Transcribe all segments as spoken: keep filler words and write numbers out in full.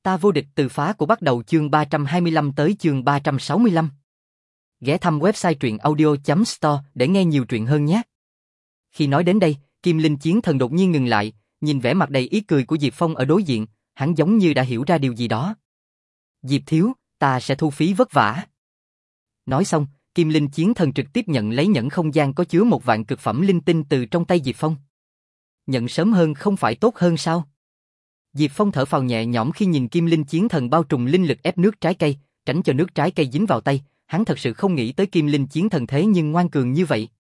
Ta vô địch từ phá của bắt đầu chương ba trăm hai mươi lăm tới chương ba trăm sáu mươi lăm. Ghé thăm website truyện audio chấm store để nghe nhiều truyện hơn nhé. Khi nói đến đây, Kim Linh Chiến Thần đột nhiên ngừng lại, nhìn vẻ mặt đầy ý cười của Diệp Phong ở đối diện, hắn giống như đã hiểu ra điều gì đó. Diệp thiếu, ta sẽ thu phí vất vả. Nói xong, Kim Linh Chiến Thần trực tiếp nhận lấy nhẫn không gian có chứa một vạn cực phẩm linh tinh từ trong tay Diệp Phong. Nhận sớm hơn không phải tốt hơn sao? Diệp Phong thở phào nhẹ nhõm khi nhìn Kim Linh Chiến Thần bao trùm linh lực ép nước trái cây, tránh cho nước trái cây dính vào tay, hắn thật sự không nghĩ tới Kim Linh Chiến Thần thế nhưng ngoan cường như vậy.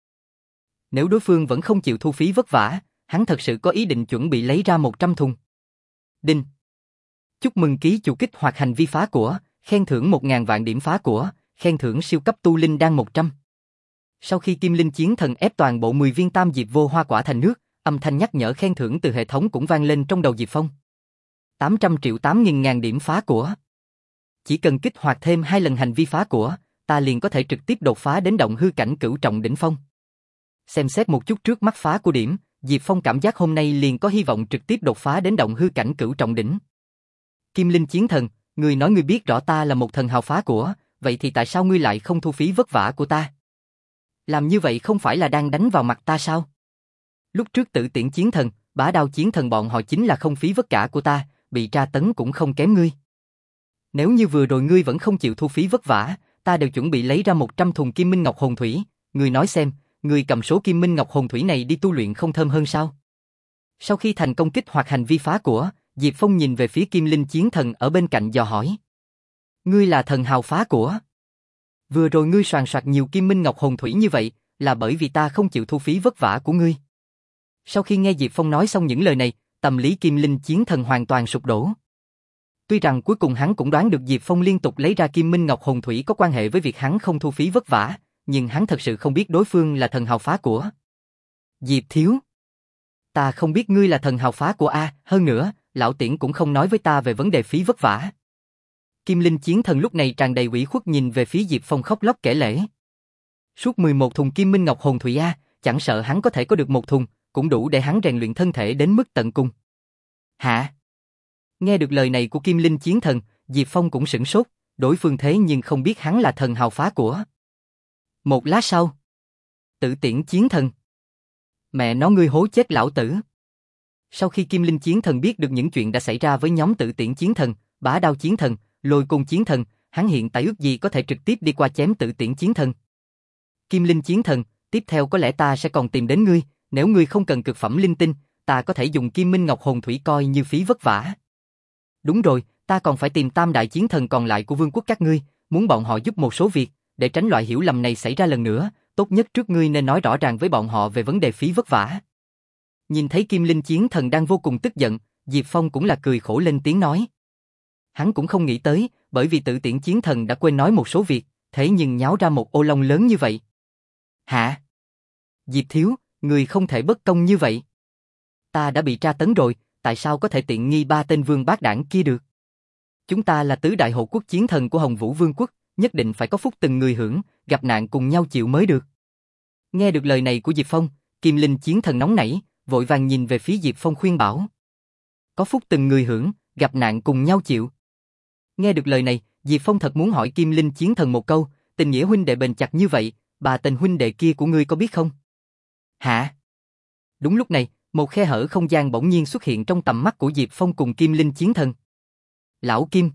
Nếu đối phương vẫn không chịu thu phí vất vả, hắn thật sự có ý định chuẩn bị lấy ra một trăm thùng. Đinh. Chúc mừng ký chủ kích hoạt hành vi phá của, khen thưởng một ngàn vạn điểm phá của, khen thưởng siêu cấp tu linh đan một trăm. Sau khi Kim Linh Chiến Thần ép toàn bộ mười viên tam diệp vô hoa quả thành nước, âm thanh nhắc nhở khen thưởng từ hệ thống cũng vang lên trong đầu Diệp Phong. tám trăm triệu tám nghìn ngàn điểm phá của. Chỉ cần kích hoạt thêm hai lần hành vi phá của, ta liền có thể trực tiếp đột phá đến động hư cảnh cửu trọng đỉnh phong. Xem xét một chút trước mắt phá của điểm, Diệp Phong cảm giác hôm nay liền có hy vọng trực tiếp đột phá đến động hư cảnh cửu trọng đỉnh. Kim Linh Chiến Thần, ngươi nói ngươi biết rõ ta là một thần hào phá của, vậy thì tại sao ngươi lại không thu phí vất vả của ta? Làm như vậy không phải là đang đánh vào mặt ta sao? Lúc trước Tử Tiễn Chiến Thần, Bá Đao Chiến Thần bọn họ chính là không phí vất vả của ta, bị tra tấn cũng không kém ngươi. Nếu như vừa rồi ngươi vẫn không chịu thu phí vất vả, ta đều chuẩn bị lấy ra một trăm thùng Kim Minh Ngọc Hồn Thủy, ngươi nói xem, ngươi cầm số Kim Minh Ngọc Hồn Thủy này đi tu luyện không thơm hơn sao? Sau khi thành công kích hoạt hành vi phá của, Diệp Phong nhìn về phía Kim Linh Chiến Thần ở bên cạnh dò hỏi. Ngươi là thần hào phá của? Vừa rồi ngươi soàn soạt nhiều Kim Minh Ngọc Hồn Thủy như vậy, là bởi vì ta không chịu thu phí vất vả của ngươi. Sau khi nghe Diệp Phong nói xong những lời này, tâm lý Kim Linh Chiến Thần hoàn toàn sụp đổ. Tuy rằng cuối cùng hắn cũng đoán được Diệp Phong liên tục lấy ra Kim Minh Ngọc Hồn Thủy có quan hệ với việc hắn không thu phí vất vả, nhưng hắn thật sự không biết đối phương là thần hào phá của. Diệp thiếu, ta không biết ngươi là thần hào phá của A, hơn nữa, lão Tiễn cũng không nói với ta về vấn đề phí vất vả. Kim Linh Chiến Thần lúc này tràn đầy ủy khuất nhìn về phía Diệp Phong khóc lóc kể lể. Suốt mười một thùng Kim Minh Ngọc Hồn Thủy A, chẳng sợ hắn có thể có được một thùng, cũng đủ để hắn rèn luyện thân thể đến mức tận cùng. Hả? Nghe được lời này của Kim Linh Chiến Thần, Diệp Phong cũng sửng sốt, đối phương thế nhưng không biết hắn là thần hào phá của. Một lát sau, Tử Tiễn Chiến Thần. Mẹ nó ngươi hố chết lão tử. Sau khi Kim Linh Chiến Thần biết được những chuyện đã xảy ra với nhóm Tử Tiễn Chiến Thần, Bá Đao Chiến Thần, Lôi Côn Chiến Thần, hắn hiện tại ước gì có thể trực tiếp đi qua chém Tử Tiễn Chiến Thần. Kim Linh Chiến Thần, tiếp theo có lẽ ta sẽ còn tìm đến ngươi, nếu ngươi không cần cực phẩm linh tinh, ta có thể dùng Kim Minh Ngọc Hồn Thủy coi như phí vất vả. Đúng rồi, ta còn phải tìm tam đại chiến thần còn lại của vương quốc các ngươi, muốn bọn họ giúp một số việc, để tránh loại hiểu lầm này xảy ra lần nữa, tốt nhất trước ngươi nên nói rõ ràng với bọn họ về vấn đề phí vất vả. Nhìn thấy Kim Linh Chiến Thần đang vô cùng tức giận, Diệp Phong cũng là cười khổ lên tiếng nói. Hắn cũng không nghĩ tới, bởi vì Tử Tiễn Chiến Thần đã quên nói một số việc, thế nhưng nháo ra một ô long lớn như vậy. Hả? Diệp thiếu, người không thể bất công như vậy. Ta đã bị tra tấn rồi, tại sao có thể tiện nghi ba tên vương bát đảng kia được? Chúng ta là tứ đại hộ quốc chiến thần của Hồng Vũ Vương quốc, nhất định phải có phúc từng người hưởng, gặp nạn cùng nhau chịu mới được. Nghe được lời này của Diệp Phong, Kim Linh Chiến Thần nóng nảy, vội vàng nhìn về phía Diệp Phong khuyên bảo. Có phúc từng người hưởng, gặp nạn cùng nhau chịu. Nghe được lời này, Diệp Phong thật muốn hỏi Kim Linh Chiến Thần một câu, tình nghĩa huynh đệ bền chặt như vậy, bà tên huynh đệ kia của ngươi có biết không? Hả? Đúng lúc này, một khe hở không gian bỗng nhiên xuất hiện trong tầm mắt của Diệp Phong cùng Kim Linh Chiến Thần. Lão Kim,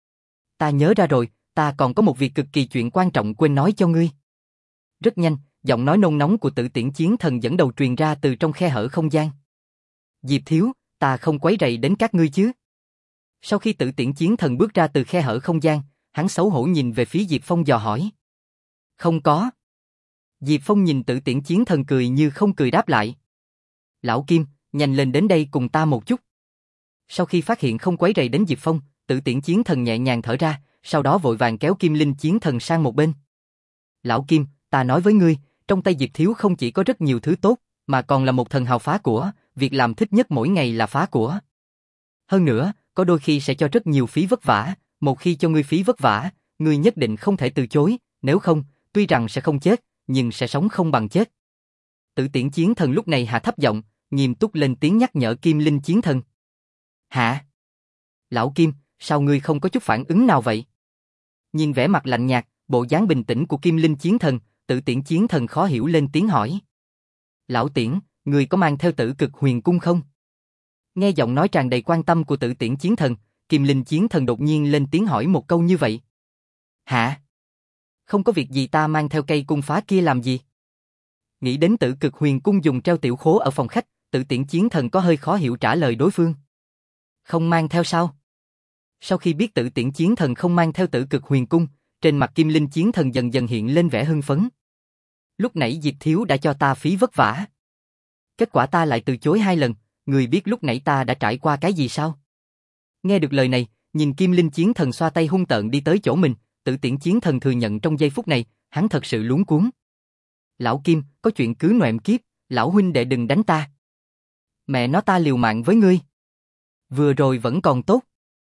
ta nhớ ra rồi, ta còn có một việc cực kỳ chuyện quan trọng quên nói cho ngươi. Rất nhanh, giọng nói nôn nóng của Tử Tiễn Chiến Thần dẫn đầu truyền ra từ trong khe hở không gian. Diệp thiếu, ta không quấy rầy đến các ngươi chứ? Sau khi Tử Tiễn Chiến Thần bước ra từ khe hở không gian, hắn xấu hổ nhìn về phía Diệp Phong dò hỏi. Không có. Diệp Phong nhìn Tử Tiễn Chiến Thần cười như không cười đáp lại. Lão Kim, nhanh lên đến đây cùng ta một chút. Sau khi phát hiện không quấy rầy đến Diệp Phong, Tử Tiễn Chiến Thần nhẹ nhàng thở ra, sau đó vội vàng kéo Kim Linh Chiến Thần sang một bên. Lão Kim, ta nói với ngươi, trong tay Diệp thiếu không chỉ có rất nhiều thứ tốt, mà còn là một thần hào phá của, việc làm thích nhất mỗi ngày là phá của. Hơn nữa, có đôi khi sẽ cho rất nhiều phí vất vả, một khi cho ngươi phí vất vả, ngươi nhất định không thể từ chối, nếu không, tuy rằng sẽ không chết, nhưng sẽ sống không bằng chết. Tử Tiễn Chiến Thần lúc này hạ thấp giọng, nghiêm túc lên tiếng nhắc nhở Kim Linh Chiến Thần. Hả? Lão Kim, Sao ngươi không có chút phản ứng nào vậy? Nhìn vẻ mặt lạnh nhạt, bộ dáng bình tĩnh của Kim Linh Chiến Thần, Tử Tiễn Chiến Thần khó hiểu lên tiếng hỏi. Lão Tiễn, ngươi có mang theo Tử Cực Huyền Cung không? Nghe giọng nói tràn đầy quan tâm của Tử Tiễn Chiến Thần, Kim Linh Chiến Thần đột nhiên lên tiếng hỏi một câu như vậy. Hả? Không có việc gì ta mang theo cây cung phá kia làm gì? Nghĩ đến Tử Cực Huyền Cung dùng treo tiểu khố ở phòng khách, Tử Tiễn Chiến Thần có hơi khó hiểu trả lời đối phương. Không mang theo sao? Sau khi biết Tử Tiễn Chiến Thần không mang theo Tử Cực Huyền Cung, trên mặt Kim Linh Chiến Thần dần dần hiện lên vẻ hưng phấn. Lúc nãy Diệp Thiếu đã cho ta phí vất vả. Kết quả ta lại từ chối hai lần, người biết lúc nãy ta đã trải qua cái gì sao? Nghe được lời này, nhìn Kim Linh Chiến Thần xoa tay hung tợn đi tới chỗ mình, Tử Tiễn Chiến Thần thừa nhận trong giây phút này, hắn thật sự luống cuống. Lão Kim, có chuyện cứ noẹm kiếp, lão huynh đệ đừng đánh ta. Mẹ nó ta liều mạng với ngươi. Vừa rồi vẫn còn tốt.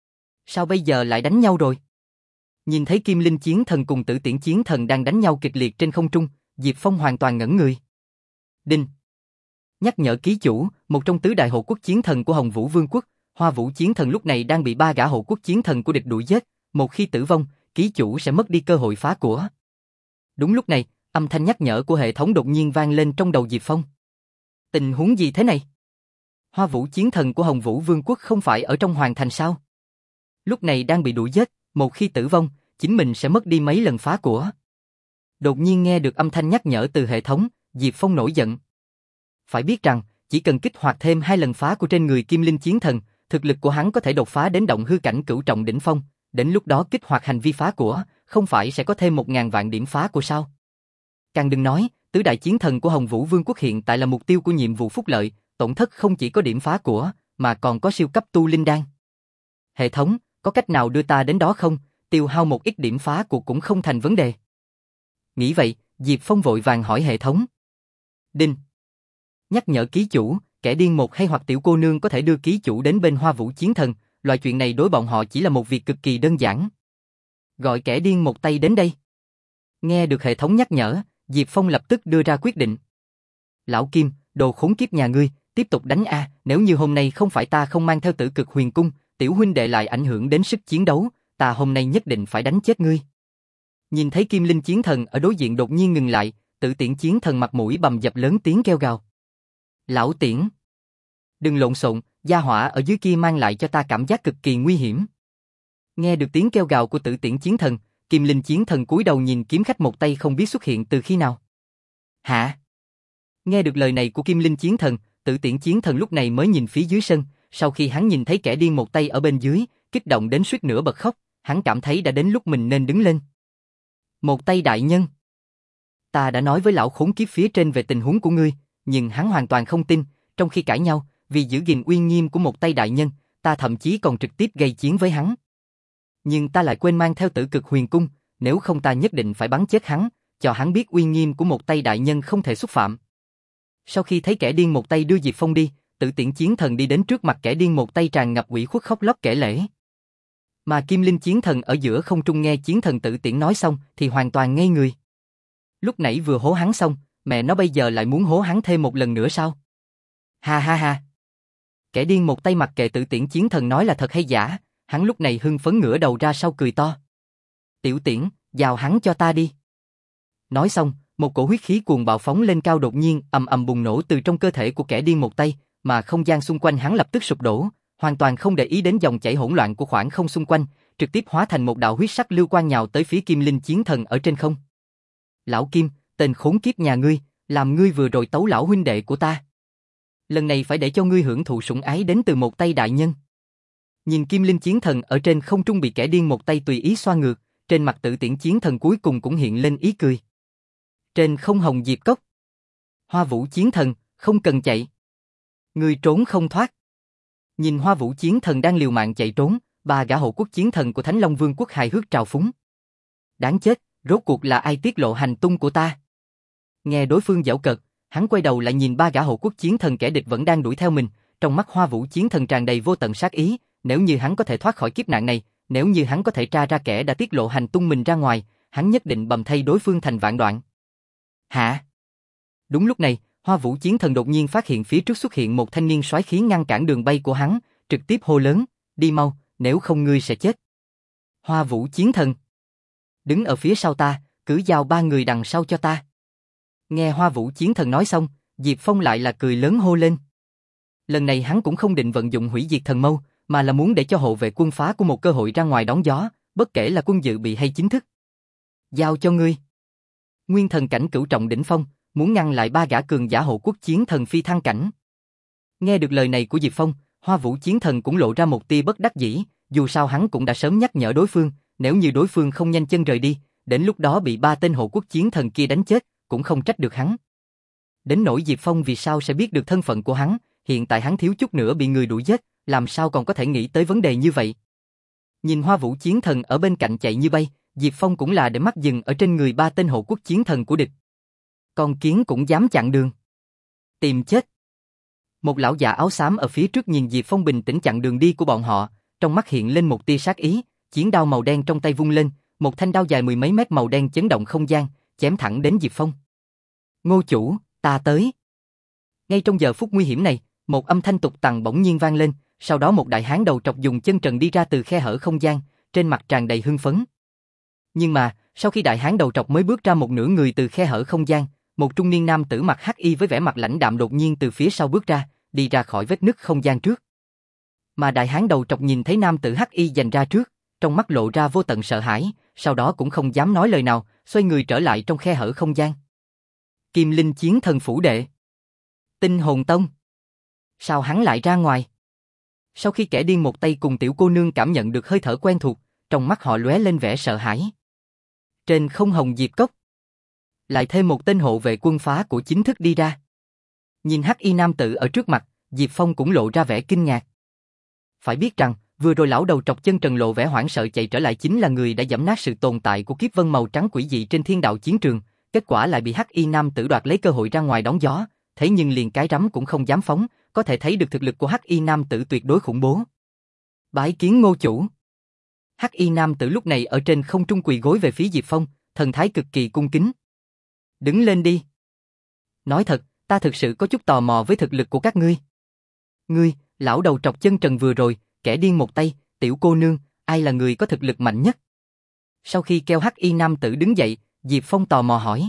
Sao bây giờ lại đánh nhau rồi? Nhìn thấy Kim Linh Chiến Thần cùng Tử Tiễn Chiến Thần đang đánh nhau kịch liệt trên không trung, Diệp Phong hoàn toàn ngẩn người. Đinh. Nhắc nhở ký chủ, một trong tứ đại hộ quốc chiến thần của Hồng Vũ Vương quốc, Hoa Vũ Chiến Thần lúc này đang bị ba gã hộ quốc chiến thần của địch đuổi giết, một khi tử vong, ký chủ sẽ mất đi cơ hội phá của. Đúng lúc này, âm thanh nhắc nhở của hệ thống đột nhiên vang lên trong đầu Diệp Phong. Tình huống gì thế này? Hoa Vũ Chiến Thần của Hồng Vũ Vương quốc không phải ở trong hoàng thành sao? Lúc này đang bị đuổi giết, một khi tử vong, chính mình sẽ mất đi mấy lần phá của. Đột nhiên nghe được âm thanh nhắc nhở từ hệ thống, Diệp Phong nổi giận. Phải biết rằng, chỉ cần kích hoạt thêm hai lần phá của trên người Kim Linh Chiến Thần, thực lực của hắn có thể đột phá đến động hư cảnh cửu trọng đỉnh phong, đến lúc đó kích hoạt hành vi phá của, không phải sẽ có thêm một ngàn vạn điểm phá của sao? Càng đừng nói, tứ đại chiến thần của Hồng Vũ Vương quốc hiện tại là mục tiêu của nhiệm vụ phúc lợi, tổn thất không chỉ có điểm phá của, mà còn có siêu cấp tu linh đan. Hệ thống, có cách nào đưa ta đến đó không? Tiêu hao một ít điểm phá của cũng không thành vấn đề. Nghĩ vậy, Diệp Phong vội vàng hỏi hệ thống. Đinh. Nhắc nhở ký chủ, kẻ điên một hay hoặc tiểu cô nương có thể đưa ký chủ đến bên Hoa Vũ Chiến Thần, loại chuyện này đối bọn họ chỉ là một việc cực kỳ đơn giản. Gọi kẻ điên một tay đến đây. Nghe được hệ thống nhắc nhở, Diệp Phong lập tức đưa ra quyết định. Lão Kim, đồ khốn kiếp nhà ngươi, tiếp tục đánh a, nếu như hôm nay không phải ta không mang theo Tử Cực Huyền Cung, tiểu huynh đệ lại ảnh hưởng đến sức chiến đấu, ta hôm nay nhất định phải đánh chết ngươi. Nhìn thấy Kim Linh Chiến Thần ở đối diện đột nhiên ngừng lại, Tử Tiễn Chiến Thần mặt mũi bầm dập lớn tiếng kêu gào. Lão Tiễn, đừng lộn xộn, gia hỏa ở dưới kia mang lại cho ta cảm giác cực kỳ nguy hiểm. Nghe được tiếng kêu gào của Tử Tiễn Chiến Thần, Kim Linh Chiến Thần cúi đầu nhìn kiếm khách một tay không biết xuất hiện từ khi nào. Hả? Nghe được lời này của Kim Linh Chiến Thần, Tử Tiễn Chiến Thần lúc này mới nhìn phía dưới sân, sau khi hắn nhìn thấy kẻ điên một tay ở bên dưới, kích động đến suýt nữa bật khóc, hắn cảm thấy đã đến lúc mình nên đứng lên. Một tay đại nhân. Ta đã nói với lão khốn kiếp phía trên về tình huống của ngươi, nhưng hắn hoàn toàn không tin, trong khi cãi nhau, vì giữ gìn uy nghiêm của một tay đại nhân, ta thậm chí còn trực tiếp gây chiến với hắn. Nhưng ta lại quên mang theo Tử Cực Huyền Cung, nếu không ta nhất định phải bắn chết hắn, cho hắn biết uy nghiêm của một tay đại nhân không thể xúc phạm. Sau khi thấy kẻ điên một tay đưa Diệp Phong đi, Tử Tiễn Chiến Thần đi đến trước mặt kẻ điên một tay tràn ngập ủy khuất khóc lóc kể lể. Mà Kim Linh Chiến Thần ở giữa không trung nghe Chiến Thần Tử Tiễn nói xong thì hoàn toàn ngây người. Lúc nãy vừa hố hắn xong, mẹ nó bây giờ lại muốn hố hắn thêm một lần nữa sao? Ha ha ha. Kẻ điên một tay mặc kệ Tử Tiễn Chiến Thần nói là thật hay giả, hắn lúc này hưng phấn ngửa đầu ra sau cười to. Tiểu Tiễn, giao hắn cho ta đi. Nói xong, một cổ huyết khí cuồng bạo phóng lên cao đột nhiên ầm ầm bùng nổ từ trong cơ thể của kẻ điên một tay, mà không gian xung quanh hắn lập tức sụp đổ, hoàn toàn không để ý đến dòng chảy hỗn loạn của khoảng không xung quanh, trực tiếp hóa thành một đạo huyết sắc lưu quang nhào tới phía Kim Linh Chiến Thần ở trên không. Lão Kim, tên khốn kiếp nhà ngươi, làm ngươi vừa rồi tấu lão huynh đệ của ta. Lần này phải để cho ngươi hưởng thụ sủng ái đến từ một tay đại nhân. Nhìn Kim Linh Chiến Thần ở trên không trung bị kẻ điên một tay tùy ý xoa ngược, trên mặt Tử Tiễn Chiến Thần cuối cùng cũng hiện lên ý cười. Trên không hồng diệp cốc. Hoa Vũ Chiến Thần, không cần chạy. Ngươi trốn không thoát. Nhìn Hoa Vũ Chiến Thần đang liều mạng chạy trốn, ba gã hộ quốc chiến thần của Thánh Long Vương quốc hài hước trào phúng. Đáng chết, rốt cuộc là ai tiết lộ hành tung của ta? Nghe đối phương giễu cợt, hắn quay đầu lại nhìn ba gã hộ quốc chiến thần kẻ địch vẫn đang đuổi theo mình, trong mắt Hoa Vũ Chiến Thần tràn đầy vô tận sát ý, nếu như hắn có thể thoát khỏi kiếp nạn này, nếu như hắn có thể tra ra kẻ đã tiết lộ hành tung mình ra ngoài, hắn nhất định bầm thây đối phương thành vạn đoạn. Hả? Đúng lúc này, Hoa Vũ Chiến Thần đột nhiên phát hiện phía trước xuất hiện một thanh niên soái khí ngăn cản đường bay của hắn, trực tiếp hô lớn, đi mau, nếu không ngươi sẽ chết. Hoa Vũ Chiến Thần. Đứng ở phía sau ta, cứ giao ba người đằng sau cho ta. Nghe Hoa Vũ Chiến Thần nói xong, Diệp Phong lại là cười lớn hô lên. Lần này hắn cũng không định vận dụng hủy diệt thần mâu, mà là muốn để cho hộ vệ quân phá của một cơ hội ra ngoài đón gió, bất kể là quân dự bị hay chính thức. Giao cho ngươi. Nguyên thần cảnh cửu trọng đỉnh phong, muốn ngăn lại ba gã cường giả hộ quốc chiến thần phi thăng cảnh. Nghe được lời này của Diệp Phong, Hoa Vũ Chiến Thần cũng lộ ra một tia bất đắc dĩ, dù sao hắn cũng đã sớm nhắc nhở đối phương, nếu như đối phương không nhanh chân rời đi, đến lúc đó bị ba tên hộ quốc chiến thần kia đánh chết, cũng không trách được hắn. Đến nỗi Diệp Phong vì sao sẽ biết được thân phận của hắn, hiện tại hắn thiếu chút nữa bị người đuổi giết, làm sao còn có thể nghĩ tới vấn đề như vậy. Nhìn Hoa Vũ Chiến Thần ở bên cạnh chạy như bay, Diệp Phong cũng là để mắt dừng ở trên người ba tên hộ quốc chiến thần của địch. Con kiến cũng dám chặn đường. Tìm chết. Một lão già áo xám ở phía trước nhìn Diệp Phong bình tĩnh chặn đường đi của bọn họ, trong mắt hiện lên một tia sát ý, chiến đao màu đen trong tay vung lên, một thanh đao dài mười mấy mét màu đen chấn động không gian, chém thẳng đến Diệp Phong. Ngô chủ, ta tới. Ngay trong giờ phút nguy hiểm này, một âm thanh tục tằn bỗng nhiên vang lên, sau đó một đại hán đầu trọc dùng chân trần đi ra từ khe hở không gian, trên mặt tràn đầy hưng phấn. Nhưng mà, sau khi đại hán đầu trọc mới bước ra một nửa người từ khe hở không gian, một trung niên nam tử mặc hắc y với vẻ mặt lãnh đạm đột nhiên từ phía sau bước ra, đi ra khỏi vết nứt không gian trước. Mà đại hán đầu trọc nhìn thấy nam tử hắc y giành ra trước, trong mắt lộ ra vô tận sợ hãi, sau đó cũng không dám nói lời nào, xoay người trở lại trong khe hở không gian. Kim Linh Chiến Thần phủ đệ. Tinh Hồn Tông. Sao hắn lại ra ngoài? Sau khi kẻ điên một tay cùng tiểu cô nương cảm nhận được hơi thở quen thuộc, trong mắt họ lóe lên vẻ sợ hãi. Trên không hồng diệp cốc, lại thêm một tên hộ vệ quân phá của chính thức đi ra. Nhìn hắc y nam tử ở trước mặt, Diệp Phong cũng lộ ra vẻ kinh ngạc. Phải biết rằng, vừa rồi lão đầu trọc chân trần lộ vẻ hoảng sợ chạy trở lại chính là người đã giẫm nát sự tồn tại của kiếp vân màu trắng quỷ dị trên thiên đạo chiến trường, kết quả lại bị hắc y nam tử đoạt lấy cơ hội ra ngoài đón gió, thế nhưng liền cái rắm cũng không dám phóng, có thể thấy được thực lực của hắc y nam tử tuyệt đối khủng bố. Bái kiến Ngô chủ. Hắc y nam tử lúc này ở trên không trung quỳ gối về phía Diệp Phong, thần thái cực kỳ cung kính. Đứng lên đi. Nói thật, ta thực sự có chút tò mò với thực lực của các ngươi. Ngươi, lão đầu trọc chân trần vừa rồi, kẻ điên một tay, tiểu cô nương, ai là người có thực lực mạnh nhất? Sau khi kêu hắc y nam tử đứng dậy, Diệp Phong tò mò hỏi.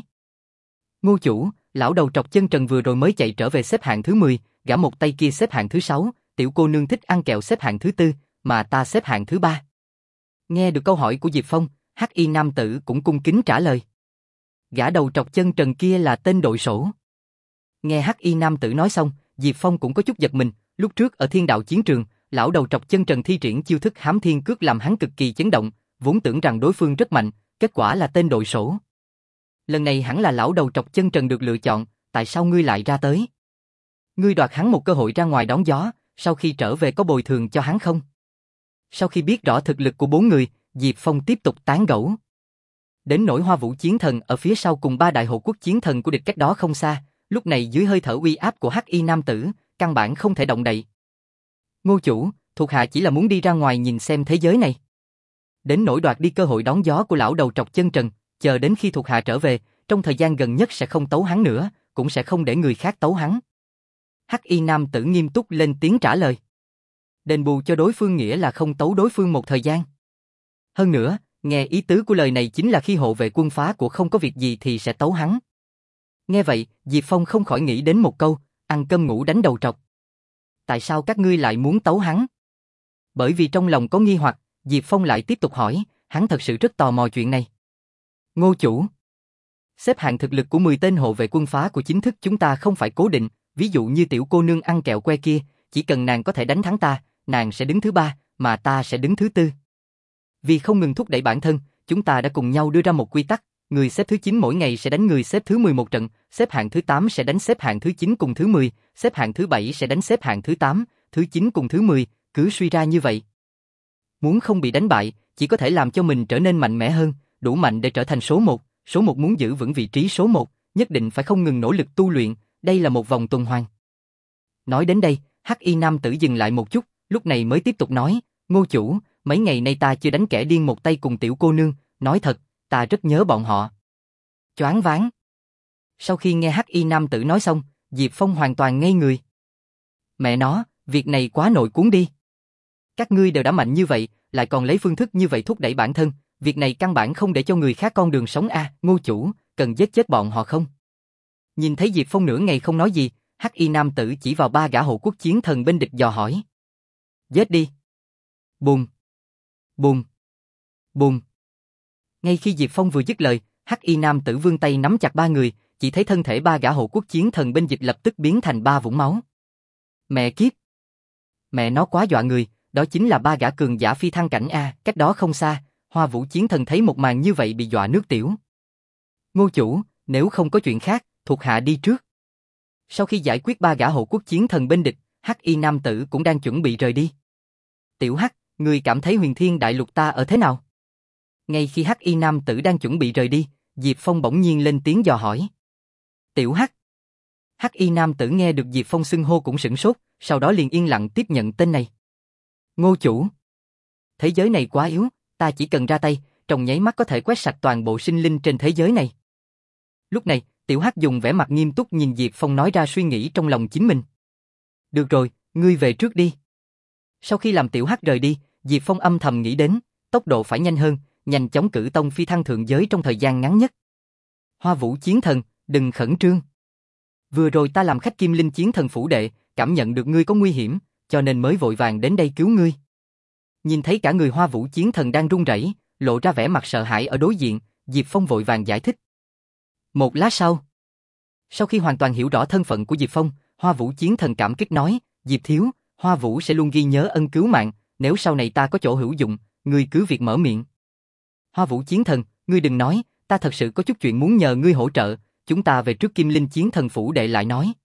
Ngô chủ, lão đầu trọc chân trần vừa rồi mới chạy trở về xếp hạng thứ mười, gã một tay kia xếp hạng thứ sáu, tiểu cô nương thích ăn kẹo xếp hạng thứ tư, mà ta xếp hạng thứ ba. Nghe được câu hỏi của Diệp Phong, hắc y nam tử cũng cung kính trả lời. Gã đầu trọc chân trần kia là tên đội sổ. Nghe hắc y nam tử nói xong, Diệp Phong cũng có chút giật mình, lúc trước ở thiên đạo chiến trường, lão đầu trọc chân trần thi triển chiêu thức hám thiên cước làm hắn cực kỳ chấn động, vốn tưởng rằng đối phương rất mạnh, kết quả là tên đội sổ. Lần này hẳn là lão đầu trọc chân trần được lựa chọn, tại sao ngươi lại ra tới? Ngươi đoạt hắn một cơ hội ra ngoài đón gió, sau khi trở về có bồi thường cho hắn không? Sau khi biết rõ thực lực của bốn người, Diệp Phong tiếp tục tán gẫu. Đến nỗi Hoa Vũ Chiến Thần ở phía sau cùng ba đại hộ quốc chiến thần của địch cách đó không xa, lúc này dưới hơi thở uy áp của hắc y nam tử, căn bản không thể động đậy. Ngô chủ, thuộc hạ chỉ là muốn đi ra ngoài nhìn xem thế giới này. Đến nỗi đoạt đi cơ hội đón gió của lão đầu trọc chân trần, chờ đến khi thuộc hạ trở về, trong thời gian gần nhất sẽ không tấu hắn nữa, cũng sẽ không để người khác tấu hắn. Hắc y nam tử nghiêm túc lên tiếng trả lời. Đền bù cho đối phương nghĩa là không tấu đối phương một thời gian. Hơn nữa, nghe ý tứ của lời này chính là khi hộ vệ quân phá của không có việc gì thì sẽ tấu hắn. Nghe vậy, Diệp Phong không khỏi nghĩ đến một câu, ăn cơm ngủ đánh đầu trọc. Tại sao các ngươi lại muốn tấu hắn? Bởi vì trong lòng có nghi hoặc, Diệp Phong lại tiếp tục hỏi, hắn thật sự rất tò mò chuyện này. Ngô chủ, xếp hạng thực lực của mười tên hộ vệ quân phá của chính thức chúng ta không phải cố định, ví dụ như tiểu cô nương ăn kẹo que kia, chỉ cần nàng có thể đánh thắng ta, nàng sẽ đứng thứ ba, mà ta sẽ đứng thứ tư. Vì không ngừng thúc đẩy bản thân, chúng ta đã cùng nhau đưa ra một quy tắc, người xếp thứ chín mỗi ngày sẽ đánh người xếp thứ mười một trận, xếp hạng thứ tám sẽ đánh xếp hạng thứ chín cùng thứ mười, xếp hạng thứ bảy sẽ đánh xếp hạng thứ tám, thứ chín cùng thứ mười, cứ suy ra như vậy. Muốn không bị đánh bại, chỉ có thể làm cho mình trở nên mạnh mẽ hơn, đủ mạnh để trở thành số một, số một muốn giữ vững vị trí số một, nhất định phải không ngừng nỗ lực tu luyện, đây là một vòng tuần hoàn. Nói đến đây, hắc y nam tử dừng lại một chút, lúc này mới tiếp tục nói, Ngô chủ, mấy ngày nay ta chưa đánh kẻ điên một tay cùng tiểu cô nương, nói thật, ta rất nhớ bọn họ. Choáng váng. Sau khi nghe hắc y nam tử nói xong, Diệp Phong hoàn toàn ngây người. Mẹ nó, việc này quá nội cuốn đi. Các ngươi đều đã mạnh như vậy, lại còn lấy phương thức như vậy thúc đẩy bản thân, việc này căn bản không để cho người khác con đường sống a, à, Ngô chủ, cần giết chết bọn họ không? Nhìn thấy Diệp Phong nửa ngày không nói gì, Hắc Y nam tử chỉ vào ba gã hộ quốc chiến thần bên địch dò hỏi. Giết đi. Bùm. Bùm. Bùm. Ngay khi Diệp Phong vừa dứt lời, Hắc Y nam tử vươn tay nắm chặt ba người, chỉ thấy thân thể ba gã hộ quốc chiến thần bên dịch lập tức biến thành ba vũng máu. Mẹ kiếp. Mẹ nó quá dọa người, đó chính là ba gã cường giả phi thăng cảnh a, cách đó không xa, Hoa Vũ chiến thần thấy một màn như vậy bị dọa nước tiểu. Ngô chủ, nếu không có chuyện khác, thuộc hạ đi trước. Sau khi giải quyết ba gã hộ quốc chiến thần bên địch, Hắc Y nam tử cũng đang chuẩn bị rời đi. Tiểu Hắc, người cảm thấy Huyền Thiên Đại Lục ta ở thế nào? Ngay khi Hắc Y nam tử đang chuẩn bị rời đi, Diệp Phong bỗng nhiên lên tiếng dò hỏi. Tiểu Hắc. Hắc Y nam tử nghe được Diệp Phong xưng hô cũng sửng sốt, sau đó liền yên lặng tiếp nhận tên này. Ngô chủ. Thế giới này quá yếu, ta chỉ cần ra tay, trong nháy mắt có thể quét sạch toàn bộ sinh linh trên thế giới này. Lúc này, Tiểu Hắc dùng vẻ mặt nghiêm túc nhìn Diệp Phong nói ra suy nghĩ trong lòng chính mình. Được rồi, ngươi về trước đi. Sau khi làm Tiểu Hắc rời đi, Diệp Phong âm thầm nghĩ đến, tốc độ phải nhanh hơn, nhanh chóng cử tông phi thăng thượng giới trong thời gian ngắn nhất. Hoa Vũ chiến thần, đừng khẩn trương. Vừa rồi ta làm khách Kim Linh chiến thần phủ đệ, cảm nhận được ngươi có nguy hiểm, cho nên mới vội vàng đến đây cứu ngươi. Nhìn thấy cả người Hoa Vũ chiến thần đang run rẩy, lộ ra vẻ mặt sợ hãi ở đối diện, Diệp Phong vội vàng giải thích. Một lát sau, sau khi hoàn toàn hiểu rõ thân phận của Diệp Phong, Hoa Vũ chiến thần cảm kích nói, Diệp thiếu, Hoa Vũ sẽ luôn ghi nhớ ân cứu mạng, nếu sau này ta có chỗ hữu dụng, ngươi cứ việc mở miệng. Hoa Vũ chiến thần, ngươi đừng nói, ta thật sự có chút chuyện muốn nhờ ngươi hỗ trợ, chúng ta về trước Kim Linh chiến thần phủ đệ lại nói.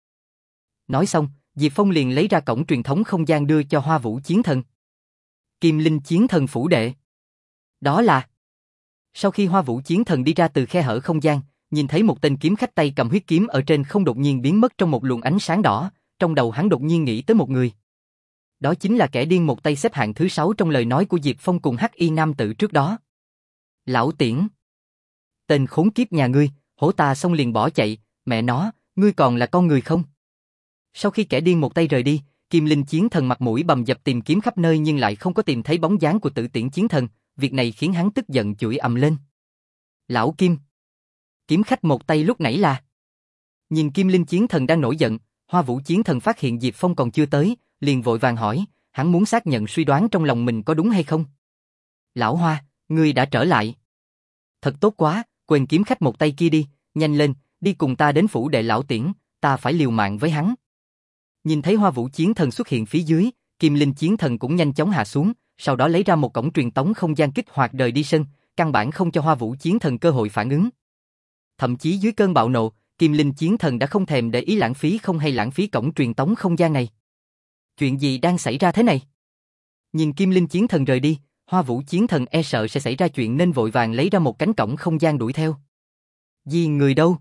Nói xong, Diệp Phong liền lấy ra cổng truyền thống không gian đưa cho Hoa Vũ chiến thần. Kim Linh chiến thần phủ đệ. Đó là... Sau khi Hoa Vũ chiến thần đi ra từ khe hở không gian, nhìn thấy một tên kiếm khách tay cầm huyết kiếm ở trên không đột nhiên biến mất trong một luồng ánh sáng đỏ, trong đầu hắn đột nhiên nghĩ tới một người. Đó chính là kẻ điên một tay xếp hạng thứ sáu trong lời nói của Diệp Phong cùng Hắc Y nam tử trước đó. Lão Tiễn. Tên khốn kiếp nhà ngươi, hổ ta xong liền bỏ chạy, mẹ nó, ngươi còn là con người không? Sau khi kẻ điên một tay rời đi, Kim Linh chiến thần mặt mũi bầm dập tìm kiếm khắp nơi nhưng lại không có tìm thấy bóng dáng của Tử Tiễn chiến thần, việc này khiến hắn tức giận chửi ầm lên. Lão Kim. Kiếm khách một tay lúc nãy là... Nhìn Kim Linh chiến thần đang nổi giận, Hoa Vũ chiến thần phát hiện Diệp Phong còn chưa tới, liền vội vàng hỏi, hắn muốn xác nhận suy đoán trong lòng mình có đúng hay không. Lão Hoa, ngươi đã trở lại. Thật tốt quá, quên kiếm khách một tay kia đi, nhanh lên, đi cùng ta đến phủ đệ lão Tiễn, ta phải liều mạng với hắn. Nhìn thấy Hoa Vũ chiến thần xuất hiện phía dưới, Kim Linh chiến thần cũng nhanh chóng hạ xuống, sau đó lấy ra một cổng truyền tống không gian kích hoạt rời đi sân, căn bản không cho Hoa Vũ chiến thần cơ hội phản ứng. Thậm chí dưới cơn bạo nộ, Kim Linh chiến thần đã không thèm để ý lãng phí không hay lãng phí cổng truyền tống không gian này. Chuyện gì đang xảy ra thế này? Nhìn Kim Linh chiến thần rời đi, Hoa Vũ chiến thần e sợ sẽ xảy ra chuyện nên vội vàng lấy ra một cánh cổng không gian đuổi theo. Gì người đâu?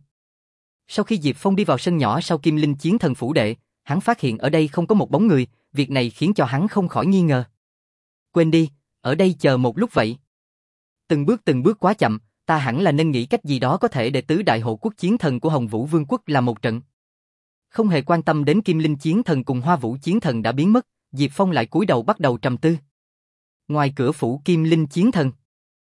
Sau khi Diệp Phong đi vào sân nhỏ sau Kim Linh chiến thần phủ đệ, hắn phát hiện ở đây không có một bóng người, việc này khiến cho hắn không khỏi nghi ngờ. Quên đi, ở đây chờ một lúc vậy. Từng bước từng bước quá chậm, ta hẳn là nên nghĩ cách gì đó có thể để tứ đại hộ quốc chiến thần của Hồng Vũ Vương quốc làm một trận. Không hề quan tâm đến Kim Linh chiến thần cùng Hoa Vũ chiến thần đã biến mất, Diệp Phong lại cúi đầu bắt đầu trầm tư. Ngoài cửa phủ Kim Linh chiến thần.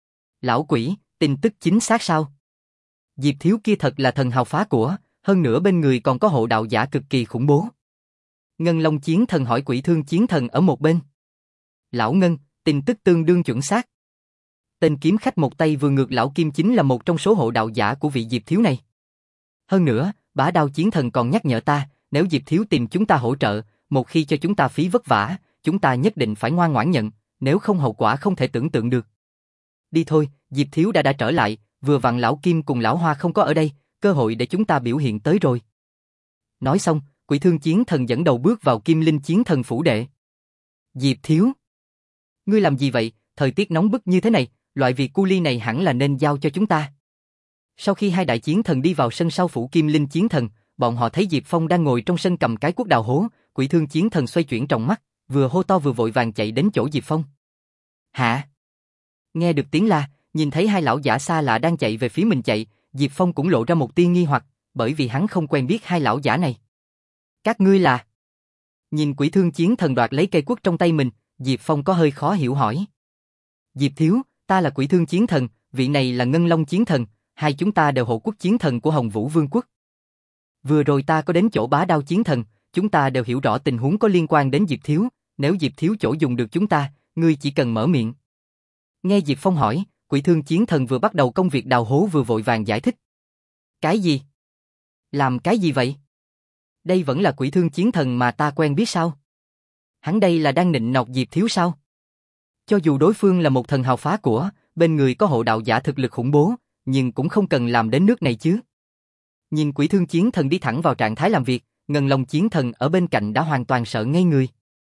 Lão quỷ, tin tức chính xác sao? Diệp thiếu kia thật là thần hào phá của, hơn nữa bên người còn có hộ đạo giả cực kỳ khủng bố. Ngân Long chiến thần hỏi Quỷ Thương chiến thần ở một bên. Lão Ngân, tin tức tương đương chuẩn xác. Tên kiếm khách một tay vừa ngược lão Kim chính là một trong số hộ đạo giả của vị Diệp thiếu này. Hơn nữa, Bá Đao chiến thần còn nhắc nhở ta, nếu Diệp thiếu tìm chúng ta hỗ trợ, một khi cho chúng ta phí vất vả, chúng ta nhất định phải ngoan ngoãn nhận, nếu không hậu quả không thể tưởng tượng được. Đi thôi, Diệp thiếu đã đã trở lại, vừa vặn lão Kim cùng lão Hoa không có ở đây, cơ hội để chúng ta biểu hiện tới rồi. Nói xong, Quỷ Thương chiến thần dẫn đầu bước vào Kim Linh chiến thần phủ đệ. Diệp thiếu, ngươi làm gì vậy? Thời tiết nóng bức như thế này, loại việc cu ly này hẳn là nên giao cho chúng ta. Sau khi hai đại chiến thần đi vào sân sau phủ Kim Linh chiến thần, bọn họ thấy Diệp Phong đang ngồi trong sân cầm cái cuốc đào hố, Quỷ Thương chiến thần xoay chuyển trong mắt, vừa hô to vừa vội vàng chạy đến chỗ Diệp Phong. Hả? Nghe được tiếng la, nhìn thấy hai lão giả xa lạ đang chạy về phía mình chạy, Diệp Phong cũng lộ ra một tia nghi hoặc, bởi vì hắn không quen biết hai lão giả này. Các ngươi là? Nhìn Quỷ Thương chiến thần đoạt lấy cây cuốc trong tay mình, Diệp Phong có hơi khó hiểu hỏi. Diệp thiếu, ta là Quỷ Thương Chiến Thần, vị này là Ngân Long Chiến Thần, hai chúng ta đều hộ quốc chiến thần của Hồng Vũ Vương quốc. Vừa rồi ta có đến chỗ Bá Đao Chiến Thần, chúng ta đều hiểu rõ tình huống có liên quan đến Diệp thiếu, nếu Diệp thiếu chỗ dùng được chúng ta, ngươi chỉ cần mở miệng. Nghe Diệp Phong hỏi, Quỷ Thương Chiến Thần vừa bắt đầu công việc đào hố vừa vội vàng giải thích. Cái gì? Làm cái gì vậy? Đây vẫn là Quỷ Thương Chiến Thần mà ta quen biết sao? Hắn đây là đang nịnh nọt Diệp thiếu sao? Cho dù đối phương là một thần hào phá của, bên người có hộ đạo giả thực lực khủng bố, nhưng cũng không cần làm đến nước này chứ. Nhìn Quỷ Thương Chiến Thần đi thẳng vào trạng thái làm việc, Ngân Long Chiến Thần ở bên cạnh đã hoàn toàn sợ ngây người.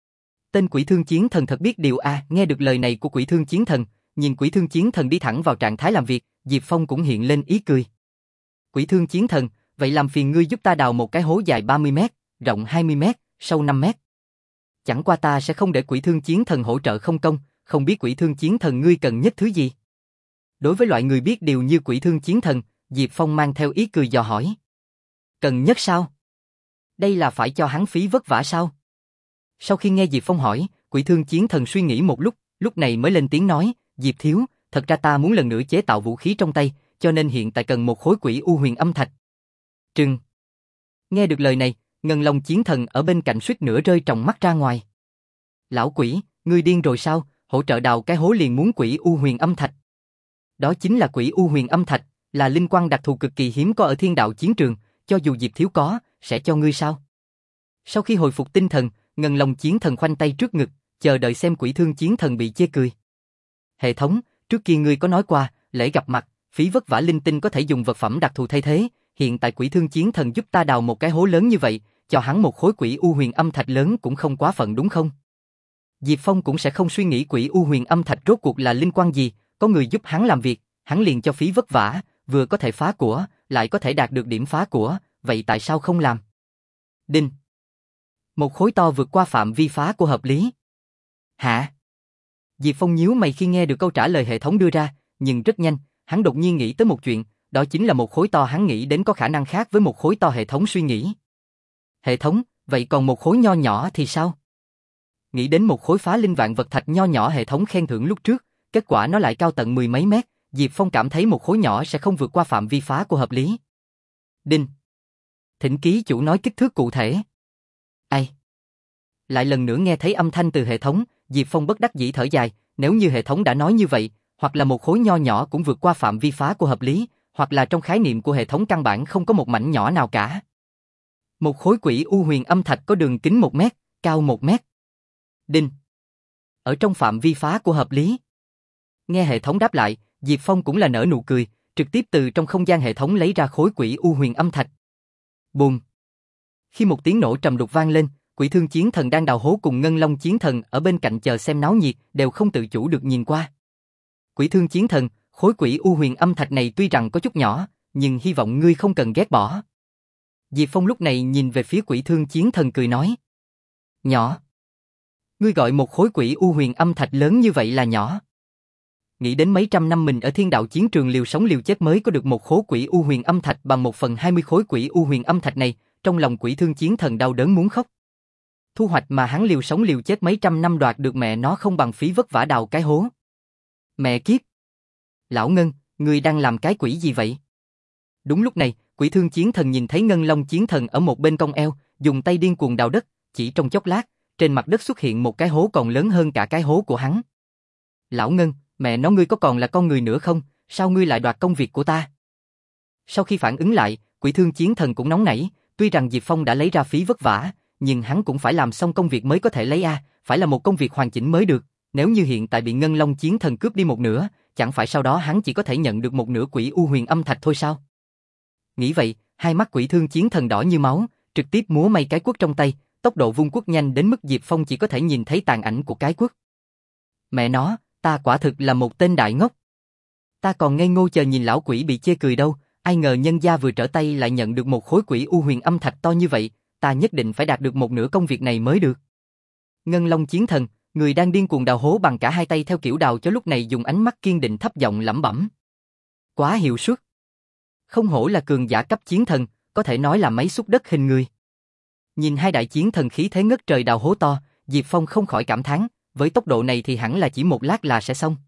Tên Quỷ Thương Chiến Thần thật biết điều à, nghe được lời này của Quỷ Thương Chiến Thần, nhìn Quỷ Thương Chiến Thần đi thẳng vào trạng thái làm việc, Diệp Phong cũng hiện lên ý cười. Quỷ Thương Chiến Thần, vậy làm phiền ngươi giúp ta đào một cái hố dài ba mươi mét, rộng hai mươi mét, sâu năm mét. Chẳng qua ta sẽ không để Quỷ Thương Chiến Thần hỗ trợ không công, không biết Quỷ Thương Chiến Thần ngươi cần nhất thứ gì? Đối với loại người biết điều như Quỷ Thương Chiến Thần, Diệp Phong mang theo ý cười dò hỏi. Cần nhất sao? Đây là phải cho hắn phí vất vả sao? Sau khi nghe Diệp Phong hỏi, Quỷ Thương Chiến Thần suy nghĩ một lúc, lúc này mới lên tiếng nói, Diệp thiếu, thật ra ta muốn lần nữa chế tạo vũ khí trong tay, cho nên hiện tại cần một khối Quỷ U Huyền Âm Thạch. Trừng. Nghe được lời này, Ngân Long Chiến Thần ở bên cạnh suýt nữa rơi tròng mắt ra ngoài. Lão quỷ, ngươi điên rồi sao, hỗ trợ đào cái hố liền muốn Quỷ U Huyền Âm Thạch. Đó chính là Quỷ U Huyền Âm Thạch, là linh quang đặc thù cực kỳ hiếm có ở thiên đạo chiến trường, cho dù Diệp thiếu có, sẽ cho ngươi sao? Sau khi hồi phục tinh thần, Ngân Long Chiến Thần khoanh tay trước ngực, chờ đợi xem Quỷ Thương Chiến Thần bị chê cười. Hệ thống, trước kia ngươi có nói qua, lễ gặp mặt, phí vất vả linh tinh có thể dùng vật phẩm đặc thù thay thế, hiện tại Quỷ Thương Chiến Thần giúp ta đào một cái hố lớn như vậy, cho hắn một khối Quỷ U Huyền Âm Thạch lớn cũng không quá phận đúng không? Diệp Phong cũng sẽ không suy nghĩ Quỷ U Huyền Âm Thạch rốt cuộc là linh quang gì, có người giúp hắn làm việc, hắn liền cho phí vất vả, vừa có thể phá của, lại có thể đạt được điểm phá của, vậy tại sao không làm? Đinh. Một khối to vượt qua phạm vi phá của hợp lý. Hả? Diệp Phong nhíu mày khi nghe được câu trả lời hệ thống đưa ra, nhưng rất nhanh, hắn đột nhiên nghĩ tới một chuyện, đó chính là một khối to hắn nghĩ đến có khả năng khác với một khối to hệ thống suy nghĩ. Hệ thống, vậy còn một khối nho nhỏ thì sao? Nghĩ đến một khối phá linh vạn vật thạch nho nhỏ hệ thống khen thưởng lúc trước, kết quả nó lại cao tận mười mấy mét, Diệp Phong cảm thấy một khối nhỏ sẽ không vượt qua phạm vi phá của hợp lý. Đinh. Thỉnh ký chủ nói kích thước cụ thể. Ai? Lại lần nữa nghe thấy âm thanh từ hệ thống, Diệp Phong bất đắc dĩ thở dài, nếu như hệ thống đã nói như vậy, hoặc là một khối nho nhỏ cũng vượt qua phạm vi phá của hợp lý, hoặc là trong khái niệm của hệ thống căn bản không có một mảnh nhỏ nào cả. Một khối Quỷ U Huyền Âm Thạch có đường kính một mét, cao một mét. Đinh. Ở trong phạm vi phá của hợp lý. Nghe hệ thống đáp lại, Diệp Phong cũng là nở nụ cười, trực tiếp từ trong không gian hệ thống lấy ra khối Quỷ U Huyền Âm Thạch. Bùm. Khi một tiếng nổ trầm đục vang lên, Quỷ Thương Chiến Thần đang đào hố cùng Ngân Long Chiến Thần ở bên cạnh chờ xem náo nhiệt, đều không tự chủ được nhìn qua. Quỷ Thương Chiến Thần, khối Quỷ U Huyền Âm Thạch này tuy rằng có chút nhỏ, nhưng hy vọng ngươi không cần ghét bỏ. Diệp Phong lúc này nhìn về phía Quỷ Thương Chiến Thần cười nói. Nhỏ? Ngươi gọi một khối Quỷ U Huyền Âm Thạch lớn như vậy là nhỏ? Nghĩ đến mấy trăm năm mình ở thiên đạo chiến trường liều sống liều chết mới có được một khối Quỷ U Huyền Âm Thạch bằng một phần hai mươi khối Quỷ U Huyền Âm Thạch này, trong lòng Quỷ Thương Chiến Thần đau đớn muốn khóc. Thu hoạch mà hắn liều sống liều chết mấy trăm năm đoạt được mẹ nó không bằng phí vất vả đào cái hố. Mẹ kiếp! Lão Ngân, ngươi đang làm cái quỷ gì vậy? Đúng lúc này, Quỷ Thương Chiến Thần nhìn thấy Ngân Long Chiến Thần ở một bên cong eo, dùng tay điên cuồng đào đất, chỉ trong chốc lát, trên mặt đất xuất hiện một cái hố còn lớn hơn cả cái hố của hắn. Lão Ngân, mẹ nó ngươi có còn là con người nữa không? Sao ngươi lại đoạt công việc của ta? Sau khi phản ứng lại, Quỷ Thương Chiến Thần cũng nóng nảy, tuy rằng Diệp Phong đã lấy ra phí vất vả, nhưng hắn cũng phải làm xong công việc mới có thể lấy a, phải là một công việc hoàn chỉnh mới được, nếu như hiện tại bị Ngân Long Chiến Thần cướp đi một nửa, chẳng phải sau đó hắn chỉ có thể nhận được một nửa Quỷ U Huyền Âm Thạch thôi sao? Nghĩ vậy, hai mắt Quỷ Thương Chiến Thần đỏ như máu, trực tiếp múa may cái quất trong tay, tốc độ vung quất nhanh đến mức Diệp Phong chỉ có thể nhìn thấy tàn ảnh của cái quất. Mẹ nó, ta quả thực là một tên đại ngốc. Ta còn ngây ngô chờ nhìn lão quỷ bị chê cười đâu, ai ngờ nhân gia vừa trở tay lại nhận được một khối Quỷ U Huyền Âm Thạch to như vậy, ta nhất định phải đạt được một nửa công việc này mới được. Ngân Long Chiến Thần, người đang điên cuồng đào hố bằng cả hai tay theo kiểu đào cho lúc này dùng ánh mắt kiên định thấp giọng lẩm bẩm. Quá hiệu suất. Không hổ là cường giả cấp chiến thần, có thể nói là máy xúc đất hình người. Nhìn hai đại chiến thần khí thế ngất trời đào hố to, Diệp Phong không khỏi cảm thán, với tốc độ này thì hẳn là chỉ một lát là sẽ xong.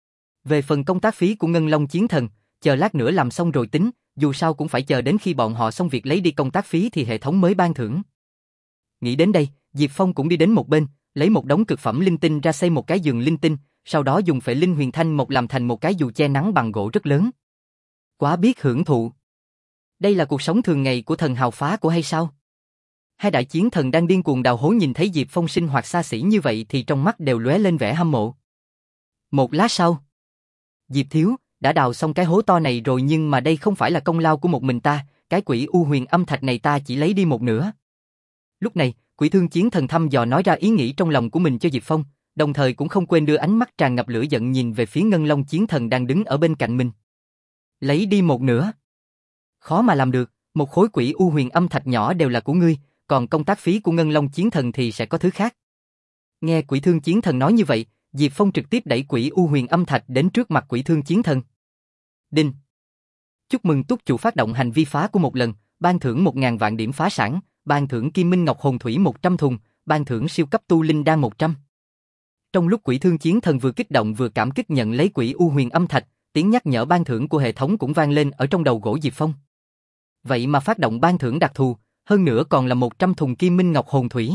Về phần công tác phí của Ngân Long Chiến Thần, chờ lát nữa làm xong rồi tính, dù sao cũng phải chờ đến khi bọn họ xong việc lấy đi công tác phí thì hệ thống mới ban thưởng. Nghĩ đến đây, Diệp Phong cũng đi đến một bên, lấy một đống cực phẩm linh tinh ra xây một cái giường linh tinh, sau đó dùng phệ linh huyền thanh mộc làm thành một cái dù che nắng bằng gỗ rất lớn. Quá biết hưởng thụ. Đây là cuộc sống thường ngày của thần hào phá của hay sao? Hai đại chiến thần đang điên cuồng đào hố nhìn thấy Diệp Phong sinh hoạt xa xỉ như vậy thì trong mắt đều lóe lên vẻ hâm mộ. Một lát sau, Diệp thiếu, đã đào xong cái hố to này rồi nhưng mà đây không phải là công lao của một mình ta, cái quỷ u huyền âm thạch này ta chỉ lấy đi một nửa. Lúc này, Quỷ Thương Chiến Thần thăm dò nói ra ý nghĩ trong lòng của mình cho Diệp Phong, đồng thời cũng không quên đưa ánh mắt tràn ngập lửa giận nhìn về phía Ngân Long Chiến Thần đang đứng ở bên cạnh mình. Lấy đi một nửa? Khó mà làm được, một khối quỷ u huyền âm thạch nhỏ đều là của ngươi, còn công tác phí của Ngân Long Chiến Thần thì sẽ có thứ khác. Nghe Quỷ Thương Chiến Thần nói như vậy, Diệp Phong trực tiếp đẩy quỷ u huyền âm thạch đến trước mặt Quỷ Thương Chiến Thần. Đinh. Chúc mừng túc chủ phát động hành vi phá của một lần, ban thưởng một ngàn vạn điểm phá sản, ban thưởng Kim Minh Ngọc Hồn Thủy một trăm thùng, ban thưởng siêu cấp tu linh đan một trăm. Trong lúc Quỷ Thương Chiến Thần vừa kích động vừa cảm kích nhận lấy quỷ u huyền âm thạch, tiếng nhắc nhở ban thưởng của hệ thống cũng vang lên ở trong đầu gỗ Diệp Phong. Vậy mà phát động ban thưởng đặc thù, hơn nữa còn là một trăm thùng Kim Minh Ngọc Hồn Thủy.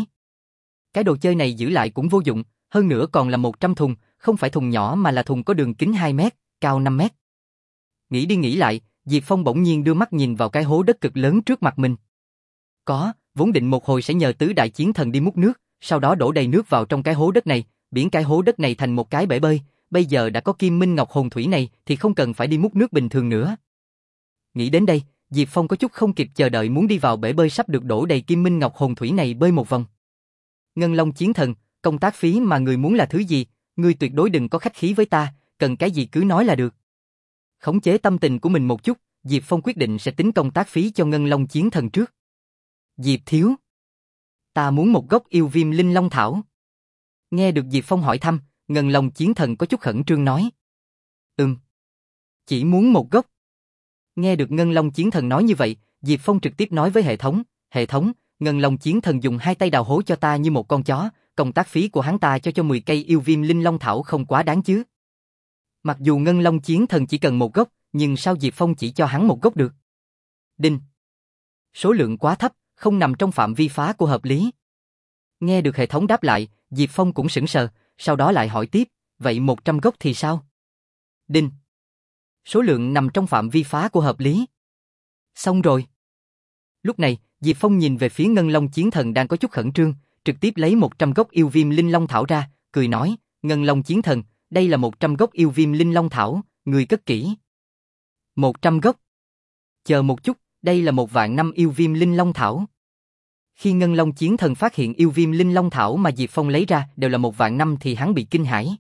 Cái đồ chơi này giữ lại cũng vô dụng, hơn nữa còn là một trăm thùng, không phải thùng nhỏ mà là thùng có đường kính hai mét, cao năm mét. Nghĩ đi nghĩ lại, Diệp Phong bỗng nhiên đưa mắt nhìn vào cái hố đất cực lớn trước mặt mình. Có, vốn định một hồi sẽ nhờ tứ đại chiến thần đi múc nước, sau đó đổ đầy nước vào trong cái hố đất này, biến cái hố đất này thành một cái bể bơi, bây giờ đã có Kim Minh Ngọc Hồn Thủy này thì không cần phải đi múc nước bình thường nữa. Nghĩ đến đây, Diệp Phong có chút không kịp chờ đợi muốn đi vào bể bơi sắp được đổ đầy Kim Minh Ngọc Hồn Thủy này bơi một vòng. Ngân Long Chiến Thần, công tác phí mà người muốn là thứ gì, ngươi tuyệt đối đừng có khách khí với ta, cần cái gì cứ nói là được. Khống chế tâm tình của mình một chút, Diệp Phong quyết định sẽ tính công tác phí cho Ngân Long Chiến Thần trước. Diệp thiếu, ta muốn một gốc yêu viêm linh long thảo. Nghe được Diệp Phong hỏi thăm, Ngân Long Chiến Thần có chút khẩn trương nói. Ừm, chỉ muốn một gốc. Nghe được Ngân Long Chiến Thần nói như vậy, Diệp Phong trực tiếp nói với hệ thống, hệ thống, Ngân Long Chiến Thần dùng hai tay đào hố cho ta như một con chó, công tác phí của hắn ta cho cho mười cây yêu viêm linh long thảo không quá đáng chứ. Mặc dù Ngân Long Chiến Thần chỉ cần một gốc, nhưng sao Diệp Phong chỉ cho hắn một gốc được? Đinh. Số lượng quá thấp, không nằm trong phạm vi phá của hợp lý. Nghe được hệ thống đáp lại, Diệp Phong cũng sững sờ, sau đó lại hỏi tiếp, vậy một trăm gốc thì sao? Đinh. Số lượng nằm trong phạm vi phá của hợp lý. Xong rồi. Lúc này, Diệp Phong nhìn về phía Ngân Long Chiến Thần đang có chút khẩn trương, trực tiếp lấy một trăm gốc yêu viêm linh long thảo ra, cười nói, Ngân Long Chiến Thần, đây là một trăm gốc yêu viêm linh long thảo, người cất kỹ. một trăm gốc. Chờ một chút, đây là một vạn năm yêu viêm linh long thảo. Khi Ngân Long Chiến Thần phát hiện yêu viêm linh long thảo mà Diệp Phong lấy ra đều là một vạn năm thì hắn bị kinh hãi.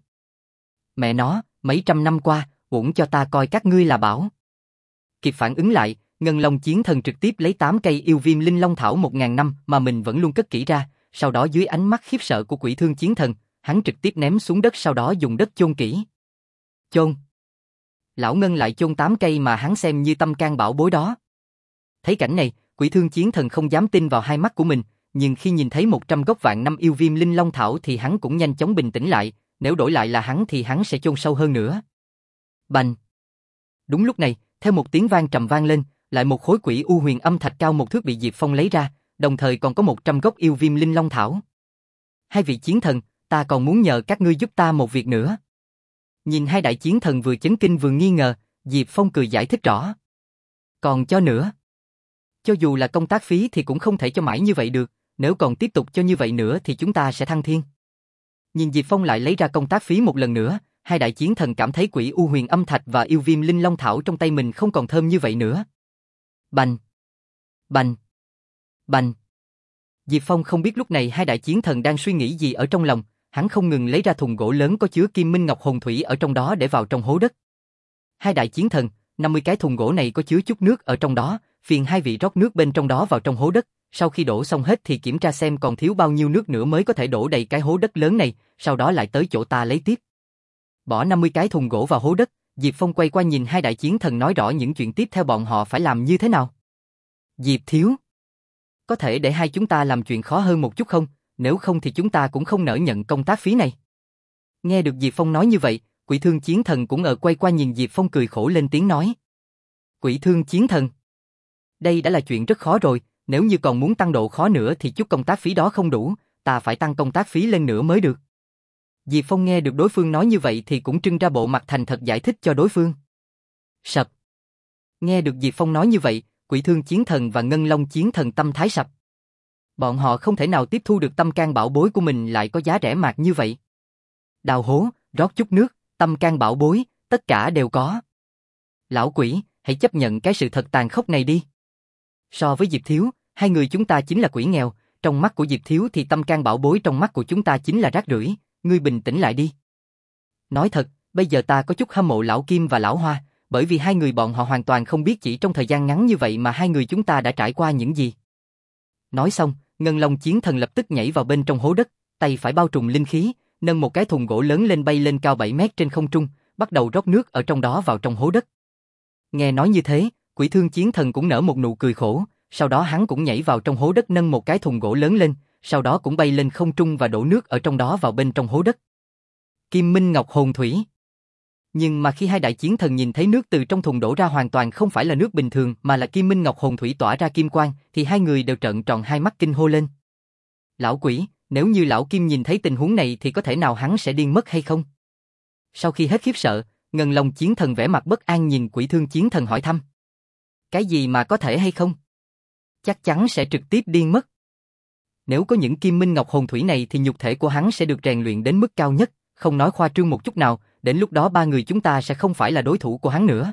Mẹ nó, mấy trăm năm qua, uổng cho ta coi các ngươi là bảo. Kịp phản ứng lại, Ngân Long Chiến Thần trực tiếp lấy tám cây yêu viêm linh long thảo một ngàn năm mà mình vẫn luôn cất kỹ ra, sau đó dưới ánh mắt khiếp sợ của Quỷ Thương Chiến Thần, hắn trực tiếp ném xuống đất sau đó dùng đất chôn kỹ. Chôn. Lão Ngân lại chôn tám cây mà hắn xem như tâm can bảo bối đó. Thấy cảnh này, Quỷ Thương Chiến Thần không dám tin vào hai mắt của mình, nhưng khi nhìn thấy một trăm gốc vạn năm yêu viêm linh long thảo thì hắn cũng nhanh chóng bình tĩnh lại, nếu đổi lại là hắn thì hắn sẽ chôn sâu hơn nữa. Bành. Đúng lúc này, theo một tiếng vang trầm vang lên, lại một khối quỷ u huyền âm thạch cao một thước bị Diệp Phong lấy ra, đồng thời còn có một trăm gốc yêu viêm linh long thảo. Hai vị chiến thần, ta còn muốn nhờ các ngươi giúp ta một việc nữa. Nhìn hai đại chiến thần vừa chấn kinh vừa nghi ngờ, Diệp Phong cười giải thích rõ. Còn cho nữa. Cho dù là công tác phí thì cũng không thể cho mãi như vậy được, nếu còn tiếp tục cho như vậy nữa thì chúng ta sẽ thăng thiên. Nhìn Diệp Phong lại lấy ra công tác phí một lần nữa, hai đại chiến thần cảm thấy quỷ u huyền âm thạch và yêu viêm linh long thảo trong tay mình không còn thơm như vậy nữa. Bành! Bành! Bành! Diệp Phong không biết lúc này hai đại chiến thần đang suy nghĩ gì ở trong lòng, hắn không ngừng lấy ra thùng gỗ lớn có chứa kim minh ngọc hồn thủy ở trong đó để vào trong hố đất. Hai đại chiến thần, năm mươi cái thùng gỗ này có chứa chút nước ở trong đó, phiền hai vị rót nước bên trong đó vào trong hố đất, sau khi đổ xong hết thì kiểm tra xem còn thiếu bao nhiêu nước nữa mới có thể đổ đầy cái hố đất lớn này, sau đó lại tới chỗ ta lấy tiếp. Bỏ năm mươi cái thùng gỗ vào hố đất, Diệp Phong quay qua nhìn hai đại chiến thần nói rõ những chuyện tiếp theo bọn họ phải làm như thế nào. Diệp thiếu, có thể để hai chúng ta làm chuyện khó hơn một chút không, nếu không thì chúng ta cũng không nỡ nhận công tác phí này. Nghe được Diệp Phong nói như vậy, Quỷ Thương Chiến Thần cũng ở quay qua nhìn Diệp Phong cười khổ lên tiếng nói. Quỷ Thương Chiến Thần, đây đã là chuyện rất khó rồi, nếu như còn muốn tăng độ khó nữa thì chút công tác phí đó không đủ, ta phải tăng công tác phí lên nữa mới được. Diệp Phong nghe được đối phương nói như vậy thì cũng trưng ra bộ mặt thành thật giải thích cho đối phương. Sập. Nghe được Diệp Phong nói như vậy, Quỷ Thương Chiến Thần và Ngân Long Chiến Thần tâm thái sập. Bọn họ không thể nào tiếp thu được tâm can bảo bối của mình lại có giá rẻ mạt như vậy. Đào hố, rót chút nước, tâm can bảo bối, tất cả đều có. Lão quỷ, hãy chấp nhận cái sự thật tàn khốc này đi. So với Diệp Thiếu, hai người chúng ta chính là quỷ nghèo, trong mắt của Diệp Thiếu thì tâm can bảo bối trong mắt của chúng ta chính là rác rưởi, ngươi bình tĩnh lại đi. Nói thật, bây giờ ta có chút hâm mộ Lão Kim và Lão Hoa, bởi vì hai người bọn họ hoàn toàn không biết chỉ trong thời gian ngắn như vậy mà hai người chúng ta đã trải qua những gì. Nói xong, Ngân Long Chiến Thần lập tức nhảy vào bên trong hố đất, tay phải bao trùm linh khí, nâng một cái thùng gỗ lớn lên bay lên cao bảy mét trên không trung, bắt đầu rót nước ở trong đó vào trong hố đất. Nghe nói như thế, Quỷ Thương Chiến Thần cũng nở một nụ cười khổ, sau đó hắn cũng nhảy vào trong hố đất nâng một cái thùng gỗ lớn lên, sau đó cũng bay lên không trung và đổ nước ở trong đó vào bên trong hố đất. Kim Minh Ngọc Hồn Thủy. Nhưng mà khi hai đại chiến thần nhìn thấy nước từ trong thùng đổ ra hoàn toàn không phải là nước bình thường mà là Kim Minh Ngọc Hồn Thủy tỏa ra kim quang, thì hai người đều trợn tròn hai mắt kinh hô lên. Lão quỷ, nếu như lão Kim nhìn thấy tình huống này thì có thể nào hắn sẽ điên mất hay không? Sau khi hết khiếp sợ, Ngân Long Chiến Thần vẻ mặt bất an nhìn Quỷ Thương Chiến Thần hỏi thăm. Cái gì mà có thể hay không? Chắc chắn sẽ trực tiếp điên mất. Nếu có những Kim Minh Ngọc Hồn Thủy này thì nhục thể của hắn sẽ được rèn luyện đến mức cao nhất, không nói khoa trương một chút nào, đến lúc đó ba người chúng ta sẽ không phải là đối thủ của hắn nữa.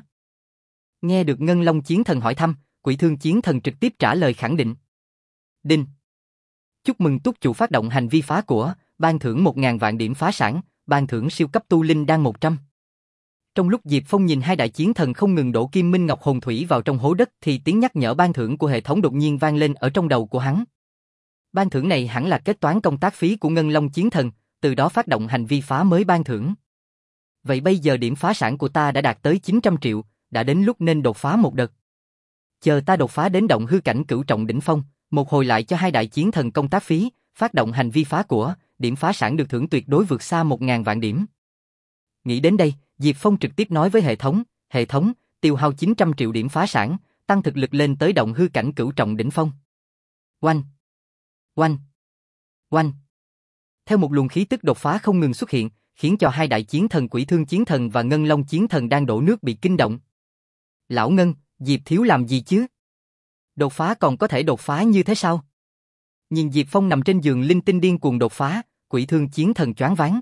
Nghe được Ngân Long Chiến Thần hỏi thăm, Quỷ Thương Chiến Thần trực tiếp trả lời khẳng định. Đinh. Chúc mừng túc chủ phát động hành vi phá của, ban thưởng một ngàn vạn điểm phá sản, ban thưởng siêu cấp tu linh đan một trăm. Trong lúc Diệp Phong nhìn hai đại chiến thần không ngừng đổ Kim Minh Ngọc Hồn Thủy vào trong hố đất thì tiếng nhắc nhở ban thưởng của hệ thống đột nhiên vang lên ở trong đầu của hắn. Ban thưởng này hẳn là kết toán công tác phí của Ngân Long Chiến Thần, từ đó phát động hành vi phá mới ban thưởng. Vậy bây giờ điểm phá sản của ta đã đạt tới chín trăm triệu, đã đến lúc nên đột phá một đợt. Chờ ta đột phá đến động hư cảnh cửu trọng đỉnh phong, một hồi lại cho hai đại chiến thần công tác phí, phát động hành vi phá của, điểm phá sản được thưởng tuyệt đối vượt xa một ngàn vạn điểm. Nghĩ đến đây, Diệp Phong trực tiếp nói với hệ thống, hệ thống, tiêu hao chín trăm triệu điểm phá sản, tăng thực lực lên tới động hư cảnh cửu trọng đỉnh phong. Oanh! Oanh! Oanh! Theo một luồng khí tức đột phá không ngừng xuất hiện, khiến cho hai đại chiến thần Quỷ Thương Chiến Thần và Ngân Long Chiến Thần đang đổ nước bị kinh động. Lão Ngân, Diệp Thiếu làm gì chứ? Đột phá còn có thể đột phá như thế sao? Nhìn Diệp Phong nằm trên giường linh tinh điên cuồng đột phá, Quỷ Thương Chiến Thần choáng váng.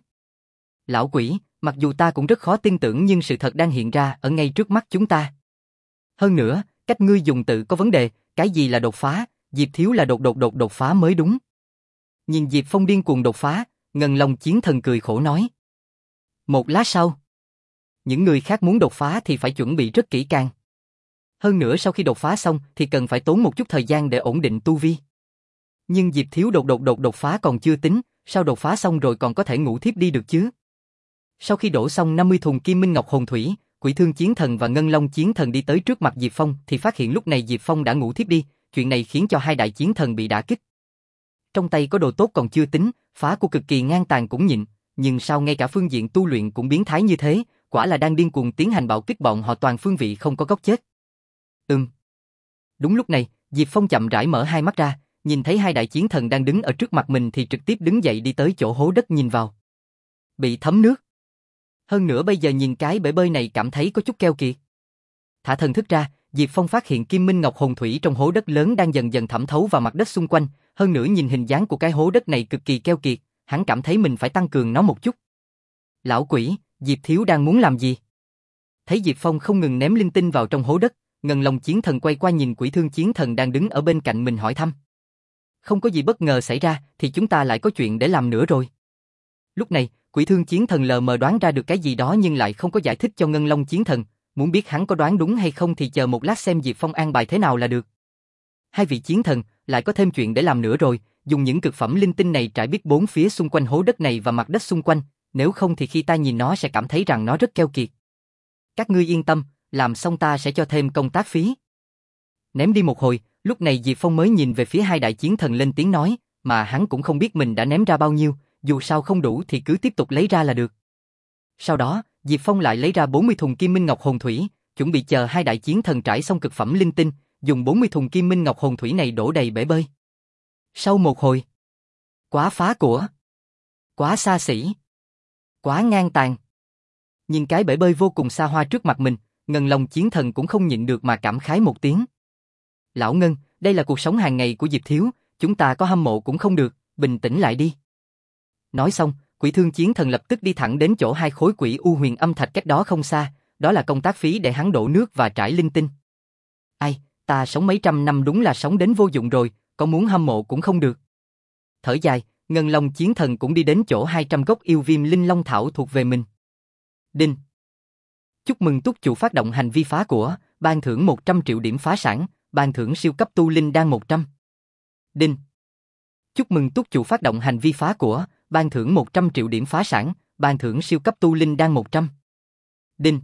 Lão quỷ, mặc dù ta cũng rất khó tin tưởng nhưng sự thật đang hiện ra ở ngay trước mắt chúng ta. Hơn nữa, cách ngươi dùng tự có vấn đề, cái gì là đột phá, Diệp Thiếu là đột đột đột đột phá mới đúng. Nhìn Diệp Phong điên cuồng đột phá, Ngân Long Chiến Thần cười khổ nói. Một lát sau, những người khác muốn đột phá thì phải chuẩn bị rất kỹ càng. Hơn nữa sau khi đột phá xong thì cần phải tốn một chút thời gian để ổn định tu vi. Nhưng Diệp Thiếu đột đột đột đột phá còn chưa tính, sao đột phá xong rồi còn có thể ngủ thiếp đi được chứ? Sau khi đổ xong năm mươi thùng Kim Minh Ngọc Hồn Thủy, Quỷ Thương Chiến Thần và Ngân Long Chiến Thần đi tới trước mặt Diệp Phong thì phát hiện lúc này Diệp Phong đã ngủ thiếp đi, chuyện này khiến cho hai đại chiến thần bị đả kích. Trong tay có đồ tốt còn chưa tính, phá của cực kỳ ngang tàn cũng nhịn, nhưng sao ngay cả phương diện tu luyện cũng biến thái như thế, quả là đang điên cuồng tiến hành bạo kích bọn họ toàn phương vị không có góc chết. Ừm. Đúng lúc này, Diệp Phong chậm rãi mở hai mắt ra, nhìn thấy hai đại chiến thần đang đứng ở trước mặt mình thì trực tiếp đứng dậy đi tới chỗ hố đất nhìn vào. Bị thấm nước. Hơn nữa bây giờ nhìn cái bể bơi này cảm thấy có chút keo kiệt. Thả thần thức ra, Diệp Phong phát hiện Kim Minh Ngọc Hồn Thủy trong hố đất lớn đang dần dần thẩm thấu vào mặt đất xung quanh, hơn nữa nhìn hình dáng của cái hố đất này cực kỳ keo kiệt, hắn cảm thấy mình phải tăng cường nó một chút. Lão quỷ, Diệp Thiếu đang muốn làm gì? Thấy Diệp Phong không ngừng ném linh tinh vào trong hố đất, Ngân Long Chiến Thần quay qua nhìn Quỷ Thương Chiến Thần đang đứng ở bên cạnh mình hỏi thăm. Không có gì bất ngờ xảy ra thì chúng ta lại có chuyện để làm nữa rồi. Lúc này, Quỷ Thương Chiến Thần lờ mờ đoán ra được cái gì đó nhưng lại không có giải thích cho Ngân Long Chiến Thần, muốn biết hắn có đoán đúng hay không thì chờ một lát xem Diệp Phong an bài thế nào là được. Hai vị chiến thần lại có thêm chuyện để làm nữa rồi, dùng những cực phẩm linh tinh này trải biết bốn phía xung quanh hố đất này và mặt đất xung quanh, nếu không thì khi ta nhìn nó sẽ cảm thấy rằng nó rất keo kiệt. Các ngươi yên tâm, làm xong ta sẽ cho thêm công tác phí. Ném đi một hồi, lúc này Diệp Phong mới nhìn về phía hai đại chiến thần lên tiếng nói, mà hắn cũng không biết mình đã ném ra bao nhiêu, dù sao không đủ thì cứ tiếp tục lấy ra là được. Sau đó, Diệp Phong lại lấy ra bốn mươi thùng Kim Minh Ngọc Hồn Thủy, chuẩn bị chờ hai đại chiến thần trải xong cực phẩm linh tinh, dùng bốn mươi thùng Kim Minh Ngọc Hồn Thủy này đổ đầy bể bơi. Sau một hồi, quá phá của, quá xa xỉ, quá ngang tàn. Nhìn cái bể bơi vô cùng xa hoa trước mặt mình, Ngân Long Chiến Thần cũng không nhịn được mà cảm khái một tiếng. Lão Ngân, đây là cuộc sống hàng ngày của Diệp Thiếu, chúng ta có hâm mộ cũng không được, bình tĩnh lại đi. Nói xong, Quỷ Thương Chiến Thần lập tức đi thẳng đến chỗ hai khối quỷ u huyền âm thạch cách đó không xa, đó là công tác phí để hắn đổ nước và trải linh tinh. Ai, ta sống mấy trăm năm đúng là sống đến vô dụng rồi, có muốn hâm mộ cũng không được. Thở dài, Ngân Long Chiến Thần cũng đi đến chỗ hai trăm gốc yêu viêm linh long thảo thuộc về mình. Đinh. Chúc mừng túc chủ phát động hành vi phá của, ban thưởng một trăm triệu điểm phá sản, ban thưởng siêu cấp tu linh đan một trăm. Đinh. Chúc mừng túc chủ phát động hành vi phá của, ban thưởng một trăm triệu điểm phá sản, ban thưởng siêu cấp tu linh đan một trăm. Đinh.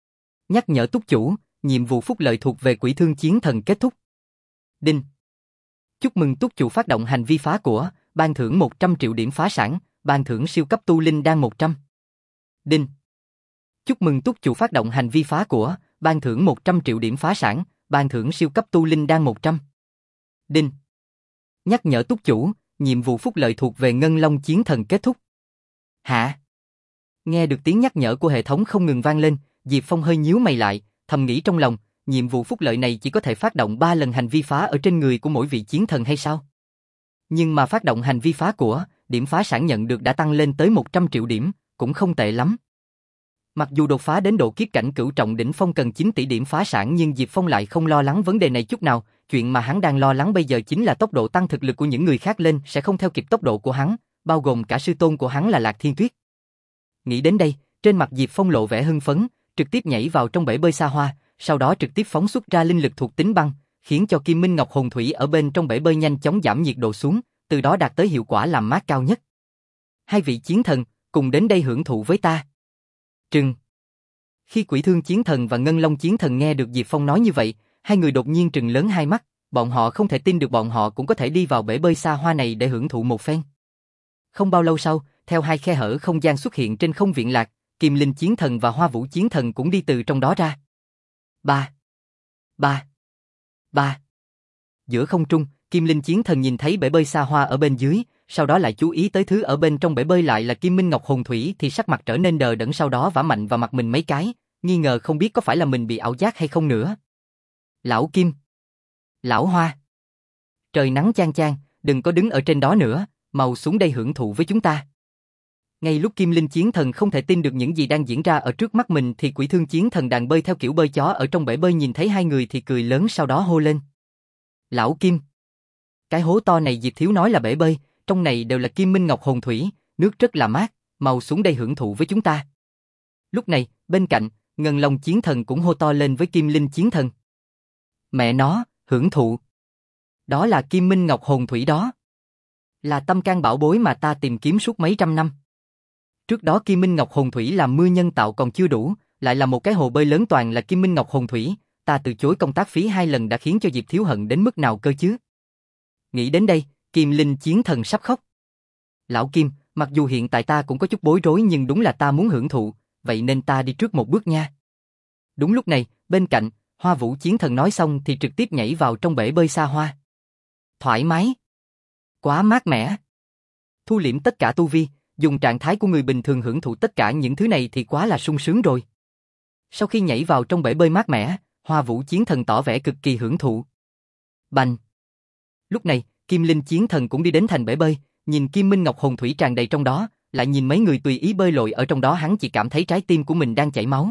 Nhắc nhở túc chủ, nhiệm vụ phúc lợi thuộc về Quỷ Thương Chiến Thần kết thúc. Đinh. Chúc mừng túc chủ phát động hành vi phá của, ban thưởng một trăm triệu điểm phá sản, ban thưởng siêu cấp tu linh đan một trăm. Đinh. Chúc mừng túc chủ phát động hành vi phá của, ban thưởng một trăm triệu điểm phá sản, ban thưởng siêu cấp tu linh đan một trăm. Đinh. Nhắc nhở túc chủ, nhiệm vụ phúc lợi thuộc về Ngân Long Chiến Thần kết thúc. Hả? Nghe được tiếng nhắc nhở của hệ thống không ngừng vang lên, Diệp Phong hơi nhíu mày lại, thầm nghĩ trong lòng, nhiệm vụ phúc lợi này chỉ có thể phát động ba lần hành vi phá ở trên người của mỗi vị chiến thần hay sao? Nhưng mà phát động hành vi phá của, điểm phá sản nhận được đã tăng lên tới một trăm triệu điểm, cũng không tệ lắm. Mặc dù đột phá đến độ kiếp cảnh cửu trọng đỉnh phong cần chín tỷ điểm phá sản nhưng Diệp Phong lại không lo lắng vấn đề này chút nào, chuyện mà hắn đang lo lắng bây giờ chính là tốc độ tăng thực lực của những người khác lên sẽ không theo kịp tốc độ của hắn, bao gồm cả sư tôn của hắn là Lạc Thiên Tuyết. Nghĩ đến đây, trên mặt Diệp Phong lộ vẻ hưng phấn, trực tiếp nhảy vào trong bể bơi xa hoa, sau đó trực tiếp phóng xuất ra linh lực thuộc tính băng, khiến cho Kim Minh Ngọc Hồn Thủy ở bên trong bể bơi nhanh chóng giảm nhiệt độ xuống, từ đó đạt tới hiệu quả làm mát cao nhất. Hai vị chiến thần, cùng đến đây hưởng thụ với ta. Trừng. Khi Quỷ Thương Chiến Thần và Ngân Long Chiến Thần nghe được Diệp Phong nói như vậy, hai người đột nhiên trừng lớn hai mắt, bọn họ không thể tin được bọn họ cũng có thể đi vào bể bơi xa hoa này để hưởng thụ một phen. Không bao lâu sau, theo hai khe hở không gian xuất hiện trên không viện lạc, Kim Linh Chiến Thần và Hoa Vũ Chiến Thần cũng đi từ trong đó ra. Ba. Ba. Ba. Giữa không trung, Kim Linh Chiến Thần nhìn thấy bể bơi xa hoa ở bên dưới, sau đó lại chú ý tới thứ ở bên trong bể bơi lại là Kim Minh Ngọc Hồn Thủy thì sắc mặt trở nên đờ đẫn, sau đó vả mạnh vào mặt mình mấy cái, nghi ngờ không biết có phải là mình bị ảo giác hay không nữa. Lão Kim. Lão Hoa. Trời nắng chang chang, đừng có đứng ở trên đó nữa, mau xuống đây hưởng thụ với chúng ta. Ngay lúc Kim Linh Chiến Thần không thể tin được những gì đang diễn ra ở trước mắt mình thì Quỷ Thương Chiến Thần đang bơi theo kiểu bơi chó ở trong bể bơi nhìn thấy hai người thì cười lớn, sau đó hô lên. Lão Kim. Cái hố to này Diệp Thiếu nói là bể bơi, trong này đều là Kim Minh Ngọc Hồn Thủy, nước rất là mát, mau xuống đây hưởng thụ với chúng ta. Lúc này, bên cạnh, Ngân Long Chiến Thần cũng hô to lên với Kim Linh Chiến Thần. Mẹ nó, hưởng thụ. Đó là Kim Minh Ngọc Hồn Thủy đó. Là tâm can bảo bối mà ta tìm kiếm suốt mấy trăm năm. Trước đó Kim Minh Ngọc Hồn Thủy làm mưa nhân tạo còn chưa đủ, lại là một cái hồ bơi lớn toàn là Kim Minh Ngọc Hồn Thủy, ta từ chối công tác phí hai lần đã khiến cho Diệp Thiếu hận đến mức nào cơ chứ. Nghĩ đến đây, Kim Linh Chiến Thần sắp khóc. Lão Kim, mặc dù hiện tại ta cũng có chút bối rối nhưng đúng là ta muốn hưởng thụ, vậy nên ta đi trước một bước nha. Đúng lúc này, bên cạnh, Hoa Vũ Chiến Thần nói xong thì trực tiếp nhảy vào trong bể bơi xa hoa. Thoải mái. Quá mát mẻ. Thu liễm tất cả tu vi, dùng trạng thái của người bình thường hưởng thụ tất cả những thứ này thì quá là sung sướng rồi. Sau khi nhảy vào trong bể bơi mát mẻ, Hoa Vũ Chiến Thần tỏ vẻ cực kỳ hưởng thụ. Bành. Lúc này, Kim Linh Chiến Thần cũng đi đến thành bể bơi, nhìn Kim Minh Ngọc Hồn Thủy tràn đầy trong đó, lại nhìn mấy người tùy ý bơi lội ở trong đó, hắn chỉ cảm thấy trái tim của mình đang chảy máu.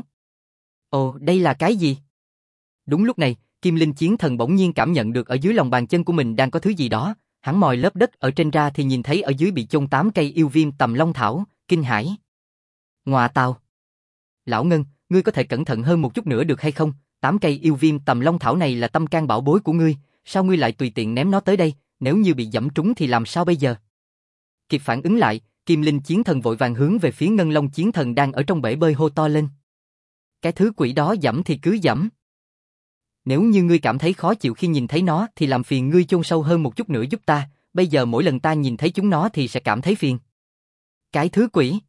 Ồ, đây là cái gì? Đúng lúc này, Kim Linh Chiến Thần bỗng nhiên cảm nhận được ở dưới lòng bàn chân của mình đang có thứ gì đó, hắn mòi lớp đất ở trên ra thì nhìn thấy ở dưới bị chôn tám cây yêu viêm tầm long thảo, kinh hãi. Ngọa tào. Lão Ngân, ngươi có thể cẩn thận hơn một chút nữa được hay không? Tám cây yêu viêm tầm long thảo này là tâm can bảo bối của ngươi, sao ngươi lại tùy tiện ném nó tới đây, nếu như bị giẫm trúng thì làm sao bây giờ? Kịp phản ứng lại, Kim Linh Chiến Thần vội vàng hướng về phía Ngân Long Chiến Thần đang ở trong bể bơi hô to lên. Cái thứ quỷ đó giẫm thì cứ giẫm. Nếu như ngươi cảm thấy khó chịu khi nhìn thấy nó thì làm phiền ngươi chôn sâu hơn một chút nữa giúp ta, bây giờ mỗi lần ta nhìn thấy chúng nó thì sẽ cảm thấy phiền. Cái thứ quỷ.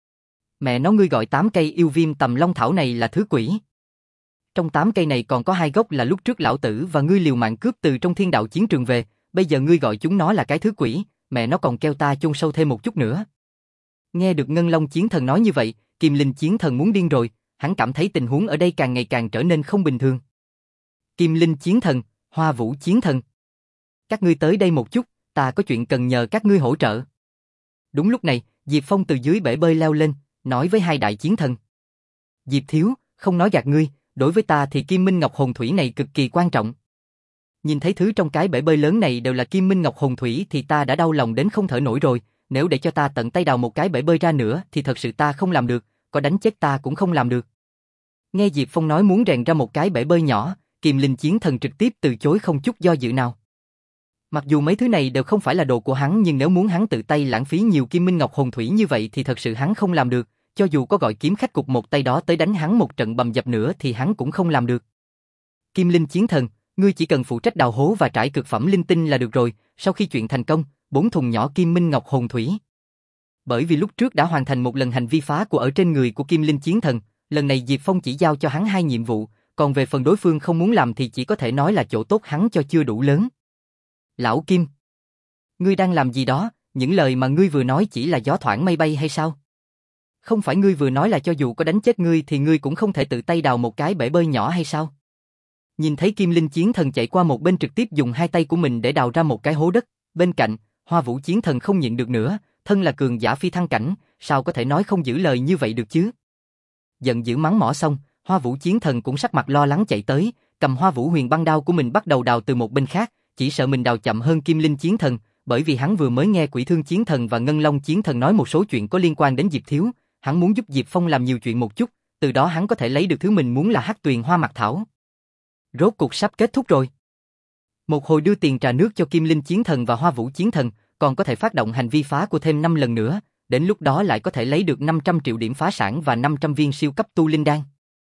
Mẹ nó, ngươi gọi tám cây yêu viêm tầm long thảo này là thứ quỷ. Trong tám cây này còn có hai gốc là lúc trước lão tử và ngươi liều mạng cướp từ trong thiên đạo chiến trường về, bây giờ ngươi gọi chúng nó là cái thứ quỷ, mẹ nó còn kêu ta chôn sâu thêm một chút nữa. Nghe được Ngân Long chiến thần nói như vậy, Kim Linh chiến thần muốn điên rồi, hắn cảm thấy tình huống ở đây càng ngày càng trở nên không bình thường. Kim Linh chiến thần, Hoa Vũ chiến thần. Các ngươi tới đây một chút, ta có chuyện cần nhờ các ngươi hỗ trợ. Đúng lúc này, Diệp Phong từ dưới bể bơi leo lên, nói với hai đại chiến thần. Diệp thiếu, không nói gạt ngươi, đối với ta thì Kim Minh Ngọc Hồn Thủy này cực kỳ quan trọng. Nhìn thấy thứ trong cái bể bơi lớn này đều là Kim Minh Ngọc Hồn Thủy thì ta đã đau lòng đến không thở nổi rồi, nếu để cho ta tận tay đào một cái bể bơi ra nữa thì thật sự ta không làm được, có đánh chết ta cũng không làm được. Nghe Diệp Phong nói muốn rèn ra một cái bể bơi nhỏ, Kim Linh chiến thần trực tiếp từ chối không chút do dự nào. Mặc dù mấy thứ này đều không phải là đồ của hắn, nhưng nếu muốn hắn tự tay lãng phí nhiều Kim Minh Ngọc Hồn Thủy như vậy thì thật sự hắn không làm được, cho dù có gọi kiếm khách cục một tay đó tới đánh hắn một trận bầm dập nữa thì hắn cũng không làm được. Kim Linh chiến thần, ngươi chỉ cần phụ trách đào hố và trải cực phẩm linh tinh là được rồi, sau khi chuyện thành công, bốn thùng nhỏ Kim Minh Ngọc Hồn Thủy. Bởi vì lúc trước đã hoàn thành một lần hành vi phá của ở trên người của Kim Linh chiến thần, lần này Diệp Phong chỉ giao cho hắn hai nhiệm vụ, còn về phần đối phương không muốn làm thì chỉ có thể nói là chỗ tốt hắn cho chưa đủ lớn. Lão Kim, ngươi đang làm gì đó, những lời mà ngươi vừa nói chỉ là gió thoảng mây bay hay sao? Không phải ngươi vừa nói là cho dù có đánh chết ngươi thì ngươi cũng không thể tự tay đào một cái bể bơi nhỏ hay sao? Nhìn thấy Kim Linh chiến thần chạy qua một bên trực tiếp dùng hai tay của mình để đào ra một cái hố đất, bên cạnh, Hoa Vũ chiến thần không nhịn được nữa, thân là cường giả phi thăng cảnh, sao có thể nói không giữ lời như vậy được chứ? Giận dữ mắng mỏ xong, Hoa Vũ chiến thần cũng sắc mặt lo lắng chạy tới, cầm Hoa Vũ huyền băng đao của mình bắt đầu đào từ một bên khác, chỉ sợ mình đào chậm hơn Kim Linh chiến thần, bởi vì hắn vừa mới nghe Quỷ Thương chiến thần và Ngân Long chiến thần nói một số chuyện có liên quan đến Diệp thiếu, hắn muốn giúp Diệp Phong làm nhiều chuyện một chút, từ đó hắn có thể lấy được thứ mình muốn là Hắc Tuyền Hoa Mạc Thảo. Rốt cuộc sắp kết thúc rồi. Một hồi đưa tiền trà nước cho Kim Linh chiến thần và Hoa Vũ chiến thần, còn có thể phát động hành vi phá của thêm năm lần nữa, đến lúc đó lại có thể lấy được năm trăm triệu điểm phá sản và năm trăm viên siêu cấp tu linh đan.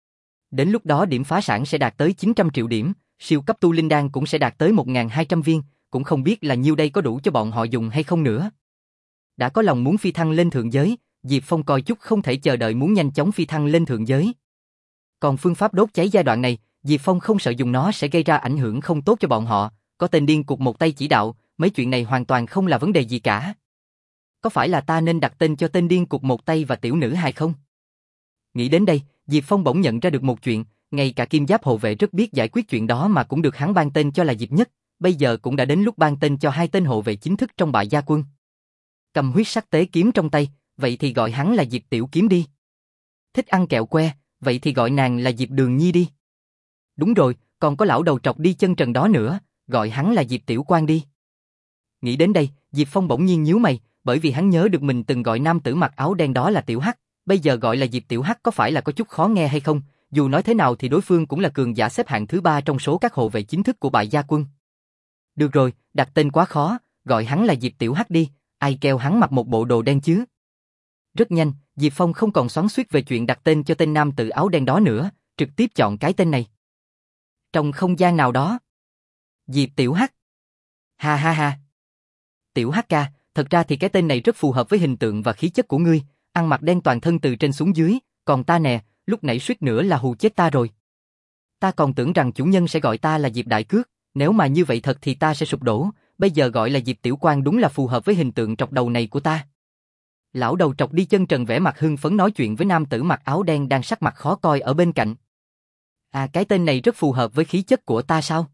Đến lúc đó điểm phá sản sẽ đạt tới chín trăm triệu điểm, siêu cấp tu linh đan cũng sẽ đạt tới một nghìn hai trăm viên, cũng không biết là nhiêu đây có đủ cho bọn họ dùng hay không nữa. Đã có lòng muốn phi thăng lên thượng giới, Diệp Phong coi chút không thể chờ đợi muốn nhanh chóng phi thăng lên thượng giới. Còn phương pháp đốt cháy giai đoạn này, Diệp Phong không sợ dùng nó sẽ gây ra ảnh hưởng không tốt cho bọn họ, có tên điên cục một tay chỉ đạo, mấy chuyện này hoàn toàn không là vấn đề gì cả. Có phải là ta nên đặt tên cho tên điên cục một tay và tiểu nữ hài không? Nghĩ đến đây, Diệp Phong bỗng nhận ra được một chuyện, ngay cả Kim Giáp hộ vệ rất biết giải quyết chuyện đó mà cũng được hắn ban tên cho là Diệp Nhất, bây giờ cũng đã đến lúc ban tên cho hai tên hộ vệ chính thức trong Bại Gia Quân. Cầm huyết sắc tế kiếm trong tay, vậy thì gọi hắn là Diệp Tiểu Kiếm đi. Thích ăn kẹo que, vậy thì gọi nàng là Diệp Đường Nhi đi. Đúng rồi, còn có lão đầu trọc đi chân trần đó nữa, gọi hắn là Diệp Tiểu Quan đi. Nghĩ đến đây, Diệp Phong bỗng nhiên nhíu mày, bởi vì hắn nhớ được mình từng gọi nam tử mặc áo đen đó là Tiểu Hắc, bây giờ gọi là Diệp Tiểu Hắc có phải là có chút khó nghe hay không? Dù nói thế nào thì đối phương cũng là cường giả xếp hạng thứ ba trong số các hộ vệ chính thức của Bại Gia Quân. Được rồi, đặt tên quá khó, gọi hắn là Diệp Tiểu Hắc đi, ai kêu hắn mặc một bộ đồ đen chứ? Rất nhanh, Diệp Phong không còn xoắn xuýt về chuyện đặt tên cho tên nam tử áo đen đó nữa, trực tiếp chọn cái tên này. Trong không gian nào đó, Diệp Tiểu Hắc. Ha ha ha. Tiểu Hắc ca, thật ra thì cái tên này rất phù hợp với hình tượng và khí chất của ngươi, ăn mặc đen toàn thân từ trên xuống dưới, còn ta nè, lúc nãy suýt nữa là hù chết ta rồi. Ta còn tưởng rằng chủ nhân sẽ gọi ta là Diệp Đại Cước, nếu mà như vậy thật thì ta sẽ sụp đổ, bây giờ gọi là Diệp Tiểu Quan đúng là phù hợp với hình tượng trọc đầu này của ta. Lão đầu trọc đi chân trần vẻ mặt hưng phấn nói chuyện với nam tử mặc áo đen đang sắc mặt khó coi ở bên cạnh. À, cái tên này rất phù hợp với khí chất của ta sao?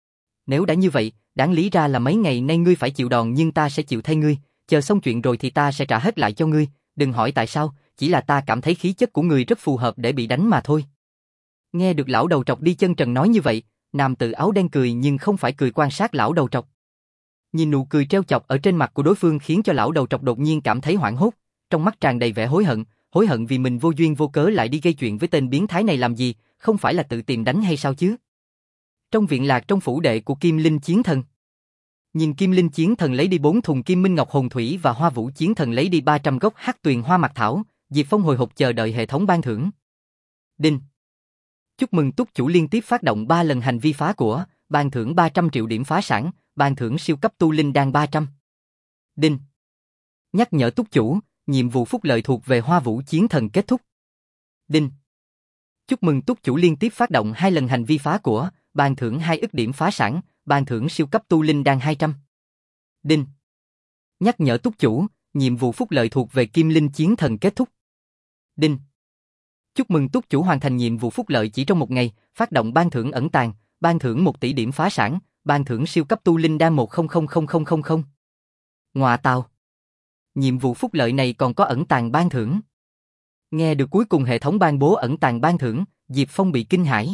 Nếu đã như vậy, đáng lý ra là mấy ngày nay ngươi phải chịu đòn nhưng ta sẽ chịu thay ngươi, chờ xong chuyện rồi thì ta sẽ trả hết lại cho ngươi, đừng hỏi tại sao, chỉ là ta cảm thấy khí chất của ngươi rất phù hợp để bị đánh mà thôi. Nghe được lão đầu trọc đi chân trần nói như vậy, nam tử áo đen cười nhưng không phải cười quan sát lão đầu trọc. Nhìn nụ cười trêu chọc ở trên mặt của đối phương khiến cho lão đầu trọc đột nhiên cảm thấy hoảng hốt, trong mắt tràn đầy vẻ hối hận, hối hận vì mình vô duyên vô cớ lại đi gây chuyện với tên biến thái này làm gì, không phải là tự tìm đánh hay sao chứ? Trong viện lạc trong phủ đệ của Kim Linh chiến thần. Nhìn Kim Linh chiến thần lấy đi bốn thùng Kim Minh Ngọc Hồn Thủy và Hoa Vũ chiến thần lấy đi ba trăm gốc Hắc Tuyền Hoa Mạc Thảo, Diệp Phong hồi hộp chờ đợi hệ thống ban thưởng. Đinh. Chúc mừng túc chủ liên tiếp phát động ba lần hành vi phá của, ban thưởng ba trăm triệu điểm phá sản, ban thưởng siêu cấp tu linh đan ba trăm. Đinh. Nhắc nhở túc chủ, nhiệm vụ phúc lợi thuộc về Hoa Vũ Chiến Thần kết thúc. Đinh. Chúc mừng túc chủ liên tiếp phát động hai lần hành vi phá của, ban thưởng hai ức điểm phá sản, ban thưởng siêu cấp tu linh đan hai trăm. Đinh. Nhắc nhở túc chủ, nhiệm vụ phúc lợi thuộc về Kim Linh Chiến Thần kết thúc. Đinh. Chúc mừng túc chủ hoàn thành nhiệm vụ phúc lợi chỉ trong một ngày, phát động ban thưởng ẩn tàng, ban thưởng một tỷ điểm phá sản, ban thưởng siêu cấp tu linh đan một không không không không không không. Ngoạ tào. Nhiệm vụ phúc lợi này còn có ẩn tàng ban thưởng. Nghe được cuối cùng hệ thống ban bố ẩn tàng ban thưởng, Diệp Phong bị kinh hãi.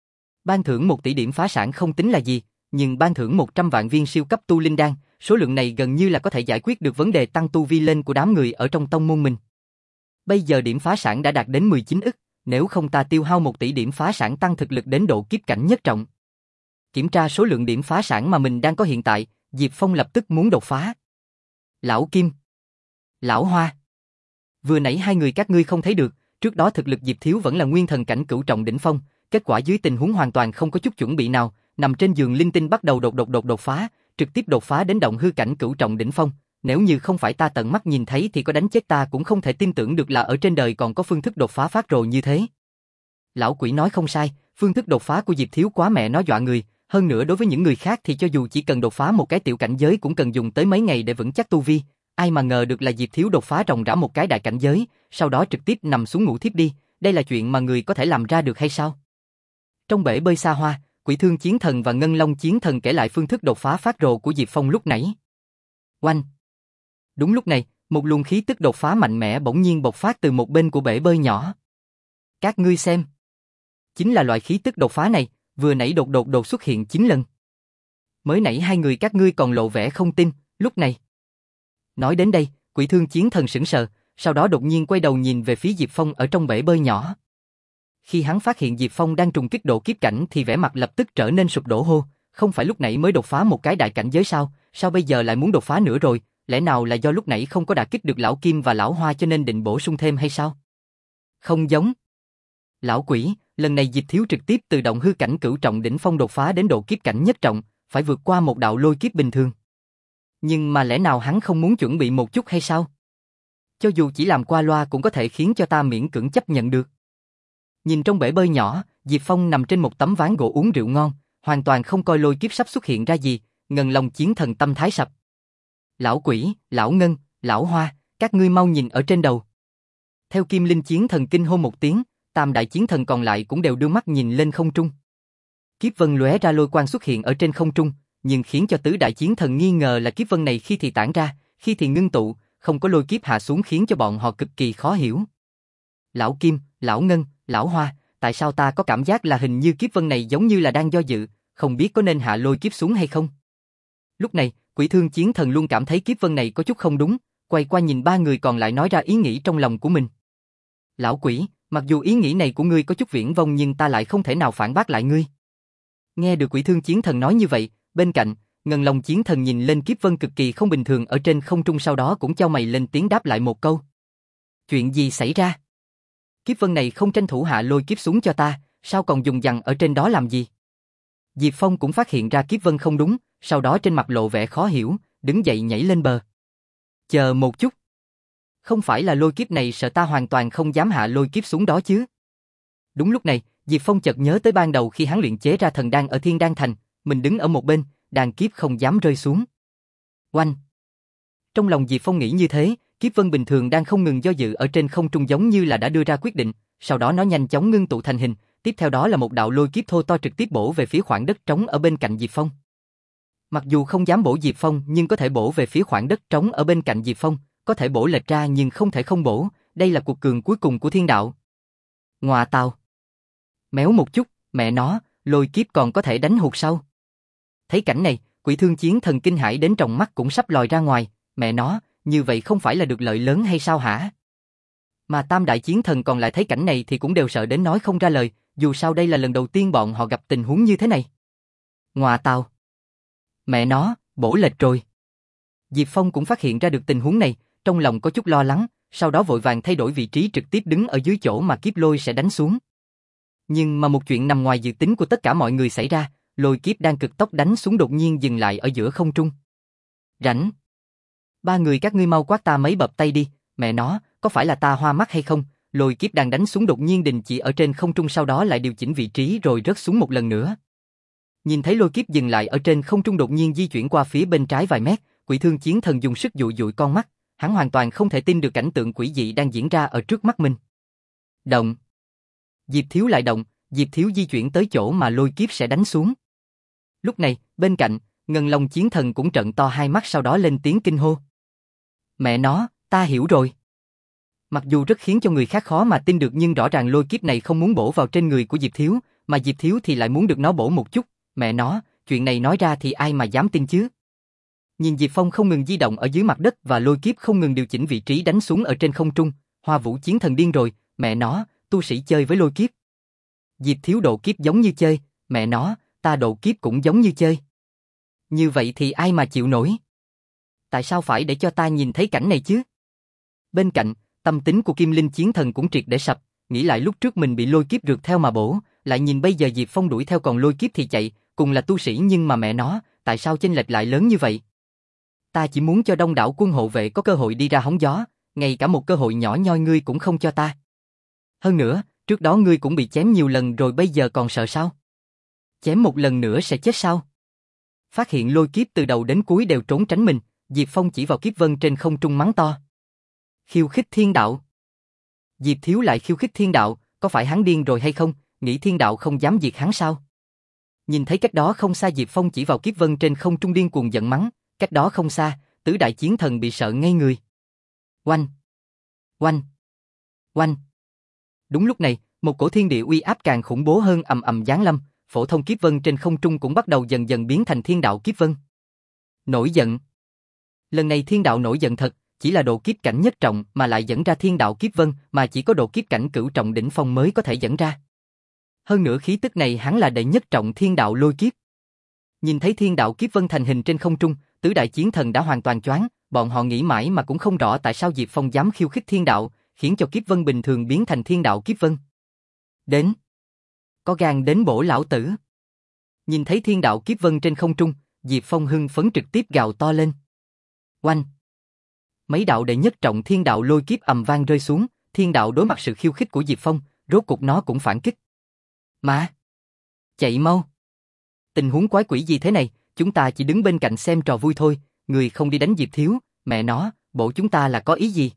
Ban thưởng một tỷ điểm phá sản không tính là gì, nhưng ban thưởng một trăm vạn viên siêu cấp tu linh đan, số lượng này gần như là có thể giải quyết được vấn đề tăng tu vi lên của đám người ở trong tông môn mình. Bây giờ điểm phá sản đã đạt đến mười chín ức, nếu không ta tiêu hao một tỷ điểm phá sản tăng thực lực đến độ kiếp cảnh nhất trọng. Kiểm tra số lượng điểm phá sản mà mình đang có hiện tại, Diệp Phong lập tức muốn đột phá. Lão Kim, Lão Hoa, vừa nãy hai người các ngươi không thấy được, trước đó thực lực Diệp Thiếu vẫn là nguyên thần cảnh cửu trọng đỉnh phong, kết quả dưới tình huống hoàn toàn không có chút chuẩn bị nào, nằm trên giường linh tinh bắt đầu đột đột đột đột phá, trực tiếp đột phá đến động hư cảnh cửu trọng đỉnh phong. Nếu như không phải ta tận mắt nhìn thấy thì có đánh chết ta cũng không thể tin tưởng được là ở trên đời còn có phương thức đột phá phát rồ như thế. Lão Quỷ nói không sai, phương thức đột phá của Diệp Thiếu quá mẹ nó dọa người, hơn nữa đối với những người khác thì cho dù chỉ cần đột phá một cái tiểu cảnh giới cũng cần dùng tới mấy ngày để vững chắc tu vi, ai mà ngờ được là Diệp Thiếu đột phá ròng rã một cái đại cảnh giới, sau đó trực tiếp nằm xuống ngủ thiếp đi, đây là chuyện mà người có thể làm ra được hay sao? Trong bể bơi xa hoa, Quỷ Thương Chiến Thần và Ngân Long Chiến Thần kể lại phương thức đột phá phát rồ của Diệp Phong lúc nãy. Oanh! Đúng lúc này, một luồng khí tức đột phá mạnh mẽ bỗng nhiên bộc phát từ một bên của bể bơi nhỏ. Các ngươi xem. Chính là loại khí tức đột phá này, vừa nãy đột đột đột xuất hiện chín lần. Mới nãy hai người các ngươi còn lộ vẻ không tin, lúc này. Nói đến đây, Quỷ Thương Chiến Thần sững sờ, sau đó đột nhiên quay đầu nhìn về phía Diệp Phong ở trong bể bơi nhỏ. Khi hắn phát hiện Diệp Phong đang trùng kích độ kiếp cảnh thì vẻ mặt lập tức trở nên sụp đổ hô, không phải lúc nãy mới đột phá một cái đại cảnh giới sao, sao bây giờ lại muốn đột phá nữa rồi, lẽ nào là do lúc nãy không có đả kích được Lão Kim và Lão Hoa cho nên định bổ sung thêm hay sao? Không giống. Lão Quỷ, lần này Diệp Thiếu trực tiếp từ động hư cảnh cửu trọng đỉnh phong đột phá đến độ kiếp cảnh nhất trọng, phải vượt qua một đạo lôi kiếp bình thường. Nhưng mà lẽ nào hắn không muốn chuẩn bị một chút hay sao? Cho dù chỉ làm qua loa cũng có thể khiến cho ta miễn cưỡng chấp nhận được. Nhìn trong bể bơi nhỏ, Diệp Phong nằm trên một tấm ván gỗ uống rượu ngon, hoàn toàn không coi lôi kiếp sắp xuất hiện ra gì, Ngân Long Chiến Thần tâm thái sập. Lão Quỷ, Lão Ngân, Lão Hoa, các ngươi mau nhìn ở trên đầu. Theo Kim Linh Chiến Thần kinh hô một tiếng, tam đại chiến thần còn lại cũng đều đưa mắt nhìn lên không trung. Kiếp vân lóe ra lôi quang xuất hiện ở trên không trung, nhưng khiến cho tứ đại chiến thần nghi ngờ là kiếp vân này khi thì tản ra, khi thì ngưng tụ, không có lôi kiếp hạ xuống khiến cho bọn họ cực kỳ khó hiểu. Lão Kim, Lão Ngân, Lão Hoa, tại sao ta có cảm giác là hình như kiếp vân này giống như là đang do dự, không biết có nên hạ lôi kiếp xuống hay không? Lúc này, Quỷ Thương Chiến Thần luôn cảm thấy kiếp vân này có chút không đúng, quay qua nhìn ba người còn lại nói ra ý nghĩ trong lòng của mình. Lão Quỷ, mặc dù ý nghĩ này của ngươi có chút viển vông nhưng ta lại không thể nào phản bác lại ngươi. Nghe được Quỷ Thương Chiến Thần nói như vậy, bên cạnh, Ngân Long Chiến Thần nhìn lên kiếp vân cực kỳ không bình thường ở trên không trung sau đó cũng chau mày lên tiếng đáp lại một câu. Chuyện gì xảy ra? Kiếp vân này không tranh thủ hạ lôi kiếp xuống cho ta, sao còn dùng dằng ở trên đó làm gì? Diệp Phong cũng phát hiện ra kiếp vân không đúng, sau đó trên mặt lộ vẻ khó hiểu, đứng dậy nhảy lên bờ. Chờ một chút. Không phải là lôi kiếp này sợ ta hoàn toàn không dám hạ lôi kiếp xuống đó chứ? Đúng lúc này, Diệp Phong chợt nhớ tới ban đầu khi hắn luyện chế ra thần đan ở Thiên Đan Thành, mình đứng ở một bên, đan kiếp không dám rơi xuống. Oanh! Trong lòng Diệp Phong nghĩ như thế, kiếp vân bình thường đang không ngừng do dự ở trên không trung giống như là đã đưa ra quyết định, sau đó nó nhanh chóng ngưng tụ thành hình, tiếp theo đó là một đạo lôi kiếp thô to trực tiếp bổ về phía khoảng đất trống ở bên cạnh Diệp Phong. Mặc dù không dám bổ Diệp Phong nhưng có thể bổ về phía khoảng đất trống ở bên cạnh Diệp Phong, có thể bổ lệch ra nhưng không thể không bổ, đây là cuộc cường cuối cùng của thiên đạo. Ngoà tào! Méo một chút, mẹ nó, lôi kiếp còn có thể đánh hụt sao? Thấy cảnh này, Quỷ Thương Chiến Thần kinh hãi đến tròng mắt cũng sắp lòi ra ngoài, mẹ nó, như vậy không phải là được lợi lớn hay sao hả? Mà tam đại chiến thần còn lại thấy cảnh này thì cũng đều sợ đến nói không ra lời, dù sao đây là lần đầu tiên bọn họ gặp tình huống như thế này. Ngoà tào! Mẹ nó, bổ lệch rồi. Diệp Phong cũng phát hiện ra được tình huống này, trong lòng có chút lo lắng, sau đó vội vàng thay đổi vị trí trực tiếp đứng ở dưới chỗ mà kiếp lôi sẽ đánh xuống. Nhưng mà một chuyện nằm ngoài dự tính của tất cả mọi người xảy ra, lôi kiếp đang cực tốc đánh xuống đột nhiên dừng lại ở giữa không trung. Rảnh! Ba người các ngươi mau quát ta mấy bập tay đi, mẹ nó, có phải là ta hoa mắt hay không? Lôi kiếp đang đánh xuống đột nhiên đình chỉ ở trên không trung, sau đó lại điều chỉnh vị trí rồi rớt xuống một lần nữa. Nhìn thấy lôi kiếp dừng lại ở trên không trung đột nhiên di chuyển qua phía bên trái vài mét, Quỷ Thương Chiến Thần dùng sức dụi dụi con mắt, hắn hoàn toàn không thể tin được cảnh tượng quỷ dị đang diễn ra ở trước mắt mình. Động. Diệp Thiếu lại động, Diệp Thiếu di chuyển tới chỗ mà lôi kiếp sẽ đánh xuống. Lúc này, bên cạnh, Ngân Long Chiến Thần cũng trợn to hai mắt, sau đó lên tiếng kinh hô. Mẹ nó, ta hiểu rồi. Mặc dù rất khiến cho người khác khó mà tin được nhưng rõ ràng lôi kiếp này không muốn bổ vào trên người của Diệp Thiếu, mà Diệp Thiếu thì lại muốn được nó bổ một chút. Mẹ nó, chuyện này nói ra thì ai mà dám tin chứ? Nhìn Diệp Phong không ngừng di động ở dưới mặt đất và lôi kiếp không ngừng điều chỉnh vị trí đánh xuống ở trên không trung, Hoa Vũ Chiến Thần điên rồi, mẹ nó, tu sĩ chơi với lôi kiếp. Diệp Thiếu độ kiếp giống như chơi, mẹ nó, ta độ kiếp cũng giống như chơi. Như vậy thì ai mà chịu nổi? Tại sao phải để cho ta nhìn thấy cảnh này chứ? Bên cạnh, tâm tính của Kim Linh Chiến Thần cũng triệt để sập, nghĩ lại lúc trước mình bị lôi kiếp rượt theo mà bổ, lại nhìn bây giờ Diệp Phong đuổi theo còn lôi kiếp thì chạy, cùng là tu sĩ nhưng mà mẹ nó, tại sao chênh lệch lại lớn như vậy? Ta chỉ muốn cho đông đảo quân hộ vệ có cơ hội đi ra hóng gió, ngay cả một cơ hội nhỏ nhoi ngươi cũng không cho ta. Hơn nữa, trước đó ngươi cũng bị chém nhiều lần rồi bây giờ còn sợ sao? Chém một lần nữa sẽ chết sao? Phát hiện lôi kiếp từ đầu đến cuối đều trốn tránh mình, Diệp Phong chỉ vào kiếp vân trên không trung mắng to. Khiêu khích thiên đạo. Diệp Thiếu lại khiêu khích thiên đạo, có phải hắn điên rồi hay không, nghĩ thiên đạo không dám diệt hắn sao? Nhìn thấy cách đó không xa Diệp Phong chỉ vào kiếp vân trên không trung điên cuồng giận mắng, cách đó không xa, tứ đại chiến thần bị sợ ngây người. Oanh! Oanh! Oanh! Đúng lúc này, một cổ thiên địa uy áp càng khủng bố hơn ầm ầm giáng lâm, phổ thông kiếp vân trên không trung cũng bắt đầu dần dần biến thành thiên đạo kiếp vân. Nổi giận. Lần này thiên đạo nổi giận thật, chỉ là độ kiếp cảnh nhất trọng mà lại dẫn ra thiên đạo kiếp vân, mà chỉ có độ kiếp cảnh cửu trọng đỉnh phong mới có thể dẫn ra. Hơn nữa khí tức này hắn là đệ nhất trọng thiên đạo lôi kiếp. Nhìn thấy thiên đạo kiếp vân thành hình trên không trung, tứ đại chiến thần đã hoàn toàn choáng, bọn họ nghĩ mãi mà cũng không rõ tại sao Diệp Phong dám khiêu khích thiên đạo, khiến cho kiếp vân bình thường biến thành thiên đạo kiếp vân. Đến. Có gan đến bổ lão tử. Nhìn thấy thiên đạo kiếp vân trên không trung, Diệp Phong hưng phấn trực tiếp gào to lên. Oanh! Mấy đạo đệ nhất trọng thiên đạo lôi kiếp ầm vang rơi xuống, thiên đạo đối mặt sự khiêu khích của Diệp Phong, rốt cục nó cũng phản kích. Mà! Chạy mau! Tình huống quái quỷ gì thế này, chúng ta chỉ đứng bên cạnh xem trò vui thôi, người không đi đánh Diệp Thiếu, mẹ nó, bộ chúng ta là có ý gì?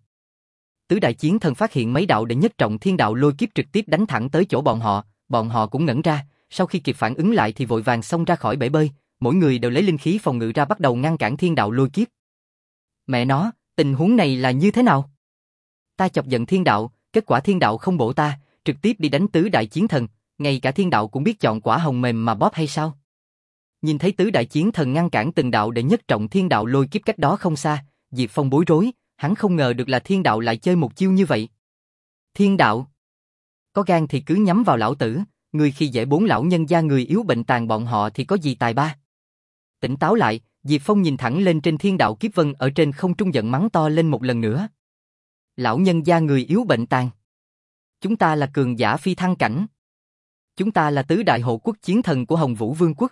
Tứ đại chiến thần phát hiện mấy đạo đệ nhất trọng thiên đạo lôi kiếp trực tiếp đánh thẳng tới chỗ bọn họ, bọn họ cũng ngẩn ra, sau khi kịp phản ứng lại thì vội vàng xông ra khỏi bể bơi, mỗi người đều lấy linh khí phòng ngự ra bắt đầu ngăn cản thiên đạo lôi kiếp. Mẹ nó, tình huống này là như thế nào? Ta chọc giận thiên đạo, kết quả thiên đạo không bổ ta, trực tiếp đi đánh tứ đại chiến thần, ngay cả thiên đạo cũng biết chọn quả hồng mềm mà bóp hay sao? Nhìn thấy tứ đại chiến thần ngăn cản từng đạo đệ nhất trọng thiên đạo lôi kiếp cách đó không xa, Diệp Phong bối rối, hắn không ngờ được là thiên đạo lại chơi một chiêu như vậy. Thiên đạo, có gan thì cứ nhắm vào lão tử, người khi dễ bốn lão nhân gia người yếu bệnh tàn bọn họ thì có gì tài ba. Tỉnh táo lại, Diệp Phong nhìn thẳng lên trên thiên đạo kiếp vân ở trên không trung giận mắng to lên một lần nữa. Lão nhân gia người yếu bệnh tàn. Chúng ta là cường giả phi thăng cảnh. Chúng ta là tứ đại hộ quốc chiến thần của Hồng Vũ Vương quốc.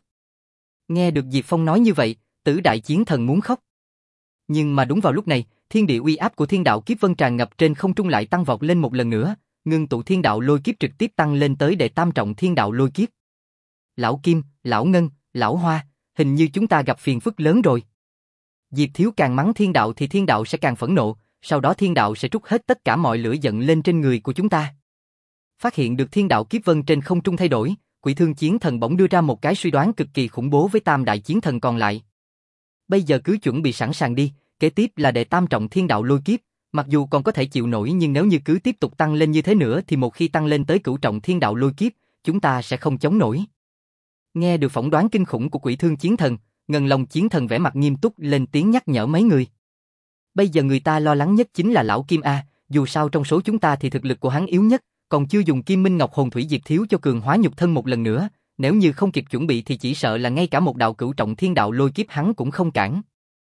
Nghe được Diệp Phong nói như vậy, tứ đại chiến thần muốn khóc. Nhưng mà đúng vào lúc này, thiên địa uy áp của thiên đạo kiếp vân tràn ngập trên không trung lại tăng vọt lên một lần nữa, ngưng tụ thiên đạo lôi kiếp trực tiếp tăng lên tới đệ tam trọng thiên đạo lôi kiếp. Lão Kim, Lão Ngân, Lão Hoa, hình như chúng ta gặp phiền phức lớn rồi. Diệp Thiếu càng mắng thiên đạo thì thiên đạo sẽ càng phẫn nộ, sau đó thiên đạo sẽ trút hết tất cả mọi lửa giận lên trên người của chúng ta. Phát hiện được thiên đạo kiếp vân trên không trung thay đổi, Quỷ Thương Chiến Thần bỗng đưa ra một cái suy đoán cực kỳ khủng bố với tam đại chiến thần còn lại. Bây giờ cứ chuẩn bị sẵn sàng đi, kế tiếp là đệ tam trọng thiên đạo lôi kiếp, mặc dù còn có thể chịu nổi nhưng nếu như cứ tiếp tục tăng lên như thế nữa thì một khi tăng lên tới cửu trọng thiên đạo lôi kiếp, chúng ta sẽ không chống nổi. Nghe được phỏng đoán kinh khủng của Quỷ Thương Chiến Thần, Ngân Long Chiến Thần vẻ mặt nghiêm túc lên tiếng nhắc nhở mấy người. Bây giờ người ta lo lắng nhất chính là lão Kim A, dù sao trong số chúng ta thì thực lực của hắn yếu nhất, còn chưa dùng Kim Minh Ngọc Hồn Thủy Diệp Thiếu cho cường hóa nhục thân một lần nữa, nếu như không kịp chuẩn bị thì chỉ sợ là ngay cả một đạo cửu trọng thiên đạo lôi kiếp hắn cũng không cản.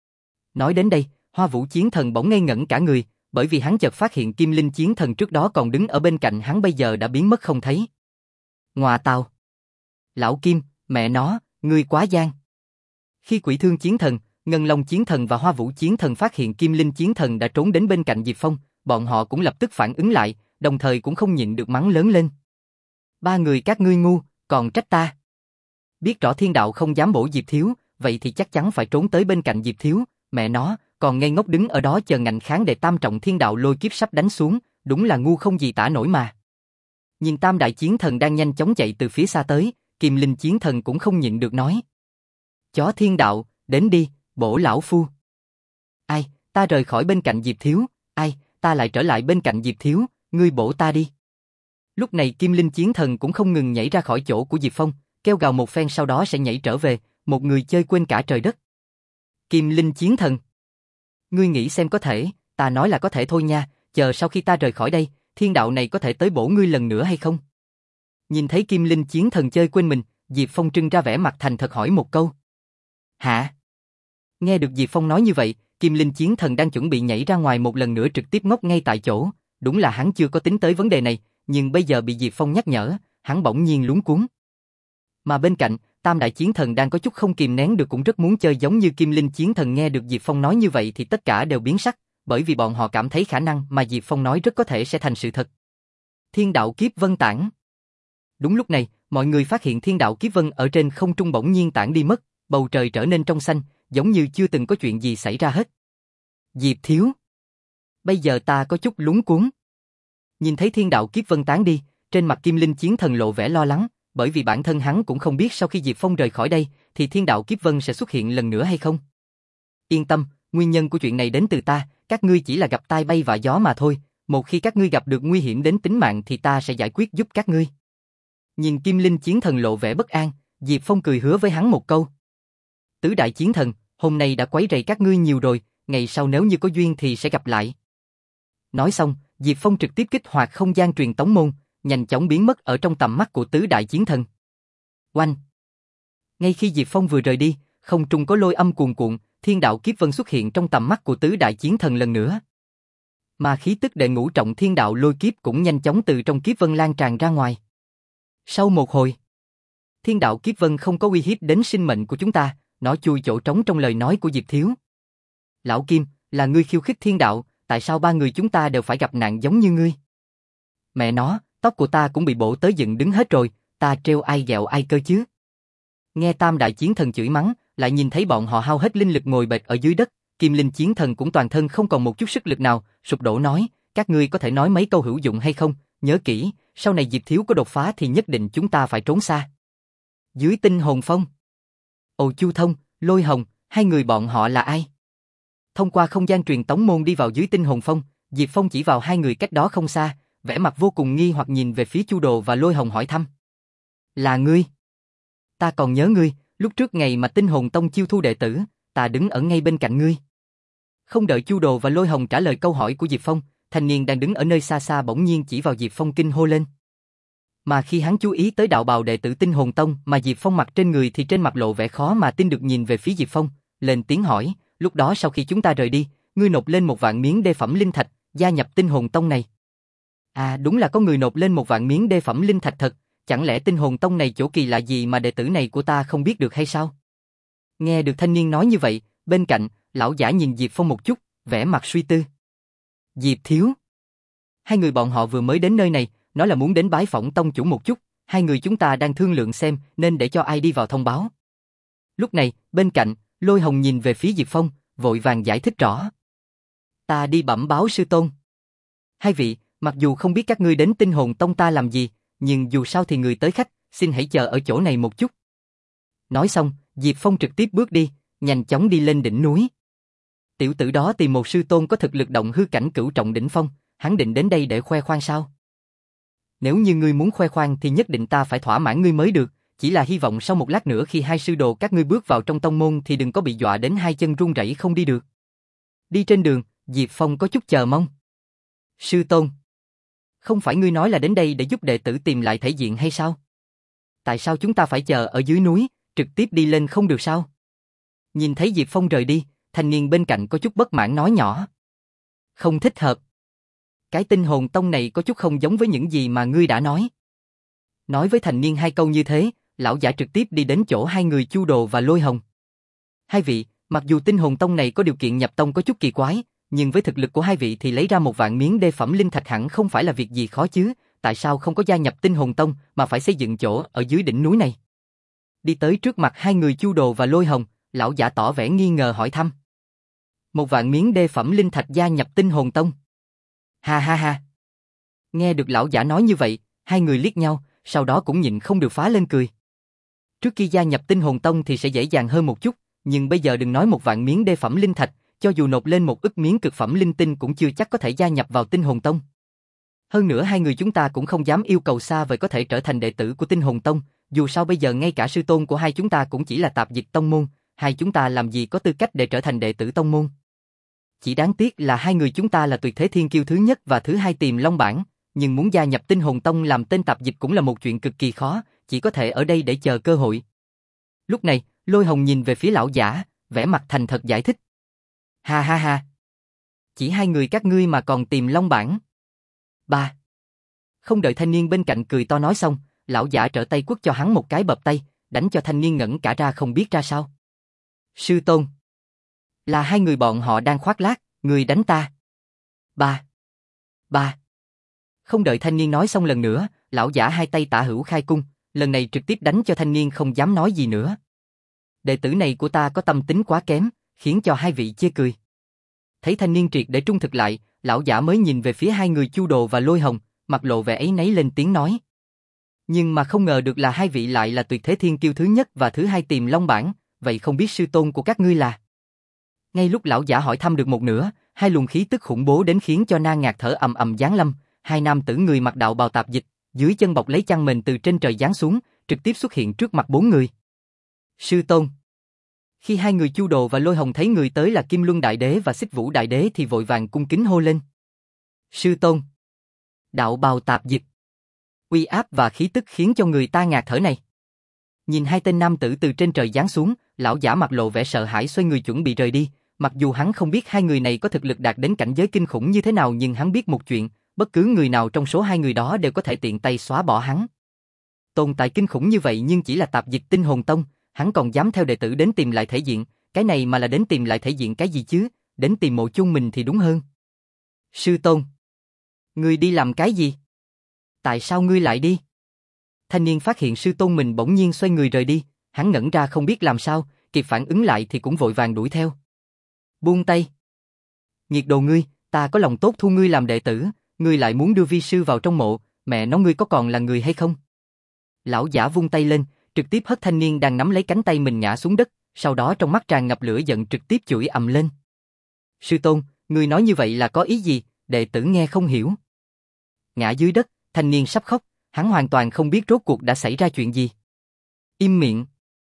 Nói đến đây, Hoa Vũ Chiến Thần bỗng ngây ngẩn cả người, bởi vì hắn chợt phát hiện Kim Linh Chiến Thần trước đó còn đứng ở bên cạnh hắn bây giờ đã biến mất không thấy. Ngoà tào! Lão Kim, mẹ nó, ngươi quá gian! Khi Quỷ Thương Chiến Thần, Ngân Long Chiến Thần và Hoa Vũ Chiến Thần phát hiện Kim Linh Chiến Thần đã trốn đến bên cạnh Diệp Phong, bọn họ cũng lập tức phản ứng lại, đồng thời cũng không nhịn được mắng lớn lên. Ba người các ngươi ngu, còn trách ta. Biết rõ thiên đạo không dám bổ Diệp Thiếu, vậy thì chắc chắn phải trốn tới bên cạnh Diệp Thiếu, mẹ nó, còn ngây ngốc đứng ở đó chờ ngạnh kháng để tam trọng thiên đạo lôi kiếp sắp đánh xuống, đúng là ngu không gì tả nổi mà. Nhìn tam đại chiến thần đang nhanh chóng chạy từ phía xa tới, Kim Linh chiến thần cũng không nhịn được nói. Chó thiên đạo, đến đi, bổ lão phu. Ai, ta rời khỏi bên cạnh Diệp Thiếu, ai, ta lại trở lại bên cạnh Diệp Thiếu, ngươi bổ ta đi. Lúc này Kim Linh chiến thần cũng không ngừng nhảy ra khỏi chỗ của Diệp Phong, kêu gào một phen sau đó sẽ nhảy trở về, một người chơi quên cả trời đất. Kim Linh chiến thần. Ngươi nghĩ xem có thể, ta nói là có thể thôi nha, chờ sau khi ta rời khỏi đây, thiên đạo này có thể tới bổ ngươi lần nữa hay không? Nhìn thấy Kim Linh chiến thần chơi quên mình, Diệp Phong trưng ra vẻ mặt thành thật hỏi một câu. Hả? Nghe được Diệp Phong nói như vậy, Kim Linh chiến thần đang chuẩn bị nhảy ra ngoài một lần nữa trực tiếp ngốc ngay tại chỗ, đúng là hắn chưa có tính tới vấn đề này, nhưng bây giờ bị Diệp Phong nhắc nhở, hắn bỗng nhiên luống cuống. Mà bên cạnh, tam đại chiến thần đang có chút không kìm nén được cũng rất muốn chơi giống như Kim Linh chiến thần. Nghe được Diệp Phong nói như vậy thì tất cả đều biến sắc, bởi vì bọn họ cảm thấy khả năng mà Diệp Phong nói rất có thể sẽ thành sự thật. Thiên đạo kiếp vân tản. Đúng lúc này, mọi người phát hiện thiên đạo kiếp vân ở trên không trung bỗng nhiên tản đi mất, bầu trời trở nên trong xanh, giống như chưa từng có chuyện gì xảy ra hết. Diệp Thiếu. Bây giờ ta có chút lúng cuống. Nhìn thấy thiên đạo kiếp vân tán đi, trên mặt Kim Linh chiến thần lộ vẻ lo lắng, bởi vì bản thân hắn cũng không biết sau khi Diệp Phong rời khỏi đây, thì thiên đạo kiếp vân sẽ xuất hiện lần nữa hay không. Yên tâm, nguyên nhân của chuyện này đến từ ta, các ngươi chỉ là gặp tai bay vạ gió mà thôi, một khi các ngươi gặp được nguy hiểm đến tính mạng thì ta sẽ giải quyết giúp các ngươi. Nhìn Kim Linh chiến thần lộ vẻ bất an, Diệp Phong cười hứa với hắn một câu. Tứ đại chiến thần, hôm nay đã quấy rầy các ngươi nhiều rồi, ngày sau nếu như có duyên thì sẽ gặp lại. Nói xong, Diệp Phong trực tiếp kích hoạt không gian truyền tống môn, nhanh chóng biến mất ở trong tầm mắt của tứ đại chiến thần. Oanh! Ngay khi Diệp Phong vừa rời đi, không trung có lôi âm cuồn cuộn, thiên đạo kiếp vân xuất hiện trong tầm mắt của tứ đại chiến thần lần nữa. Mà khí tức đệ ngũ trọng thiên đạo lôi kiếp cũng nhanh chóng từ trong kiếp vân lan tràn ra ngoài. Sau một hồi, thiên đạo kiếp vân không có uy hiếp đến sinh mệnh của chúng ta, nó chui chỗ trống trong lời nói của Diệp Thiếu. Lão Kim, là ngươi khiêu khích thiên đạo, tại sao ba người chúng ta đều phải gặp nạn giống như ngươi? Mẹ nó, tóc của ta cũng bị bổ tới dựng đứng hết rồi, ta trêu ai ghẹo ai cơ chứ? Nghe tam đại chiến thần chửi mắng, lại nhìn thấy bọn họ hao hết linh lực ngồi bệt ở dưới đất, Kim Linh chiến thần cũng toàn thân không còn một chút sức lực nào, sụp đổ nói, các ngươi có thể nói mấy câu hữu dụng hay không? Nhớ kỹ, sau này Diệp Thiếu có đột phá thì nhất định chúng ta phải trốn xa. Dưới tinh hồn phong. Ồ Chu Thông, Lôi Hồng, hai người bọn họ là ai? Thông qua không gian truyền tống môn đi vào dưới tinh hồn phong, Diệp Phong chỉ vào hai người cách đó không xa, vẻ mặt vô cùng nghi hoặc nhìn về phía Chu Đồ và Lôi Hồng hỏi thăm. Là ngươi? Ta còn nhớ ngươi, lúc trước ngày mà tinh hồn tông chiêu thu đệ tử, ta đứng ở ngay bên cạnh ngươi. Không đợi Chu Đồ và Lôi Hồng trả lời câu hỏi của Diệp Phong, thanh niên đang đứng ở nơi xa xa bỗng nhiên chỉ vào Diệp Phong kinh hô lên. Mà khi hắn chú ý tới đạo bào đệ tử tinh hồn tông mà Diệp Phong mặc trên người thì trên mặt lộ vẻ khó mà tin được nhìn về phía Diệp Phong, lên tiếng hỏi, lúc đó sau khi chúng ta rời đi, ngươi nộp lên một vạn miếng đê phẩm linh thạch, gia nhập tinh hồn tông này. À đúng là có người nộp lên một vạn miếng đê phẩm linh thạch thật, chẳng lẽ tinh hồn tông này chỗ kỳ lạ gì mà đệ tử này của ta không biết được hay sao? Nghe được thanh niên nói như vậy, bên cạnh, lão giả nhìn Diệp Phong một chút, vẻ mặt suy tư. Diệp Thiếu. Hai người bọn họ vừa mới đến nơi này, nói là muốn đến bái phỏng tông chủ một chút, hai người chúng ta đang thương lượng xem nên để cho ai đi vào thông báo. Lúc này, bên cạnh, Lôi Hồng nhìn về phía Diệp Phong, vội vàng giải thích rõ. Ta đi bẩm báo sư tôn. Hai vị, mặc dù không biết các ngươi đến tinh hồn tông ta làm gì, nhưng dù sao thì người tới khách, xin hãy chờ ở chỗ này một chút. Nói xong, Diệp Phong trực tiếp bước đi, nhanh chóng đi lên đỉnh núi. Tiểu tử đó tìm một sư tôn có thực lực động hư cảnh cửu trọng đỉnh phong, hắn định đến đây để khoe khoang sao? Nếu như ngươi muốn khoe khoang thì nhất định ta phải thỏa mãn ngươi mới được, chỉ là hy vọng sau một lát nữa khi hai sư đồ các ngươi bước vào trong tông môn thì đừng có bị dọa đến hai chân run rẩy không đi được. Đi trên đường, Diệp Phong có chút chờ mong. Sư tôn, không phải ngươi nói là đến đây để giúp đệ tử tìm lại thể diện hay sao? Tại sao chúng ta phải chờ ở dưới núi, trực tiếp đi lên không được sao? Nhìn thấy Diệp Phong rời đi, thanh niên bên cạnh có chút bất mãn nói nhỏ. Không thích hợp. Cái tinh hồn tông này có chút không giống với những gì mà ngươi đã nói. Nói với thanh niên hai câu như thế, lão giả trực tiếp đi đến chỗ hai người Chu Đồ và Lôi Hồng. Hai vị, mặc dù tinh hồn tông này có điều kiện nhập tông có chút kỳ quái, nhưng với thực lực của hai vị thì lấy ra một vạn miếng đê phẩm linh thạch hẳn không phải là việc gì khó chứ, tại sao không có gia nhập Tinh Hồn Tông mà phải xây dựng chỗ ở dưới đỉnh núi này? Đi tới trước mặt hai người Chu Đồ và Lôi Hồng, lão giả tỏ vẻ nghi ngờ hỏi thăm. Một vạn miếng đê phẩm linh thạch gia nhập Tinh Hồn Tông. Ha ha ha. Nghe được lão giả nói như vậy, hai người liếc nhau, sau đó cũng nhịn không được phá lên cười. Trước khi gia nhập Tinh Hồn Tông thì sẽ dễ dàng hơn một chút, nhưng bây giờ đừng nói một vạn miếng đê phẩm linh thạch, cho dù nộp lên một ức miếng cực phẩm linh tinh cũng chưa chắc có thể gia nhập vào Tinh Hồn Tông. Hơn nữa hai người chúng ta cũng không dám yêu cầu xa vời có thể trở thành đệ tử của Tinh Hồn Tông, dù sao bây giờ ngay cả sư tôn của hai chúng ta cũng chỉ là tạp dịch tông môn, hai chúng ta làm gì có tư cách để trở thành đệ tử tông môn. Chỉ đáng tiếc là hai người chúng ta là tuyệt thế thiên kiêu thứ nhất và thứ hai Tiềm Long bảng, nhưng muốn gia nhập Tinh Hồn Tông làm tên tạp dịch cũng là một chuyện cực kỳ khó, chỉ có thể ở đây để chờ cơ hội. Lúc này, Lôi Hồng nhìn về phía lão giả, vẻ mặt thành thật giải thích. Ha ha ha. Chỉ hai người các ngươi mà còn Tiềm Long bảng. Ba. Không đợi thanh niên bên cạnh cười to nói xong, lão giả trở tay quất cho hắn một cái bập tay, đánh cho thanh niên ngẩn cả ra không biết ra sao. Sư tôn. Là hai người bọn họ đang khoác lác, người đánh ta. Ba. Ba. Không đợi thanh niên nói xong lần nữa, lão giả hai tay tả hữu khai cung, lần này trực tiếp đánh cho thanh niên không dám nói gì nữa. Đệ tử này của ta có tâm tính quá kém, khiến cho hai vị chê cười. Thấy thanh niên triệt để trung thực lại, lão giả mới nhìn về phía hai người Chu Đồ và Lôi Hồng, mặt lộ vẻ áy náy lên tiếng nói. Nhưng mà không ngờ được là hai vị lại là tuyệt thế thiên kiêu thứ nhất và thứ hai Tiềm Long bảng, vậy không biết sư tôn của các ngươi là? Ngay lúc lão giả hỏi thăm được một nửa, hai luồng khí tức khủng bố đến khiến cho Na Ngạc thở ầm ầm giáng lâm, hai nam tử người mặc đạo bào tạp dịch, dưới chân bọc lấy chăn mền từ trên trời giáng xuống, trực tiếp xuất hiện trước mặt bốn người. Sư tôn. Khi hai người Chu Đồ và Lôi Hồng thấy người tới là Kim Luân Đại Đế và Xích Vũ Đại Đế thì vội vàng cung kính hô lên. Sư tôn. Đạo bào tạp dịch. Uy áp và khí tức khiến cho người ta ngạt thở này. Nhìn hai tên nam tử từ trên trời giáng xuống, lão giả mặt lộ vẻ sợ hãi xoay người chuẩn bị rời đi, mặc dù hắn không biết hai người này có thực lực đạt đến cảnh giới kinh khủng như thế nào nhưng hắn biết một chuyện, bất cứ người nào trong số hai người đó đều có thể tiện tay xóa bỏ hắn. Tồn tại kinh khủng như vậy nhưng chỉ là tạp dịch Tinh Hồn Tông, hắn còn dám theo đệ tử đến tìm lại thể diện, cái này mà là đến tìm lại thể diện cái gì chứ, đến tìm mộ chung mình thì đúng hơn. Sư tôn. Ngươi đi làm cái gì? Tại sao ngươi lại đi? Thanh niên phát hiện sư tôn mình bỗng nhiên xoay người rời đi, hắn ngẩn ra không biết làm sao, kịp phản ứng lại thì cũng vội vàng đuổi theo. Buông tay. Nghiệt đồ ngươi, ta có lòng tốt thu ngươi làm đệ tử, ngươi lại muốn đưa vi sư vào trong mộ, mẹ nó ngươi có còn là người hay không? Lão giả vung tay lên, trực tiếp hất thanh niên đang nắm lấy cánh tay mình ngã xuống đất, sau đó trong mắt tràn ngập lửa giận trực tiếp chửi ầm lên. Sư tôn, ngươi nói như vậy là có ý gì, đệ tử nghe không hiểu. Ngã dưới đất, thanh niên sắp khóc, hắn hoàn toàn không biết rốt cuộc đã xảy ra chuyện gì. Im miệng.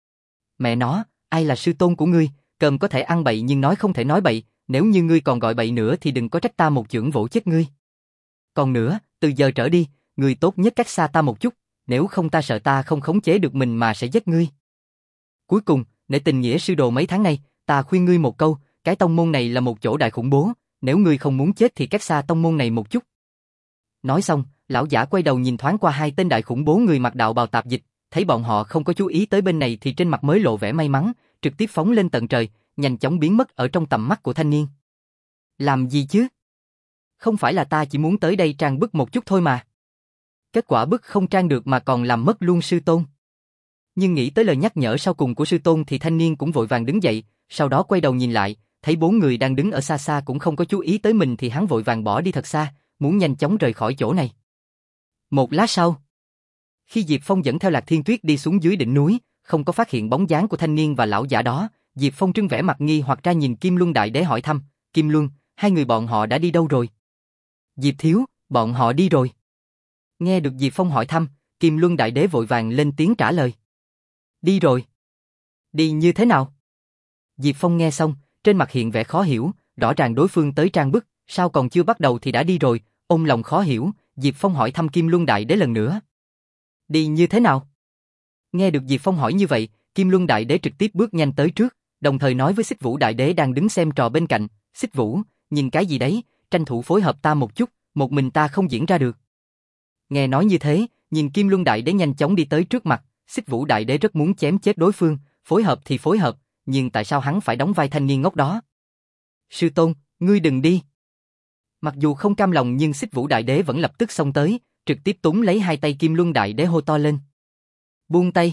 Mẹ nó, ai là sư tôn của ngươi, cơm có thể ăn bậy nhưng nói không thể nói bậy, nếu như ngươi còn gọi bậy nữa thì đừng có trách ta một chưởng vỗ chết ngươi. Còn nữa, từ giờ trở đi, ngươi tốt nhất cách xa ta một chút, nếu không ta sợ ta không khống chế được mình mà sẽ giết ngươi. Cuối cùng, để tình nghĩa sư đồ mấy tháng nay, ta khuyên ngươi một câu, cái tông môn này là một chỗ đại khủng bố, nếu ngươi không muốn chết thì cách xa tông môn này một chút. Nói xong, lão giả quay đầu nhìn thoáng qua hai tên đại khủng bố người mặc đạo bào tạp dịch, thấy bọn họ không có chú ý tới bên này thì trên mặt mới lộ vẻ may mắn, trực tiếp phóng lên tận trời, nhanh chóng biến mất ở trong tầm mắt của thanh niên. Làm gì chứ? Không phải là ta chỉ muốn tới đây trang bức một chút thôi mà. Kết quả bức không trang được mà còn làm mất luôn sư tôn. Nhưng nghĩ tới lời nhắc nhở sau cùng của sư tôn thì thanh niên cũng vội vàng đứng dậy, sau đó quay đầu nhìn lại, thấy bốn người đang đứng ở xa xa cũng không có chú ý tới mình thì hắn vội vàng bỏ đi thật xa, muốn nhanh chóng rời khỏi chỗ này. Một lát sau, khi Diệp Phong dẫn theo Lạc Thiên Tuyết đi xuống dưới đỉnh núi, không có phát hiện bóng dáng của thanh niên và lão giả đó, Diệp Phong trưng vẻ mặt nghi hoặc ra nhìn Kim Luân Đại Đế hỏi thăm, Kim Luân, hai người bọn họ đã đi đâu rồi? Diệp thiếu, bọn họ đi rồi. Nghe được Diệp Phong hỏi thăm, Kim Luân Đại Đế vội vàng lên tiếng trả lời. Đi rồi. Đi như thế nào? Diệp Phong nghe xong, trên mặt hiện vẻ khó hiểu, rõ ràng đối phương tới trang bức, sao còn chưa bắt đầu thì đã đi rồi, ôm lòng khó hiểu, Diệp Phong hỏi thăm Kim Luân Đại Đế lần nữa. Đi như thế nào? Nghe được Diệp Phong hỏi như vậy, Kim Luân Đại Đế trực tiếp bước nhanh tới trước, đồng thời nói với Xích Vũ Đại Đế đang đứng xem trò bên cạnh, Xích Vũ, nhìn cái gì đấy, tranh thủ phối hợp ta một chút, một mình ta không diễn ra được. Nghe nói như thế, nhìn Kim Luân Đại Đế nhanh chóng đi tới trước mặt, Xích Vũ Đại Đế rất muốn chém chết đối phương, phối hợp thì phối hợp, nhưng tại sao hắn phải đóng vai thanh niên ngốc đó? Sư tôn, Ngươi đừng đi. Mặc dù không cam lòng nhưng Xích Vũ Đại Đế vẫn lập tức xông tới, trực tiếp túm lấy hai tay Kim Luân Đại Đế hô to lên. Buông tay.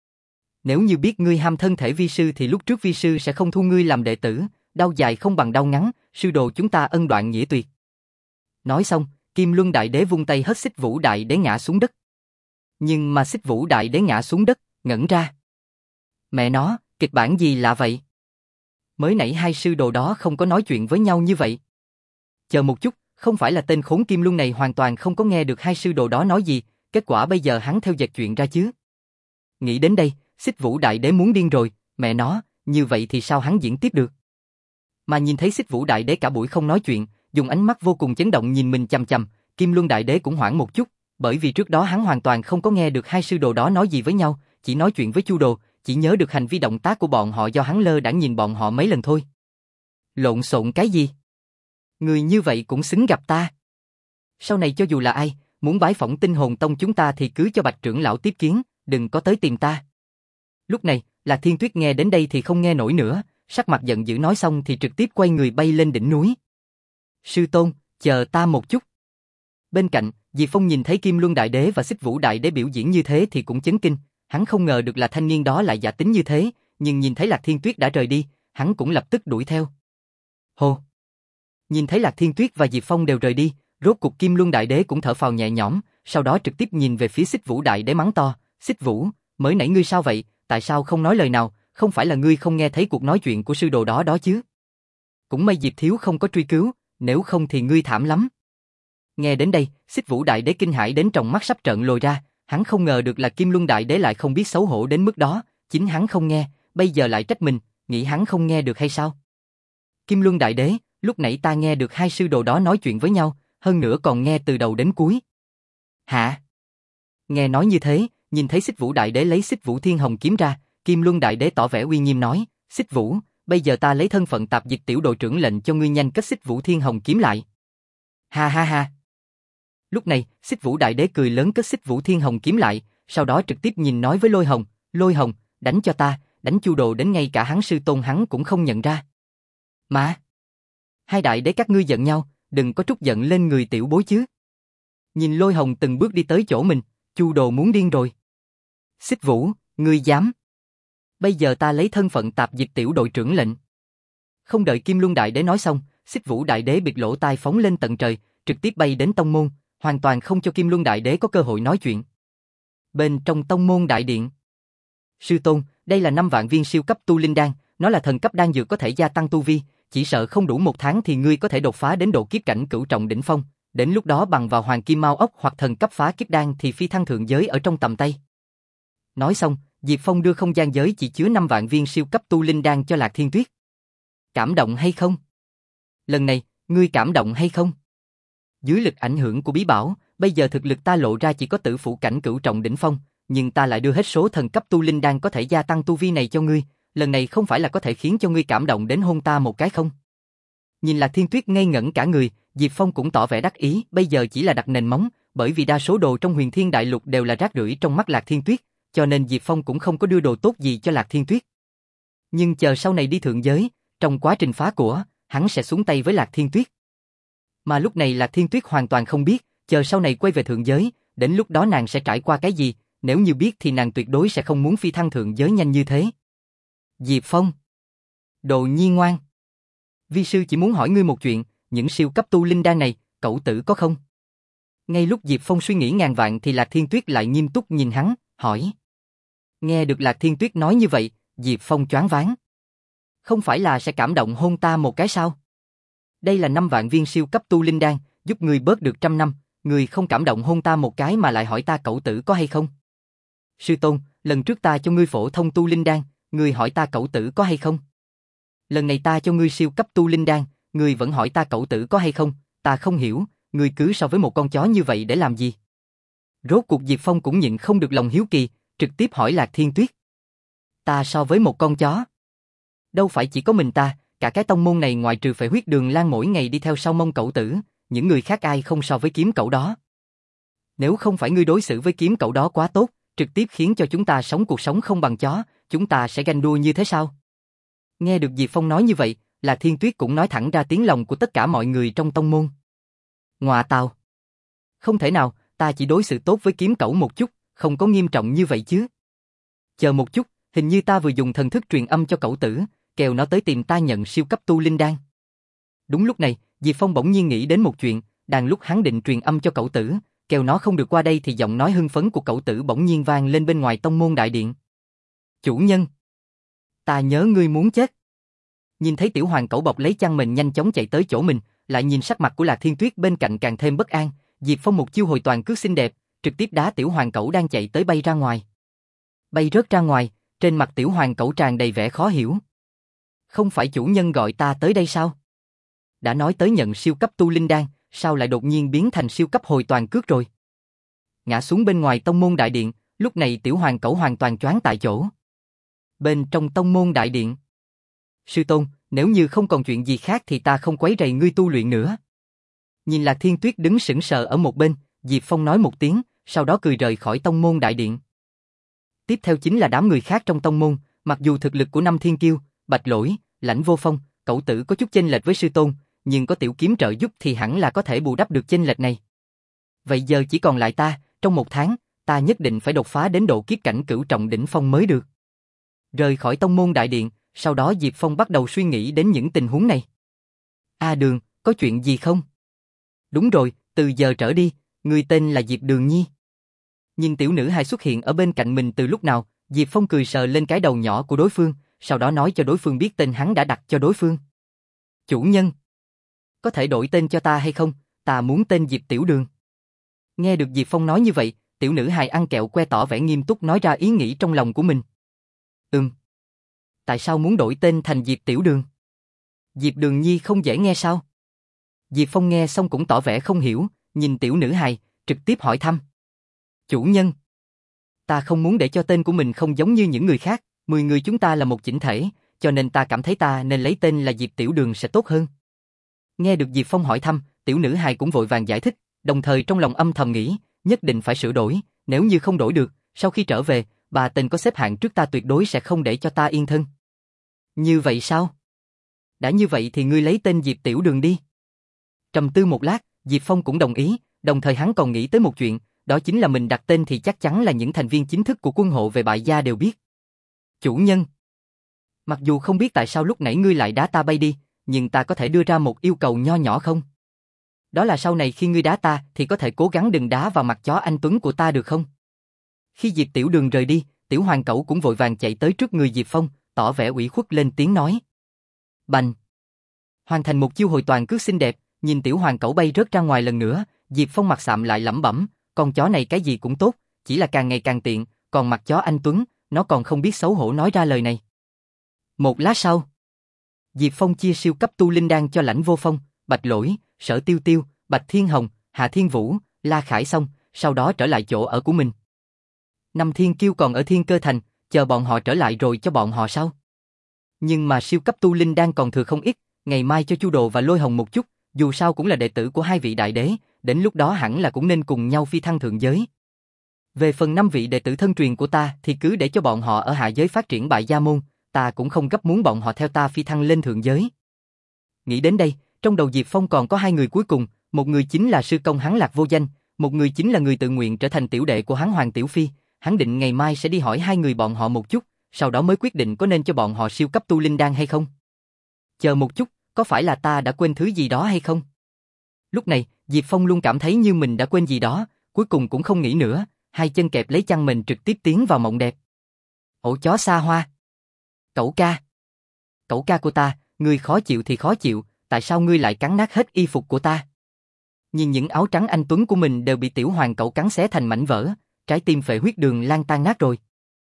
Nếu như biết ngươi ham thân thể vi sư thì lúc trước vi sư sẽ không thu ngươi làm đệ tử, đau dài không bằng đau ngắn, sư đồ chúng ta ân đoạn nghĩa tuyệt. Nói xong, Kim Luân Đại Đế vung tay hất Xích Vũ Đại Đế ngã xuống đất. Nhưng mà Xích Vũ Đại Đế ngã xuống đất, ngẩn ra. Mẹ nó, kịch bản gì lạ vậy? Mới nãy hai sư đồ đó không có nói chuyện với nhau như vậy. Chờ một chút, không phải là tên khốn Kim Luân này hoàn toàn không có nghe được hai sư đồ đó nói gì, kết quả bây giờ hắn theo dệt chuyện ra chứ. Nghĩ đến đây, Xích Vũ Đại Đế muốn điên rồi, mẹ nó, như vậy thì sao hắn diễn tiếp được? Mà nhìn thấy Xích Vũ Đại Đế cả buổi không nói chuyện, dùng ánh mắt vô cùng chấn động nhìn mình chằm chằm, Kim Luân Đại Đế cũng hoảng một chút, bởi vì trước đó hắn hoàn toàn không có nghe được hai sư đồ đó nói gì với nhau, chỉ nói chuyện với Chu Đồ, chỉ nhớ được hành vi động tác của bọn họ do hắn lơ đãng nhìn bọn họ mấy lần thôi. Lộn xộn cái gì? Người như vậy cũng xứng gặp ta. Sau này cho dù là ai, muốn bái phỏng Tinh Hồn Tông chúng ta thì cứ cho Bạch trưởng lão tiếp kiến, đừng có tới tìm ta. Lúc này, Lạc Thiên Tuyết nghe đến đây thì không nghe nổi nữa, sắc mặt giận dữ nói xong thì trực tiếp quay người bay lên đỉnh núi. Sư tôn, chờ ta một chút. Bên cạnh, Diệp Phong nhìn thấy Kim Luân Đại Đế và Xích Vũ Đại Đế biểu diễn như thế thì cũng chấn kinh, hắn không ngờ được là thanh niên đó lại giả tính như thế, nhưng nhìn thấy Lạc Thiên Tuyết đã rời đi, hắn cũng lập tức đuổi theo. Hồ! Nhìn thấy Lạc Thiên Tuyết và Diệp Phong đều rời đi, rốt cục Kim Luân Đại Đế cũng thở phào nhẹ nhõm, sau đó trực tiếp nhìn về phía Xích Vũ Đại Đế mắng to, Xích Vũ, mới nãy ngươi sao vậy, tại sao không nói lời nào, không phải là ngươi không nghe thấy cuộc nói chuyện của sư đồ đó đó chứ? Cũng may Diệp Thiếu không có truy cứu, nếu không thì ngươi thảm lắm. Nghe đến đây, Xích Vũ Đại Đế kinh hãi đến tròng mắt sắp trợn lồi ra, hắn không ngờ được là Kim Luân Đại Đế lại không biết xấu hổ đến mức đó, chính hắn không nghe, bây giờ lại trách mình, nghĩ hắn không nghe được hay sao? Kim Luân Đại Đế, lúc nãy ta nghe được hai sư đồ đó nói chuyện với nhau, hơn nữa còn nghe từ đầu đến cuối. Hả? Nghe nói như thế, nhìn thấy Xích Vũ Đại Đế lấy Xích Vũ Thiên Hồng kiếm ra, Kim Luân Đại Đế tỏ vẻ uy nghiêm nói, Xích Vũ, bây giờ ta lấy thân phận tạp dịch tiểu đội trưởng lệnh cho ngươi nhanh cất Xích Vũ Thiên Hồng kiếm lại. Ha ha ha. Lúc này, Xích Vũ Đại Đế cười lớn cất Xích Vũ Thiên Hồng kiếm lại, sau đó trực tiếp nhìn nói với Lôi Hồng, Lôi Hồng, đánh cho ta, đánh Chu Đồ đến ngay cả hắn sư tôn hắn cũng không nhận ra. Mà, hai đại đế các ngươi giận nhau, đừng có trút giận lên người tiểu bối chứ. Nhìn Lôi Hồng từng bước đi tới chỗ mình, Chu Đồ muốn điên rồi. Xích Vũ, ngươi dám? Bây giờ ta lấy thân phận tạp dịch tiểu đội trưởng lệnh. Không đợi Kim Luân Đại Đế nói xong, Xích Vũ Đại Đế bịt lỗ tai phóng lên tận trời, trực tiếp bay đến tông môn, hoàn toàn không cho Kim Luân Đại Đế có cơ hội nói chuyện. Bên trong tông môn đại điện, sư tôn, đây là năm vạn viên siêu cấp tu linh đan, nó là thần cấp đan dược có thể gia tăng tu vi, chỉ sợ không đủ một tháng thì ngươi có thể đột phá đến độ kiếp cảnh cửu trọng đỉnh phong, đến lúc đó bằng vào hoàng kim mao ốc hoặc thần cấp phá kiếp đan thì phi thăng thượng giới ở trong tầm tay. Nói xong, Diệp Phong đưa không gian giới chỉ chứa năm vạn viên siêu cấp tu linh đan cho Lạc Thiên Tuyết. Cảm động hay không? Lần này, ngươi cảm động hay không? Dưới lực ảnh hưởng của bí bảo, bây giờ thực lực ta lộ ra chỉ có tử phụ cảnh cửu trọng đỉnh phong, nhưng ta lại đưa hết số thần cấp tu linh đan có thể gia tăng tu vi này cho ngươi, lần này không phải là có thể khiến cho ngươi cảm động đến hôn ta một cái không? Nhìn Lạc Thiên Tuyết ngây ngẩn cả người, Diệp Phong cũng tỏ vẻ đắc ý, bây giờ chỉ là đặt nền móng, bởi vì đa số đồ trong Huyền Thiên Đại Lục đều là rác rưởi trong mắt Lạc Thiên Tuyết, cho nên Diệp Phong cũng không có đưa đồ tốt gì cho Lạc Thiên Tuyết. Nhưng chờ sau này đi thượng giới, trong quá trình phá của, hắn sẽ xuống tay với Lạc Thiên Tuyết. Mà lúc này Lạc Thiên Tuyết hoàn toàn không biết, chờ sau này quay về thượng giới, đến lúc đó nàng sẽ trải qua cái gì, nếu như biết thì nàng tuyệt đối sẽ không muốn phi thăng thượng giới nhanh như thế. Diệp Phong, đồ nhi ngoan. Vi sư chỉ muốn hỏi ngươi một chuyện, những siêu cấp tu linh đan này, cậu tử có không? Ngay lúc Diệp Phong suy nghĩ ngàn vạn thì Lạc Thiên Tuyết lại nghiêm túc nhìn hắn, hỏi. Nghe được Lạc Thiên Tuyết nói như vậy, Diệp Phong choáng váng. Không phải là sẽ cảm động hôn ta một cái sao? Đây là năm vạn viên siêu cấp tu linh đan, giúp người bớt được trăm năm, người không cảm động hôn ta một cái mà lại hỏi ta cậu tử có hay không? Sư tôn, lần trước ta cho ngươi phổ thông tu linh đan, ngươi hỏi ta cậu tử có hay không? Lần này ta cho ngươi siêu cấp tu linh đan, ngươi vẫn hỏi ta cậu tử có hay không? Ta không hiểu, ngươi cứ so với một con chó như vậy để làm gì? Rốt cuộc Diệp Phong cũng nhịn không được lòng hiếu kỳ, trực tiếp hỏi Lạc Thiên Tuyết. Ta so với một con chó? Đâu phải chỉ có mình ta, cả cái tông môn này ngoại trừ Phệ Huyết Đường Lan mỗi ngày đi theo sau mông cậu tử, những người khác ai không so với kiếm cậu đó. Nếu không phải ngươi đối xử với kiếm cậu đó quá tốt, trực tiếp khiến cho chúng ta sống cuộc sống không bằng chó, chúng ta sẽ ganh đua như thế sao? Nghe được Diệp Phong nói như vậy, Lạc Thiên Tuyết cũng nói thẳng ra tiếng lòng của tất cả mọi người trong tông môn. Ngọa tào. Không thể nào, ta chỉ đối xử tốt với kiếm cẩu một chút, không có nghiêm trọng như vậy chứ. Chờ một chút, hình như ta vừa dùng thần thức truyền âm cho cẩu tử, kêu nó tới tìm ta nhận siêu cấp tu linh đan. Đúng lúc này, Diệp Phong bỗng nhiên nghĩ đến một chuyện, đang lúc hắn định truyền âm cho cẩu tử, kêu nó không được qua đây thì giọng nói hưng phấn của cẩu tử bỗng nhiên vang lên bên ngoài tông môn đại điện. Chủ nhân! Ta nhớ ngươi muốn chết. Nhìn thấy tiểu hoàng cẩu bọc lấy chăn mình nhanh chóng chạy tới chỗ mình, lại nhìn sắc mặt của Lạc Thiên Tuyết bên cạnh càng thêm bất an, Diệp Phong một chiêu hồi toàn cước xinh đẹp, trực tiếp đá tiểu hoàng cẩu đang chạy tới bay ra ngoài. Bay rớt ra ngoài, trên mặt tiểu hoàng cẩu tràn đầy vẻ khó hiểu. Không phải chủ nhân gọi ta tới đây sao? Đã nói tới nhận siêu cấp tu linh đan, sao lại đột nhiên biến thành siêu cấp hồi toàn cước rồi? Ngã xuống bên ngoài tông môn đại điện, lúc này tiểu hoàng cẩu hoàn toàn choáng tại chỗ. Bên trong tông môn đại điện. Sư tôn, nếu như không còn chuyện gì khác thì ta không quấy rầy ngươi tu luyện nữa. Nhìn Lạc Thiên Tuyết đứng sững sờ ở một bên, Diệp Phong nói một tiếng, sau đó cười rời khỏi tông môn đại điện. Tiếp theo chính là đám người khác trong tông môn, mặc dù thực lực của năm thiên kiêu, Bạch Lỗi, Lãnh Vô Phong, cẩu tử có chút chênh lệch với sư tôn, nhưng có tiểu kiếm trợ giúp thì hẳn là có thể bù đắp được chênh lệch này. Vậy giờ chỉ còn lại ta, trong một tháng, ta nhất định phải đột phá đến độ kiếp cảnh cửu trọng đỉnh phong mới được. Rời khỏi tông môn đại điện, sau đó Diệp Phong bắt đầu suy nghĩ đến những tình huống này. A Đường, có chuyện gì không? Đúng rồi, từ giờ trở đi, người tên là Diệp Đường Nhi. Nhìn tiểu nữ hài xuất hiện ở bên cạnh mình từ lúc nào, Diệp Phong cười sờ lên cái đầu nhỏ của đối phương, sau đó nói cho đối phương biết tên hắn đã đặt cho đối phương. Chủ nhân, có thể đổi tên cho ta hay không? Ta muốn tên Diệp Tiểu Đường. Nghe được Diệp Phong nói như vậy, tiểu nữ hài ăn kẹo que tỏ vẻ nghiêm túc nói ra ý nghĩ trong lòng của mình. Ừm. Tại sao muốn đổi tên thành Diệp Tiểu Đường? Diệp Đường Nhi không dễ nghe sao? Diệp Phong nghe xong cũng tỏ vẻ không hiểu, nhìn tiểu nữ hài, trực tiếp hỏi thăm. Chủ nhân, ta không muốn để cho tên của mình không giống như những người khác, mười người chúng ta là một chỉnh thể, cho nên ta cảm thấy ta nên lấy tên là Diệp Tiểu Đường sẽ tốt hơn. Nghe được Diệp Phong hỏi thăm, tiểu nữ hài cũng vội vàng giải thích, đồng thời trong lòng âm thầm nghĩ, nhất định phải sửa đổi, nếu như không đổi được, sau khi trở về, bà tên có xếp hạng trước ta tuyệt đối sẽ không để cho ta yên thân. Như vậy sao? Đã như vậy thì ngươi lấy tên Diệp Tiểu Đường đi. Trầm tư một lát, Diệp Phong cũng đồng ý, đồng thời hắn còn nghĩ tới một chuyện, đó chính là mình đặt tên thì chắc chắn là những thành viên chính thức của quân hộ về bại gia đều biết. Chủ nhân, mặc dù không biết tại sao lúc nãy ngươi lại đá ta bay đi, nhưng ta có thể đưa ra một yêu cầu nho nhỏ không? Đó là sau này khi ngươi đá ta thì có thể cố gắng đừng đá vào mặt chó anh Tuấn của ta được không? Khi Diệp Tiểu Đường rời đi, tiểu hoàng cẩu cũng vội vàng chạy tới trước người Diệp Phong, tỏ vẻ ủy khuất lên tiếng nói. Bành! Hoàn thành một chiêu hồi toàn cước xinh đẹp, nhìn tiểu hoàng cẩu bay rớt ra ngoài lần nữa, Diệp Phong mặt sạm lại lẩm bẩm, con chó này cái gì cũng tốt, chỉ là càng ngày càng tiện, còn mặt chó anh Tuấn, nó còn không biết xấu hổ nói ra lời này. Một lát sau, Diệp Phong chia siêu cấp tu linh đan cho Lãnh Vô Phong, Bạch Lỗi, Sở Tiêu Tiêu, Bạch Thiên Hồng, Hạ Thiên Vũ, La Khải xong, sau đó trở lại chỗ ở của mình. Năm thiên kiêu còn ở Thiên Cơ Thành, chờ bọn họ trở lại rồi cho bọn họ sau. Nhưng mà siêu cấp tu linh đan còn thừa không ít, ngày mai cho Chu Đồ và Lôi Hồng một chút, dù sao cũng là đệ tử của hai vị đại đế, đến lúc đó hẳn là cũng nên cùng nhau phi thăng thượng giới. Về phần năm vị đệ tử thân truyền của ta thì cứ để cho bọn họ ở hạ giới phát triển bại gia môn, ta cũng không gấp muốn bọn họ theo ta phi thăng lên thượng giới. Nghĩ đến đây, trong đầu Diệp Phong còn có hai người cuối cùng, một người chính là sư công hắn Lạc Vô Danh, một người chính là người tự nguyện trở thành tiểu đệ của hắn Hoàng Tiểu Phi, hắn định ngày mai sẽ đi hỏi hai người bọn họ một chút, sau đó mới quyết định có nên cho bọn họ siêu cấp tu linh đan hay không. Chờ một chút, có phải là ta đã quên thứ gì đó hay không? Lúc này, Diệp Phong luôn cảm thấy như mình đã quên gì đó, cuối cùng cũng không nghĩ nữa, hai chân kẹp lấy chăn mình trực tiếp tiến vào mộng đẹp. Ổ chó xa hoa. Cẩu ca. Cẩu ca của ta, ngươi khó chịu thì khó chịu, tại sao ngươi lại cắn nát hết y phục của ta? Nhìn những áo trắng anh tuấn của mình đều bị tiểu hoàng cẩu cắn xé thành mảnh vỡ, trái tim Phệ Huyết Đường Lan tan nát rồi.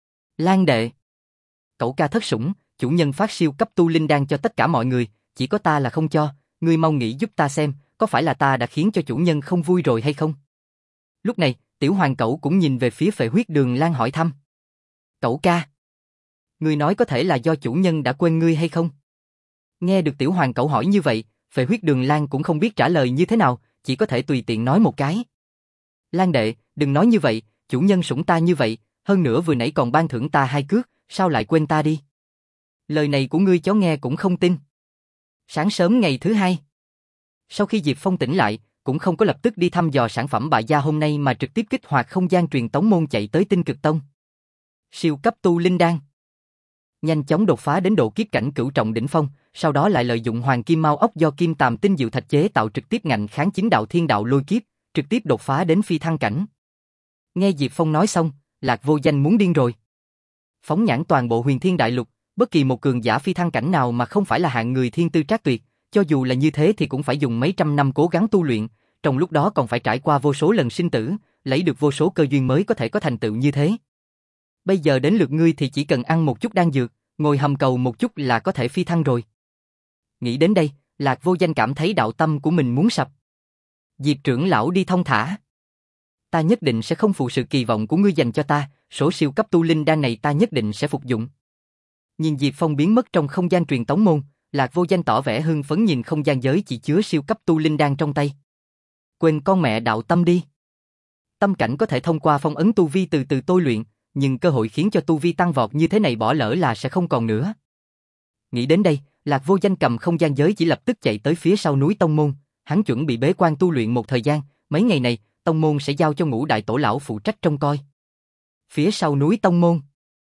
Lan đệ. Cẩu ca thất sủng, chủ nhân phát siêu cấp tu linh đan cho tất cả mọi người, chỉ có ta là không cho, ngươi mau nghĩ giúp ta xem, có phải là ta đã khiến cho chủ nhân không vui rồi hay không? Lúc này, tiểu hoàng cẩu cũng nhìn về phía Phệ Huyết Đường Lan hỏi thăm. Cẩu ca, ngươi nói có thể là do chủ nhân đã quên ngươi hay không? Nghe được tiểu hoàng cẩu hỏi như vậy, Phệ Huyết Đường Lan cũng không biết trả lời như thế nào, chỉ có thể tùy tiện nói một cái. Lan đệ, đừng nói như vậy, chủ nhân sủng ta như vậy, hơn nữa vừa nãy còn ban thưởng ta hai cước, sao lại quên ta đi? Lời này của ngươi chó nghe cũng không tin. Sáng sớm ngày thứ hai, sau khi Diệp Phong tỉnh lại, cũng không có lập tức đi thăm dò sản phẩm bại gia hôm nay mà trực tiếp kích hoạt không gian truyền tống môn chạy tới Tinh Cực Tông. Siêu cấp tu linh đan. Nhanh chóng đột phá đến độ kiếp cảnh cửu trọng đỉnh phong, sau đó lại lợi dụng hoàng kim mao ốc do kim tàm tinh diệu thạch chế tạo trực tiếp ngạnh kháng chính đạo thiên đạo lôi kiếp, trực tiếp đột phá đến phi thăng cảnh. Nghe Diệp Phong nói xong, Lạc Vô Danh muốn điên rồi. Phóng nhãn toàn bộ huyền thiên đại lục, bất kỳ một cường giả phi thăng cảnh nào mà không phải là hạng người thiên tư trác tuyệt, cho dù là như thế thì cũng phải dùng mấy trăm năm cố gắng tu luyện, trong lúc đó còn phải trải qua vô số lần sinh tử, lấy được vô số cơ duyên mới có thể có thành tựu như thế. Bây giờ đến lượt ngươi thì chỉ cần ăn một chút đan dược, ngồi hầm cầu một chút là có thể phi thăng rồi. Nghĩ đến đây, Lạc Vô Danh cảm thấy đạo tâm của mình muốn sập. Diệp trưởng lão đi thong thả. Ta nhất định sẽ không phụ sự kỳ vọng của ngươi dành cho ta, số siêu cấp tu linh đan này ta nhất định sẽ phục dụng. Nhìn Diệp Phong biến mất trong không gian truyền tống môn, Lạc Vô Danh tỏ vẻ hưng phấn nhìn không gian giới chỉ chứa siêu cấp tu linh đan trong tay. Quên con mẹ đạo tâm đi. Tâm cảnh có thể thông qua phong ấn tu vi từ từ tôi luyện, nhưng cơ hội khiến cho tu vi tăng vọt như thế này bỏ lỡ là sẽ không còn nữa. Nghĩ đến đây, Lạc Vô Danh cầm không gian giới chỉ lập tức chạy tới phía sau núi Tông Môn, hắn chuẩn bị bế quan tu luyện một thời gian, mấy ngày này, Tông Môn sẽ giao cho Ngũ Đại Tổ Lão phụ trách trông coi. Phía sau núi Tông Môn.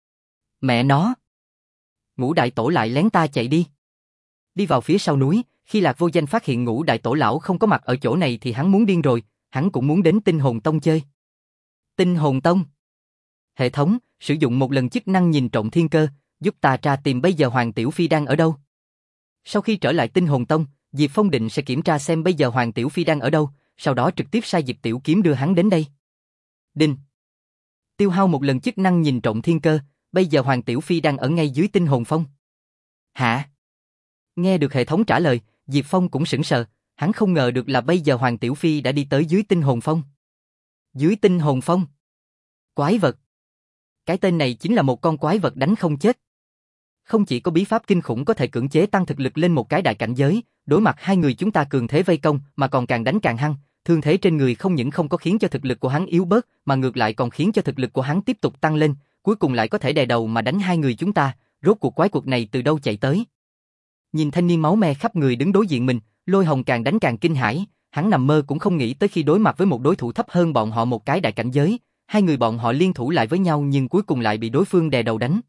Mẹ nó! Ngũ Đại Tổ lại lén ta chạy đi. Đi vào phía sau núi, khi Lạc Vô Danh phát hiện Ngũ Đại Tổ Lão không có mặt ở chỗ này thì hắn muốn điên rồi, hắn cũng muốn đến Tinh Hồn Tông chơi. Tinh Hồn Tông. Hệ thống, sử dụng một lần chức năng nhìn trộm thiên cơ, giúp ta tra tìm bây giờ Hoàng Tiểu Phi đang ở đâu. Sau khi trở lại Tinh Hồn Tông, Diệp Phong định sẽ kiểm tra xem bây giờ Hoàng Tiểu Phi đang ở đâu, sau đó trực tiếp sai Diệp Tiểu Kiếm đưa hắn đến đây. Đinh. Tiêu hao một lần chức năng nhìn trộm thiên cơ, bây giờ Hoàng Tiểu Phi đang ở ngay dưới Tinh Hồn Phong. Hả? Nghe được hệ thống trả lời, Diệp Phong cũng sững sờ, hắn không ngờ được là bây giờ Hoàng Tiểu Phi đã đi tới dưới Tinh Hồn Phong. Dưới Tinh Hồn Phong? Quái vật. Cái tên này chính là một con quái vật đánh không chết. Không chỉ có bí pháp kinh khủng có thể cưỡng chế tăng thực lực lên một cái đại cảnh giới, đối mặt hai người chúng ta cường thế vây công mà còn càng đánh càng hăng, thương thế trên người không những không có khiến cho thực lực của hắn yếu bớt mà ngược lại còn khiến cho thực lực của hắn tiếp tục tăng lên, cuối cùng lại có thể đè đầu mà đánh hai người chúng ta, rốt cuộc quái cuộc này từ đâu chạy tới. Nhìn thanh niên máu me khắp người đứng đối diện mình, Lôi Hồng càng đánh càng kinh hãi, hắn nằm mơ cũng không nghĩ tới khi đối mặt với một đối thủ thấp hơn bọn họ một cái đại cảnh giới, hai người bọn họ liên thủ lại với nhau nhưng cuối cùng lại bị đối phương đè đầu đánh.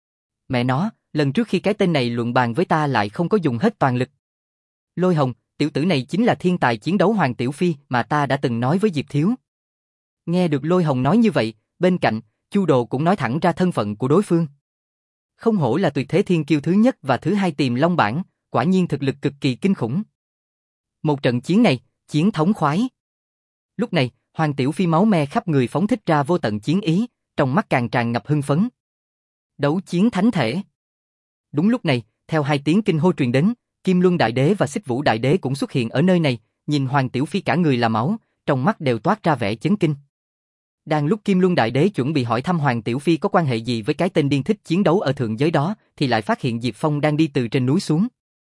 Mẹ nó, lần trước khi cái tên này luận bàn với ta lại không có dùng hết toàn lực. Lôi Hồng, tiểu tử này chính là thiên tài chiến đấu Hoàng Tiểu Phi mà ta đã từng nói với Diệp Thiếu. Nghe được Lôi Hồng nói như vậy, bên cạnh, Chu Đồ cũng nói thẳng ra thân phận của đối phương. Không hổ là tuyệt thế thiên kiêu thứ nhất và thứ hai Tiềm Long bảng, quả nhiên thực lực cực kỳ kinh khủng. Một trận chiến này, chiến thống khoái. Lúc này, Hoàng Tiểu Phi máu me khắp người phóng thích ra vô tận chiến ý, trong mắt càng tràn ngập hưng phấn. Đấu chiến thánh thể. Đúng lúc này, theo hai tiếng kinh hô truyền đến, Kim Luân Đại Đế và Xích Vũ Đại Đế cũng xuất hiện ở nơi này, nhìn Hoàng Tiểu Phi cả người là máu, trong mắt đều toát ra vẻ chấn kinh. Đang lúc Kim Luân Đại Đế chuẩn bị hỏi thăm Hoàng Tiểu Phi có quan hệ gì với cái tên điên thích chiến đấu ở thượng giới đó, thì lại phát hiện Diệp Phong đang đi từ trên núi xuống.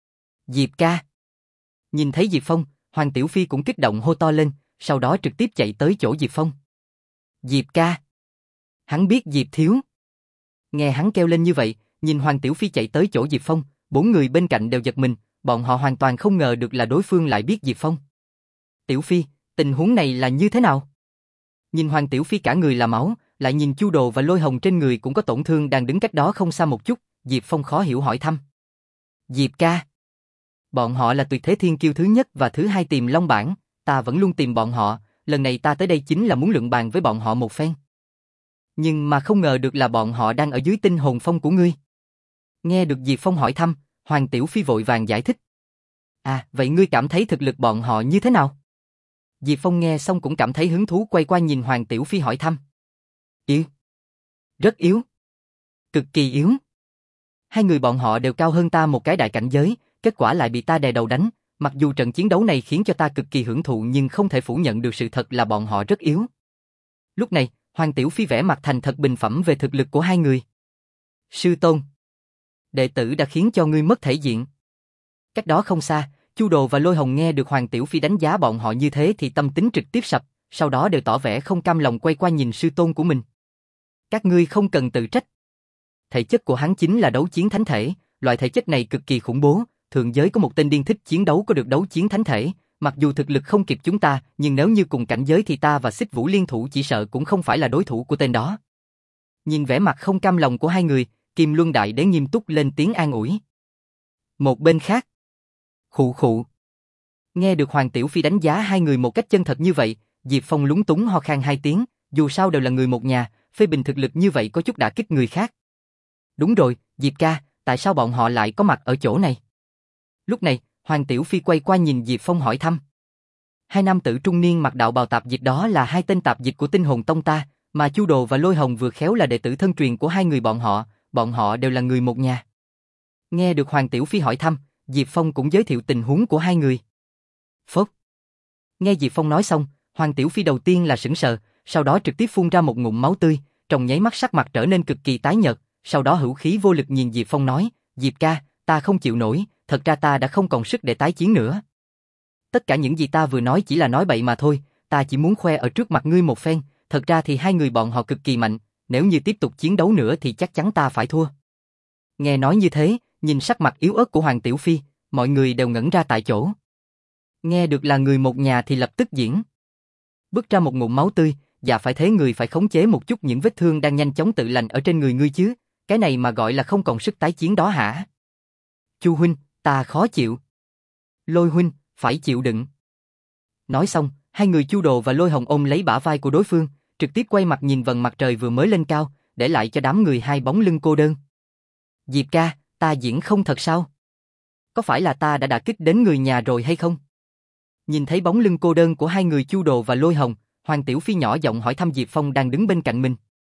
Diệp ca. Nhìn thấy Diệp Phong, Hoàng Tiểu Phi cũng kích động hô to lên, sau đó trực tiếp chạy tới chỗ Diệp Phong. Diệp ca. Hắn biết Diệp Thiếu. Nghe hắn kêu lên như vậy, nhìn Hoàng Tiểu Phi chạy tới chỗ Diệp Phong, bốn người bên cạnh đều giật mình, bọn họ hoàn toàn không ngờ được là đối phương lại biết Diệp Phong. Tiểu Phi, tình huống này là như thế nào? Nhìn Hoàng Tiểu Phi cả người là máu, lại nhìn Chu Đồ và Lôi Hồng trên người cũng có tổn thương đang đứng cách đó không xa một chút, Diệp Phong khó hiểu hỏi thăm. Diệp ca. Bọn họ là tuyệt thế thiên kiêu thứ nhất và thứ hai Tiềm Long bảng, ta vẫn luôn tìm bọn họ, lần này ta tới đây chính là muốn luận bàn với bọn họ một phen. Nhưng mà không ngờ được là bọn họ đang ở dưới Tinh Hồn Phong của ngươi. Nghe được Diệp Phong hỏi thăm, Hoàng Tiểu Phi vội vàng giải thích. À, vậy ngươi cảm thấy thực lực bọn họ như thế nào? Diệp Phong nghe xong cũng cảm thấy hứng thú quay qua nhìn Hoàng Tiểu Phi hỏi thăm. Yếu. Rất yếu. Cực kỳ yếu. Hai người bọn họ đều cao hơn ta một cái đại cảnh giới, kết quả lại bị ta đè đầu đánh, mặc dù trận chiến đấu này khiến cho ta cực kỳ hưởng thụ nhưng không thể phủ nhận được sự thật là bọn họ rất yếu. Lúc này, Hoàng Tiểu Phi vẽ mặt thành thật bình phẩm về thực lực của hai người. Sư tôn. Đệ tử đã khiến cho ngươi mất thể diện. Cách đó không xa, Chu Đồ và Lôi Hồng nghe được Hoàng Tiểu Phi đánh giá bọn họ như thế thì tâm tính trực tiếp sập, sau đó đều tỏ vẻ không cam lòng quay qua nhìn sư tôn của mình. Các ngươi không cần tự trách. Thể chất của hắn chính là đấu chiến thánh thể, loại thể chất này cực kỳ khủng bố, thượng giới có một tên điên thích chiến đấu có được đấu chiến thánh thể, mặc dù thực lực không kịp chúng ta, nhưng nếu như cùng cảnh giới thì ta và Xích Vũ liên thủ chỉ sợ cũng không phải là đối thủ của tên đó. Nhìn vẻ mặt không cam lòng của hai người, Kim Luân Đại Đế nghiêm túc lên tiếng an ủi. Một bên khác, khụ khụ. Nghe được Hoàng Tiểu Phi đánh giá hai người một cách chân thật như vậy, Diệp Phong lúng túng ho khan hai tiếng, dù sao đều là người một nhà, phê bình thực lực như vậy có chút đả kích người khác. Đúng rồi, Diệp ca, tại sao bọn họ lại có mặt ở chỗ này? Lúc này, Hoàng Tiểu Phi quay qua nhìn Diệp Phong hỏi thăm. Hai nam tử trung niên mặc đạo bào tạp dịch đó là hai tên tạp dịch của Tinh Hồn Tông ta, mà Chu Đồ và Lôi Hồng vừa khéo là đệ tử thân truyền của hai người bọn họ, bọn họ đều là người một nhà. Nghe được Hoàng Tiểu Phi hỏi thăm, Diệp Phong cũng giới thiệu tình huống của hai người. Phốc. Nghe Diệp Phong nói xong, Hoàng Tiểu Phi đầu tiên là sững sờ, sau đó trực tiếp phun ra một ngụm máu tươi, trong nháy mắt sắc mặt trở nên cực kỳ tái nhợt, sau đó hữu khí vô lực nhìn Diệp Phong nói, Diệp ca, ta không chịu nổi, thật ra ta đã không còn sức để tái chiến nữa. Tất cả những gì ta vừa nói chỉ là nói bậy mà thôi, ta chỉ muốn khoe ở trước mặt ngươi một phen, thật ra thì hai người bọn họ cực kỳ mạnh, nếu như tiếp tục chiến đấu nữa thì chắc chắn ta phải thua. Nghe nói như thế, nhìn sắc mặt yếu ớt của Hoàng Tiểu Phi, mọi người đều ngẩn ra tại chỗ. Nghe được là người một nhà thì lập tức diễn. Bước ra một ngụm máu tươi, dạ phải thế người phải khống chế một chút những vết thương đang nhanh chóng tự lành ở trên người ngươi chứ, cái này mà gọi là không còn sức tái chiến đó hả? Chu huynh, ta khó chịu. Lôi huynh, phải chịu đựng. Nói xong, hai người Chu Đồ và Lôi Hồng ôm lấy bả vai của đối phương, trực tiếp quay mặt nhìn vầng mặt trời vừa mới lên cao, để lại cho đám người hai bóng lưng cô đơn. Diệp ca, ta diễn không thật sao? Có phải là ta đã đả kích đến người nhà rồi hay không? Nhìn thấy bóng lưng cô đơn của hai người Chu Đồ và Lôi Hồng, Hoàng Tiểu Phi nhỏ giọng hỏi thăm Diệp Phong đang đứng bên cạnh mình.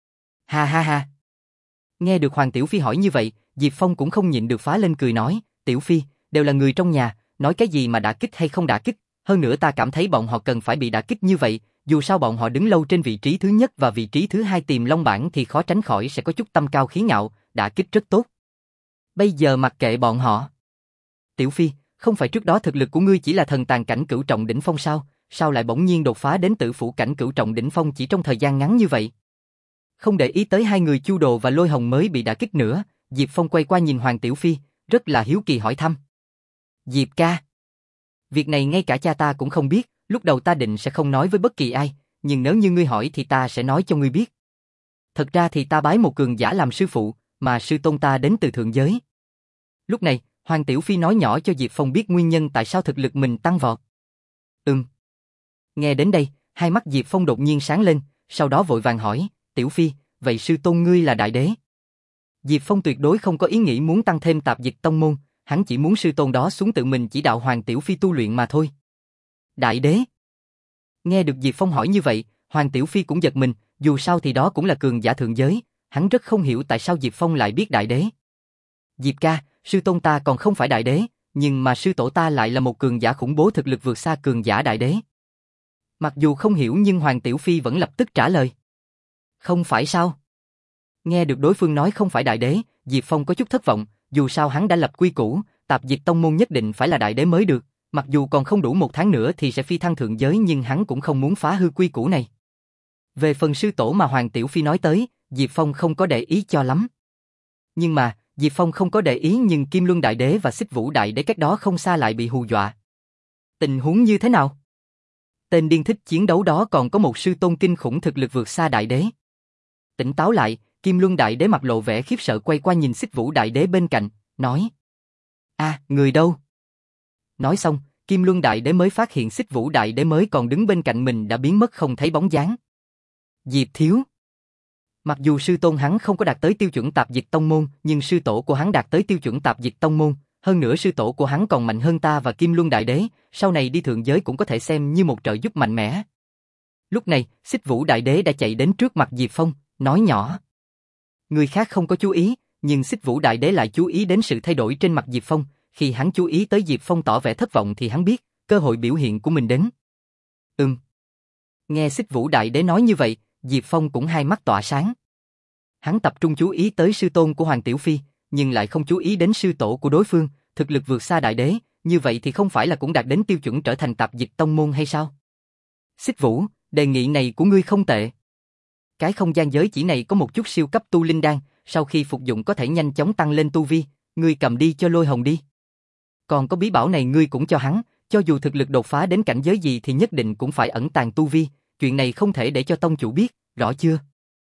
Ha ha ha. Nghe được Hoàng Tiểu Phi hỏi như vậy, Diệp Phong cũng không nhịn được phá lên cười nói, Tiểu Phi, đều là người trong nhà, nói cái gì mà đả kích hay không đả kích, hơn nữa ta cảm thấy bọn họ cần phải bị đả kích như vậy, dù sao bọn họ đứng lâu trên vị trí thứ nhất và vị trí thứ hai Tiềm Long bảng thì khó tránh khỏi sẽ có chút tâm cao khí ngạo, đả kích rất tốt. Bây giờ mặc kệ bọn họ. Tiểu Phi, không phải trước đó thực lực của ngươi chỉ là thần tàn cảnh cửu trọng đỉnh phong sao, sao lại bỗng nhiên đột phá đến tử phủ cảnh cửu trọng đỉnh phong chỉ trong thời gian ngắn như vậy? Không để ý tới hai người Chu Đồ và Lôi Hồng mới bị đả kích nữa, Diệp Phong quay qua nhìn Hoàng Tiểu Phi, rất là hiếu kỳ hỏi thăm. Diệp ca. Việc này ngay cả cha ta cũng không biết, lúc đầu ta định sẽ không nói với bất kỳ ai, nhưng nếu như ngươi hỏi thì ta sẽ nói cho ngươi biết. Thật ra thì ta bái một cường giả làm sư phụ, mà sư tôn ta đến từ thượng giới. Lúc này, Hoàng Tiểu Phi nói nhỏ cho Diệp Phong biết nguyên nhân tại sao thực lực mình tăng vọt. Ừm. Nghe đến đây, hai mắt Diệp Phong đột nhiên sáng lên, sau đó vội vàng hỏi, Tiểu Phi, vậy sư tôn ngươi là đại đế? Diệp Phong tuyệt đối không có ý nghĩ muốn tăng thêm tạp dịch tông môn, hắn chỉ muốn sư tôn đó xuống tự mình chỉ đạo Hoàng Tiểu Phi tu luyện mà thôi. Đại đế? Nghe được Diệp Phong hỏi như vậy, Hoàng Tiểu Phi cũng giật mình, dù sao thì đó cũng là cường giả thượng giới, hắn rất không hiểu tại sao Diệp Phong lại biết đại đế. Diệp ca, sư tôn ta còn không phải đại đế, nhưng mà sư tổ ta lại là một cường giả khủng bố thực lực vượt xa cường giả đại đế. Mặc dù không hiểu nhưng Hoàng Tiểu Phi vẫn lập tức trả lời. Không phải sao? Nghe được đối phương nói không phải đại đế, Diệp Phong có chút thất vọng, dù sao hắn đã lập quy củ, tạp dịch tông môn nhất định phải là đại đế mới được, mặc dù còn không đủ một tháng nữa thì sẽ phi thăng thượng giới nhưng hắn cũng không muốn phá hư quy củ này. Về phần sư tổ mà Hoàng Tiểu Phi nói tới, Diệp Phong không có để ý cho lắm. Nhưng mà, Diệp Phong không có để ý nhưng Kim Luân Đại Đế và Xích Vũ Đại Đế cách đó không xa lại bị hù dọa. Tình huống như thế nào? Tên điên thích chiến đấu đó còn có một sư tôn kinh khủng thực lực vượt xa Đại Đế. Tỉnh táo lại, Kim Luân Đại Đế mặt lộ vẻ khiếp sợ quay qua nhìn Xích Vũ Đại Đế bên cạnh, nói. À, người đâu? Nói xong, Kim Luân Đại Đế mới phát hiện Xích Vũ Đại Đế mới còn đứng bên cạnh mình đã biến mất không thấy bóng dáng. Diệp thiếu. Mặc dù sư tôn hắn không có đạt tới tiêu chuẩn tạp dịch tông môn, nhưng sư tổ của hắn đạt tới tiêu chuẩn tạp dịch tông môn, hơn nữa sư tổ của hắn còn mạnh hơn ta và Kim Luân Đại Đế, sau này đi thượng giới cũng có thể xem như một trợ giúp mạnh mẽ. Lúc này, Xích Vũ Đại Đế đã chạy đến trước mặt Diệp Phong, nói nhỏ. Người khác không có chú ý, nhưng Xích Vũ Đại Đế lại chú ý đến sự thay đổi trên mặt Diệp Phong, khi hắn chú ý tới Diệp Phong tỏ vẻ thất vọng thì hắn biết, cơ hội biểu hiện của mình đến. Ừm. Nghe Xích Vũ Đại Đế nói như vậy, Diệp Phong cũng hai mắt tỏa sáng. Hắn tập trung chú ý tới sư tôn của Hoàng Tiểu Phi, nhưng lại không chú ý đến sư tổ của đối phương, thực lực vượt xa Đại Đế, như vậy thì không phải là cũng đạt đến tiêu chuẩn trở thành tạp dịch tông môn hay sao? Xích Vũ, đề nghị này của ngươi không tệ. Cái không gian giới chỉ này có một chút siêu cấp tu linh đan, sau khi phục dụng có thể nhanh chóng tăng lên tu vi, ngươi cầm đi cho Lôi Hồng đi. Còn có bí bảo này ngươi cũng cho hắn, cho dù thực lực đột phá đến cảnh giới gì thì nhất định cũng phải ẩn tàng tu vi, chuyện này không thể để cho tông chủ biết, rõ chưa?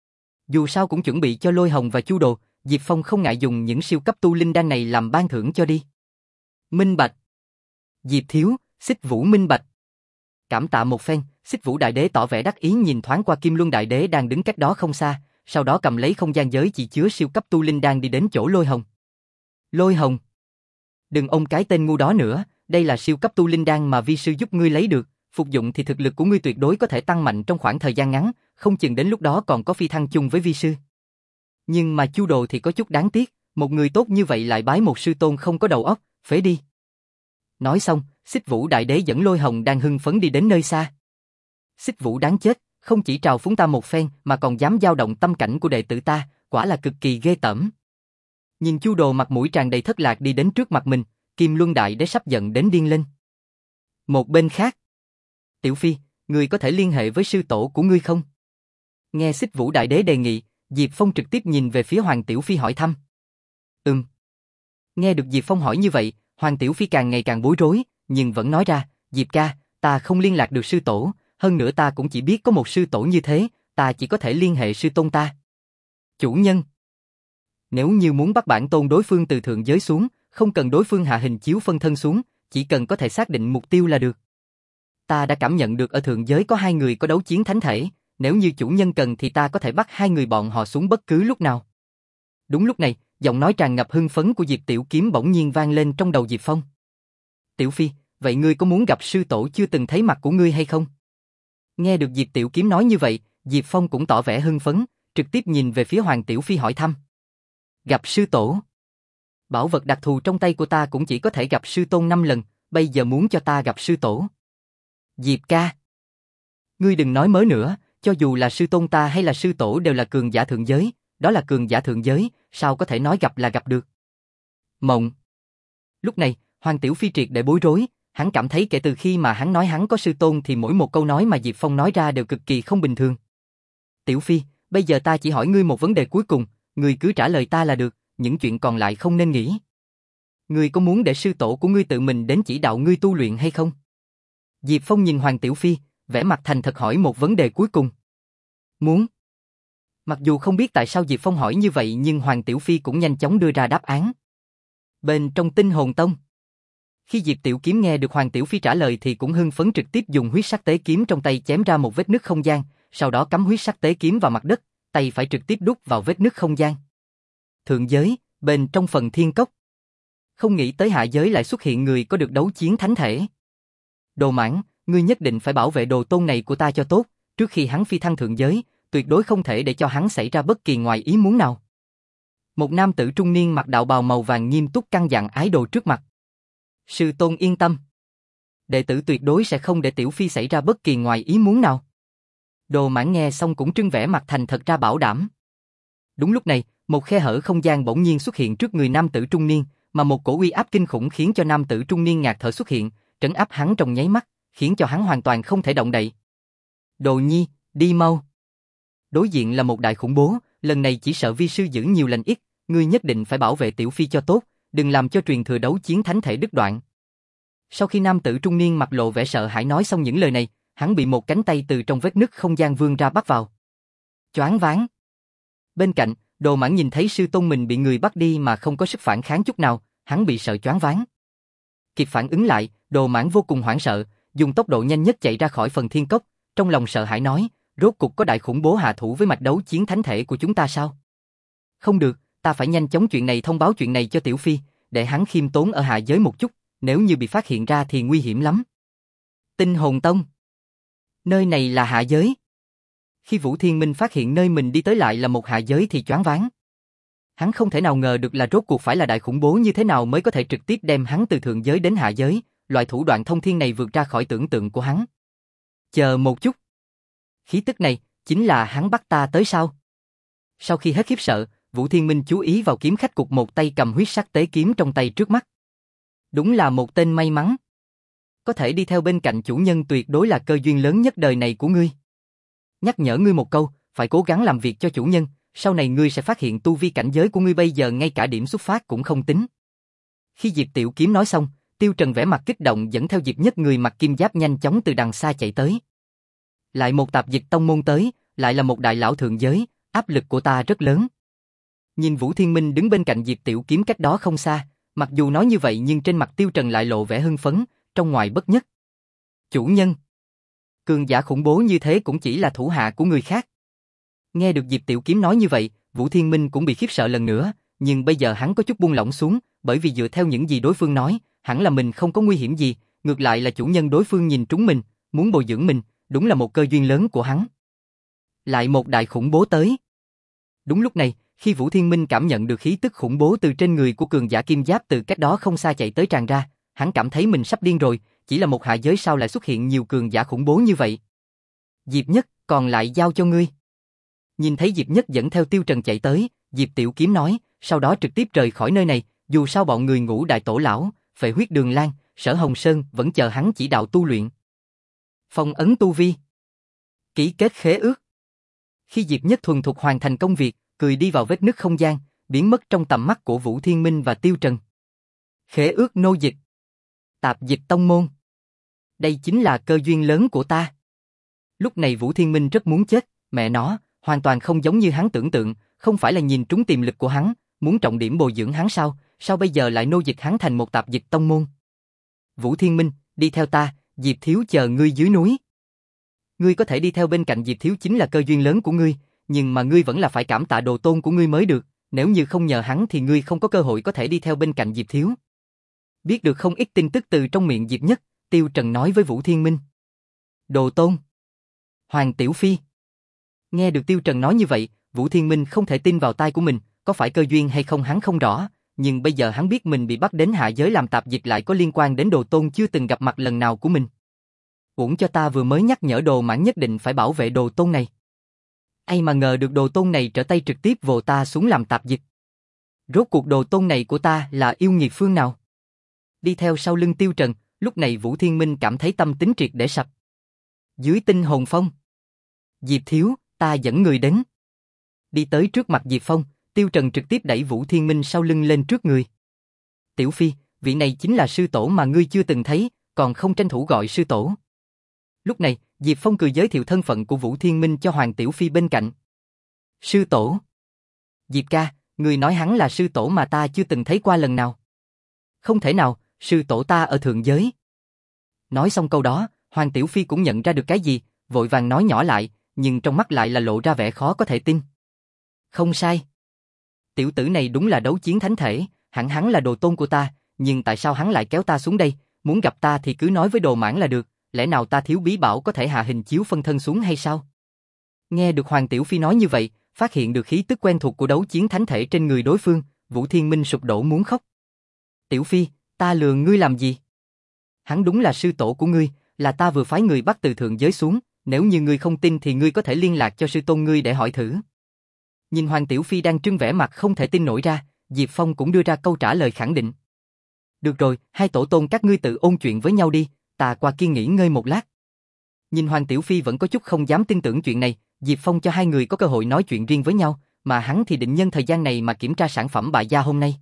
Dù sao cũng chuẩn bị cho Lôi Hồng và Chu Đồ, Diệp Phong không ngại dùng những siêu cấp tu linh đan này làm ban thưởng cho đi. Minh bạch. Diệp thiếu, Xích Vũ minh bạch. Cảm tạ một phen, Xích Vũ Đại Đế tỏ vẻ đắc ý nhìn thoáng qua Kim Luân Đại Đế đang đứng cách đó không xa, sau đó cầm lấy không gian giới chỉ chứa siêu cấp tu linh đan đi đến chỗ Lôi Hồng. Lôi Hồng, đừng ôm cái tên ngu đó nữa, đây là siêu cấp tu linh đan mà vi sư giúp ngươi lấy được, phục dụng thì thực lực của ngươi tuyệt đối có thể tăng mạnh trong khoảng thời gian ngắn, không chừng đến lúc đó còn có phi thăng chung với vi sư. Nhưng mà Chu Đồ thì có chút đáng tiếc, một người tốt như vậy lại bái một sư tôn không có đầu óc, phế đi. Nói xong, Xích Vũ Đại Đế dẫn Lôi Hồng đang hưng phấn đi đến nơi xa. Xích Vũ đáng chết, không chỉ trào phúng ta một phen mà còn dám dao động tâm cảnh của đệ tử ta, quả là cực kỳ ghê tởm. Nhìn Chu Đồ mặt mũi tràn đầy thất lạc đi đến trước mặt mình, Kim Luân Đại Đế sắp giận đến điên lên. Một bên khác, Tiểu Phi, ngươi có thể liên hệ với sư tổ của ngươi không? Nghe Xích Vũ Đại Đế đề nghị, Diệp Phong trực tiếp nhìn về phía Hoàng Tiểu Phi hỏi thăm. Ừm. Nghe được Diệp Phong hỏi như vậy, Hoàng Tiểu Phi càng ngày càng bối rối, nhưng vẫn nói ra, Diệp ca, ta không liên lạc được sư tổ, hơn nữa ta cũng chỉ biết có một sư tổ như thế, ta chỉ có thể liên hệ sư tôn ta. Chủ nhân, nếu như muốn bắt bản tôn đối phương từ thượng giới xuống, không cần đối phương hạ hình chiếu phân thân xuống, chỉ cần có thể xác định mục tiêu là được. Ta đã cảm nhận được ở thượng giới có hai người có đấu chiến thánh thể, nếu như chủ nhân cần thì ta có thể bắt hai người bọn họ xuống bất cứ lúc nào. Đúng lúc này, giọng nói tràn ngập hưng phấn của Diệp Tiểu Kiếm bỗng nhiên vang lên trong đầu Diệp Phong. Tiểu Phi, vậy ngươi có muốn gặp sư tổ chưa từng thấy mặt của ngươi hay không? Nghe được Diệp Tiểu Kiếm nói như vậy, Diệp Phong cũng tỏ vẻ hưng phấn, trực tiếp nhìn về phía Hoàng Tiểu Phi hỏi thăm. Gặp sư tổ? Bảo vật đặc thù trong tay của ta cũng chỉ có thể gặp sư tôn năm lần, bây giờ muốn cho ta gặp sư tổ. Diệp ca, ngươi đừng nói mớ nữa, cho dù là sư tôn ta hay là sư tổ đều là cường giả thượng giới, đó là cường giả thượng giới, sao có thể nói gặp là gặp được? Mộng. Lúc này, Hoàng Tiểu Phi triệt để bối rối, hắn cảm thấy kể từ khi mà hắn nói hắn có sư tôn thì mỗi một câu nói mà Diệp Phong nói ra đều cực kỳ không bình thường. Tiểu Phi, bây giờ ta chỉ hỏi ngươi một vấn đề cuối cùng, ngươi cứ trả lời ta là được, những chuyện còn lại không nên nghĩ. Ngươi có muốn để sư tổ của ngươi tự mình đến chỉ đạo ngươi tu luyện hay không? Diệp Phong nhìn Hoàng Tiểu Phi, vẻ mặt thành thật hỏi một vấn đề cuối cùng. Muốn. Mặc dù không biết tại sao Diệp Phong hỏi như vậy nhưng Hoàng Tiểu Phi cũng nhanh chóng đưa ra đáp án. Bên trong Tinh Hồn Tông. Khi Diệp Tiểu Kiếm nghe được Hoàng Tiểu Phi trả lời thì cũng hưng phấn trực tiếp dùng huyết sắc tế kiếm trong tay chém ra một vết nứt không gian, sau đó cắm huyết sắc tế kiếm vào mặt đất, tay phải trực tiếp đút vào vết nứt không gian. Thượng giới, bên trong phần thiên cốc. Không nghĩ tới hạ giới lại xuất hiện người có được đấu chiến thánh thể. Đồ Mãn, ngươi nhất định phải bảo vệ đồ tôn này của ta cho tốt, trước khi hắn phi thăng thượng giới, tuyệt đối không thể để cho hắn xảy ra bất kỳ ngoài ý muốn nào. Một nam tử trung niên mặc đạo bào màu vàng nghiêm túc căn dặn ái đồ trước mặt. Sư tôn yên tâm. Đệ tử tuyệt đối sẽ không để Tiểu Phi xảy ra bất kỳ ngoài ý muốn nào. Đồ Mãn nghe xong cũng trưng vẻ mặt thành thật ra bảo đảm. Đúng lúc này, một khe hở không gian bỗng nhiên xuất hiện trước người nam tử trung niên, mà một cổ uy áp kinh khủng khiến cho nam tử trung niên ngạt thở xuất hiện, trấn áp hắn trong nháy mắt, khiến cho hắn hoàn toàn không thể động đậy. Đồ Nhi, đi mau. Đối diện là một đại khủng bố, lần này chỉ sợ vi sư giữ nhiều lành ít, ngươi nhất định phải bảo vệ Tiểu Phi cho tốt, đừng làm cho truyền thừa đấu chiến thánh thể đứt đoạn. Sau khi nam tử trung niên mặt lộ vẻ sợ hãi nói xong những lời này, hắn bị một cánh tay từ trong vết nứt không gian vươn ra bắt vào. Choáng váng. Bên cạnh, Đồ Mãn nhìn thấy sư tôn mình bị người bắt đi mà không có sức phản kháng chút nào, hắn bị sợ choáng váng. Kịp phản ứng lại, Đồ Mãn vô cùng hoảng sợ, dùng tốc độ nhanh nhất chạy ra khỏi phần thiên cốc, trong lòng sợ hãi nói, rốt cục có đại khủng bố hạ thủ với mạch đấu chiến thánh thể của chúng ta sao? Không được, ta phải nhanh chóng chuyện này thông báo chuyện này cho Tiểu Phi, để hắn khiêm tốn ở hạ giới một chút, nếu như bị phát hiện ra thì nguy hiểm lắm. Tinh Hồn Tông. Nơi này là hạ giới. Khi Vũ Thiên Minh phát hiện nơi mình đi tới lại là một hạ giới thì choáng váng. Hắn không thể nào ngờ được là rốt cuộc phải là đại khủng bố như thế nào mới có thể trực tiếp đem hắn từ thượng giới đến hạ giới, loại thủ đoạn thông thiên này vượt ra khỏi tưởng tượng của hắn. Chờ một chút. Khí tức này, chính là hắn bắt ta tới sao? Sau khi hết khiếp sợ, Vũ Thiên Minh chú ý vào kiếm khách cục một tay cầm huyết sắc tế kiếm trong tay trước mắt. Đúng là một tên may mắn. Có thể đi theo bên cạnh chủ nhân tuyệt đối là cơ duyên lớn nhất đời này của ngươi. Nhắc nhở ngươi một câu, phải cố gắng làm việc cho chủ nhân, sau này ngươi sẽ phát hiện tu vi cảnh giới của ngươi bây giờ ngay cả điểm xuất phát cũng không tính. Khi Diệp Tiểu Kiếm nói xong, Tiêu Trần vẻ mặt kích động dẫn theo Diệp Nhất người mặc kim giáp nhanh chóng từ đằng xa chạy tới. Lại một tạp dịch tông môn tới, lại là một đại lão thượng giới, áp lực của ta rất lớn. Nhìn Vũ Thiên Minh đứng bên cạnh Diệp Tiểu Kiếm cách đó không xa, mặc dù nói như vậy nhưng trên mặt Tiêu Trần lại lộ vẻ hưng phấn, trong ngoài bất nhất. Chủ nhân, cường giả khủng bố như thế cũng chỉ là thủ hạ của người khác. Nghe được Diệp Tiểu Kiếm nói như vậy, Vũ Thiên Minh cũng bị khiếp sợ lần nữa, nhưng bây giờ hắn có chút buông lỏng xuống, bởi vì dựa theo những gì đối phương nói, hẳn là mình không có nguy hiểm gì, ngược lại là chủ nhân đối phương nhìn trúng mình, muốn bồi dưỡng mình, đúng là một cơ duyên lớn của hắn. Lại một đại khủng bố tới. Đúng lúc này, khi Vũ Thiên Minh cảm nhận được khí tức khủng bố từ trên người của cường giả kim giáp từ cách đó không xa chạy tới tràn ra, hắn cảm thấy mình sắp điên rồi, chỉ là một hạ giới sao lại xuất hiện nhiều cường giả khủng bố như vậy. Diệp Nhất, còn lại giao cho ngươi. Nhìn thấy Diệp Nhất dẫn theo Tiêu Trần chạy tới, Diệp Tiểu Kiếm nói, sau đó trực tiếp rời khỏi nơi này, dù sao bọn người Ngũ Đại Tổ Lão, Phệ Huyết Đường Lan, Sở Hồng Sơn vẫn chờ hắn chỉ đạo tu luyện. Phong ấn tu vi. Ký kết khế ước. Khi Diệp Nhất thuần thục hoàn thành công việc, cười đi vào vết nứt không gian, biến mất trong tầm mắt của Vũ Thiên Minh và Tiêu Trần. Khế ước nô dịch. Tạp dịch tông môn. Đây chính là cơ duyên lớn của ta. Lúc này Vũ Thiên Minh rất muốn chết, mẹ nó, hoàn toàn không giống như hắn tưởng tượng, không phải là nhìn trúng tiềm lực của hắn, muốn trọng điểm bồi dưỡng hắn sao, sao bây giờ lại nô dịch hắn thành một tạp dịch tông môn. Vũ Thiên Minh, đi theo ta, Diệp Thiếu chờ ngươi dưới núi. Ngươi có thể đi theo bên cạnh Diệp Thiếu chính là cơ duyên lớn của ngươi, nhưng mà ngươi vẫn là phải cảm tạ đồ tôn của ngươi mới được, nếu như không nhờ hắn thì ngươi không có cơ hội có thể đi theo bên cạnh Diệp Thiếu. Biết được không ít tin tức từ trong miệng Diệp Nhất, Tiêu Trần nói với Vũ Thiên Minh. Đồ tôn. Hoàng Tiểu Phi. Nghe được Tiêu Trần nói như vậy, Vũ Thiên Minh không thể tin vào tai của mình, có phải cơ duyên hay không hắn không rõ, nhưng bây giờ hắn biết mình bị bắt đến hạ giới làm tạp dịch lại có liên quan đến đồ tôn chưa từng gặp mặt lần nào của mình. Uổng cho ta vừa mới nhắc nhở đồ mãn nhất định phải bảo vệ đồ tôn này. Ai mà ngờ được đồ tôn này trở tay trực tiếp vồ ta xuống làm tạp dịch. Rốt cuộc đồ tôn này của ta là yêu nghiệt phương nào? Đi theo sau lưng Tiêu Trần, lúc này Vũ Thiên Minh cảm thấy tâm tính triệt để sập. Dưới tinh hồn phong. Diệp Thiếu, ta dẫn người đến. Đi tới trước mặt Diệp Phong, Tiêu Trần trực tiếp đẩy Vũ Thiên Minh sau lưng lên trước người. Tiểu Phi, vị này chính là sư tổ mà ngươi chưa từng thấy, còn không tranh thủ gọi sư tổ. Lúc này, Diệp Phong cười giới thiệu thân phận của Vũ Thiên Minh cho Hoàng Tiểu Phi bên cạnh. Sư tổ. Diệp ca, người nói hắn là sư tổ mà ta chưa từng thấy qua lần nào. Không thể nào, sư tổ ta ở thượng giới. Nói xong câu đó, Hoàng Tiểu Phi cũng nhận ra được cái gì, vội vàng nói nhỏ lại, nhưng trong mắt lại là lộ ra vẻ khó có thể tin. Không sai. Tiểu tử này đúng là đấu chiến thánh thể, hẳn hắn là đồ tôn của ta, nhưng tại sao hắn lại kéo ta xuống đây, muốn gặp ta thì cứ nói với đồ mãn là được, lẽ nào ta thiếu bí bảo có thể hạ hình chiếu phân thân xuống hay sao? Nghe được Hoàng Tiểu Phi nói như vậy, phát hiện được khí tức quen thuộc của đấu chiến thánh thể trên người đối phương, Vũ Thiên Minh sụp đổ muốn khóc. Tiểu Phi, ta lừa ngươi làm gì? Hắn đúng là sư tổ của ngươi, là ta vừa phái người bắt từ thượng giới xuống, nếu như ngươi không tin thì ngươi có thể liên lạc cho sư tôn ngươi để hỏi thử. Nhìn Hoàng Tiểu Phi đang trưng vẻ mặt không thể tin nổi ra, Diệp Phong cũng đưa ra câu trả lời khẳng định. Được rồi, hai tổ tôn các ngươi tự ôn chuyện với nhau đi, ta qua kia nghỉ ngơi một lát. Nhìn Hoàng Tiểu Phi vẫn có chút không dám tin tưởng chuyện này, Diệp Phong cho hai người có cơ hội nói chuyện riêng với nhau, mà hắn thì định nhân thời gian này mà kiểm tra sản phẩm bại gia hôm nay.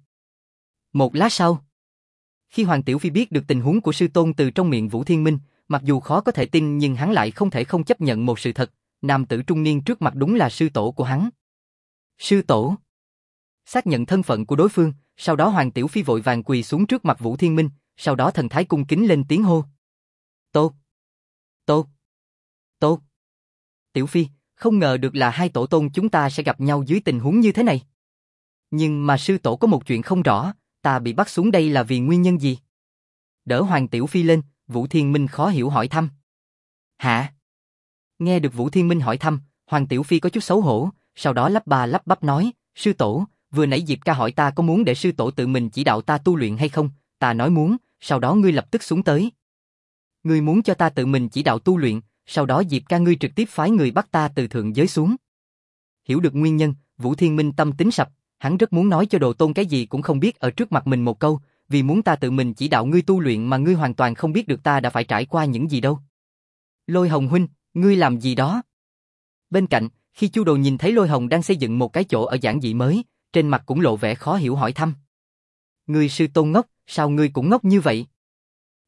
Một lát sau, khi Hoàng Tiểu Phi biết được tình huống của sư tôn từ trong miệng Vũ Thiên Minh, mặc dù khó có thể tin nhưng hắn lại không thể không chấp nhận một sự thật, nam tử trung niên trước mặt đúng là sư tổ của hắn. Sư tổ. Xác nhận thân phận của đối phương, sau đó Hoàng Tiểu Phi vội vàng quỳ xuống trước mặt Vũ Thiên Minh, sau đó thần thái cung kính lên tiếng hô. Tốt. Tốt. Tốt. Tiểu Phi, không ngờ được là hai tổ tôn chúng ta sẽ gặp nhau dưới tình huống như thế này. Nhưng mà sư tổ có một chuyện không rõ, ta bị bắt xuống đây là vì nguyên nhân gì? Đỡ Hoàng Tiểu Phi lên, Vũ Thiên Minh khó hiểu hỏi thăm. Hả? Nghe được Vũ Thiên Minh hỏi thăm, Hoàng Tiểu Phi có chút xấu hổ, sau đó lắp ba lắp bắp nói, sư tổ, vừa nãy Diệp ca hỏi ta có muốn để sư tổ tự mình chỉ đạo ta tu luyện hay không, ta nói muốn, sau đó ngươi lập tức xuống tới. Ngươi muốn cho ta tự mình chỉ đạo tu luyện, sau đó Diệp ca ngươi trực tiếp phái người bắt ta từ thượng giới xuống. Hiểu được nguyên nhân, Vũ Thiên Minh tâm tính sập, hắn rất muốn nói cho đồ tôn cái gì cũng không biết ở trước mặt mình một câu, vì muốn ta tự mình chỉ đạo ngươi tu luyện mà ngươi hoàn toàn không biết được ta đã phải trải qua những gì đâu. Lôi Hồng huynh, ngươi làm gì đó? Bên cạnh, khi Chu Đồ nhìn thấy Lôi Hồng đang xây dựng một cái chỗ ở giản dị mới, trên mặt cũng lộ vẻ khó hiểu hỏi thăm. Ngươi sư tôn ngốc, sao ngươi cũng ngốc như vậy?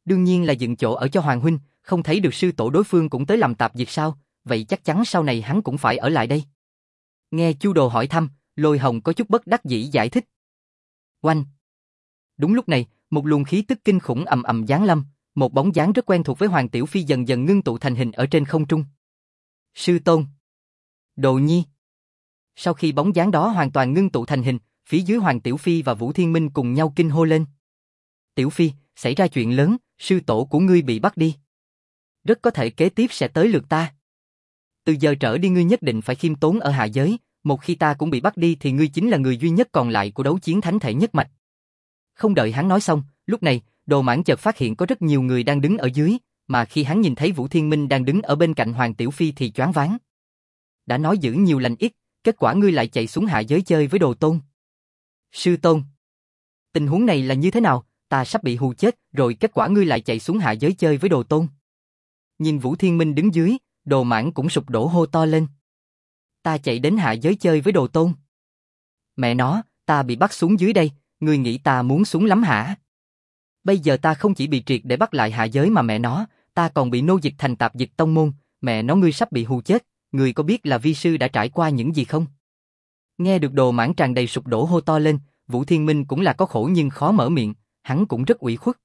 Đương nhiên là dựng chỗ ở cho Hoàng huynh, không thấy được sư tổ đối phương cũng tới làm tạp dịch sao, vậy chắc chắn sau này hắn cũng phải ở lại đây. Nghe Chu Đồ hỏi thăm, Lôi Hồng có chút bất đắc dĩ giải thích. Oanh! Đúng lúc này, một luồng khí tức kinh khủng ầm ầm giáng lâm, một bóng dáng rất quen thuộc với Hoàng Tiểu Phi dần dần ngưng tụ thành hình ở trên không trung. Sư tôn! Đồ nhi! Sau khi bóng dáng đó hoàn toàn ngưng tụ thành hình, phía dưới Hoàng Tiểu Phi và Vũ Thiên Minh cùng nhau kinh hô lên. Tiểu Phi, xảy ra chuyện lớn, sư tổ của ngươi bị bắt đi. Rất có thể kế tiếp sẽ tới lượt ta. Từ giờ trở đi ngươi nhất định phải khiêm tốn ở hạ giới, một khi ta cũng bị bắt đi thì ngươi chính là người duy nhất còn lại của đấu chiến thánh thể nhất mạch. Không đợi hắn nói xong, lúc này, Đồ Mãng chợt phát hiện có rất nhiều người đang đứng ở dưới, mà khi hắn nhìn thấy Vũ Thiên Minh đang đứng ở bên cạnh Hoàng Tiểu Phi thì choáng váng. Đã nói giữ nhiều lành ít, kết quả ngươi lại chạy xuống hạ giới chơi với Đồ Tôn. Sư tôn! Tình huống này là như thế nào? Ta sắp bị hù chết, rồi kết quả ngươi lại chạy xuống hạ giới chơi với Đồ Tôn. Nhìn Vũ Thiên Minh đứng dưới, Đồ Mãng cũng sụp đổ hô to lên. Ta chạy đến hạ giới chơi với Đồ Tôn. Mẹ nó, ta bị bắt xuống dưới đây, ngươi nghĩ ta muốn xuống lắm hả? Bây giờ ta không chỉ bị triệt để bắt lại hạ giới mà mẹ nó, ta còn bị nô dịch thành tạp dịch tông môn, mẹ nó ngươi sắp bị hù chết, ngươi có biết là vi sư đã trải qua những gì không? Nghe được Đồ Mãng tràn đầy sụp đổ hô to lên, Vũ Thiên Minh cũng là có khổ nhưng khó mở miệng, hắn cũng rất ủy khuất.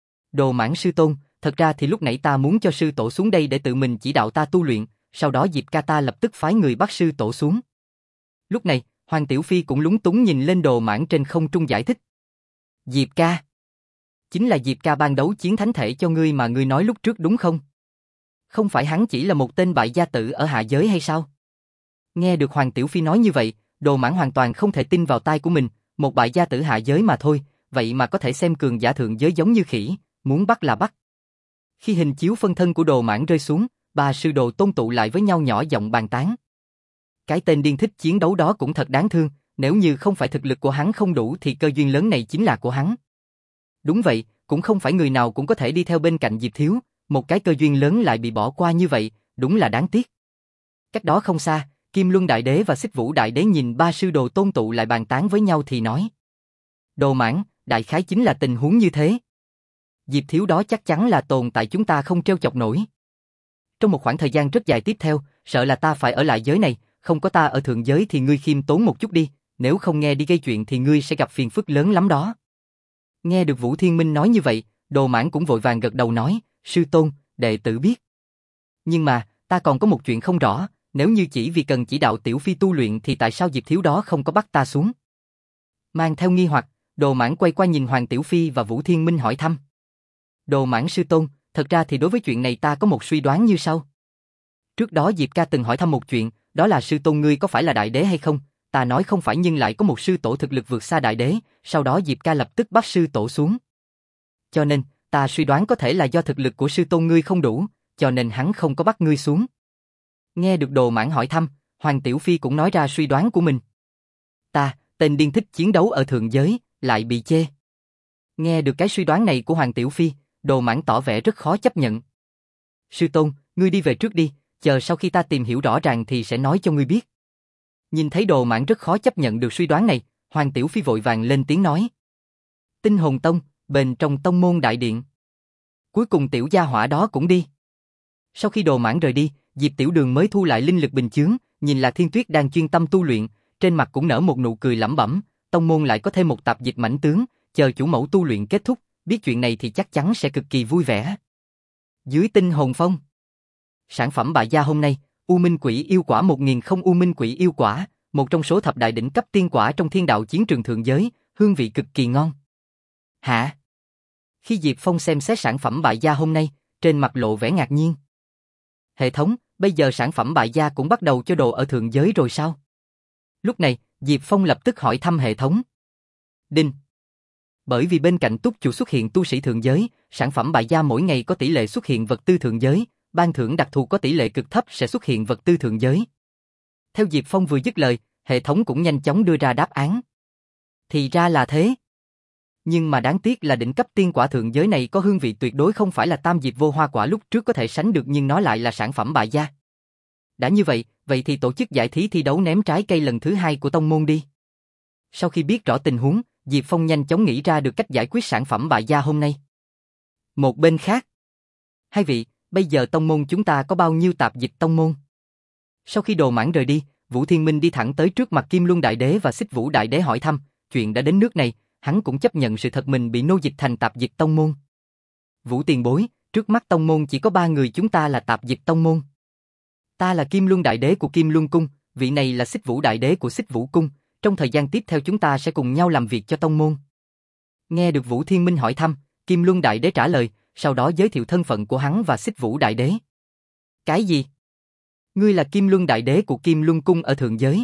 Đồ Mãng sư tôn, thật ra thì lúc nãy ta muốn cho sư tổ xuống đây để tự mình chỉ đạo ta tu luyện, sau đó Diệp ca ta lập tức phái người bắt sư tổ xuống. Lúc này, Hoàng Tiểu Phi cũng lúng túng nhìn lên Đồ Mãng trên không trung giải thích. Diệp ca? Chính là Diệp ca ban đấu chiến thánh thể cho ngươi mà ngươi nói lúc trước đúng không? Không phải hắn chỉ là một tên bại gia tử ở hạ giới hay sao? Nghe được Hoàng Tiểu Phi nói như vậy, Đồ Mãng hoàn toàn không thể tin vào tai của mình, một bại gia tử hạ giới mà thôi, vậy mà có thể xem cường giả thượng giới giống như khỉ, muốn bắt là bắt. Khi hình chiếu phân thân của Đồ Mãng rơi xuống, ba sư đồ Tôn tụ lại với nhau nhỏ giọng bàn tán. Cái tên điên thích chiến đấu đó cũng thật đáng thương, nếu như không phải thực lực của hắn không đủ thì cơ duyên lớn này chính là của hắn. Đúng vậy, cũng không phải người nào cũng có thể đi theo bên cạnh Diệp Thiếu, một cái cơ duyên lớn lại bị bỏ qua như vậy, đúng là đáng tiếc. Cách đó không xa, Kim Luân Đại Đế và Xích Vũ Đại Đế nhìn ba sư đồ Tôn tụ lại bàn tán với nhau thì nói. Đồ Mãng, đại khái chính là tình huống như thế. Diệp Thiếu đó chắc chắn là tồn tại chúng ta không trêu chọc nổi. Trong một khoảng thời gian rất dài tiếp theo, sợ là ta phải ở lại giới này, không có ta ở thượng giới thì ngươi khiêm tốn một chút đi, nếu không nghe đi gây chuyện thì ngươi sẽ gặp phiền phức lớn lắm đó. Nghe được Vũ Thiên Minh nói như vậy, Đồ Mãng cũng vội vàng gật đầu nói, sư tôn, đệ tử biết. Nhưng mà, ta còn có một chuyện không rõ, nếu như chỉ vì cần chỉ đạo Tiểu Phi tu luyện thì tại sao Diệp Thiếu đó không có bắt ta xuống? Mang theo nghi hoặc, Đồ Mãng quay qua nhìn Hoàng Tiểu Phi và Vũ Thiên Minh hỏi thăm. Đồ Mãng sư tôn, thật ra thì đối với chuyện này ta có một suy đoán như sau. Trước đó Diệp ca từng hỏi thăm một chuyện, đó là sư tôn ngươi có phải là đại đế hay không? Ta nói không phải nhưng lại có một sư tổ thực lực vượt xa đại đế, sau đó Diệp ca lập tức bắt sư tổ xuống. Cho nên, ta suy đoán có thể là do thực lực của sư tôn ngươi không đủ, cho nên hắn không có bắt ngươi xuống. Nghe được Đồ Mãng hỏi thăm, Hoàng Tiểu Phi cũng nói ra suy đoán của mình. Ta, tên điên thích chiến đấu ở thượng giới, lại bị chê. Nghe được cái suy đoán này của Hoàng Tiểu Phi, Đồ Mãng tỏ vẻ rất khó chấp nhận. Sư tôn, ngươi đi về trước đi, chờ sau khi ta tìm hiểu rõ ràng thì sẽ nói cho ngươi biết. Nhìn thấy Đồ Mãng rất khó chấp nhận được suy đoán này, Hoàng Tiểu Phi vội vàng lên tiếng nói. Tinh Hồn Tông, bên trong tông môn đại điện. Cuối cùng tiểu gia hỏa đó cũng đi. Sau khi Đồ Mãng rời đi, Diệp Tiểu Đường mới thu lại linh lực bình chướng, nhìn là Thiên Tuyết đang chuyên tâm tu luyện, trên mặt cũng nở một nụ cười lẩm bẩm, tông môn lại có thêm một tạp dịch mãnh tướng, chờ chủ mẫu tu luyện kết thúc, biết chuyện này thì chắc chắn sẽ cực kỳ vui vẻ. Dưới Tinh Hồn Phong. Sản phẩm bại gia hôm nay, U Minh Quỷ Yêu Quả một nghìn không U Minh Quỷ Yêu Quả, một trong số thập đại đỉnh cấp tiên quả trong thiên đạo chiến trường thượng giới, hương vị cực kỳ ngon. Hả? Khi Diệp Phong xem xét sản phẩm bại gia hôm nay, trên mặt lộ vẻ ngạc nhiên. Hệ thống, bây giờ sản phẩm bại gia cũng bắt đầu cho đồ ở thượng giới rồi sao? Lúc này, Diệp Phong lập tức hỏi thăm hệ thống. Đinh. Bởi vì bên cạnh túc chủ xuất hiện tu sĩ thượng giới, sản phẩm bại gia mỗi ngày có tỷ lệ xuất hiện vật tư thượng giới, ban thưởng đặc thù có tỷ lệ cực thấp sẽ xuất hiện vật tư thượng giới. Theo Diệp Phong vừa dứt lời, hệ thống cũng nhanh chóng đưa ra đáp án. Thì ra là thế. Nhưng mà đáng tiếc là đỉnh cấp tiên quả thượng giới này có hương vị tuyệt đối không phải là tam diệp vô hoa quả lúc trước có thể sánh được nhưng nó lại là sản phẩm bại gia. Đã như vậy, vậy thì tổ chức giải thí thi đấu ném trái cây lần thứ hai của tông môn đi. Sau khi biết rõ tình huống, Diệp Phong nhanh chóng nghĩ ra được cách giải quyết sản phẩm bại gia hôm nay. Một bên khác. Hai vị, bây giờ tông môn chúng ta có bao nhiêu tạp dịch tông môn? Sau khi Đồ Mãn rời đi, Vũ Thiên Minh đi thẳng tới trước mặt Kim Luân Đại Đế và Xích Vũ Đại Đế hỏi thăm, chuyện đã đến nước này, hắn cũng chấp nhận sự thật mình bị nô dịch thành tạp dịch tông môn. Vũ tiền bối, trước mắt tông môn chỉ có ba người chúng ta là tạp dịch tông môn. Ta là Kim Luân Đại Đế của Kim Luân Cung, vị này là Xích Vũ Đại Đế của Xích Vũ Cung, trong thời gian tiếp theo chúng ta sẽ cùng nhau làm việc cho tông môn. Nghe được Vũ Thiên Minh hỏi thăm, Kim Luân Đại Đế trả lời, sau đó giới thiệu thân phận của hắn và Xích Vũ Đại Đế. Cái gì? Ngươi là Kim Luân Đại Đế của Kim Luân Cung ở thượng giới.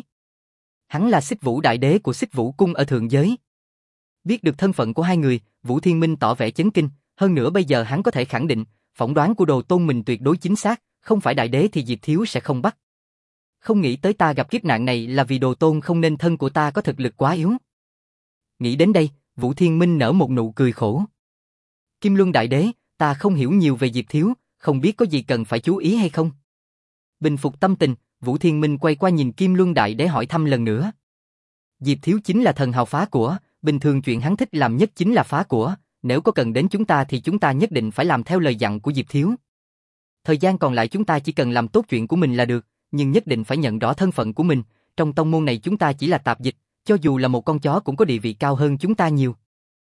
Hắn là Xích Vũ Đại Đế của Xích Vũ Cung ở thượng giới. Biết được thân phận của hai người, Vũ Thiên Minh tỏ vẻ chấn kinh, hơn nữa bây giờ hắn có thể khẳng định, phỏng đoán của Đồ Tôn mình tuyệt đối chính xác, không phải Đại Đế thì Diệp Thiếu sẽ không bắt. Không nghĩ tới ta gặp kiếp nạn này là vì Đồ Tôn không nên thân của ta có thực lực quá yếu. Nghĩ đến đây, Vũ Thiên Minh nở một nụ cười khổ. Kim Luân Đại Đế, ta không hiểu nhiều về Diệp Thiếu, không biết có gì cần phải chú ý hay không? Bình phục tâm tình, Vũ Thiên Minh quay qua nhìn Kim Luân Đại Đế hỏi thăm lần nữa. Diệp Thiếu chính là thần hào phá của, bình thường chuyện hắn thích làm nhất chính là phá của, nếu có cần đến chúng ta thì chúng ta nhất định phải làm theo lời dặn của Diệp Thiếu. Thời gian còn lại chúng ta chỉ cần làm tốt chuyện của mình là được, nhưng nhất định phải nhận rõ thân phận của mình, trong tông môn này chúng ta chỉ là tạp dịch, cho dù là một con chó cũng có địa vị cao hơn chúng ta nhiều.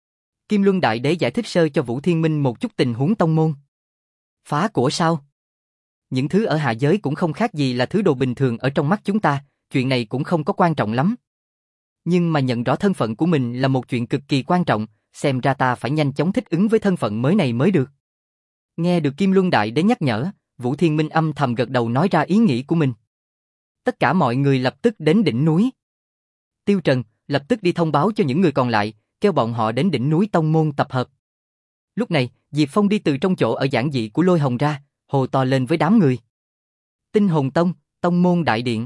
Kim Luân Đại Đế giải thích sơ cho Vũ Thiên Minh một chút tình huống tông môn. Phá của sao? Những thứ ở hạ giới cũng không khác gì là thứ đồ bình thường ở trong mắt chúng ta, chuyện này cũng không có quan trọng lắm. Nhưng mà nhận rõ thân phận của mình là một chuyện cực kỳ quan trọng, xem ra ta phải nhanh chóng thích ứng với thân phận mới này mới được. Nghe được Kim Luân Đại Đế nhắc nhở, Vũ Thiên Minh âm thầm gật đầu nói ra ý nghĩ của mình. Tất cả mọi người lập tức đến đỉnh núi. Tiêu Trần lập tức đi thông báo cho những người còn lại, kêu bọn họ đến đỉnh núi tông môn tập hợp. Lúc này, Diệp Phong đi từ trong chỗ ở giản dị của Lôi Hồng ra, hồ to lên với đám người. Tinh Hồn Tông, tông môn đại điện.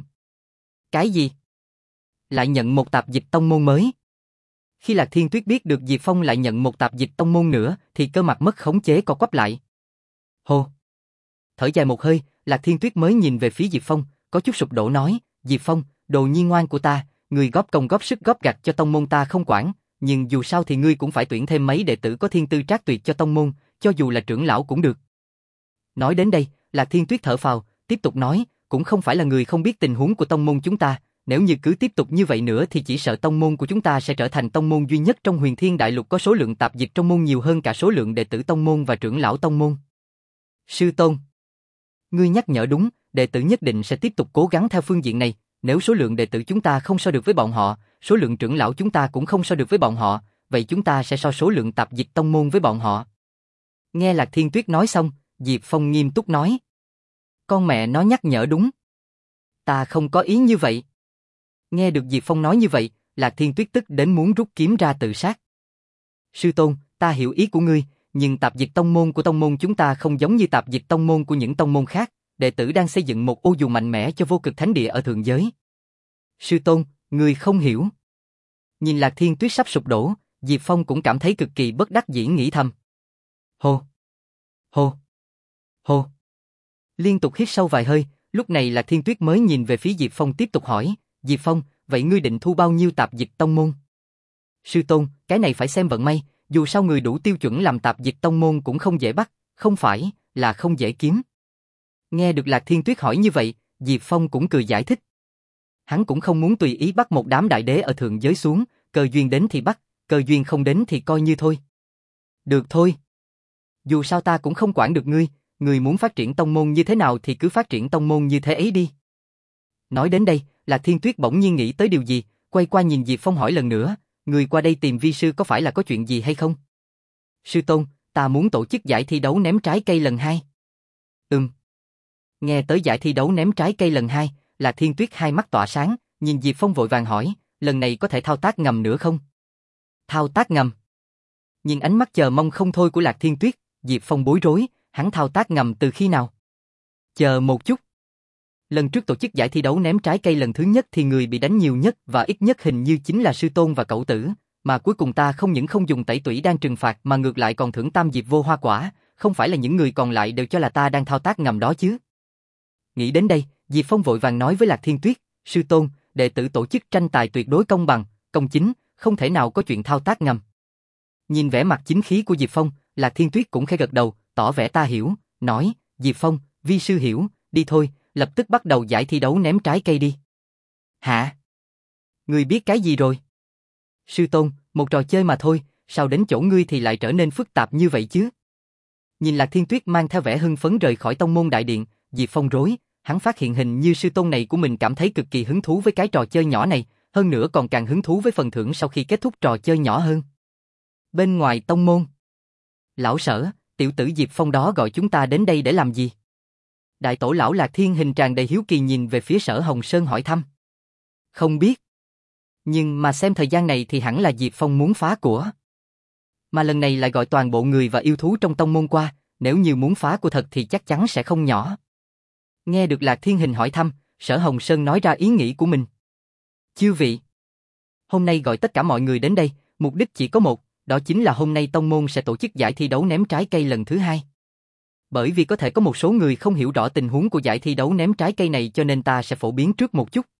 Cái gì? Lại nhận một tạp dịch tông môn mới. Khi Lạc Thiên Tuyết biết được Diệp Phong lại nhận một tạp dịch tông môn nữa, thì cơ mặt mất khống chế co quắp lại. Hồ. Thở dài một hơi, Lạc Thiên Tuyết mới nhìn về phía Diệp Phong, có chút sụp đổ nói, Diệp Phong, đồ nhi ngoan của ta, người góp công góp sức góp gặt cho tông môn ta không quản, nhưng dù sao thì ngươi cũng phải tuyển thêm mấy đệ tử có thiên tư trác tuyệt cho tông môn, cho dù là trưởng lão cũng được. Nói đến đây, Lạc Thiên Tuyết thở phào, tiếp tục nói, cũng không phải là người không biết tình huống của tông môn chúng ta, nếu như cứ tiếp tục như vậy nữa thì chỉ sợ tông môn của chúng ta sẽ trở thành tông môn duy nhất trong Huyền Thiên Đại Lục có số lượng tạp dịch trong môn nhiều hơn cả số lượng đệ tử tông môn và trưởng lão tông môn. Sư tôn, ngươi nhắc nhở đúng, đệ tử nhất định sẽ tiếp tục cố gắng theo phương diện này, nếu số lượng đệ tử chúng ta không so được với bọn họ, số lượng trưởng lão chúng ta cũng không so được với bọn họ, vậy chúng ta sẽ so số lượng tạp dịch tông môn với bọn họ. Nghe Lạc Thiên Tuyết nói xong, Diệp Phong nghiêm túc nói. Con mẹ nó nhắc nhở đúng. Ta không có ý như vậy. Nghe được Diệp Phong nói như vậy, Lạc Thiên Tuyết tức đến muốn rút kiếm ra tự sát. Sư tôn, ta hiểu ý của ngươi, nhưng tạp dịch tông môn của tông môn chúng ta không giống như tạp dịch tông môn của những tông môn khác, đệ tử đang xây dựng một ô dù mạnh mẽ cho vô cực thánh địa ở thượng giới. Sư tôn, ngươi không hiểu. Nhìn Lạc Thiên Tuyết sắp sụp đổ, Diệp Phong cũng cảm thấy cực kỳ bất đắc dĩ nghĩ thầm. Hô! Hô! Hô! Liên tục hít sâu vài hơi, lúc này Lạc Thiên Tuyết mới nhìn về phía Diệp Phong tiếp tục hỏi, Diệp Phong, vậy ngươi định thu bao nhiêu tạp dịch tông môn? Sư tôn, cái này phải xem vận may, dù sao người đủ tiêu chuẩn làm tạp dịch tông môn cũng không dễ bắt, không phải là không dễ kiếm. Nghe được Lạc Thiên Tuyết hỏi như vậy, Diệp Phong cũng cười giải thích. Hắn cũng không muốn tùy ý bắt một đám đại đế ở thượng giới xuống, cơ duyên đến thì bắt, cơ duyên không đến thì coi như thôi. Được thôi. Dù sao ta cũng không quản được ngươi, ngươi muốn phát triển tông môn như thế nào thì cứ phát triển tông môn như thế ấy đi. Nói đến đây, Lạc Thiên Tuyết bỗng nhiên nghĩ tới điều gì, quay qua nhìn Diệp Phong hỏi lần nữa, ngươi qua đây tìm vi sư có phải là có chuyện gì hay không? Sư tôn, ta muốn tổ chức giải thi đấu ném trái cây lần hai. Ừm. Nghe tới giải thi đấu ném trái cây lần hai, Lạc Thiên Tuyết hai mắt tỏa sáng, nhìn Diệp Phong vội vàng hỏi, lần này có thể thao tác ngầm nữa không? Thao tác ngầm? Nhìn ánh mắt chờ mong không thôi của Lạc Thiên Tuyết, Diệp Phong bối rối, hắn thao tác ngầm từ khi nào? Chờ một chút. Lần trước tổ chức giải thi đấu ném trái cây lần thứ nhất thì người bị đánh nhiều nhất và ít nhất hình như chính là sư tôn và cậu tử, mà cuối cùng ta không những không dùng tẩy tủy đan trừng phạt mà ngược lại còn thưởng tam diệp vô hoa quả, không phải là những người còn lại đều cho là ta đang thao tác ngầm đó chứ? Nghĩ đến đây, Diệp Phong vội vàng nói với Lạc Thiên Tuyết, sư tôn, đệ tử tổ chức tranh tài tuyệt đối công bằng, công chính, không thể nào có chuyện thao tác ngầm. Nhìn vẻ mặt chính khí của Diệp Phong, Lạc Thiên Tuyết cũng khẽ gật đầu, tỏ vẻ ta hiểu, nói, Diệp Phong, vi sư hiểu, đi thôi, lập tức bắt đầu giải thi đấu ném trái cây đi. Hả? Ngươi biết cái gì rồi? Sư tôn, một trò chơi mà thôi, sao đến chỗ ngươi thì lại trở nên phức tạp như vậy chứ? Nhìn Lạc Thiên Tuyết mang theo vẻ hưng phấn rời khỏi tông môn đại điện, Diệp Phong rối, hắn phát hiện hình như sư tôn này của mình cảm thấy cực kỳ hứng thú với cái trò chơi nhỏ này, hơn nữa còn càng hứng thú với phần thưởng sau khi kết thúc trò chơi nhỏ hơn. Bên ngoài tông môn. Lão Sở, tiểu tử Diệp Phong đó gọi chúng ta đến đây để làm gì? Đại tổ lão Lạc Thiên hình tràn đầy hiếu kỳ nhìn về phía Sở Hồng Sơn hỏi thăm. Không biết. Nhưng mà xem thời gian này thì hẳn là Diệp Phong muốn phá của. Mà lần này lại gọi toàn bộ người và yêu thú trong tông môn qua, nếu như muốn phá của thật thì chắc chắn sẽ không nhỏ. Nghe được Lạc Thiên Hình hỏi thăm, Sở Hồng Sơn nói ra ý nghĩ của mình. Chư vị, hôm nay gọi tất cả mọi người đến đây, mục đích chỉ có một, đó chính là hôm nay tông môn sẽ tổ chức giải thi đấu ném trái cây lần thứ hai. Bởi vì có thể có một số người không hiểu rõ tình huống của giải thi đấu ném trái cây này cho nên ta sẽ phổ biến trước một chút.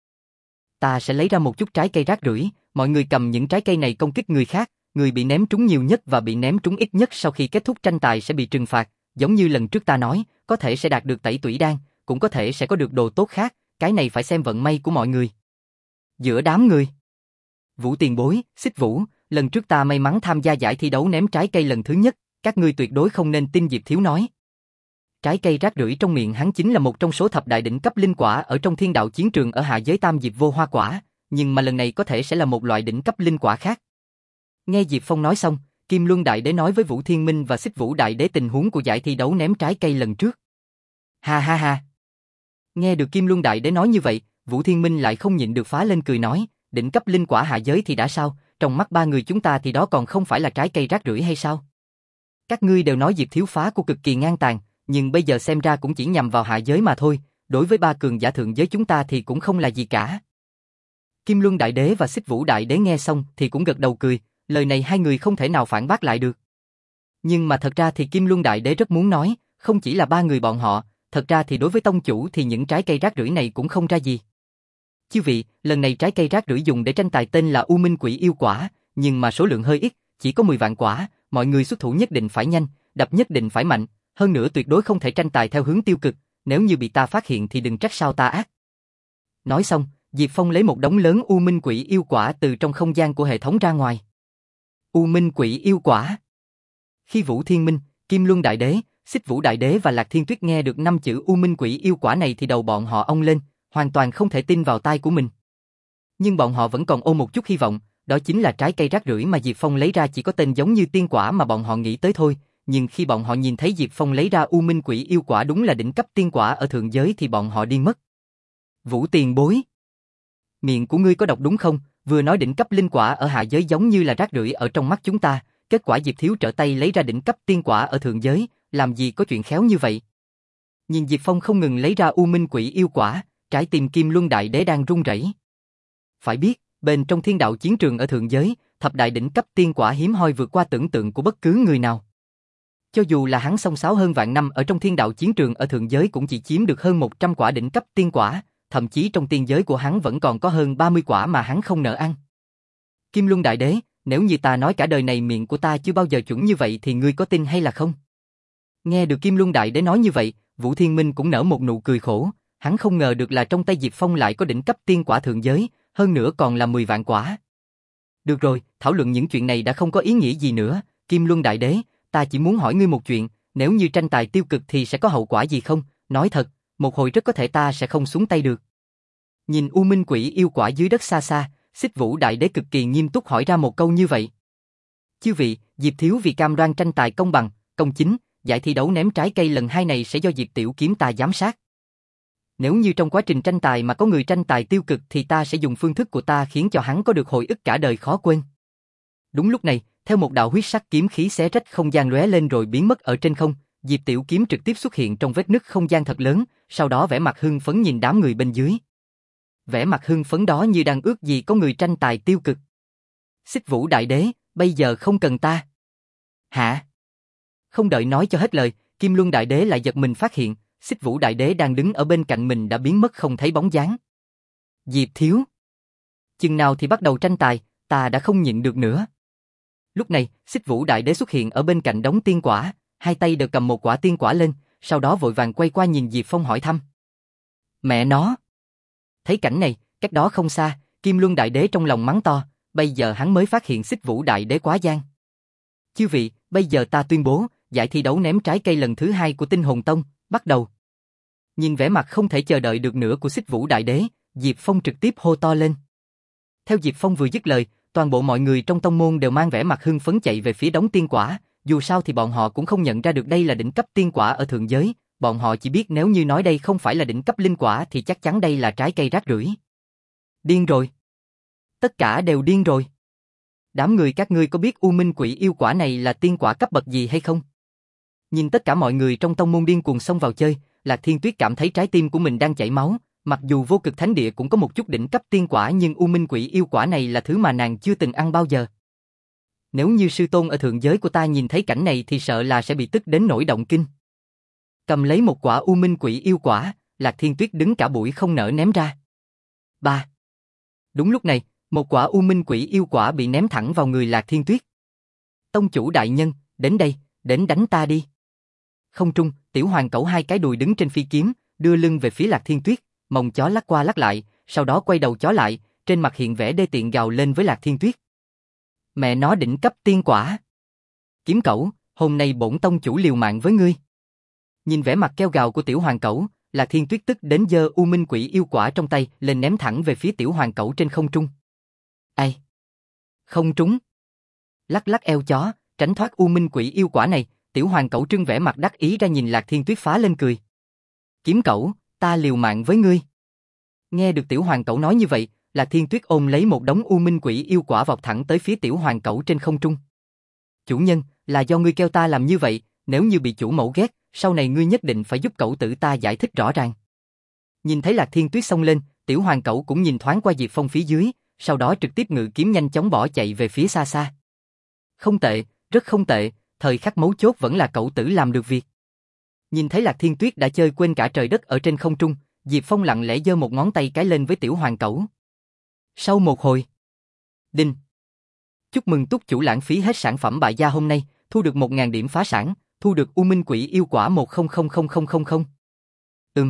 Ta sẽ lấy ra một chút trái cây rác rưởi, mọi người cầm những trái cây này công kích người khác, người bị ném trúng nhiều nhất và bị ném trúng ít nhất sau khi kết thúc tranh tài sẽ bị trừng phạt, giống như lần trước ta nói, có thể sẽ đạt được tẩy tủy đan, cũng có thể sẽ có được đồ tốt khác, cái này phải xem vận may của mọi người. Giữa đám người, Vũ Tiền Bối, Xích Vũ, lần trước ta may mắn tham gia giải thi đấu ném trái cây lần thứ nhất, các ngươi tuyệt đối không nên tin Diệp Thiếu nói. Trái cây rác rưởi trong miệng hắn chính là một trong số thập đại đỉnh cấp linh quả ở trong thiên đạo chiến trường ở hạ giới tam diệp vô hoa quả, nhưng mà lần này có thể sẽ là một loại đỉnh cấp linh quả khác. Nghe Diệp Phong nói xong, Kim Luân Đại Đế nói với Vũ Thiên Minh và Xích Vũ Đại Đế tình huống của giải thi đấu ném trái cây lần trước. Ha ha ha. Nghe được Kim Luân Đại Đế nói như vậy, Vũ Thiên Minh lại không nhịn được phá lên cười nói, đỉnh cấp linh quả hạ giới thì đã sao, trong mắt ba người chúng ta thì đó còn không phải là trái cây rác rưởi hay sao? Các ngươi đều nói Diệp Thiếu phá của cực kỳ ngang tàn, nhưng bây giờ xem ra cũng chỉ nhằm vào hạ giới mà thôi, đối với ba cường giả thượng giới chúng ta thì cũng không là gì cả. Kim Luân Đại Đế và Xích Vũ Đại Đế nghe xong thì cũng gật đầu cười, lời này hai người không thể nào phản bác lại được. Nhưng mà thật ra thì Kim Luân Đại Đế rất muốn nói, không chỉ là ba người bọn họ, thật ra thì đối với tông chủ thì những trái cây rác rưởi này cũng không ra gì. Chư vị, lần này trái cây rác rưởi dùng để tranh tài tên là U Minh Quỷ Yêu Quả, nhưng mà số lượng hơi ít, chỉ có mười vạn quả, mọi người xuất thủ nhất định phải nhanh, đập nhất định phải mạnh, hơn nữa tuyệt đối không thể tranh tài theo hướng tiêu cực, nếu như bị ta phát hiện thì đừng trách sao ta ác. Nói xong, Diệp Phong lấy một đống lớn U Minh Quỷ Yêu Quả từ trong không gian của hệ thống ra ngoài. U Minh Quỷ Yêu Quả. Khi Vũ Thiên Minh, Kim Luân Đại Đế, Xích Vũ Đại Đế và Lạc Thiên Tuyết nghe được năm chữ U Minh Quỷ Yêu Quả này thì đầu bọn họ ong lên, hoàn toàn không thể tin vào tai của mình. Nhưng bọn họ vẫn còn ôm một chút hy vọng, đó chính là trái cây rác rưởi mà Diệp Phong lấy ra chỉ có tên giống như tiên quả mà bọn họ nghĩ tới thôi, nhưng khi bọn họ nhìn thấy Diệp Phong lấy ra U Minh Quỷ Yêu Quả đúng là đỉnh cấp tiên quả ở thượng giới thì bọn họ điên mất. Vũ Tiền Bối, miệng của ngươi có độc đúng không? Vừa nói đỉnh cấp linh quả ở hạ giới giống như là rác rưởi ở trong mắt chúng ta, kết quả Diệp Thiếu trở tay lấy ra đỉnh cấp tiên quả ở thượng giới, làm gì có chuyện khéo như vậy? Nhìn Diệp Phong không ngừng lấy ra U Minh Quỷ Yêu Quả, trái tim Kim Luân Đại Đế đang run rẩy. Phải biết, bên trong thiên đạo chiến trường ở thượng giới, thập đại đỉnh cấp tiên quả hiếm hoi vượt qua tưởng tượng của bất cứ người nào. Cho dù là hắn xông xáo hơn vạn năm ở trong thiên đạo chiến trường ở thượng giới cũng chỉ chiếm được hơn một trăm quả đỉnh cấp tiên quả, thậm chí trong tiên giới của hắn vẫn còn có hơn ba mươi quả mà hắn không nỡ ăn. Kim Luân Đại Đế, nếu như ta nói cả đời này miệng của ta chưa bao giờ chuẩn như vậy thì ngươi có tin hay là không? Nghe được Kim Luân Đại Đế nói như vậy, Vũ Thiên Minh cũng nở một nụ cười khổ, hắn không ngờ được là trong tay Diệp Phong lại có đỉnh cấp tiên quả thượng giới, hơn nữa còn là mười vạn quả. Được rồi, thảo luận những chuyện này đã không có ý nghĩa gì nữa, Kim Luân Đại Đế, ta chỉ muốn hỏi ngươi một chuyện, nếu như tranh tài tiêu cực thì sẽ có hậu quả gì không? Nói thật, một hồi rất có thể ta sẽ không xuống tay được. Nhìn U Minh Quỷ Yêu Quả dưới đất xa xa, Xích Vũ Đại Đế cực kỳ nghiêm túc hỏi ra một câu như vậy. Chư vị, Diệp Thiếu vì cam đoan tranh tài công bằng, công chính, giải thi đấu ném trái cây lần hai này sẽ do Diệp Tiểu Kiếm ta giám sát. Nếu như trong quá trình tranh tài mà có người tranh tài tiêu cực thì ta sẽ dùng phương thức của ta khiến cho hắn có được hồi ức cả đời khó quên. Đúng lúc này, theo một đạo huyết sắc kiếm khí xé rách không gian lóe lên rồi biến mất ở trên không, Diệp Tiểu Kiếm trực tiếp xuất hiện trong vết nứt không gian thật lớn, sau đó vẻ mặt hưng phấn nhìn đám người bên dưới. Vẻ mặt hưng phấn đó như đang ước gì có người tranh tài tiêu cực. Xích Vũ Đại Đế, bây giờ không cần ta. Hả? Không đợi nói cho hết lời, Kim Luân Đại Đế lại giật mình phát hiện, Xích Vũ Đại Đế đang đứng ở bên cạnh mình đã biến mất không thấy bóng dáng. Diệp Thiếu, chừng nào thì bắt đầu tranh tài, ta đã không nhịn được nữa. Lúc này, Xích Vũ Đại Đế xuất hiện ở bên cạnh đống tiên quả, hai tay đều cầm một quả tiên quả lên, sau đó vội vàng quay qua nhìn Diệp Phong hỏi thăm. Mẹ nó! Thấy cảnh này, cách đó không xa, Kim Luân Đại Đế trong lòng mắng to, bây giờ hắn mới phát hiện Xích Vũ Đại Đế quá gian. Chư vị, bây giờ ta tuyên bố, giải thi đấu ném trái cây lần thứ hai của Tinh Hồn Tông, bắt đầu. Nhìn vẻ mặt không thể chờ đợi được nữa của Xích Vũ Đại Đế, Diệp Phong trực tiếp hô to lên. Theo Diệp Phong vừa dứt lời, toàn bộ mọi người trong tông môn đều mang vẻ mặt hưng phấn chạy về phía đống tiên quả, dù sao thì bọn họ cũng không nhận ra được đây là đỉnh cấp tiên quả ở thượng giới, bọn họ chỉ biết nếu như nói đây không phải là đỉnh cấp linh quả thì chắc chắn đây là trái cây rác rưởi. Điên rồi. Tất cả đều điên rồi. Đám người các ngươi có biết U Minh Quỷ Yêu quả này là tiên quả cấp bậc gì hay không? Nhìn tất cả mọi người trong tông môn điên cuồng xông vào chơi, Lạc Thiên Tuyết cảm thấy trái tim của mình đang chảy máu, mặc dù vô cực thánh địa cũng có một chút đỉnh cấp tiên quả nhưng U Minh Quỷ Yêu quả này là thứ mà nàng chưa từng ăn bao giờ. Nếu như sư tôn ở thượng giới của ta nhìn thấy cảnh này thì sợ là sẽ bị tức đến nỗi động kinh. Cầm lấy một quả U Minh Quỷ Yêu quả, Lạc Thiên Tuyết đứng cả buổi không nỡ ném ra. Ba. Đúng lúc này, một quả U Minh Quỷ Yêu quả bị ném thẳng vào người Lạc Thiên Tuyết. Tông chủ đại nhân, đến đây, đến đánh ta đi. Không trung, Tiểu Hoàng Cẩu hai cái đùi đứng trên phi kiếm, đưa lưng về phía Lạc Thiên Tuyết, mông chó lắc qua lắc lại, sau đó quay đầu chó lại, trên mặt hiện vẻ đê tiện gào lên với Lạc Thiên Tuyết. Mẹ nó đỉnh cấp tiên quả. Kiếm Cẩu, hôm nay bổn tông chủ liều mạng với ngươi. Nhìn vẻ mặt kêu gào của Tiểu Hoàng Cẩu, Lạc Thiên Tuyết tức đến giơ U Minh Quỷ Yêu quả trong tay lên ném thẳng về phía Tiểu Hoàng Cẩu trên không trung. Ai? Không trúng. Lắc lắc eo chó, tránh thoát U Minh Quỷ Yêu quả này, Tiểu Hoàng Cẩu trưng vẻ mặt đắc ý ra nhìn Lạc Thiên Tuyết phá lên cười. Kiếm Cẩu, ta liều mạng với ngươi. Nghe được Tiểu Hoàng Cẩu nói như vậy, Lạc Thiên Tuyết ôm lấy một đống U Minh Quỷ Yêu quả vọt thẳng tới phía Tiểu Hoàng Cẩu trên không trung. Chủ nhân, là do ngươi kêu ta làm như vậy, nếu như bị chủ mẫu ghét, sau này ngươi nhất định phải giúp cẩu tử ta giải thích rõ ràng. Nhìn thấy Lạc Thiên Tuyết xông lên, Tiểu Hoàng Cẩu cũng nhìn thoáng qua Diệp Phong phía dưới, sau đó trực tiếp ngự kiếm nhanh chóng bỏ chạy về phía xa xa. Không tệ, rất không tệ, thời khắc mấu chốt vẫn là cẩu tử làm được việc. Nhìn thấy Lạc Thiên Tuyết đã chơi quên cả trời đất ở trên không trung, Diệp Phong lặng lẽ giơ một ngón tay cái lên với Tiểu Hoàng Cẩu. Sau một hồi, đinh. Chúc mừng túc chủ lãng phí hết sản phẩm bại gia hôm nay, thu được một nghìn điểm phá sản, thu được U Minh Quỷ Yêu quả một không không không không không không. Ừm.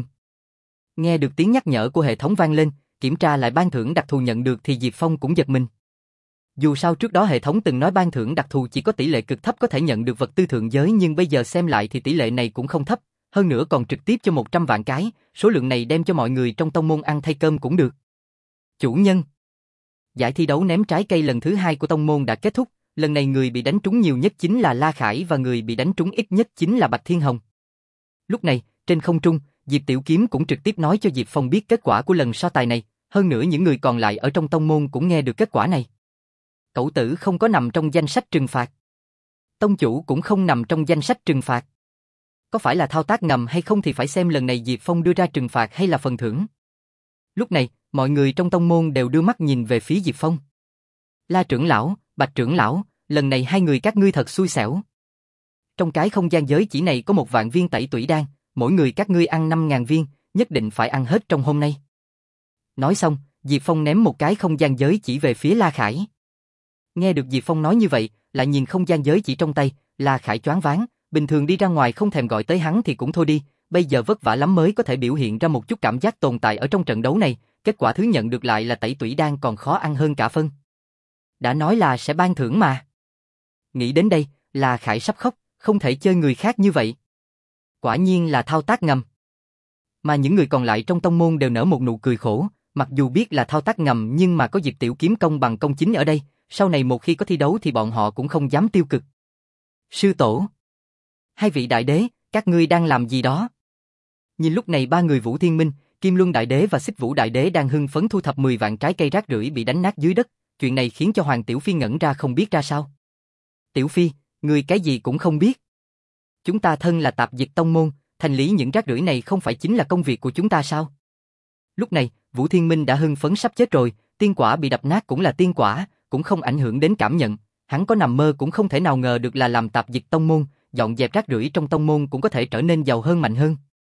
Nghe được tiếng nhắc nhở của hệ thống vang lên, kiểm tra lại ban thưởng đặc thù nhận được thì Diệp Phong cũng giật mình. Dù sao trước đó hệ thống từng nói ban thưởng đặc thù chỉ có tỷ lệ cực thấp có thể nhận được vật tư thượng giới nhưng bây giờ xem lại thì tỷ lệ này cũng không thấp, hơn nữa còn trực tiếp cho một trăm vạn cái, số lượng này đem cho mọi người trong tông môn ăn thay cơm cũng được. Chủ nhân. Giải thi đấu ném trái cây lần thứ hai của tông môn đã kết thúc, lần này người bị đánh trúng nhiều nhất chính là La Khải và người bị đánh trúng ít nhất chính là Bạch Thiên Hồng. Lúc này, trên không trung, Diệp Tiểu Kiếm cũng trực tiếp nói cho Diệp Phong biết kết quả của lần so tài này, hơn nữa những người còn lại ở trong tông môn cũng nghe được kết quả này. Cẩu tử không có nằm trong danh sách trừng phạt. Tông chủ cũng không nằm trong danh sách trừng phạt. Có phải là thao tác ngầm hay không thì phải xem lần này Diệp Phong đưa ra trừng phạt hay là phần thưởng. Lúc này, mọi người trong tông môn đều đưa mắt nhìn về phía Diệp Phong. La trưởng lão, Bạch trưởng lão, lần này hai người các ngươi thật xui xẻo. Trong cái không gian giới chỉ này có một vạn viên tẩy tủy đan, mỗi người các ngươi ăn năm ngàn viên, nhất định phải ăn hết trong hôm nay. Nói xong, Diệp Phong ném một cái không gian giới chỉ về phía La Khải. Nghe được Diệp Phong nói như vậy, lại nhìn không gian giới chỉ trong tay, La Khải choáng váng, bình thường đi ra ngoài không thèm gọi tới hắn thì cũng thôi đi, bây giờ vất vả lắm mới có thể biểu hiện ra một chút cảm giác tồn tại ở trong trận đấu này, kết quả thứ nhận được lại là tẩy tủy đan còn khó ăn hơn cả phân. Đã nói là sẽ ban thưởng mà. Nghĩ đến đây, La Khải sắp khóc, không thể chơi người khác như vậy. Quả nhiên là thao tác ngầm. Mà những người còn lại trong tông môn đều nở một nụ cười khổ, mặc dù biết là thao tác ngầm nhưng mà có Diệp Tiểu Kiếm công bằng công chính ở đây, sau này một khi có thi đấu thì bọn họ cũng không dám tiêu cực. Sư tổ, hai vị đại đế, các ngươi đang làm gì đó? Nhìn lúc này ba người Vũ Thiên Minh, Kim Luân Đại Đế và Xích Vũ Đại Đế đang hưng phấn thu thập mười vạn trái cây rác rưởi bị đánh nát dưới đất, chuyện này khiến cho Hoàng Tiểu Phi ngẩn ra không biết ra sao. Tiểu Phi, ngươi cái gì cũng không biết. Chúng ta thân là tạp dịch tông môn, thành lý những rác rưởi này không phải chính là công việc của chúng ta sao? Lúc này, Vũ Thiên Minh đã hưng phấn sắp chết rồi, tiên quả bị đập nát cũng là tiên quả, cũng không ảnh hưởng đến cảm nhận, hắn có nằm mơ cũng không thể nào ngờ được là làm tạp dịch tông môn, dọn dẹp rác rưởi trong tông môn cũng có thể trở nên giàu hơn mạnh hơn.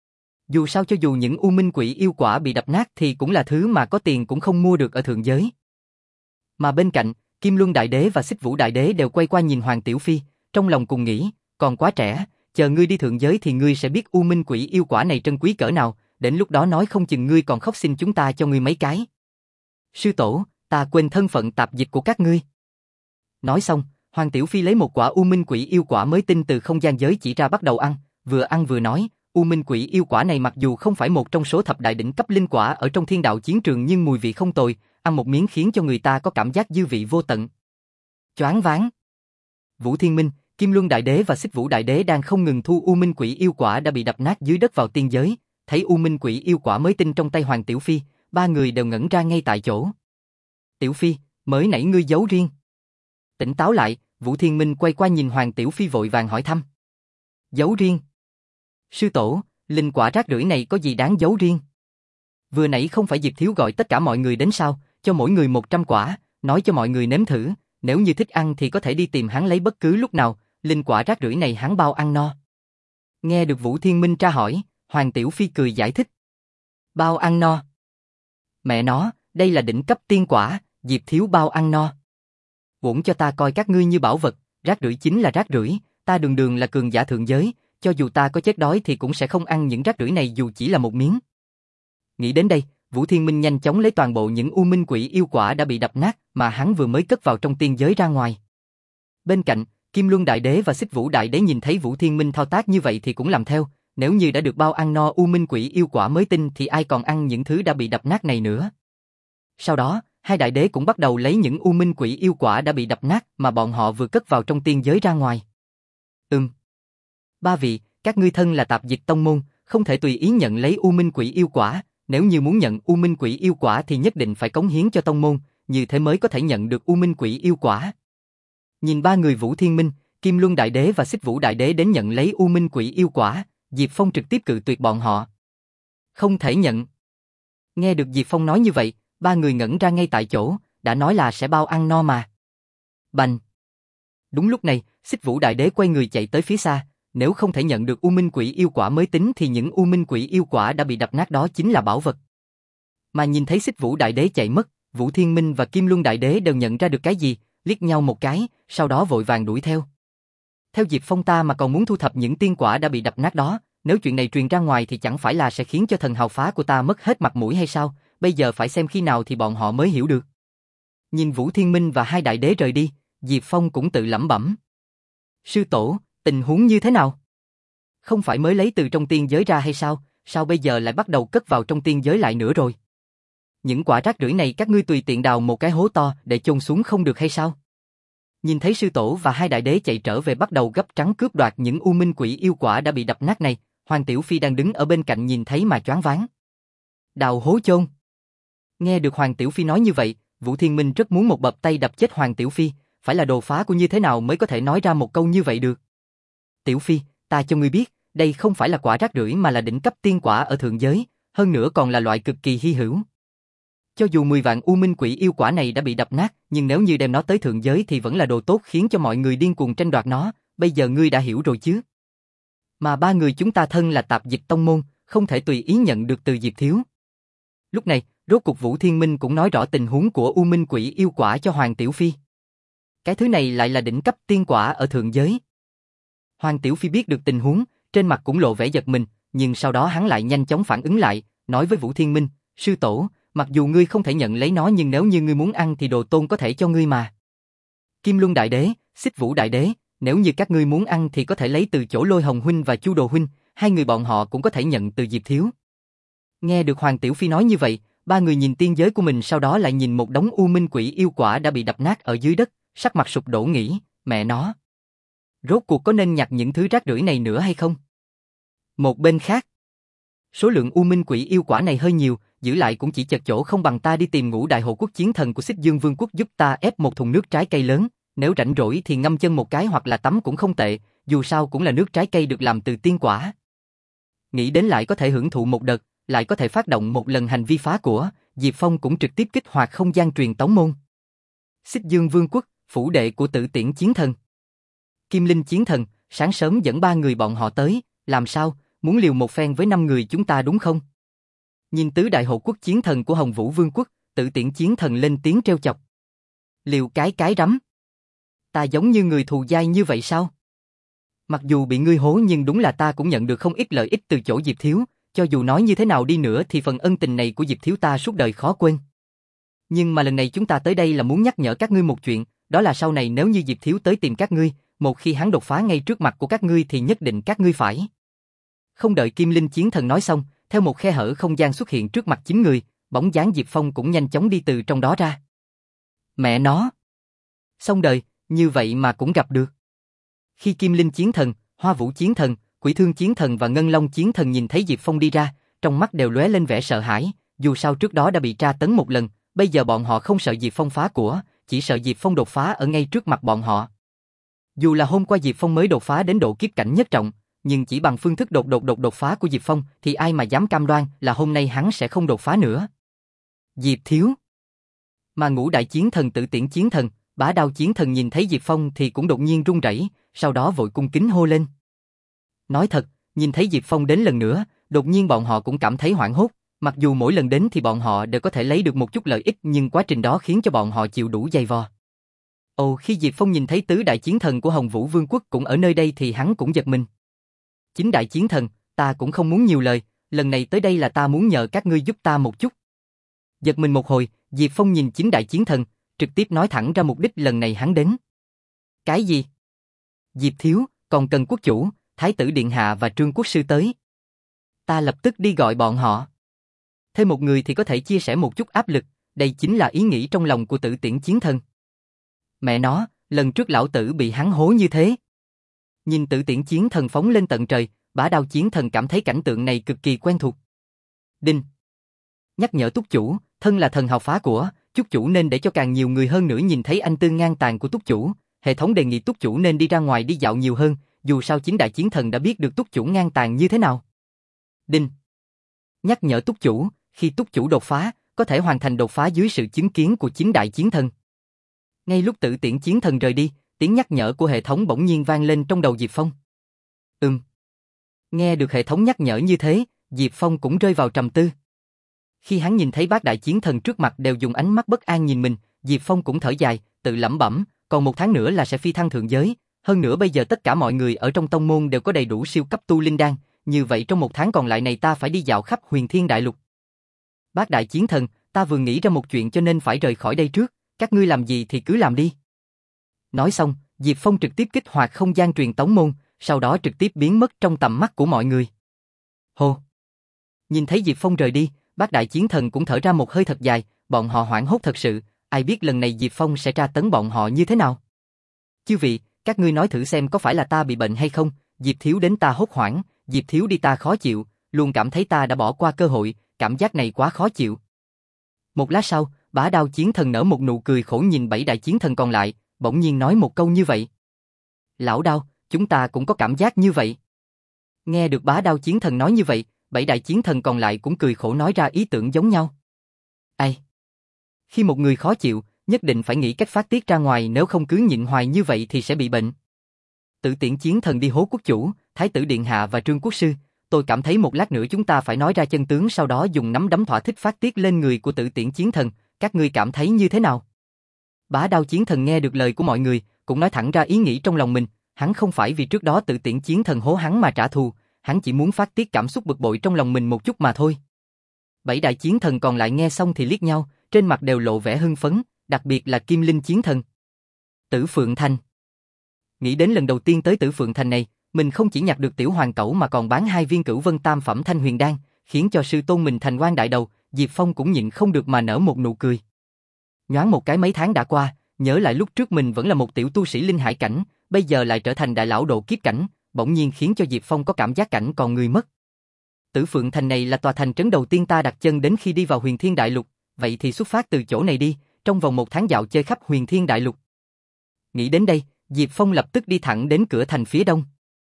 Dù sao cho dù những U Minh Quỷ Yêu quả bị đập nát thì cũng là thứ mà có tiền cũng không mua được ở thượng giới. Mà bên cạnh, Kim Luân Đại Đế và Xích Vũ Đại Đế đều quay qua nhìn Hoàng Tiểu Phi, trong lòng cùng nghĩ, còn quá trẻ, chờ ngươi đi thượng giới thì ngươi sẽ biết U Minh Quỷ Yêu Quả này trân quý cỡ nào, đến lúc đó nói không chừng ngươi còn khóc xin chúng ta cho ngươi mấy cái. Sư tổ, ta quên thân phận tạp dịch của các ngươi. Nói xong, Hoàng Tiểu Phi lấy một quả U Minh Quỷ Yêu Quả mới tinh từ không gian giới chỉ ra bắt đầu ăn, vừa ăn vừa nói, U Minh Quỷ Yêu Quả này mặc dù không phải một trong số thập đại đỉnh cấp linh quả ở trong thiên đạo chiến trường nhưng mùi vị không tồi, ăn một miếng khiến cho người ta có cảm giác dư vị vô tận. Choáng váng. Vũ Thiên Minh, Kim Luân Đại Đế và Xích Vũ Đại Đế đang không ngừng thu U Minh Quỷ Yêu Quả đã bị đập nát dưới đất vào tiên giới, thấy U Minh Quỷ Yêu Quả mới tinh trong tay Hoàng Tiểu Phi, ba người đều ngẩn ra ngay tại chỗ. Tiểu Phi, mới nãy ngươi giấu riêng. Tỉnh táo lại, Vũ Thiên Minh quay qua nhìn Hoàng Tiểu Phi vội vàng hỏi thăm. Giấu riêng? Sư tổ, linh quả rác rưởi này có gì đáng giấu riêng? Vừa nãy không phải Diệp Thiếu gọi tất cả mọi người đến sao, cho mỗi người một trăm quả, nói cho mọi người nếm thử, nếu như thích ăn thì có thể đi tìm hắn lấy bất cứ lúc nào, linh quả rác rưởi này hắn bao ăn no. Nghe được Vũ Thiên Minh tra hỏi, Hoàng Tiểu Phi cười giải thích. Bao ăn no? Mẹ nó, đây là đỉnh cấp tiên quả, Diệp Thiếu bao ăn no. Uổng cho ta coi các ngươi như bảo vật, rác rưởi chính là rác rưởi, ta đường đường là cường giả thượng giới, cho dù ta có chết đói thì cũng sẽ không ăn những rác rưởi này dù chỉ là một miếng. Nghĩ đến đây, Vũ Thiên Minh nhanh chóng lấy toàn bộ những U Minh Quỷ Yêu Quả đã bị đập nát mà hắn vừa mới cất vào trong tiên giới ra ngoài. Bên cạnh, Kim Luân Đại Đế và Xích Vũ Đại Đế nhìn thấy Vũ Thiên Minh thao tác như vậy thì cũng làm theo, nếu như đã được bao ăn no U Minh Quỷ Yêu Quả mới tinh thì ai còn ăn những thứ đã bị đập nát này nữa. Sau đó, hai đại đế cũng bắt đầu lấy những U Minh Quỷ Yêu Quả đã bị đập nát mà bọn họ vừa cất vào trong tiên giới ra ngoài. Ừm. Ba vị, các ngươi thân là tạp dịch tông môn, không thể tùy ý nhận lấy U Minh Quỷ Yêu Quả, nếu như muốn nhận U Minh Quỷ Yêu Quả thì nhất định phải cống hiến cho tông môn, như thế mới có thể nhận được U Minh Quỷ Yêu Quả. Nhìn ba người Vũ Thiên Minh, Kim Luân Đại Đế và Xích Vũ Đại Đế đến nhận lấy U Minh Quỷ Yêu Quả, Diệp Phong trực tiếp cự tuyệt bọn họ. Không thể nhận. Nghe được Diệp Phong nói như vậy, ba người ngẩn ra ngay tại chỗ, đã nói là sẽ bao ăn no mà. Bành. Đúng lúc này, Xích Vũ Đại Đế quay người chạy tới phía xa, nếu không thể nhận được U Minh Quỷ Yêu Quả mới tính thì những U Minh Quỷ Yêu Quả đã bị đập nát đó chính là bảo vật. Mà nhìn thấy Xích Vũ Đại Đế chạy mất, Vũ Thiên Minh và Kim Luân Đại Đế đều nhận ra được cái gì, liếc nhau một cái, sau đó vội vàng đuổi theo. Theo Diệp Phong ta mà còn muốn thu thập những tiên quả đã bị đập nát đó, nếu chuyện này truyền ra ngoài thì chẳng phải là sẽ khiến cho thần hào phá của ta mất hết mặt mũi hay sao, bây giờ phải xem khi nào thì bọn họ mới hiểu được. Nhìn Vũ Thiên Minh và hai đại đế rời đi, Diệp Phong cũng tự lẩm bẩm. Sư tổ, tình huống như thế nào? Không phải mới lấy từ trong tiên giới ra hay sao, sao bây giờ lại bắt đầu cất vào trong tiên giới lại nữa rồi? Những quả rác rưởi này các ngươi tùy tiện đào một cái hố to để chôn xuống không được hay sao? Nhìn thấy sư tổ và hai đại đế chạy trở về bắt đầu gấp trắng cướp đoạt những U Minh Quỷ Yêu Quả đã bị đập nát này, Hoàng Tiểu Phi đang đứng ở bên cạnh nhìn thấy mà choáng váng. Đào hố chôn. Nghe được Hoàng Tiểu Phi nói như vậy, Vũ Thiên Minh rất muốn một bập tay đập chết Hoàng Tiểu Phi, phải là đồ phá của như thế nào mới có thể nói ra một câu như vậy được. Tiểu Phi, ta cho ngươi biết, đây không phải là quả rác rưởi mà là đỉnh cấp tiên quả ở thượng giới, hơn nữa còn là loại cực kỳ hy hữu. Cho dù mười vạn U Minh Quỷ Yêu Quả này đã bị đập nát, nhưng nếu như đem nó tới thượng giới thì vẫn là đồ tốt khiến cho mọi người điên cuồng tranh đoạt nó, bây giờ ngươi đã hiểu rồi chứ. Mà ba người chúng ta thân là tạp dịch tông môn, không thể tùy ý nhận được từ Diệp Thiếu. Lúc này, rốt cuộc Vũ Thiên Minh cũng nói rõ tình huống của U Minh Quỷ Yêu Quả cho Hoàng Tiểu Phi. Cái thứ này lại là đỉnh cấp tiên quả ở thượng giới. Hoàng Tiểu Phi biết được tình huống, trên mặt cũng lộ vẻ giật mình, nhưng sau đó hắn lại nhanh chóng phản ứng lại, nói với Vũ Thiên Minh, sư tổ, mặc dù ngươi không thể nhận lấy nó nhưng nếu như ngươi muốn ăn thì đồ tôn có thể cho ngươi mà. Kim Luân Đại Đế, Xích Vũ Đại Đế, nếu như các ngươi muốn ăn thì có thể lấy từ chỗ Lôi Hồng Huynh và Chu Đồ Huynh, hai người bọn họ cũng có thể nhận từ Diệp Thiếu. Nghe được Hoàng Tiểu Phi nói như vậy, ba người nhìn tiên giới của mình sau đó lại nhìn một đống U Minh Quỷ Yêu Quả đã bị đập nát ở dưới đất, sắc mặt sụp đổ nghĩ, mẹ nó. Rốt cuộc có nên nhặt những thứ rác rưởi này nữa hay không? Một bên khác, số lượng U Minh Quỷ Yêu Quả này hơi nhiều, giữ lại cũng chỉ chật chỗ không bằng ta đi tìm Ngũ Đại Hộ Quốc chiến thần của Xích Dương Vương quốc giúp ta ép một thùng nước trái cây lớn, nếu rảnh rỗi thì ngâm chân một cái hoặc là tắm cũng không tệ, dù sao cũng là nước trái cây được làm từ tiên quả. Nghĩ đến lại có thể hưởng thụ một đợt, lại có thể phát động một lần hành vi phá của, Diệp Phong cũng trực tiếp kích hoạt không gian truyền tống môn. Xích Dương Vương quốc, phủ đệ của Tử Tiễn chiến thần. Kim Linh chiến thần, sáng sớm dẫn ba người bọn họ tới, làm sao, muốn liều một phen với năm người chúng ta đúng không? Nhìn tứ đại hộ quốc chiến thần của Hồng Vũ Vương quốc, Tử Tiễn chiến thần lên tiếng trêu chọc. Liều cái cái rắm. Ta giống như người thù dai như vậy sao? Mặc dù bị ngươi hố nhưng đúng là ta cũng nhận được không ít lợi ích từ chỗ Diệp Thiếu, cho dù nói như thế nào đi nữa thì phần ân tình này của Diệp Thiếu ta suốt đời khó quên. Nhưng mà lần này chúng ta tới đây là muốn nhắc nhở các ngươi một chuyện, đó là sau này nếu như Diệp Thiếu tới tìm các ngươi, một khi hắn đột phá ngay trước mặt của các ngươi thì nhất định các ngươi phải. Không đợi Kim Linh Chiến Thần nói xong, theo một khe hở không gian xuất hiện trước mặt chín người, bóng dáng Diệp Phong cũng nhanh chóng đi từ trong đó ra. Mẹ nó! Xong đời, như vậy mà cũng gặp được. Khi Kim Linh Chiến Thần, Hoa Vũ Chiến Thần, Quỷ Thương Chiến Thần và Ngân Long Chiến Thần nhìn thấy Diệp Phong đi ra, trong mắt đều lóe lên vẻ sợ hãi, dù sao trước đó đã bị tra tấn một lần, bây giờ bọn họ không sợ Diệp Phong phá của, chỉ sợ Diệp Phong đột phá ở ngay trước mặt bọn họ. Dù là hôm qua Diệp Phong mới đột phá đến độ kiếp cảnh nhất trọng, nhưng chỉ bằng phương thức đột đột đột đột phá của Diệp Phong thì ai mà dám cam đoan là hôm nay hắn sẽ không đột phá nữa. Diệp Thiếu. Mà Ngũ Đại Chiến Thần Tử Tiễn Chiến Thần, Bá Đao Chiến Thần nhìn thấy Diệp Phong thì cũng đột nhiên run rẩy, sau đó vội cung kính hô lên. Nói thật, nhìn thấy Diệp Phong đến lần nữa, đột nhiên bọn họ cũng cảm thấy hoảng hốt, mặc dù mỗi lần đến thì bọn họ đều có thể lấy được một chút lợi ích nhưng quá trình đó khiến cho bọn họ chịu đủ dày vò. Ồ, khi Diệp Phong nhìn thấy tứ đại chiến thần của Hồng Vũ Vương quốc cũng ở nơi đây thì hắn cũng giật mình. Chín đại chiến thần, ta cũng không muốn nhiều lời, lần này tới đây là ta muốn nhờ các ngươi giúp ta một chút. Giật mình một hồi, Diệp Phong nhìn chín đại chiến thần, trực tiếp nói thẳng ra mục đích lần này hắn đến. Cái gì? Diệp Thiếu, còn cần quốc chủ, Thái tử Điện Hạ và Trương Quốc Sư tới. Ta lập tức đi gọi bọn họ. Thêm một người thì có thể chia sẻ một chút áp lực, đây chính là ý nghĩ trong lòng của Tử Tiễn Chiến Thần. Mẹ nó, lần trước lão tử bị hắn hố như thế. Nhìn Tử Tiễn Chiến Thần phóng lên tận trời, Bá Đao Chiến Thần cảm thấy cảnh tượng này cực kỳ quen thuộc. Đinh. Nhắc nhở túc chủ, thân là thần hào phá của, túc chủ nên để cho càng nhiều người hơn nữa nhìn thấy anh tư ngang tàn của túc chủ. Hệ thống đề nghị túc chủ nên đi ra ngoài đi dạo nhiều hơn, dù sao chín đại chiến thần đã biết được túc chủ ngang tàn như thế nào. Đinh. Nhắc nhở túc chủ, khi túc chủ đột phá, có thể hoàn thành đột phá dưới sự chứng kiến của chín đại chiến thần. Ngay lúc Tử Tiễn Chiến Thần rời đi, tiếng nhắc nhở của hệ thống bỗng nhiên vang lên trong đầu Diệp Phong. Ừm. Nghe được hệ thống nhắc nhở như thế, Diệp Phong cũng rơi vào trầm tư. Khi hắn nhìn thấy bát đại chiến thần trước mặt đều dùng ánh mắt bất an nhìn mình, Diệp Phong cũng thở dài, tự lẩm bẩm, còn một tháng nữa là sẽ phi thăng thượng giới, hơn nữa bây giờ tất cả mọi người ở trong tông môn đều có đầy đủ siêu cấp tu linh đan, như vậy trong một tháng còn lại này ta phải đi dạo khắp Huyền Thiên Đại Lục. Bát đại chiến thần, ta vừa nghĩ ra một chuyện cho nên phải rời khỏi đây trước, các ngươi làm gì thì cứ làm đi. Nói xong, Diệp Phong trực tiếp kích hoạt không gian truyền tống môn, sau đó trực tiếp biến mất trong tầm mắt của mọi người. Hô! Nhìn thấy Diệp Phong rời đi, bát đại chiến thần cũng thở ra một hơi thật dài, bọn họ hoảng hốt thật sự, ai biết lần này Diệp Phong sẽ tra tấn bọn họ như thế nào. Chư vị, các ngươi nói thử xem có phải là ta bị bệnh hay không, Diệp Thiếu đến ta hốt hoảng, Diệp Thiếu đi ta khó chịu, luôn cảm thấy ta đã bỏ qua cơ hội, cảm giác này quá khó chịu. Một lát sau, Bá Đao Chiến Thần nở một nụ cười khổ nhìn bảy đại chiến thần còn lại, bỗng nhiên nói một câu như vậy. Lão Đao, chúng ta cũng có cảm giác như vậy. Nghe được Bá Đao Chiến Thần nói như vậy, bảy đại chiến thần còn lại cũng cười khổ nói ra ý tưởng giống nhau. Ai? Khi một người khó chịu, nhất định phải nghĩ cách phát tiết ra ngoài, nếu không cứ nhịn hoài như vậy thì sẽ bị bệnh. Tử Tiễn Chiến Thần đi hố quốc chủ, Thái tử Điện Hạ và Trương Quốc Sư, tôi cảm thấy một lát nữa chúng ta phải nói ra chân tướng, sau đó dùng nắm đấm thỏa thích phát tiết lên người của Tử Tiễn Chiến Thần, các ngươi cảm thấy như thế nào? Bá Đao Chiến Thần nghe được lời của mọi người, cũng nói thẳng ra ý nghĩ trong lòng mình, hắn không phải vì trước đó Tử Tiễn Chiến Thần hố hắn mà trả thù, hắn chỉ muốn phát tiết cảm xúc bực bội trong lòng mình một chút mà thôi. Bảy đại chiến thần còn lại nghe xong thì liếc nhau, trên mặt đều lộ vẻ hưng phấn, đặc biệt là Kim Linh Chiến Thần. Tử Phượng Thành. Nghĩ đến lần đầu tiên tới Tử Phượng Thành này, mình không chỉ nhặt được tiểu hoàng cẩu mà còn bán hai viên cửu vân tam phẩm thanh huyền đan, khiến cho sư tôn mình thành quan đại đầu, Diệp Phong cũng nhịn không được mà nở một nụ cười. Nhoáng một cái mấy tháng đã qua, nhớ lại lúc trước mình vẫn là một tiểu tu sĩ linh hải cảnh, bây giờ lại trở thành đại lão độ kiếp cảnh, bỗng nhiên khiến cho Diệp Phong có cảm giác cảnh còn người mất. Tử Phượng Thành này là tòa thành trấn đầu tiên ta đặt chân đến khi đi vào Huyền Thiên Đại Lục, vậy thì xuất phát từ chỗ này đi, trong vòng một tháng dạo chơi khắp Huyền Thiên Đại Lục. Nghĩ đến đây, Diệp Phong lập tức đi thẳng đến cửa thành phía đông.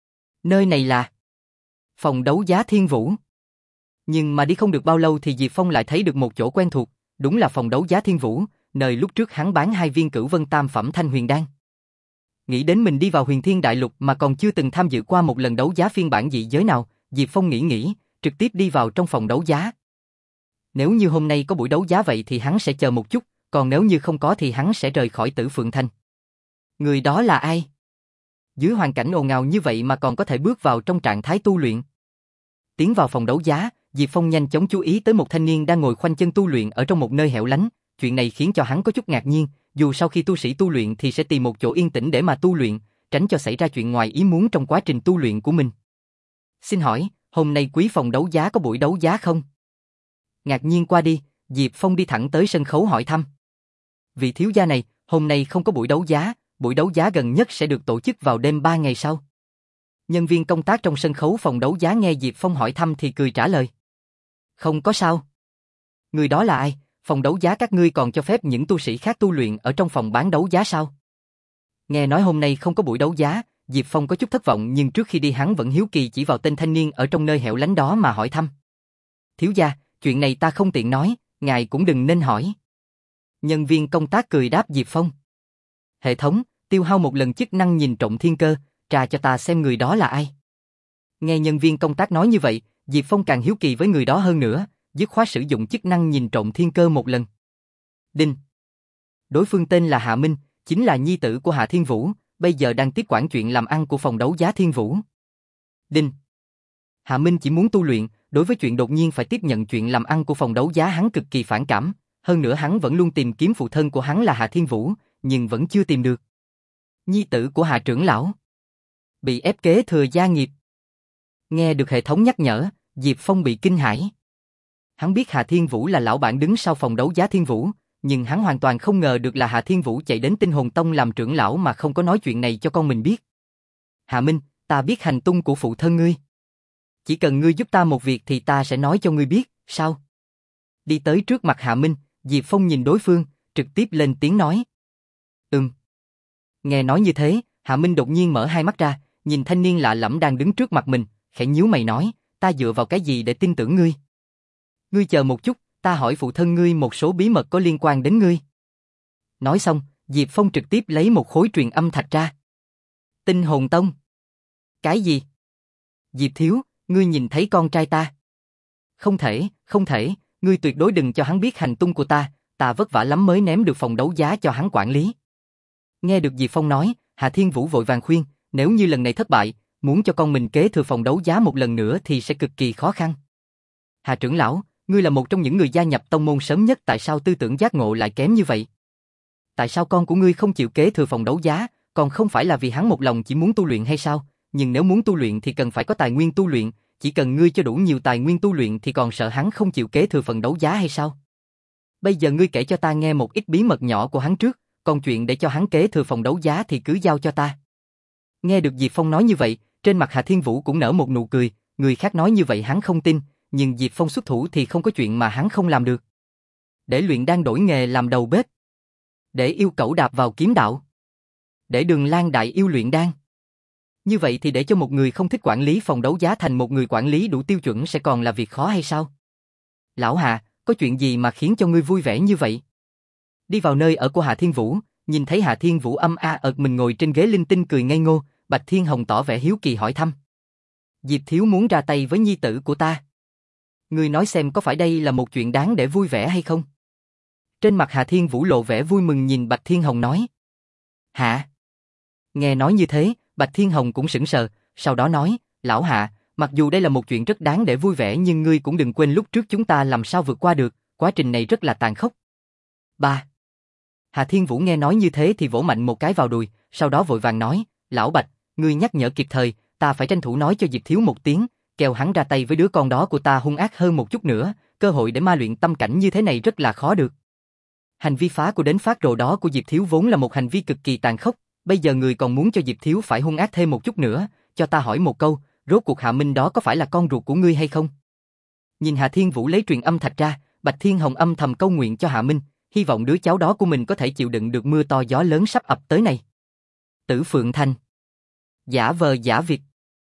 Nơi này là phòng đấu giá Thiên Vũ. Nhưng mà đi không được bao lâu thì Diệp Phong lại thấy được một chỗ quen thuộc, đúng là phòng đấu giá Thiên Vũ, nơi lúc trước hắn bán hai viên cửu vân tam phẩm thanh huyền đan. Nghĩ đến mình đi vào Huyền Thiên Đại Lục mà còn chưa từng tham dự qua một lần đấu giá phiên bản dị giới nào, Diệp Phong nghĩ nghĩ, trực tiếp đi vào trong phòng đấu giá. Nếu như hôm nay có buổi đấu giá vậy thì hắn sẽ chờ một chút, còn nếu như không có thì hắn sẽ rời khỏi Tử Phượng Thành. Người đó là ai? Dưới hoàn cảnh ồn ào như vậy mà còn có thể bước vào trong trạng thái tu luyện. Tiến vào phòng đấu giá, Diệp Phong nhanh chóng chú ý tới một thanh niên đang ngồi khoanh chân tu luyện ở trong một nơi hẻo lánh, chuyện này khiến cho hắn có chút ngạc nhiên, dù sau khi tu sĩ tu luyện thì sẽ tìm một chỗ yên tĩnh để mà tu luyện, tránh cho xảy ra chuyện ngoài ý muốn trong quá trình tu luyện của mình. Xin hỏi, hôm nay quý phòng đấu giá có buổi đấu giá không? Ngạc nhiên qua đi, Diệp Phong đi thẳng tới sân khấu hỏi thăm. Vị thiếu gia này, hôm nay không có buổi đấu giá, buổi đấu giá gần nhất sẽ được tổ chức vào đêm ba ngày sau. Nhân viên công tác trong sân khấu phòng đấu giá nghe Diệp Phong hỏi thăm thì cười trả lời. Không có sao. Người đó là ai? Phòng đấu giá các ngươi còn cho phép những tu sĩ khác tu luyện ở trong phòng bán đấu giá sao? Nghe nói hôm nay không có buổi đấu giá, Diệp Phong có chút thất vọng nhưng trước khi đi hắn vẫn hiếu kỳ chỉ vào tên thanh niên ở trong nơi hẻo lánh đó mà hỏi thăm. Thiếu gia, chuyện này ta không tiện nói, ngài cũng đừng nên hỏi. Nhân viên công tác cười đáp Diệp Phong. Hệ thống, tiêu hao một lần chức năng nhìn trộm thiên cơ, tra cho ta xem người đó là ai. Nghe nhân viên công tác nói như vậy, Diệp Phong càng hiếu kỳ với người đó hơn nữa, dứt khoát sử dụng chức năng nhìn trộm thiên cơ một lần. Đinh. Đối phương tên là Hạ Minh, chính là nhi tử của Hạ Thiên Vũ, bây giờ đang tiếp quản chuyện làm ăn của phòng đấu giá Thiên Vũ. Đinh. Hạ Minh chỉ muốn tu luyện, đối với chuyện đột nhiên phải tiếp nhận chuyện làm ăn của phòng đấu giá hắn cực kỳ phản cảm, hơn nữa hắn vẫn luôn tìm kiếm phụ thân của hắn là Hạ Thiên Vũ, nhưng vẫn chưa tìm được. Nhi tử của Hạ trưởng lão bị ép kế thừa gia nghiệp. Nghe được hệ thống nhắc nhở, Diệp Phong bị kinh hãi. Hắn biết Hạ Thiên Vũ là lão bản đứng sau phòng đấu giá Thiên Vũ, nhưng hắn hoàn toàn không ngờ được là Hạ Thiên Vũ chạy đến Tinh Hồn Tông làm trưởng lão mà không có nói chuyện này cho con mình biết. Hạ Minh, ta biết hành tung của phụ thân ngươi. Chỉ cần ngươi giúp ta một việc thì ta sẽ nói cho ngươi biết, sao? Đi tới trước mặt Hạ Minh, Diệp Phong nhìn đối phương, trực tiếp lên tiếng nói. Ừm. Nghe nói như thế, Hạ Minh đột nhiên mở hai mắt ra, nhìn thanh niên lạ lẫm đang đứng trước mặt mình, khẽ nhíu mày nói, ta dựa vào cái gì để tin tưởng ngươi? Ngươi chờ một chút, ta hỏi phụ thân ngươi một số bí mật có liên quan đến ngươi. Nói xong, Diệp Phong trực tiếp lấy một khối truyền âm thạch ra. Tinh Hồn Tông. Cái gì? Diệp thiếu, ngươi nhìn thấy con trai ta? Không thể, không thể, ngươi tuyệt đối đừng cho hắn biết hành tung của ta, ta vất vả lắm mới ném được phòng đấu giá cho hắn quản lý. Nghe được Diệp Phong nói, Hạ Thiên Vũ vội vàng khuyên, nếu như lần này thất bại, muốn cho con mình kế thừa phòng đấu giá một lần nữa thì sẽ cực kỳ khó khăn. Hạ trưởng lão, ngươi là một trong những người gia nhập tông môn sớm nhất, tại sao tư tưởng giác ngộ lại kém như vậy? Tại sao con của ngươi không chịu kế thừa phòng đấu giá, còn không phải là vì hắn một lòng chỉ muốn tu luyện hay sao? Nhưng nếu muốn tu luyện thì cần phải có tài nguyên tu luyện, chỉ cần ngươi cho đủ nhiều tài nguyên tu luyện thì còn sợ hắn không chịu kế thừa phần đấu giá hay sao? Bây giờ ngươi kể cho ta nghe một ít bí mật nhỏ của hắn trước, còn chuyện để cho hắn kế thừa phòng đấu giá thì cứ giao cho ta. Nghe được Diệp Phong nói như vậy, trên mặt Hạ Thiên Vũ cũng nở một nụ cười, người khác nói như vậy hắn không tin, nhưng Diệp Phong xuất thủ thì không có chuyện mà hắn không làm được. Để luyện đan đổi nghề làm đầu bếp. Để yêu cẩu đạp vào kiếm đạo. Để Đường Lan đại yêu luyện đan. Như vậy thì để cho một người không thích quản lý phòng đấu giá thành một người quản lý đủ tiêu chuẩn sẽ còn là việc khó hay sao? Lão Hạ, có chuyện gì mà khiến cho ngươi vui vẻ như vậy? Đi vào nơi ở của Hạ Thiên Vũ, nhìn thấy Hạ Thiên Vũ âm a ợt mình ngồi trên ghế linh tinh cười ngây ngô, Bạch Thiên Hồng tỏ vẻ hiếu kỳ hỏi thăm. Diệp thiếu muốn ra tay với nhi tử của ta. Ngươi nói xem có phải đây là một chuyện đáng để vui vẻ hay không? Trên mặt Hạ Thiên Vũ lộ vẻ vui mừng nhìn Bạch Thiên Hồng nói. Hả? Nghe nói như thế, Bạch Thiên Hồng cũng sững sờ, sau đó nói, lão Hạ, mặc dù đây là một chuyện rất đáng để vui vẻ nhưng ngươi cũng đừng quên lúc trước chúng ta làm sao vượt qua được, quá trình này rất là tàn khốc. Ba. Hạ Thiên Vũ nghe nói như thế thì vỗ mạnh một cái vào đùi, sau đó vội vàng nói, lão Bạch, ngươi nhắc nhở kịp thời, ta phải tranh thủ nói cho Diệp thiếu một tiếng, kêu hắn ra tay với đứa con đó của ta hung ác hơn một chút nữa, cơ hội để ma luyện tâm cảnh như thế này rất là khó được. Hành vi phá của đến phát rồ đó của Diệp thiếu vốn là một hành vi cực kỳ tàn khốc, bây giờ người còn muốn cho Diệp thiếu phải hung ác thêm một chút nữa, cho ta hỏi một câu, rốt cuộc Hạ Minh đó có phải là con ruột của ngươi hay không? Nhìn Hạ Thiên Vũ lấy truyền âm thạch ra, Bạch Thiên Hồng âm thầm câu nguyện cho Hạ Minh, hy vọng đứa cháu đó của mình có thể chịu đựng được mưa to gió lớn sắp ập tới này. Tử Phượng Thành. Giả vờ giả vịt.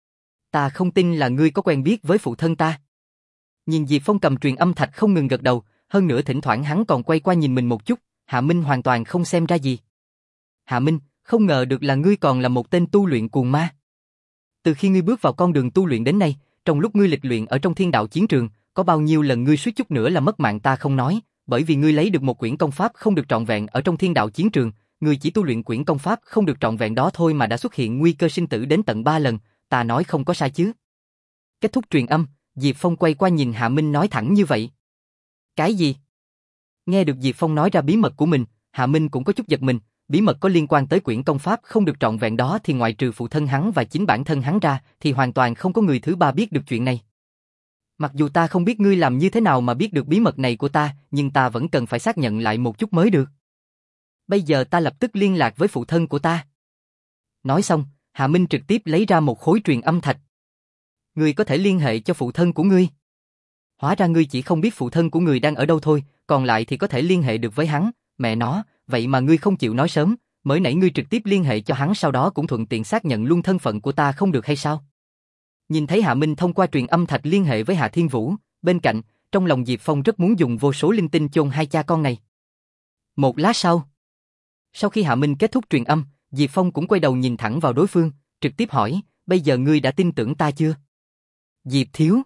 Ta không tin là ngươi có quen biết với phụ thân ta. Nhìn Diệp Phong cầm truyền âm thạch không ngừng gật đầu, hơn nữa thỉnh thoảng hắn còn quay qua nhìn mình một chút, Hạ Minh hoàn toàn không xem ra gì. Hạ Minh, không ngờ được là ngươi còn là một tên tu luyện cuồng ma. Từ khi ngươi bước vào con đường tu luyện đến nay, trong lúc ngươi lịch luyện ở trong thiên đạo chiến trường, có bao nhiêu lần ngươi suýt chút nữa là mất mạng ta không nói, bởi vì ngươi lấy được một quyển công pháp không được trọn vẹn ở trong thiên đạo chiến trường, ngươi chỉ tu luyện quyển công pháp không được trọn vẹn đó thôi mà đã xuất hiện nguy cơ sinh tử đến tận ba lần, ta nói không có sai chứ. Kết thúc truyền âm, Diệp Phong quay qua nhìn Hạ Minh nói thẳng như vậy. Cái gì? Nghe được Diệp Phong nói ra bí mật của mình, Hạ Minh cũng có chút giật mình, bí mật có liên quan tới quyển công pháp không được trọn vẹn đó thì ngoại trừ phụ thân hắn và chính bản thân hắn ra thì hoàn toàn không có người thứ ba biết được chuyện này. Mặc dù ta không biết ngươi làm như thế nào mà biết được bí mật này của ta, nhưng ta vẫn cần phải xác nhận lại một chút mới được. Bây giờ ta lập tức liên lạc với phụ thân của ta. Nói xong, Hạ Minh trực tiếp lấy ra một khối truyền âm thạch. Ngươi có thể liên hệ cho phụ thân của ngươi. Hóa ra ngươi chỉ không biết phụ thân của ngươi đang ở đâu thôi, còn lại thì có thể liên hệ được với hắn, mẹ nó, vậy mà ngươi không chịu nói sớm, mới nãy ngươi trực tiếp liên hệ cho hắn sau đó cũng thuận tiện xác nhận luôn thân phận của ta không được hay sao? Nhìn thấy Hạ Minh thông qua truyền âm thạch liên hệ với Hạ Thiên Vũ, bên cạnh, trong lòng Diệp Phong rất muốn dùng vô số linh tinh chôn hai cha con này. Một lát sau, sau khi Hạ Minh kết thúc truyền âm, Diệp Phong cũng quay đầu nhìn thẳng vào đối phương, trực tiếp hỏi, bây giờ ngươi đã tin tưởng ta chưa? Diệp Thiếu,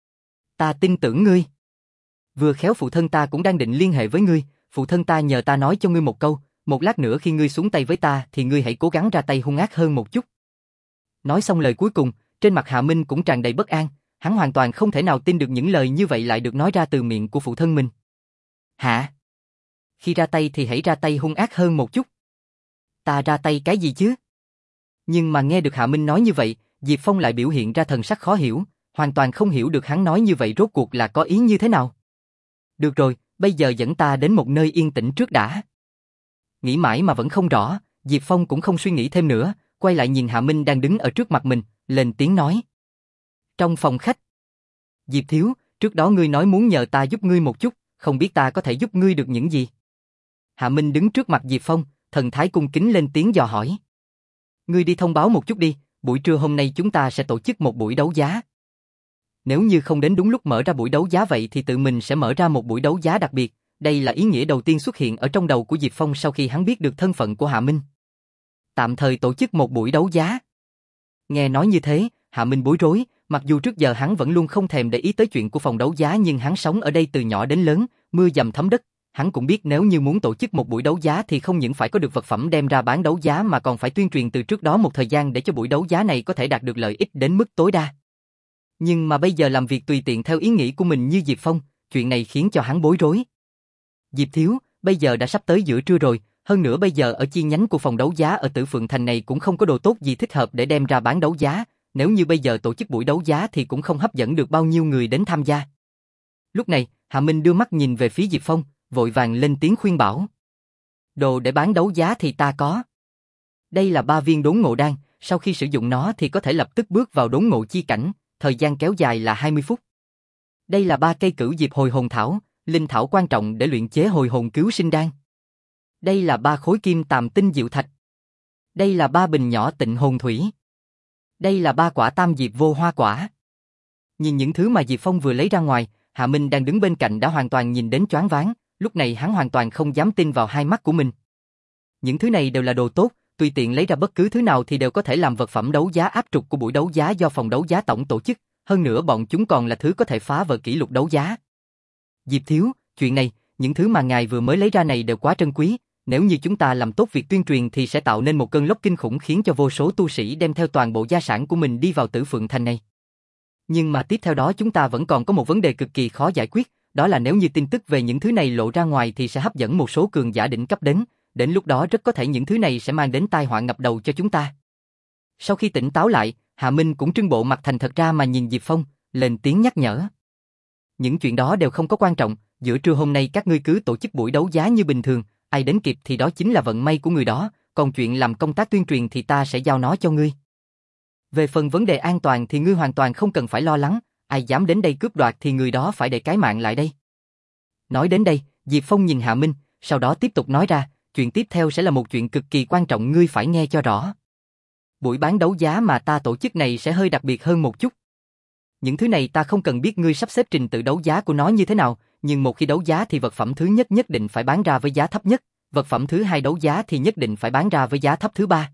ta tin tưởng ngươi. Vừa khéo phụ thân ta cũng đang định liên hệ với ngươi, phụ thân ta nhờ ta nói cho ngươi một câu, một lát nữa khi ngươi xuống tay với ta thì ngươi hãy cố gắng ra tay hung ác hơn một chút. Nói xong lời cuối cùng, trên mặt Hạ Minh cũng tràn đầy bất an, hắn hoàn toàn không thể nào tin được những lời như vậy lại được nói ra từ miệng của phụ thân mình. Hả? Khi ra tay thì hãy ra tay hung ác hơn một chút. Ta ra tay cái gì chứ? Nhưng mà nghe được Hạ Minh nói như vậy, Diệp Phong lại biểu hiện ra thần sắc khó hiểu, hoàn toàn không hiểu được hắn nói như vậy rốt cuộc là có ý như thế nào. Được rồi, bây giờ dẫn ta đến một nơi yên tĩnh trước đã. Nghĩ mãi mà vẫn không rõ, Diệp Phong cũng không suy nghĩ thêm nữa, quay lại nhìn Hạ Minh đang đứng ở trước mặt mình, lên tiếng nói. Trong phòng khách. Diệp Thiếu, trước đó ngươi nói muốn nhờ ta giúp ngươi một chút, không biết ta có thể giúp ngươi được những gì? Hạ Minh đứng trước mặt Diệp Phong, thần thái cung kính lên tiếng dò hỏi. Ngươi đi thông báo một chút đi, buổi trưa hôm nay chúng ta sẽ tổ chức một buổi đấu giá. Nếu như không đến đúng lúc mở ra buổi đấu giá vậy thì tự mình sẽ mở ra một buổi đấu giá đặc biệt, đây là ý nghĩa đầu tiên xuất hiện ở trong đầu của Diệp Phong sau khi hắn biết được thân phận của Hạ Minh. Tạm thời tổ chức một buổi đấu giá. Nghe nói như thế, Hạ Minh bối rối, mặc dù trước giờ hắn vẫn luôn không thèm để ý tới chuyện của phòng đấu giá nhưng hắn sống ở đây từ nhỏ đến lớn, mưa dầm thấm đất, hắn cũng biết nếu như muốn tổ chức một buổi đấu giá thì không những phải có được vật phẩm đem ra bán đấu giá mà còn phải tuyên truyền từ trước đó một thời gian để cho buổi đấu giá này có thể đạt được lợi ích đến mức tối đa. Nhưng mà bây giờ làm việc tùy tiện theo ý nghĩ của mình như Diệp Phong, chuyện này khiến cho hắn bối rối. Diệp Thiếu, bây giờ đã sắp tới giữa trưa rồi, hơn nữa bây giờ ở chi nhánh của phòng đấu giá ở Tử Phượng Thành này cũng không có đồ tốt gì thích hợp để đem ra bán đấu giá, nếu như bây giờ tổ chức buổi đấu giá thì cũng không hấp dẫn được bao nhiêu người đến tham gia. Lúc này, Hạ Minh đưa mắt nhìn về phía Diệp Phong, vội vàng lên tiếng khuyên bảo. Đồ để bán đấu giá thì ta có. Đây là ba viên đốn ngộ đan, sau khi sử dụng nó thì có thể lập tức bước vào đốn ngộ chi cảnh, thời gian kéo dài là hai mươi phút. Đây là ba cây cửu diệp hồi hồn thảo, linh thảo quan trọng để luyện chế hồi hồn cứu sinh đan. Đây là ba khối kim tàm tinh diệu thạch. Đây là ba bình nhỏ tịnh hồn thủy. Đây là ba quả tam diệp vô hoa quả. Nhìn những thứ mà Diệp Phong vừa lấy ra ngoài, Hạ Minh đang đứng bên cạnh đã hoàn toàn nhìn đến choáng váng, lúc này hắn hoàn toàn không dám tin vào hai mắt của mình. Những thứ này đều là đồ tốt, tùy tiện lấy ra bất cứ thứ nào thì đều có thể làm vật phẩm đấu giá áp trục của buổi đấu giá do phòng đấu giá tổng tổ chức, hơn nữa bọn chúng còn là thứ có thể phá vỡ kỷ lục đấu giá. Diệp Thiếu, chuyện này, những thứ mà ngài vừa mới lấy ra này đều quá trân quý, nếu như chúng ta làm tốt việc tuyên truyền thì sẽ tạo nên một cơn lốc kinh khủng khiến cho vô số tu sĩ đem theo toàn bộ gia sản của mình đi vào Tử Phượng Thành này. Nhưng mà tiếp theo đó chúng ta vẫn còn có một vấn đề cực kỳ khó giải quyết, đó là nếu như tin tức về những thứ này lộ ra ngoài thì sẽ hấp dẫn một số cường giả đỉnh cấp đến, đến lúc đó rất có thể những thứ này sẽ mang đến tai họa ngập đầu cho chúng ta. Sau khi tỉnh táo lại, Hạ Minh cũng trưng bộ mặt thành thật ra mà nhìn Diệp Phong, lên tiếng nhắc nhở. Những chuyện đó đều không có quan trọng, giữa trưa hôm nay các ngươi cứ tổ chức buổi đấu giá như bình thường, ai đến kịp thì đó chính là vận may của người đó, còn chuyện làm công tác tuyên truyền thì ta sẽ giao nó cho ngươi. Về phần vấn đề an toàn thì ngươi hoàn toàn không cần phải lo lắng, ai dám đến đây cướp đoạt thì người đó phải để cái mạng lại đây. Nói đến đây, Diệp Phong nhìn Hạ Minh, sau đó tiếp tục nói ra, chuyện tiếp theo sẽ là một chuyện cực kỳ quan trọng ngươi phải nghe cho rõ. Buổi bán đấu giá mà ta tổ chức này sẽ hơi đặc biệt hơn một chút. Những thứ này ta không cần biết ngươi sắp xếp trình tự đấu giá của nó như thế nào, nhưng một khi đấu giá thì vật phẩm thứ nhất nhất định phải bán ra với giá thấp nhất, vật phẩm thứ hai đấu giá thì nhất định phải bán ra với giá thấp thứ ba.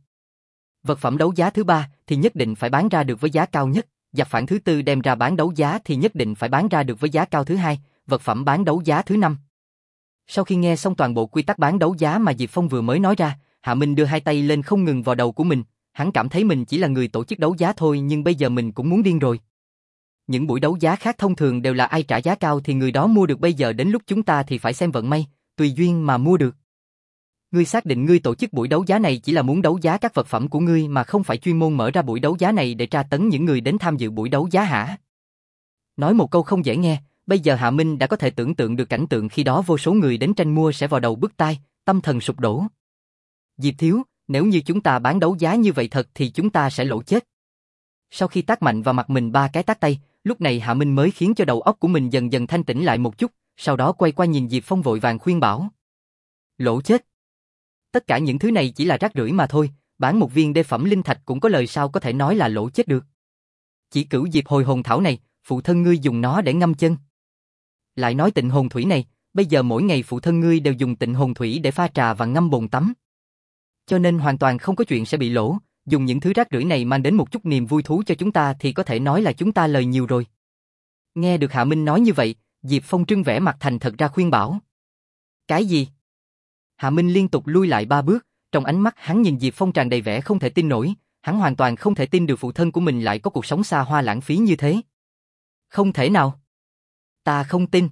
Vật phẩm đấu giá thứ ba thì nhất định phải bán ra được với giá cao nhất, giặc phản thứ tư đem ra bán đấu giá thì nhất định phải bán ra được với giá cao thứ hai, vật phẩm bán đấu giá thứ năm. Sau khi nghe xong toàn bộ quy tắc bán đấu giá mà Diệp Phong vừa mới nói ra, Hạ Minh đưa hai tay lên không ngừng vào đầu của mình, hắn cảm thấy mình chỉ là người tổ chức đấu giá thôi nhưng bây giờ mình cũng muốn điên rồi. Những buổi đấu giá khác thông thường đều là ai trả giá cao thì người đó mua được, bây giờ đến lúc chúng ta thì phải xem vận may, tùy duyên mà mua được. Ngươi xác định ngươi tổ chức buổi đấu giá này chỉ là muốn đấu giá các vật phẩm của ngươi mà không phải chuyên môn mở ra buổi đấu giá này để tra tấn những người đến tham dự buổi đấu giá hả? Nói một câu không dễ nghe, bây giờ Hạ Minh đã có thể tưởng tượng được cảnh tượng khi đó vô số người đến tranh mua sẽ vào đầu bứt tai, tâm thần sụp đổ. Diệp thiếu, nếu như chúng ta bán đấu giá như vậy thật thì chúng ta sẽ lỗ chết. Sau khi tát mạnh vào mặt mình ba cái tát tay, lúc này Hạ Minh mới khiến cho đầu óc của mình dần dần thanh tĩnh lại một chút, sau đó quay qua nhìn Diệp Phong vội vàng khuyên bảo. Lỗ chết. Tất cả những thứ này chỉ là rác rưởi mà thôi, bán một viên đê phẩm linh thạch cũng có lời sao có thể nói là lỗ chết được. Chỉ cửu diệp hồi hồn thảo này, phụ thân ngươi dùng nó để ngâm chân. Lại nói tịnh hồn thủy này, bây giờ mỗi ngày phụ thân ngươi đều dùng tịnh hồn thủy để pha trà và ngâm bồn tắm. Cho nên hoàn toàn không có chuyện sẽ bị lỗ, dùng những thứ rác rưởi này mang đến một chút niềm vui thú cho chúng ta thì có thể nói là chúng ta lời nhiều rồi. Nghe được Hạ Minh nói như vậy, Diệp Phong trưng vẻ mặt thành thật ra khuyên bảo. Cái gì? Hạ Minh liên tục lui lại ba bước, trong ánh mắt hắn nhìn Diệp Phong tràn đầy vẻ không thể tin nổi, hắn hoàn toàn không thể tin được phụ thân của mình lại có cuộc sống xa hoa lãng phí như thế. Không thể nào. Ta không tin.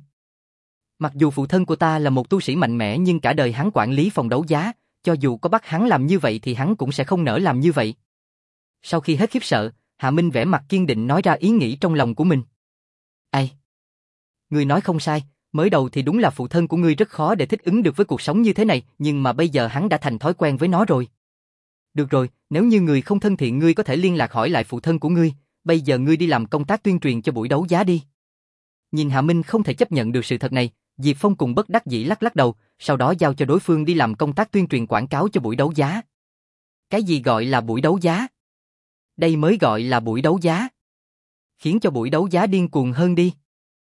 Mặc dù phụ thân của ta là một tu sĩ mạnh mẽ nhưng cả đời hắn quản lý phòng đấu giá, cho dù có bắt hắn làm như vậy thì hắn cũng sẽ không nỡ làm như vậy. Sau khi hết khiếp sợ, Hạ Minh vẻ mặt kiên định nói ra ý nghĩ trong lòng của mình. Ai? Ngươi nói không sai, mới đầu thì đúng là phụ thân của ngươi rất khó để thích ứng được với cuộc sống như thế này, nhưng mà bây giờ hắn đã thành thói quen với nó rồi. Được rồi, nếu như người không thân thiện ngươi có thể liên lạc hỏi lại phụ thân của ngươi, bây giờ ngươi đi làm công tác tuyên truyền cho buổi đấu giá đi. Nhìn Hạ Minh không thể chấp nhận được sự thật này, Diệp Phong cùng bất đắc dĩ lắc lắc đầu, sau đó giao cho đối phương đi làm công tác tuyên truyền quảng cáo cho buổi đấu giá. Cái gì gọi là buổi đấu giá? Đây mới gọi là buổi đấu giá. Khiến cho buổi đấu giá điên cuồng hơn đi.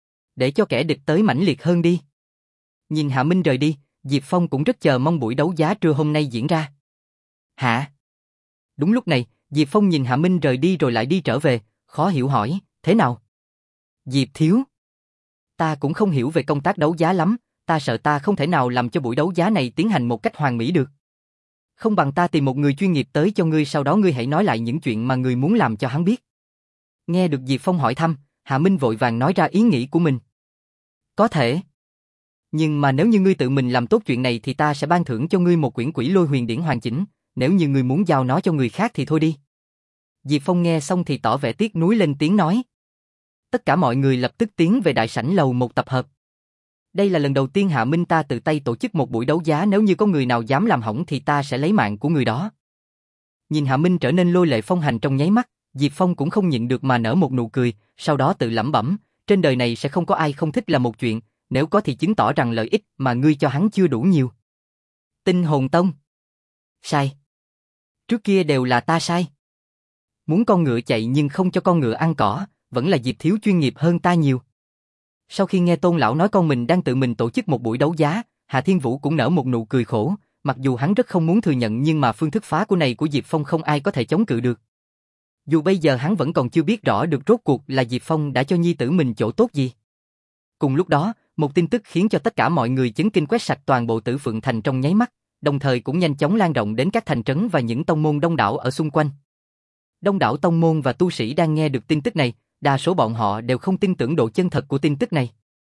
Để cho kẻ địch tới mãnh liệt hơn đi. Nhìn Hạ Minh rời đi, Diệp Phong cũng rất chờ mong buổi đấu giá trưa hôm nay diễn ra. Hả? Đúng lúc này, Diệp Phong nhìn Hạ Minh rời đi rồi lại đi trở về, khó hiểu hỏi, thế nào? Diệp thiếu. Ta cũng không hiểu về công tác đấu giá lắm, ta sợ ta không thể nào làm cho buổi đấu giá này tiến hành một cách hoàn mỹ được. Không bằng ta tìm một người chuyên nghiệp tới cho ngươi, sau đó ngươi hãy nói lại những chuyện mà ngươi muốn làm cho hắn biết. Nghe được Diệp Phong hỏi thăm, Hạ Minh vội vàng nói ra ý nghĩ của mình. Có thể. Nhưng mà nếu như ngươi tự mình làm tốt chuyện này thì ta sẽ ban thưởng cho ngươi một quyển Quỷ Lôi Huyền Điển hoàn chỉnh, nếu như ngươi muốn giao nó cho người khác thì thôi đi. Diệp Phong nghe xong thì tỏ vẻ tiếc nuối lên tiếng nói. Tất cả mọi người lập tức tiến về đại sảnh lầu một tập hợp. Đây là lần đầu tiên Hạ Minh ta tự tay tổ chức một buổi đấu giá, nếu như có người nào dám làm hỏng thì ta sẽ lấy mạng của người đó. Nhìn Hạ Minh trở nên lôi lệ phong hành trong nháy mắt, Diệp Phong cũng không nhịn được mà nở một nụ cười, sau đó tự lẩm bẩm, trên đời này sẽ không có ai không thích là một chuyện, nếu có thì chứng tỏ rằng lợi ích mà ngươi cho hắn chưa đủ nhiều. Tinh Hồn Tông. Sai. Trước kia đều là ta sai. Muốn con ngựa chạy nhưng không cho con ngựa ăn cỏ, vẫn là Diệp thiếu chuyên nghiệp hơn ta nhiều. Sau khi nghe Tôn lão nói con mình đang tự mình tổ chức một buổi đấu giá, Hạ Thiên Vũ cũng nở một nụ cười khổ, mặc dù hắn rất không muốn thừa nhận nhưng mà phương thức phá của này của Diệp Phong không ai có thể chống cự được. Dù bây giờ hắn vẫn còn chưa biết rõ được rốt cuộc là Diệp Phong đã cho nhi tử mình chỗ tốt gì. Cùng lúc đó, một tin tức khiến cho tất cả mọi người chấn kinh quét sạch toàn bộ Tử Phượng Thành trong nháy mắt, đồng thời cũng nhanh chóng lan rộng đến các thành trấn và những tông môn đông đảo ở xung quanh. Đông đảo tông môn và tu sĩ đang nghe được tin tức này, đa số bọn họ đều không tin tưởng độ chân thật của tin tức này.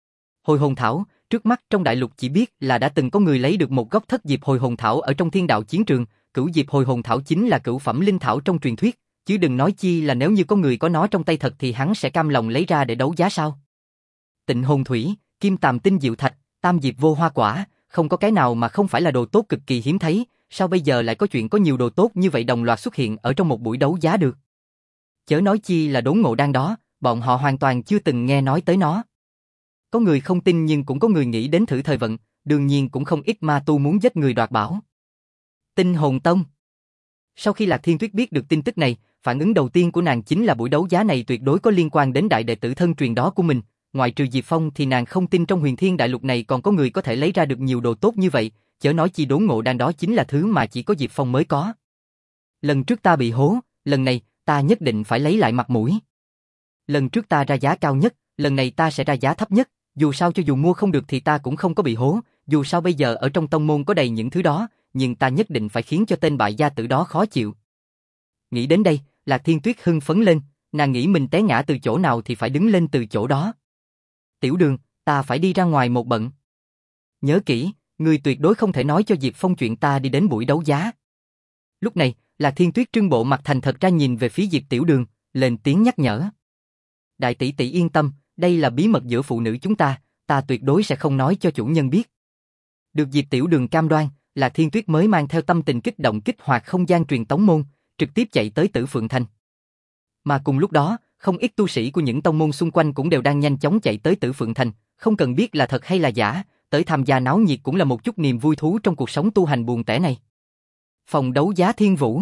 Hồi hồn thảo, trước mắt trong đại lục chỉ biết là đã từng có người lấy được một gốc thất diệp hồi hồn thảo ở trong thiên đạo chiến trường, cửu diệp hồi hồn thảo chính là cửu phẩm linh thảo trong truyền thuyết, chứ đừng nói chi là nếu như có người có nó trong tay thật thì hắn sẽ cam lòng lấy ra để đấu giá sao. Tịnh hồn thủy, kim tàm tinh diệu thạch, tam diệp vô hoa quả, không có cái nào mà không phải là đồ tốt cực kỳ hiếm thấy, sao bây giờ lại có chuyện có nhiều đồ tốt như vậy đồng loạt xuất hiện ở trong một buổi đấu giá được. Chớ nói chi là đốn ngộ đan đó, bọn họ hoàn toàn chưa từng nghe nói tới nó. Có người không tin nhưng cũng có người nghĩ đến thử thời vận, đương nhiên cũng không ít ma tu muốn giết người đoạt bảo. Tinh Hồn Tông. Sau khi Lạc Thiên Tuyết biết được tin tức này, phản ứng đầu tiên của nàng chính là buổi đấu giá này tuyệt đối có liên quan đến đại đệ tử thân truyền đó của mình, ngoại trừ Diệp Phong thì nàng không tin trong huyền thiên đại lục này còn có người có thể lấy ra được nhiều đồ tốt như vậy, chớ nói chi đốn ngộ đan đó chính là thứ mà chỉ có Diệp Phong mới có. Lần trước ta bị hố, lần này ta nhất định phải lấy lại mặt mũi. Lần trước ta ra giá cao nhất, lần này ta sẽ ra giá thấp nhất, dù sao cho dù mua không được thì ta cũng không có bị hố, dù sao bây giờ ở trong tông môn có đầy những thứ đó, nhưng ta nhất định phải khiến cho tên bại gia tử đó khó chịu. Nghĩ đến đây, Lạc Thiên Tuyết hưng phấn lên, nàng nghĩ mình té ngã từ chỗ nào thì phải đứng lên từ chỗ đó. Tiểu Đường, ta phải đi ra ngoài một bận. Nhớ kỹ, ngươi tuyệt đối không thể nói cho Diệp Phong chuyện ta đi đến buổi đấu giá. Lúc này, Lạc Thiên Tuyết trưng bộ mặt thành thật ra nhìn về phía Diệp Tiểu Đường, lên tiếng nhắc nhở. Đại tỷ tỷ yên tâm, đây là bí mật giữa phụ nữ chúng ta, ta tuyệt đối sẽ không nói cho chủ nhân biết. Được Diệp Tiểu Đường cam đoan, Lạc Thiên Tuyết mới mang theo tâm tình kích động kích hoạt không gian truyền tống môn, trực tiếp chạy tới Tử Phượng Thành. Mà cùng lúc đó, không ít tu sĩ của những tông môn xung quanh cũng đều đang nhanh chóng chạy tới Tử Phượng Thành, không cần biết là thật hay là giả, tới tham gia náo nhiệt cũng là một chút niềm vui thú trong cuộc sống tu hành buồn tẻ này. Phòng đấu giá Thiên Vũ.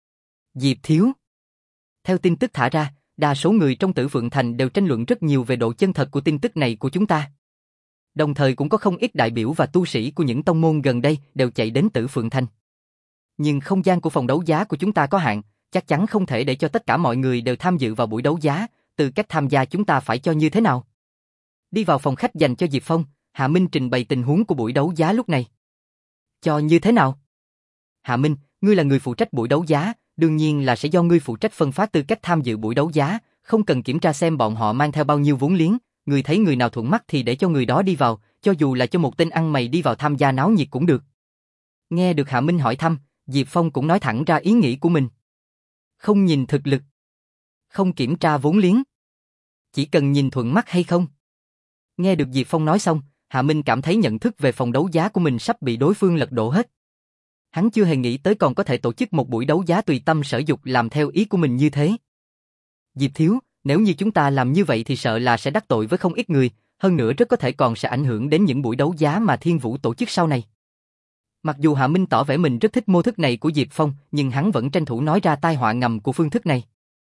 Diệp Thiếu. Theo tin tức thả ra, đa số người trong Tử Phượng Thành đều tranh luận rất nhiều về độ chân thật của tin tức này của chúng ta. Đồng thời cũng có không ít đại biểu và tu sĩ của những tông môn gần đây đều chạy đến Tử Phượng Thành. Nhưng không gian của phòng đấu giá của chúng ta có hạn, chắc chắn không thể để cho tất cả mọi người đều tham dự vào buổi đấu giá, tư cách tham gia chúng ta phải cho như thế nào? Đi vào phòng khách dành cho Diệp Phong, Hạ Minh trình bày tình huống của buổi đấu giá lúc này. Cho như thế nào? Hạ Minh, ngươi là người phụ trách buổi đấu giá, đương nhiên là sẽ do ngươi phụ trách phân phát tư cách tham dự buổi đấu giá, không cần kiểm tra xem bọn họ mang theo bao nhiêu vốn liếng, ngươi thấy người nào thuận mắt thì để cho người đó đi vào, cho dù là cho một tên ăn mày đi vào tham gia náo nhiệt cũng được. Nghe được Hạ Minh hỏi thăm, Diệp Phong cũng nói thẳng ra ý nghĩ của mình. Không nhìn thực lực, không kiểm tra vốn liếng, chỉ cần nhìn thuận mắt hay không. Nghe được Diệp Phong nói xong, Hạ Minh cảm thấy nhận thức về phòng đấu giá của mình sắp bị đối phương lật đổ hết. Hắn chưa hề nghĩ tới còn có thể tổ chức một buổi đấu giá tùy tâm sở dục làm theo ý của mình như thế. Diệp Thiếu, nếu như chúng ta làm như vậy thì sợ là sẽ đắc tội với không ít người, hơn nữa rất có thể còn sẽ ảnh hưởng đến những buổi đấu giá mà Thiên Vũ tổ chức sau này. Mặc dù Hạ Minh tỏ vẻ mình rất thích mô thức này của Diệp Phong, nhưng hắn vẫn tranh thủ nói ra tai họa ngầm của phương thức này.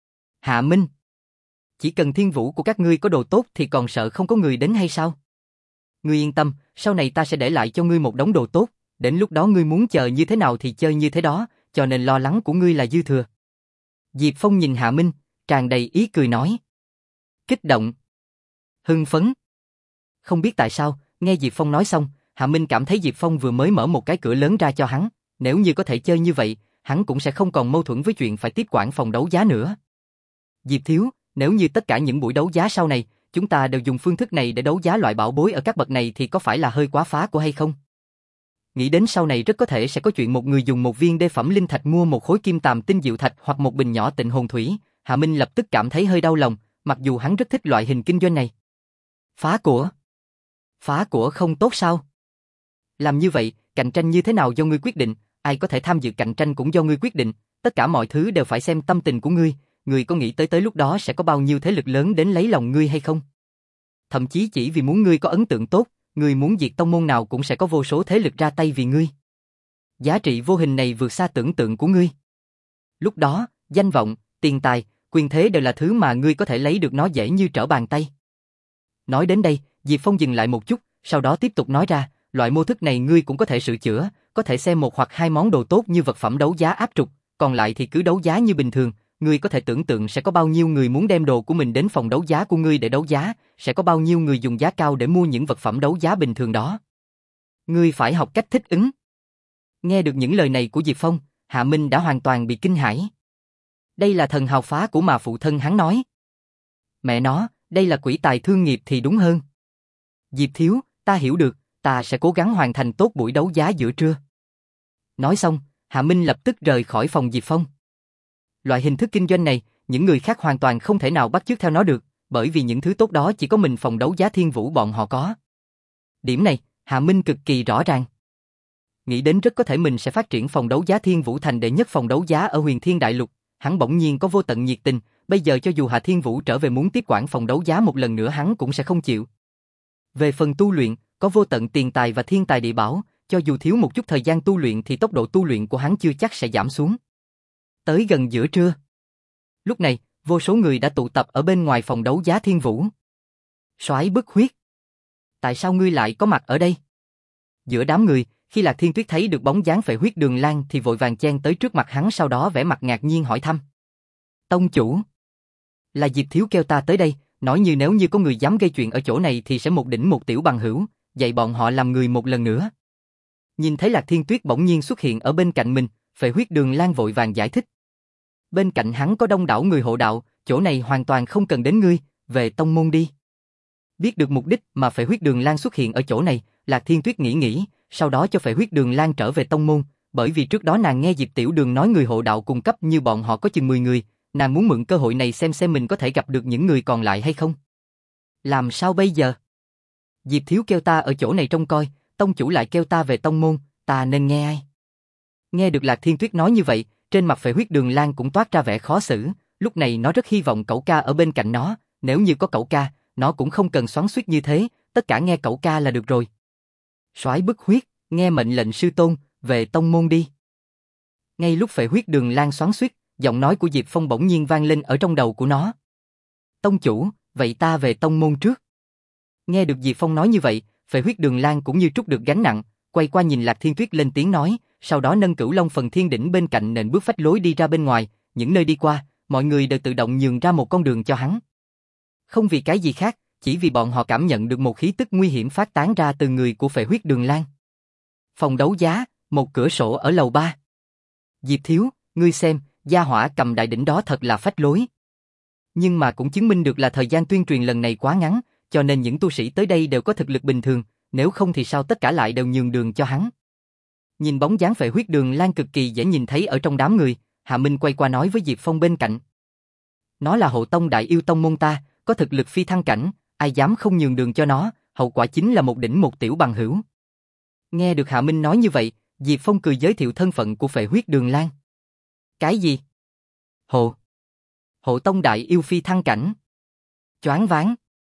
Hạ Minh, chỉ cần Thiên Vũ của các ngươi có đồ tốt thì còn sợ không có người đến hay sao? Ngươi yên tâm, sau này ta sẽ để lại cho ngươi một đống đồ tốt, đến lúc đó ngươi muốn chờ như thế nào thì chơi như thế đó, cho nên lo lắng của ngươi là dư thừa. Diệp Phong nhìn Hạ Minh, tràn đầy ý cười nói. Kích động, hưng phấn. Không biết tại sao, nghe Diệp Phong nói xong, Hạ Minh cảm thấy Diệp Phong vừa mới mở một cái cửa lớn ra cho hắn, nếu như có thể chơi như vậy, hắn cũng sẽ không còn mâu thuẫn với chuyện phải tiếp quản phòng đấu giá nữa. Diệp Thiếu, nếu như tất cả những buổi đấu giá sau này, chúng ta đều dùng phương thức này để đấu giá loại bảo bối ở các bậc này thì có phải là hơi quá phá của hay không? Nghĩ đến sau này rất có thể sẽ có chuyện một người dùng một viên đê phẩm linh thạch mua một khối kim tàm tinh diệu thạch hoặc một bình nhỏ tịnh hồn thủy, Hạ Minh lập tức cảm thấy hơi đau lòng, mặc dù hắn rất thích loại hình kinh doanh này. Phá của? Phá của không tốt sao? Làm như vậy, cạnh tranh như thế nào do ngươi quyết định, ai có thể tham dự cạnh tranh cũng do ngươi quyết định, tất cả mọi thứ đều phải xem tâm tình của ngươi, ngươi có nghĩ tới tới lúc đó sẽ có bao nhiêu thế lực lớn đến lấy lòng ngươi hay không? Thậm chí chỉ vì muốn ngươi có ấn tượng tốt, ngươi muốn diệt tông môn nào cũng sẽ có vô số thế lực ra tay vì ngươi. Giá trị vô hình này vượt xa tưởng tượng của ngươi. Lúc đó, danh vọng, tiền tài, quyền thế đều là thứ mà ngươi có thể lấy được nó dễ như trở bàn tay. Nói đến đây, Diệp Phong dừng lại một chút, sau đó tiếp tục nói ra, loại mô thức này ngươi cũng có thể sửa chữa, có thể xem một hoặc hai món đồ tốt như vật phẩm đấu giá áp trục, còn lại thì cứ đấu giá như bình thường. Ngươi có thể tưởng tượng sẽ có bao nhiêu người muốn đem đồ của mình đến phòng đấu giá của ngươi để đấu giá, sẽ có bao nhiêu người dùng giá cao để mua những vật phẩm đấu giá bình thường đó. Ngươi phải học cách thích ứng. Nghe được những lời này của Diệp Phong, Hạ Minh đã hoàn toàn bị kinh hãi. Đây là thần hào phá của mà phụ thân hắn nói. Mẹ nó, đây là quỷ tài thương nghiệp thì đúng hơn. Diệp Thiếu, ta hiểu được, ta sẽ cố gắng hoàn thành tốt buổi đấu giá giữa trưa. Nói xong, Hạ Minh lập tức rời khỏi phòng Diệp Phong. Loại hình thức kinh doanh này, những người khác hoàn toàn không thể nào bắt chước theo nó được, bởi vì những thứ tốt đó chỉ có mình phòng đấu giá Thiên Vũ bọn họ có. Điểm này, Hạ Minh cực kỳ rõ ràng. Nghĩ đến rất có thể mình sẽ phát triển phòng đấu giá Thiên Vũ thành đệ nhất phòng đấu giá ở Huyền Thiên Đại Lục, hắn bỗng nhiên có vô tận nhiệt tình, bây giờ cho dù Hạ Thiên Vũ trở về muốn tiếp quản phòng đấu giá một lần nữa hắn cũng sẽ không chịu. Về phần tu luyện, có vô tận tiền tài và thiên tài địa bảo, cho dù thiếu một chút thời gian tu luyện thì tốc độ tu luyện của hắn chưa chắc sẽ giảm xuống. Tới gần giữa trưa. Lúc này, vô số người đã tụ tập ở bên ngoài phòng đấu giá Thiên Vũ. Soái bức huyết. Tại sao ngươi lại có mặt ở đây? Giữa đám người, khi Lạc Thiên Tuyết thấy được bóng dáng phệ huyết Đường Lan thì vội vàng chen tới trước mặt hắn sau đó vẻ mặt ngạc nhiên hỏi thăm. Tông chủ. Là Diệp Thiếu kêu ta tới đây, nói như nếu như có người dám gây chuyện ở chỗ này thì sẽ một đỉnh một tiểu bằng hữu, dạy bọn họ làm người một lần nữa. Nhìn thấy Lạc Thiên Tuyết bỗng nhiên xuất hiện ở bên cạnh mình, Phệ Huyết Đường Lan vội vàng giải thích. Bên cạnh hắn có đông đảo người hộ đạo, chỗ này hoàn toàn không cần đến ngươi, về tông môn đi. Biết được mục đích mà Phệ Huyết Đường Lan xuất hiện ở chỗ này, Lạc Thiên Tuyết nghĩ nghĩ, sau đó cho Phệ Huyết Đường Lan trở về tông môn, bởi vì trước đó nàng nghe Diệp Tiểu Đường nói người hộ đạo cung cấp như bọn họ có chừng mười người, nàng muốn mượn cơ hội này xem xem mình có thể gặp được những người còn lại hay không. Làm sao bây giờ? Diệp Thiếu kêu ta ở chỗ này trông coi, tông chủ lại kêu ta về tông môn, ta nên nghe ai? Nghe được Lạc Thiên Tuyết nói như vậy, trên mặt Phệ Huyết Đường Lan cũng toát ra vẻ khó xử, lúc này nó rất hy vọng cậu ca ở bên cạnh nó, nếu như có cậu ca, nó cũng không cần xoắn xuýt như thế, tất cả nghe cậu ca là được rồi. Soái bức huyết, nghe mệnh lệnh sư tôn, về tông môn đi. Ngay lúc Phệ Huyết Đường Lan xoắn xuýt, giọng nói của Diệp Phong bỗng nhiên vang lên ở trong đầu của nó. Tông chủ, vậy ta về tông môn trước. Nghe được Diệp Phong nói như vậy, Phệ Huyết Đường Lan cũng như trút được gánh nặng, quay qua nhìn Lạc Thiên Tuyết lên tiếng nói, sau đó nâng Cửu Long Phần Thiên Đỉnh bên cạnh nền bước phách lối đi ra bên ngoài, những nơi đi qua, mọi người đều tự động nhường ra một con đường cho hắn. Không vì cái gì khác, chỉ vì bọn họ cảm nhận được một khí tức nguy hiểm phát tán ra từ người của Phệ Huyết Đường Lan. Phòng đấu giá, một cửa sổ ở lầu ba. Diệp Thiếu, ngươi xem, gia hỏa cầm đại đỉnh đó thật là phách lối. Nhưng mà cũng chứng minh được là thời gian tuyên truyền lần này quá ngắn, cho nên những tu sĩ tới đây đều có thực lực bình thường, nếu không thì sao tất cả lại đều nhường đường cho hắn. Nhìn bóng dáng Phệ Huyết Đường Lan cực kỳ dễ nhìn thấy ở trong đám người, Hạ Minh quay qua nói với Diệp Phong bên cạnh. Nó là hộ tông đại yêu tông môn ta, có thực lực phi thăng cảnh, ai dám không nhường đường cho nó, hậu quả chính là một đỉnh một tiểu bằng hữu. Nghe được Hạ Minh nói như vậy, Diệp Phong cười giới thiệu thân phận của Phệ Huyết Đường Lan. Cái gì? Hộ. Hộ tông đại yêu phi thăng cảnh. Choáng váng.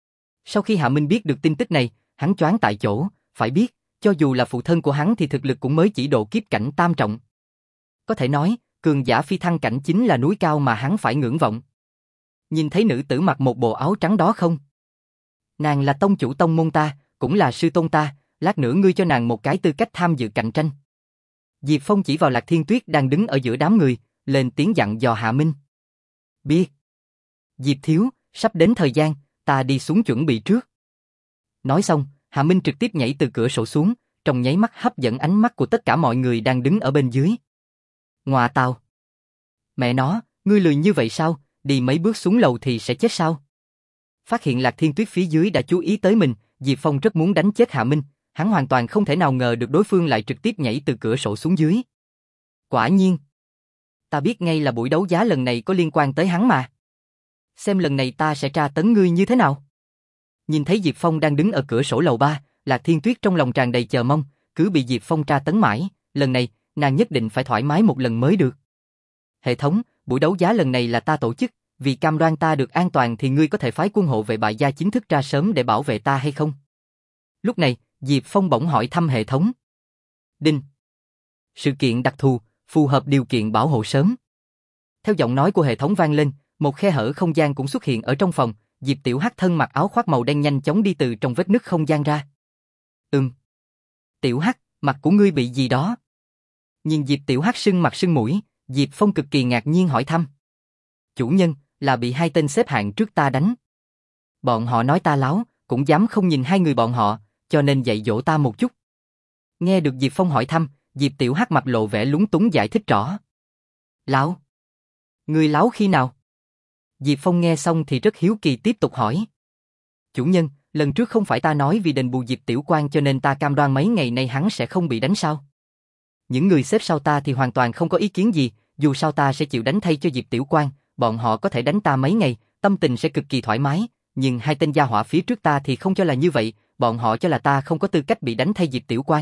Sau khi Hạ Minh biết được tin tức này, hắn choáng tại chỗ, phải biết, cho dù là phụ thân của hắn thì thực lực cũng mới chỉ độ kiếp cảnh tam trọng. Có thể nói, cường giả phi thăng cảnh chính là núi cao mà hắn phải ngưỡng vọng. Nhìn thấy nữ tử mặc một bộ áo trắng đó không? Nàng là tông chủ tông môn ta, cũng là sư tôn ta, lát nữa ngươi cho nàng một cái tư cách tham dự cạnh tranh. Diệp Phong chỉ vào Lạc Thiên Tuyết đang đứng ở giữa đám người, lên tiếng dặn dò Hạ Minh. Biết. Diệp Thiếu, sắp đến thời gian, ta đi xuống chuẩn bị trước. Nói xong, Hạ Minh trực tiếp nhảy từ cửa sổ xuống, trong nháy mắt hấp dẫn ánh mắt của tất cả mọi người đang đứng ở bên dưới. Ngoà tào. Mẹ nó, ngươi lười như vậy sao, đi mấy bước xuống lầu thì sẽ chết sao? Phát hiện Lạc Thiên Tuyết phía dưới đã chú ý tới mình, Diệp Phong rất muốn đánh chết Hạ Minh, hắn hoàn toàn không thể nào ngờ được đối phương lại trực tiếp nhảy từ cửa sổ xuống dưới. Quả nhiên. Ta biết ngay là buổi đấu giá lần này có liên quan tới hắn mà. Xem lần này ta sẽ tra tấn ngươi như thế nào. Nhìn thấy Diệp Phong đang đứng ở cửa sổ lầu ba, Lạc Thiên Tuyết trong lòng tràn đầy chờ mong, cứ bị Diệp Phong tra tấn mãi, lần này, nàng nhất định phải thoải mái một lần mới được. Hệ thống, buổi đấu giá lần này là ta tổ chức, vì cam đoan ta được an toàn thì ngươi có thể phái quân hộ vệ bại gia chính thức ra sớm để bảo vệ ta hay không? Lúc này, Diệp Phong bỗng hỏi thăm hệ thống. Đinh. Sự kiện đặc thù, phù hợp điều kiện bảo hộ sớm. Theo giọng nói của hệ thống vang lên, một khe hở không gian cũng xuất hiện ở trong phòng, Diệp Tiểu Hắc thân mặc áo khoác màu đen nhanh chóng đi từ trong vết nứt không gian ra. Ừm. Tiểu Hắc, mặt của ngươi bị gì đó? Nhìn Diệp Tiểu Hắc sưng mặt sưng mũi, Diệp Phong cực kỳ ngạc nhiên hỏi thăm. Chủ nhân, là bị hai tên xếp hạng trước ta đánh. Bọn họ nói ta láo, cũng dám không nhìn hai người bọn họ, cho nên dạy dỗ ta một chút. Nghe được Diệp Phong hỏi thăm, Diệp Tiểu Hắc mặt lộ vẻ lúng túng giải thích rõ. Láo? Ngươi láo khi nào? Diệp Phong nghe xong thì rất hiếu kỳ tiếp tục hỏi. Chủ nhân, lần trước không phải ta nói vì đền bù Diệp Tiểu Quang cho nên ta cam đoan mấy ngày nay hắn sẽ không bị đánh sao? Những người xếp sau ta thì hoàn toàn không có ý kiến gì, dù sao ta sẽ chịu đánh thay cho Diệp Tiểu Quang, bọn họ có thể đánh ta mấy ngày, tâm tình sẽ cực kỳ thoải mái, nhưng hai tên gia hỏa phía trước ta thì không cho là như vậy, bọn họ cho là ta không có tư cách bị đánh thay Diệp Tiểu Quang.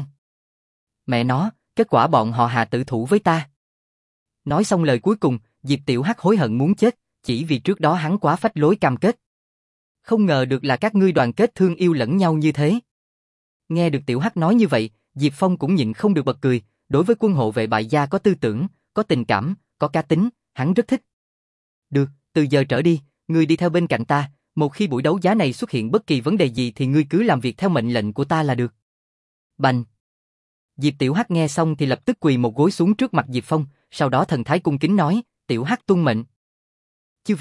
Mẹ nó, kết quả bọn họ hạ tử thủ với ta. Nói xong lời cuối cùng, Diệp Tiểu Hắc hối hận muốn chết, chỉ vì trước đó hắn quá phách lối cam kết. Không ngờ được là các ngươi đoàn kết thương yêu lẫn nhau như thế. Nghe được Tiểu Hắc nói như vậy, Diệp Phong cũng nhịn không được bật cười, đối với quân hộ vệ bại gia có tư tưởng, có tình cảm, có cá tính, hắn rất thích. Được, từ giờ trở đi, ngươi đi theo bên cạnh ta, một khi buổi đấu giá này xuất hiện bất kỳ vấn đề gì thì ngươi cứ làm việc theo mệnh lệnh của ta là được. Bành! Diệp Tiểu Hắc nghe xong thì lập tức quỳ một gối xuống trước mặt Diệp Phong, sau đó thần thái cung kính nói, Tiểu Hắc tuân mệnh. Chư vị,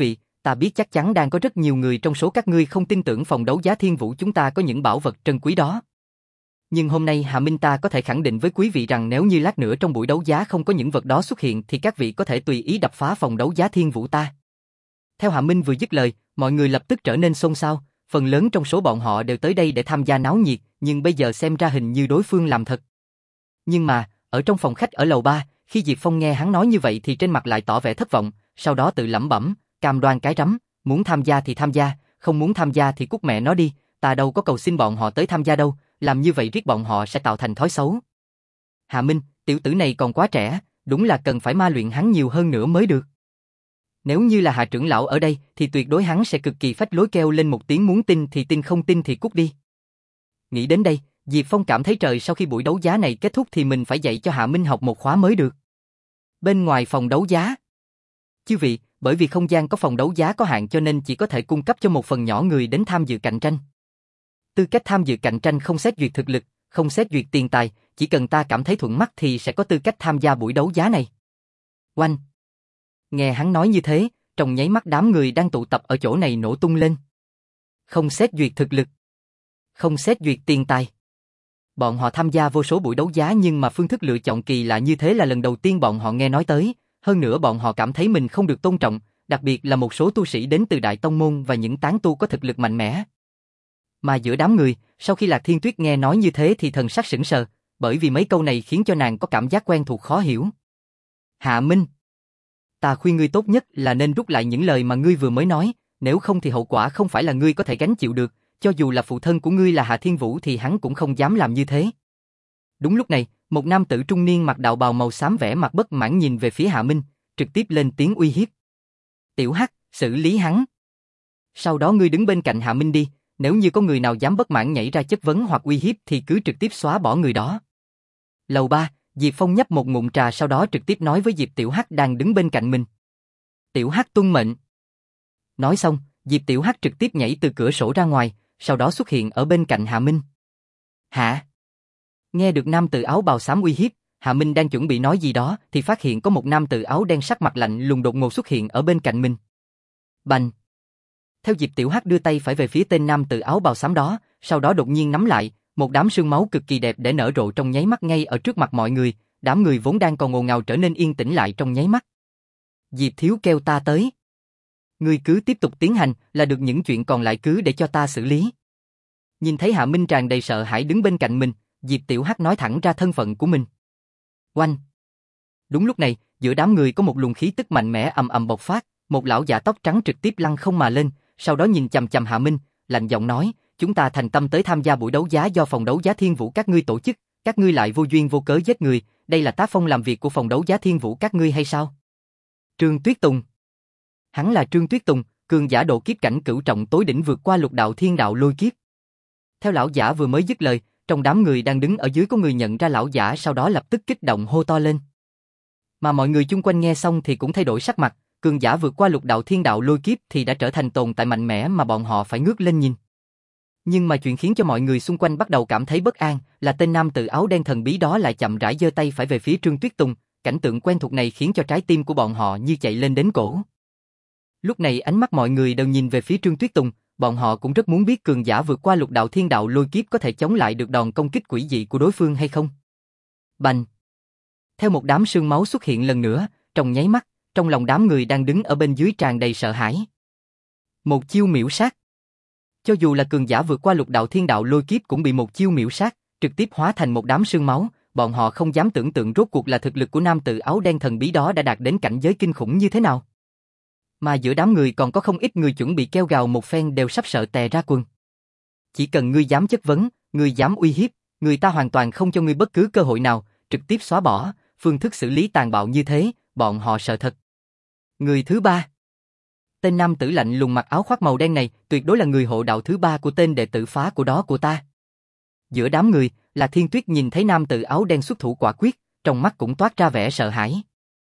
ta biết chắc chắn đang có rất nhiều người trong số các ngươi không tin tưởng phòng đấu giá Thiên Vũ chúng ta có những bảo vật trân quý đó. Nhưng hôm nay Hạ Minh ta có thể khẳng định với quý vị rằng nếu như lát nữa trong buổi đấu giá không có những vật đó xuất hiện thì các vị có thể tùy ý đập phá phòng đấu giá Thiên Vũ ta. Theo Hạ Minh vừa dứt lời, mọi người lập tức trở nên xôn xao, phần lớn trong số bọn họ đều tới đây để tham gia náo nhiệt, nhưng bây giờ xem ra hình như đối phương làm thật. Nhưng mà, ở trong phòng khách ở lầu ba, khi Diệp Phong nghe hắn nói như vậy thì trên mặt lại tỏ vẻ thất vọng, sau đó tự lẩm bẩm, cam đoan cái rắm, muốn tham gia thì tham gia, không muốn tham gia thì cút mẹ nó đi, ta đâu có cầu xin bọn họ tới tham gia đâu, làm như vậy riết bọn họ sẽ tạo thành thói xấu. Hạ Minh, tiểu tử này còn quá trẻ, đúng là cần phải ma luyện hắn nhiều hơn nữa mới được. Nếu như là Hạ trưởng lão ở đây thì tuyệt đối hắn sẽ cực kỳ phách lối kêu lên một tiếng muốn tin thì tin, không tin thì cút đi. Nghĩ đến đây, Diệp Phong cảm thấy trời, sau khi buổi đấu giá này kết thúc thì mình phải dạy cho Hạ Minh học một khóa mới được. Bên ngoài phòng đấu giá. Chư vị, bởi vì không gian có phòng đấu giá có hạn cho nên chỉ có thể cung cấp cho một phần nhỏ người đến tham dự cạnh tranh. Tư cách tham dự cạnh tranh không xét duyệt thực lực, không xét duyệt tiền tài, chỉ cần ta cảm thấy thuận mắt thì sẽ có tư cách tham gia buổi đấu giá này. Oanh! Nghe hắn nói như thế, trong nháy mắt đám người đang tụ tập ở chỗ này nổ tung lên. Không xét duyệt thực lực, không xét duyệt tiền tài. Bọn họ tham gia vô số buổi đấu giá nhưng mà phương thức lựa chọn kỳ lạ như thế là lần đầu tiên bọn họ nghe nói tới, hơn nữa bọn họ cảm thấy mình không được tôn trọng, đặc biệt là một số tu sĩ đến từ Đại Tông Môn và những tán tu có thực lực mạnh mẽ. Mà giữa đám người, sau khi Lạc Thiên Tuyết nghe nói như thế thì thần sắc sững sờ, bởi vì mấy câu này khiến cho nàng có cảm giác quen thuộc khó hiểu. Hạ Minh, ta khuyên ngươi tốt nhất là nên rút lại những lời mà ngươi vừa mới nói, nếu không thì hậu quả không phải là ngươi có thể gánh chịu được, cho dù là phụ thân của ngươi là Hạ Thiên Vũ thì hắn cũng không dám làm như thế. Đúng lúc này, một nam tử trung niên mặc đạo bào màu xám vẻ mặt bất mãn nhìn về phía Hạ Minh, trực tiếp lên tiếng uy hiếp. Tiểu Hắc, xử lý hắn. Sau đó ngươi đứng bên cạnh Hạ Minh đi, nếu như có người nào dám bất mãn nhảy ra chất vấn hoặc uy hiếp thì cứ trực tiếp xóa bỏ người đó. Lầu ba, Diệp Phong nhấp một ngụm trà sau đó trực tiếp nói với Diệp Tiểu Hắc đang đứng bên cạnh mình. Tiểu Hắc tuân mệnh. Nói xong, Diệp Tiểu Hắc trực tiếp nhảy từ cửa sổ ra ngoài, sau đó xuất hiện ở bên cạnh Hạ Minh. Hả? Nghe được nam tử áo bào xám uy hiếp, Hạ Minh đang chuẩn bị nói gì đó thì phát hiện có một nam tử áo đen sắc mặt lạnh lùng đột ngột xuất hiện ở bên cạnh mình. Bành! Theo Diệp Tiểu Hắc đưa tay phải về phía tên nam tử áo bào xám đó, sau đó đột nhiên nắm lại, một đám sương máu cực kỳ đẹp để nở rộ trong nháy mắt ngay ở trước mặt mọi người, đám người vốn đang còn ồn ào trở nên yên tĩnh lại trong nháy mắt. Diệp thiếu kêu ta tới. Ngươi cứ tiếp tục tiến hành, là được, những chuyện còn lại cứ để cho ta xử lý. Nhìn thấy Hạ Minh tràn đầy sợ hãi đứng bên cạnh mình, Diệp Tiểu Hắc nói thẳng ra thân phận của mình. Oanh! Đúng lúc này, giữa đám người có một luồng khí tức mạnh mẽ ầm ầm bộc phát, một lão già tóc trắng trực tiếp lăng không mà lên, sau đó nhìn chằm chằm Hạ Minh, lạnh giọng nói, chúng ta thành tâm tới tham gia buổi đấu giá do phòng đấu giá Thiên Vũ các ngươi tổ chức, các ngươi lại vô duyên vô cớ giết người, đây là tác phong làm việc của phòng đấu giá Thiên Vũ các ngươi hay sao? Trương Tuyết Tùng. Hắn là Trương Tuyết Tùng, cường giả độ kiếp cảnh cửu trọng tối đỉnh vượt qua lục đạo thiên đạo lôi kiếp. Theo lão giả vừa mới dứt lời, trong đám người đang đứng ở dưới có người nhận ra lão giả, sau đó lập tức kích động hô to lên. Mà mọi người chung quanh nghe xong thì cũng thay đổi sắc mặt, cường giả vượt qua lục đạo thiên đạo lôi kiếp thì đã trở thành tồn tại mạnh mẽ mà bọn họ phải ngước lên nhìn. Nhưng mà chuyện khiến cho mọi người xung quanh bắt đầu cảm thấy bất an là tên nam tử áo đen thần bí đó lại chậm rãi giơ tay phải về phía Trương Tuyết Tùng, cảnh tượng quen thuộc này khiến cho trái tim của bọn họ như chạy lên đến cổ. Lúc này ánh mắt mọi người đều nhìn về phía Trương Tuyết Tùng, bọn họ cũng rất muốn biết cường giả vượt qua lục đạo thiên đạo lôi kiếp có thể chống lại được đòn công kích quỷ dị của đối phương hay không. Bành! Theo một đám sương máu xuất hiện lần nữa, trong nháy mắt, trong lòng đám người đang đứng ở bên dưới tràn đầy sợ hãi. Một chiêu miểu sát. Cho dù là cường giả vượt qua lục đạo thiên đạo lôi kiếp cũng bị một chiêu miểu sát, trực tiếp hóa thành một đám sương máu, bọn họ không dám tưởng tượng rốt cuộc là thực lực của nam tử áo đen thần bí đó đã đạt đến cảnh giới kinh khủng như thế nào. Mà giữa đám người còn có không ít người chuẩn bị kêu gào một phen đều sắp sợ tè ra quần. Chỉ cần ngươi dám chất vấn, ngươi dám uy hiếp, người ta hoàn toàn không cho ngươi bất cứ cơ hội nào, trực tiếp xóa bỏ, phương thức xử lý tàn bạo như thế, bọn họ sợ thật. Người thứ ba. Tên nam tử lạnh lùng mặc áo khoác màu đen này tuyệt đối là người hộ đạo thứ ba của tên đệ tử phá của đó của ta. Giữa đám người, Lạc Thiên Tuyết nhìn thấy nam tử áo đen xuất thủ quả quyết, trong mắt cũng toát ra vẻ sợ hãi.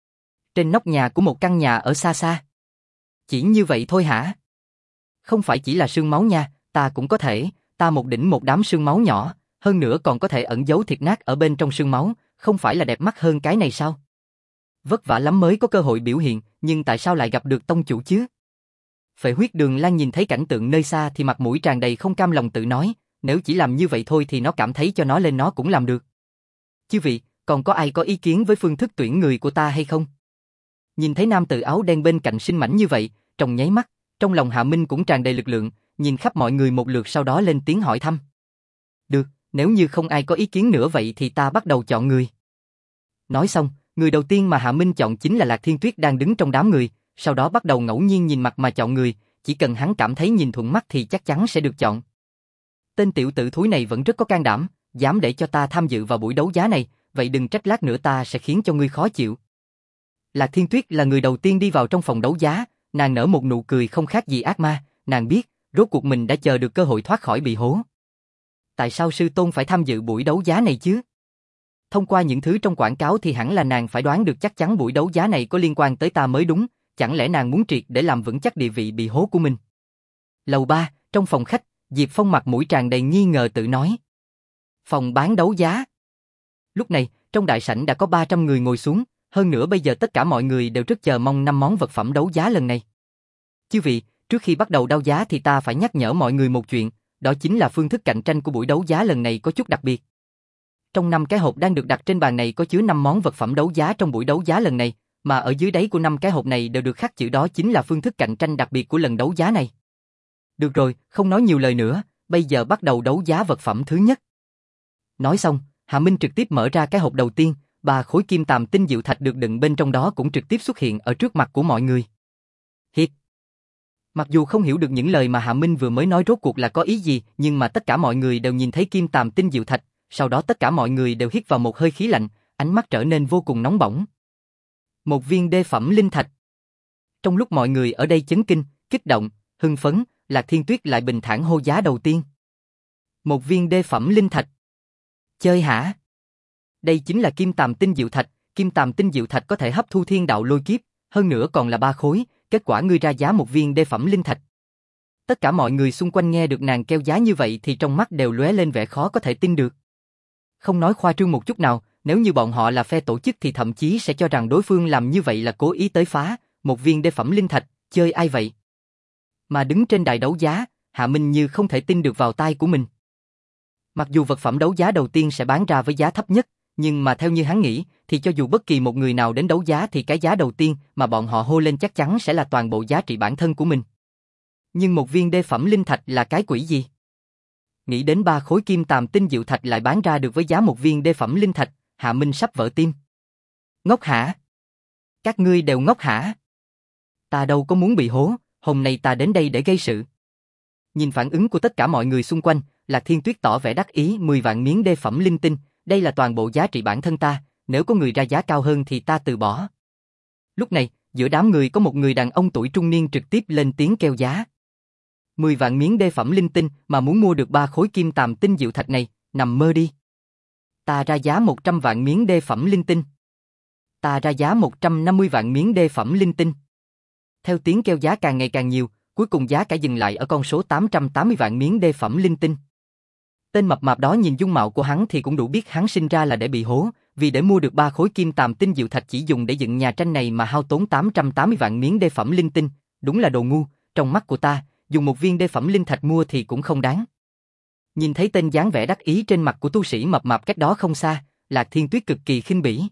Trên nóc nhà của một căn nhà ở xa xa. Chỉ như vậy thôi hả? Không phải chỉ là sương máu nha, ta cũng có thể, ta một đỉnh một đám sương máu nhỏ, hơn nữa còn có thể ẩn giấu thiệt nát ở bên trong sương máu, không phải là đẹp mắt hơn cái này sao? Vất vả lắm mới có cơ hội biểu hiện, nhưng tại sao lại gặp được tông chủ chứ? Phệ huyết Đường Lan nhìn thấy cảnh tượng nơi xa thì mặt mũi tràn đầy không cam lòng tự nói, nếu chỉ làm như vậy thôi thì nó cảm thấy cho nó lên nó cũng làm được. Chư vị, còn có ai có ý kiến với phương thức tuyển người của ta hay không? Nhìn thấy nam tử áo đen bên cạnh sinh mảnh như vậy, trong nháy mắt, trong lòng Hạ Minh cũng tràn đầy lực lượng, nhìn khắp mọi người một lượt sau đó lên tiếng hỏi thăm. Được, nếu như không ai có ý kiến nữa vậy thì ta bắt đầu chọn người. Nói xong, người đầu tiên mà Hạ Minh chọn chính là Lạc Thiên Tuyết đang đứng trong đám người, sau đó bắt đầu ngẫu nhiên nhìn mặt mà chọn người, chỉ cần hắn cảm thấy nhìn thuận mắt thì chắc chắn sẽ được chọn. Tên tiểu tử thúi này vẫn rất có can đảm, dám để cho ta tham dự vào buổi đấu giá này, vậy đừng trách lát nữa ta sẽ khiến cho ngươi khó chịu. Lạc Thiên Tuyết là người đầu tiên đi vào trong phòng đấu giá, nàng nở một nụ cười không khác gì ác ma, nàng biết, rốt cuộc mình đã chờ được cơ hội thoát khỏi bị hố. Tại sao sư tôn phải tham dự buổi đấu giá này chứ? Thông qua những thứ trong quảng cáo thì hẳn là nàng phải đoán được chắc chắn buổi đấu giá này có liên quan tới ta mới đúng, chẳng lẽ nàng muốn triệt để làm vững chắc địa vị bị hố của mình? Lầu ba, trong phòng khách, Diệp Phong mặt mũi tràn đầy nghi ngờ tự nói. Phòng bán đấu giá. Lúc này, trong đại sảnh đã có ba trăm người ngồi xuống, hơn nữa bây giờ tất cả mọi người đều rất chờ mong năm món vật phẩm đấu giá lần này. Chư vị, trước khi bắt đầu đấu giá thì ta phải nhắc nhở mọi người một chuyện, đó chính là phương thức cạnh tranh của buổi đấu giá lần này có chút đặc biệt. Trong năm cái hộp đang được đặt trên bàn này có chứa năm món vật phẩm đấu giá trong buổi đấu giá lần này, mà ở dưới đáy của năm cái hộp này đều được khắc chữ đó chính là phương thức cạnh tranh đặc biệt của lần đấu giá này. Được rồi, không nói nhiều lời nữa, bây giờ bắt đầu đấu giá vật phẩm thứ nhất. Nói xong, Hạ Minh trực tiếp mở ra cái hộp đầu tiên, ba khối kim tàm tinh diệu thạch được đựng bên trong đó cũng trực tiếp xuất hiện ở trước mặt của mọi người. Hiệp. Mặc dù không hiểu được những lời mà Hạ Minh vừa mới nói rốt cuộc là có ý gì, nhưng mà tất cả mọi người đều nhìn thấy kim tàm tinh diệu thạch, sau đó tất cả mọi người đều hít vào một hơi khí lạnh, ánh mắt trở nên vô cùng nóng bỏng. Một viên đê phẩm linh thạch. Trong lúc mọi người ở đây chấn kinh, kích động, hưng phấn, Lạc Thiên Tuyết lại bình thản hô giá đầu tiên. Một viên đê phẩm linh thạch. Chơi hả? Đây chính là kim tàm tinh diệu thạch, kim tàm tinh diệu thạch có thể hấp thu thiên đạo lôi kiếp, hơn nữa còn là ba khối, kết quả ngươi ra giá một viên đê phẩm linh thạch. Tất cả mọi người xung quanh nghe được nàng kêu giá như vậy thì trong mắt đều lóe lên vẻ khó có thể tin được. Không nói khoa trương một chút nào, nếu như bọn họ là phe tổ chức thì thậm chí sẽ cho rằng đối phương làm như vậy là cố ý tới phá, một viên đê phẩm linh thạch, chơi ai vậy? Mà đứng trên đài đấu giá, Hạ Minh như không thể tin được vào tai của mình. Mặc dù vật phẩm đấu giá đầu tiên sẽ bán ra với giá thấp nhất, nhưng mà theo như hắn nghĩ, thì cho dù bất kỳ một người nào đến đấu giá thì cái giá đầu tiên mà bọn họ hô lên chắc chắn sẽ là toàn bộ giá trị bản thân của mình. Nhưng một viên đê phẩm linh thạch là cái quỷ gì? Nghĩ đến ba khối kim tàm tinh diệu thạch lại bán ra được với giá một viên đê phẩm linh thạch, Hạ Minh sắp vỡ tim. Ngốc hả? Các ngươi đều ngốc hả? Ta đâu có muốn bị hố, hôm nay ta đến đây để gây sự. Nhìn phản ứng của tất cả mọi người xung quanh, Lạc Thiên Tuyết tỏ vẻ đắc ý mười vạn miếng đê phẩm linh tinh, đây là toàn bộ giá trị bản thân ta, nếu có người ra giá cao hơn thì ta từ bỏ. Lúc này, giữa đám người có một người đàn ông tuổi trung niên trực tiếp lên tiếng kêu giá. mười vạn miếng đê phẩm linh tinh mà muốn mua được ba khối kim tàm tinh diệu thạch này, nằm mơ đi. Ta ra giá một trăm vạn miếng đê phẩm linh tinh. Ta ra giá một trăm năm mươi vạn miếng đê phẩm linh tinh. Theo tiếng kêu giá càng ngày càng nhiều, cuối cùng giá cả dừng lại ở con số tám trăm tám mươi vạn miếng đê phẩm linh tinh. Tên mập mạp đó nhìn dung mạo của hắn thì cũng đủ biết hắn sinh ra là để bị hố, vì để mua được ba khối kim tàm tinh diệu thạch chỉ dùng để dựng nhà tranh này mà hao tốn tám trăm tám mươi vạn miếng đê phẩm linh tinh, đúng là đồ ngu, trong mắt của ta, dùng một viên đê phẩm linh thạch mua thì cũng không đáng. Nhìn thấy tên dáng vẻ đắc ý trên mặt của tu sĩ mập mạp cách đó không xa, Lạc Thiên Tuyết cực kỳ khinh bỉ.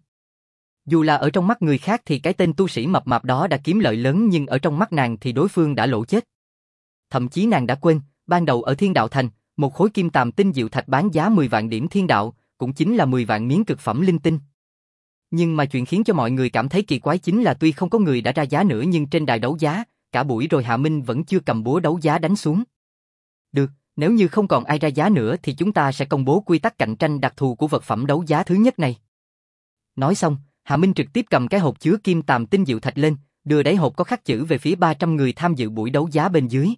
Dù là ở trong mắt người khác thì cái tên tu sĩ mập mạp đó đã kiếm lợi lớn nhưng ở trong mắt nàng thì đối phương đã lỗ chết. Thậm chí nàng đã quên, ban đầu ở Thiên Đạo Thành, một khối kim tàm tinh diệu thạch bán giá mười vạn điểm thiên đạo, cũng chính là mười vạn miếng cực phẩm linh tinh. Nhưng mà chuyện khiến cho mọi người cảm thấy kỳ quái chính là tuy không có người đã ra giá nữa nhưng trên đài đấu giá, cả buổi rồi Hạ Minh vẫn chưa cầm búa đấu giá đánh xuống. Được, nếu như không còn ai ra giá nữa thì chúng ta sẽ công bố quy tắc cạnh tranh đặc thù của vật phẩm đấu giá thứ nhất này. Nói xong, Hạ Minh trực tiếp cầm cái hộp chứa kim tàm tinh diệu thạch lên, đưa đáy hộp có khắc chữ về phía ba trăm người tham dự buổi đấu giá bên dưới.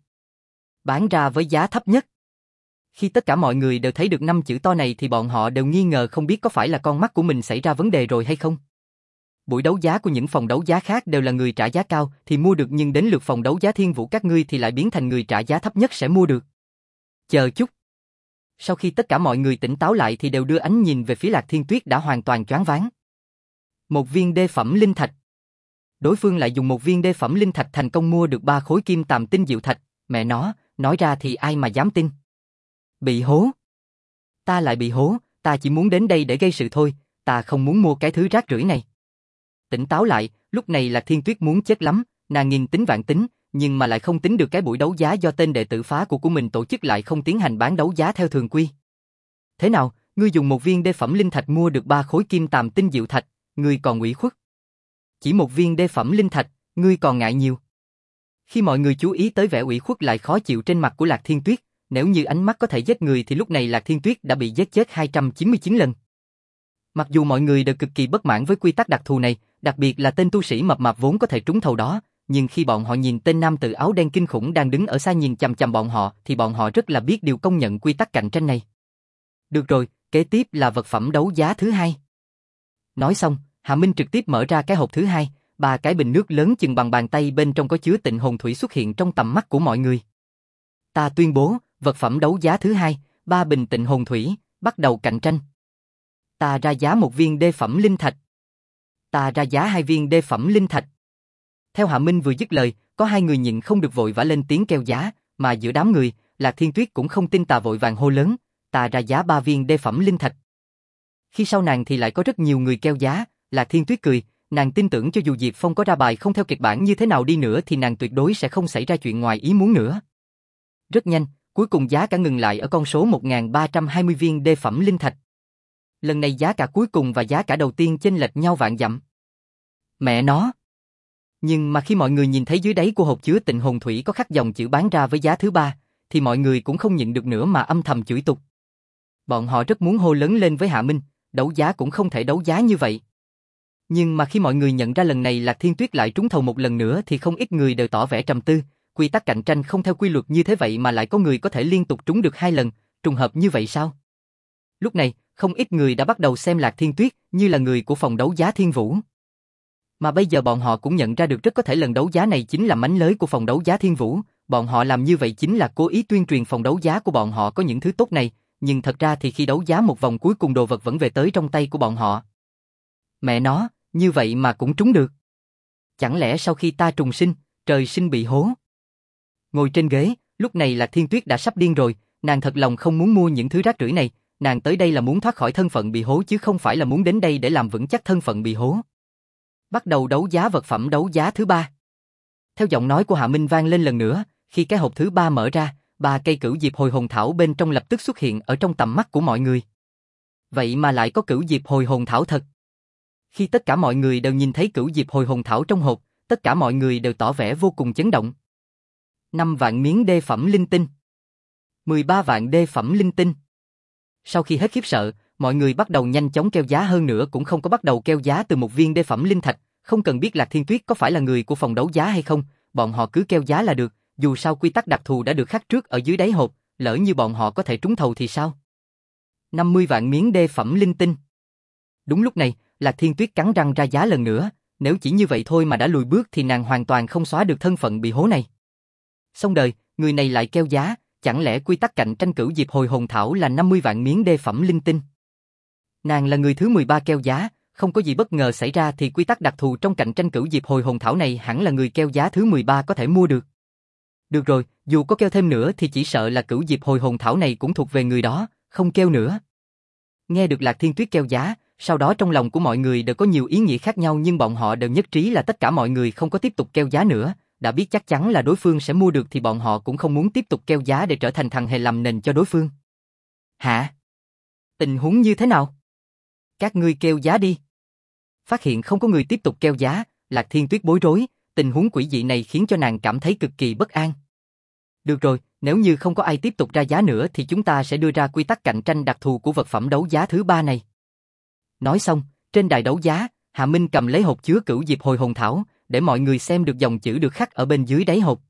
Bán ra với giá thấp nhất. Khi tất cả mọi người đều thấy được năm chữ to này thì bọn họ đều nghi ngờ không biết có phải là con mắt của mình xảy ra vấn đề rồi hay không. Buổi đấu giá của những phòng đấu giá khác đều là người trả giá cao thì mua được nhưng đến lượt phòng đấu giá Thiên Vũ các ngươi thì lại biến thành người trả giá thấp nhất sẽ mua được. Chờ chút. Sau khi tất cả mọi người tỉnh táo lại thì đều đưa ánh nhìn về phía Lạc Thiên Tuyết đã hoàn toàn choáng váng. Một viên đê phẩm linh thạch. Đối phương lại dùng một viên đê phẩm linh thạch thành công mua được ba khối kim tàm tinh diệu thạch, mẹ nó, nói ra thì ai mà dám tin. Bị hố. Ta lại bị hố, ta chỉ muốn đến đây để gây sự thôi, ta không muốn mua cái thứ rác rưởi này. Tỉnh táo lại, lúc này Lạc Thiên Tuyết muốn chết lắm, nàng nghìn tính vạn tính, nhưng mà lại không tính được cái buổi đấu giá do tên đệ tử phá của của mình tổ chức lại không tiến hành bán đấu giá theo thường quy. Thế nào, ngươi dùng một viên đê phẩm linh thạch mua được ba khối kim tàm tinh diệu thạch, ngươi còn ủy khuất. Chỉ một viên đê phẩm linh thạch, ngươi còn ngại nhiều. Khi mọi người chú ý tới vẻ ủy khuất lại khó chịu trên mặt của Lạc Thiên Tuyết, nếu như ánh mắt có thể giết người thì lúc này Lạc Thiên Tuyết đã bị giết chết hai trăm chín mươi chín lần. Mặc dù mọi người đều cực kỳ bất mãn với quy tắc đặc thù này, đặc biệt là tên tu sĩ mập mạp vốn có thể trúng thầu đó, nhưng khi bọn họ nhìn tên nam tử áo đen kinh khủng đang đứng ở xa nhìn chằm chằm bọn họ thì bọn họ rất là biết điều công nhận quy tắc cạnh tranh này. Được rồi, kế tiếp là vật phẩm đấu giá thứ hai. Nói xong, Hạ Minh trực tiếp mở ra cái hộp thứ hai, ba cái bình nước lớn chừng bằng bàn tay bên trong có chứa tịnh hồn thủy xuất hiện trong tầm mắt của mọi người. Ta tuyên bố, vật phẩm đấu giá thứ hai, ba bình tịnh hồn thủy, bắt đầu cạnh tranh. Ta ra giá một viên đê phẩm linh thạch. Ta ra giá hai viên đê phẩm linh thạch. Theo Hạ Minh vừa dứt lời, có hai người nhịn không được vội vã lên tiếng kêu giá, mà giữa đám người, Lạc Thiên Tuyết cũng không tin tà vội vàng hô lớn, ta ra giá ba viên đê phẩm linh thạch. Khi sau nàng thì lại có rất nhiều người kêu giá, Lạc Thiên Tuyết cười, nàng tin tưởng cho dù Diệp Phong có ra bài không theo kịch bản như thế nào đi nữa thì nàng tuyệt đối sẽ không xảy ra chuyện ngoài ý muốn nữa. Rất nhanh, cuối cùng giá cả ngừng lại ở con số một nghìn ba trăm hai mươi viên đê phẩm linh thạch. Lần này giá cả cuối cùng và giá cả đầu tiên chênh lệch nhau vạn dặm. Mẹ nó! Nhưng mà khi mọi người nhìn thấy dưới đáy của hộp chứa tịnh hồn thủy có khắc dòng chữ bán ra với giá thứ ba, thì mọi người cũng không nhịn được nữa mà âm thầm chửi tục. Bọn họ rất muốn hô lớn lên với Hạ Minh, đấu giá cũng không thể đấu giá như vậy. Nhưng mà khi mọi người nhận ra lần này Lạc Thiên Tuyết lại trúng thầu một lần nữa thì không ít người đều tỏ vẻ trầm tư, quy tắc cạnh tranh không theo quy luật như thế vậy mà lại có người có thể liên tục trúng được hai lần, trùng hợp như vậy sao? Lúc này, không ít người đã bắt đầu xem Lạc Thiên Tuyết như là người của phòng đấu giá Thiên Vũ. Mà bây giờ bọn họ cũng nhận ra được rất có thể lần đấu giá này chính là mánh lới của phòng đấu giá Thiên Vũ, bọn họ làm như vậy chính là cố ý tuyên truyền phòng đấu giá của bọn họ có những thứ tốt này, nhưng thật ra thì khi đấu giá một vòng cuối cùng đồ vật vẫn về tới trong tay của bọn họ. Mẹ nó, như vậy mà cũng trúng được. Chẳng lẽ sau khi ta trùng sinh, trời sinh bị hố? Ngồi trên ghế, lúc này Lạc Thiên Tuyết đã sắp điên rồi, nàng thật lòng không muốn mua những thứ rác rưởi này, nàng tới đây là muốn thoát khỏi thân phận bị hố chứ không phải là muốn đến đây để làm vững chắc thân phận bị hố. Bắt đầu đấu giá vật phẩm đấu giá thứ ba. Theo giọng nói của Hạ Minh vang lên lần nữa, khi cái hộp thứ ba mở ra, ba cây cửu diệp hồi hồn thảo bên trong lập tức xuất hiện ở trong tầm mắt của mọi người. Vậy mà lại có cửu diệp hồi hồn thảo thật. Khi tất cả mọi người đều nhìn thấy cửu diệp hồi hồn thảo trong hộp, tất cả mọi người đều tỏ vẻ vô cùng chấn động. năm vạn miếng đê phẩm linh tinh. mười ba vạn đê phẩm linh tinh. Sau khi hết khiếp sợ, mọi người bắt đầu nhanh chóng kêu giá hơn nữa cũng không có bắt đầu kêu giá từ một viên đê phẩm linh thạch, không cần biết Lạc Thiên Tuyết có phải là người của phòng đấu giá hay không, bọn họ cứ kêu giá là được, dù sao quy tắc đặc thù đã được khắc trước ở dưới đáy hộp, lỡ như bọn họ có thể trúng thầu thì sao? năm mươi vạn miếng đê phẩm linh tinh. Đúng lúc này, Lạc Thiên Tuyết cắn răng ra giá lần nữa, nếu chỉ như vậy thôi mà đã lùi bước thì nàng hoàn toàn không xóa được thân phận bị hố này. Xong đời, người này lại kêu giá, chẳng lẽ quy tắc cạnh tranh cửu diệp hồi hồn thảo là năm mươi vạn miếng đê phẩm linh tinh? Nàng là người thứ mười ba kêu giá, không có gì bất ngờ xảy ra thì quy tắc đặc thù trong cạnh tranh cửu diệp hồi hồn thảo này hẳn là người kêu giá thứ mười ba có thể mua được. Được rồi, dù có kêu thêm nữa thì chỉ sợ là cửu diệp hồi hồn thảo này cũng thuộc về người đó, không kêu nữa. Nghe được Lạc Thiên Tuyết kêu giá, sau đó trong lòng của mọi người đều có nhiều ý nghĩa khác nhau nhưng bọn họ đều nhất trí là tất cả mọi người không có tiếp tục kêu giá nữa, đã biết chắc chắn là đối phương sẽ mua được thì bọn họ cũng không muốn tiếp tục kêu giá để trở thành thằng hề làm nền cho đối phương. Hả? Tình huống như thế nào? Các ngươi kêu giá đi. Phát hiện không có người tiếp tục kêu giá, Lạc Thiên Tuyết bối rối, tình huống quỷ dị này khiến cho nàng cảm thấy cực kỳ bất an. Được rồi, nếu như không có ai tiếp tục ra giá nữa thì chúng ta sẽ đưa ra quy tắc cạnh tranh đặc thù của vật phẩm đấu giá thứ ba này. Nói xong, trên đài đấu giá, Hạ Minh cầm lấy hộp chứa cửu diệp hồi hồn thảo, để mọi người xem được dòng chữ được khắc ở bên dưới đáy hộp.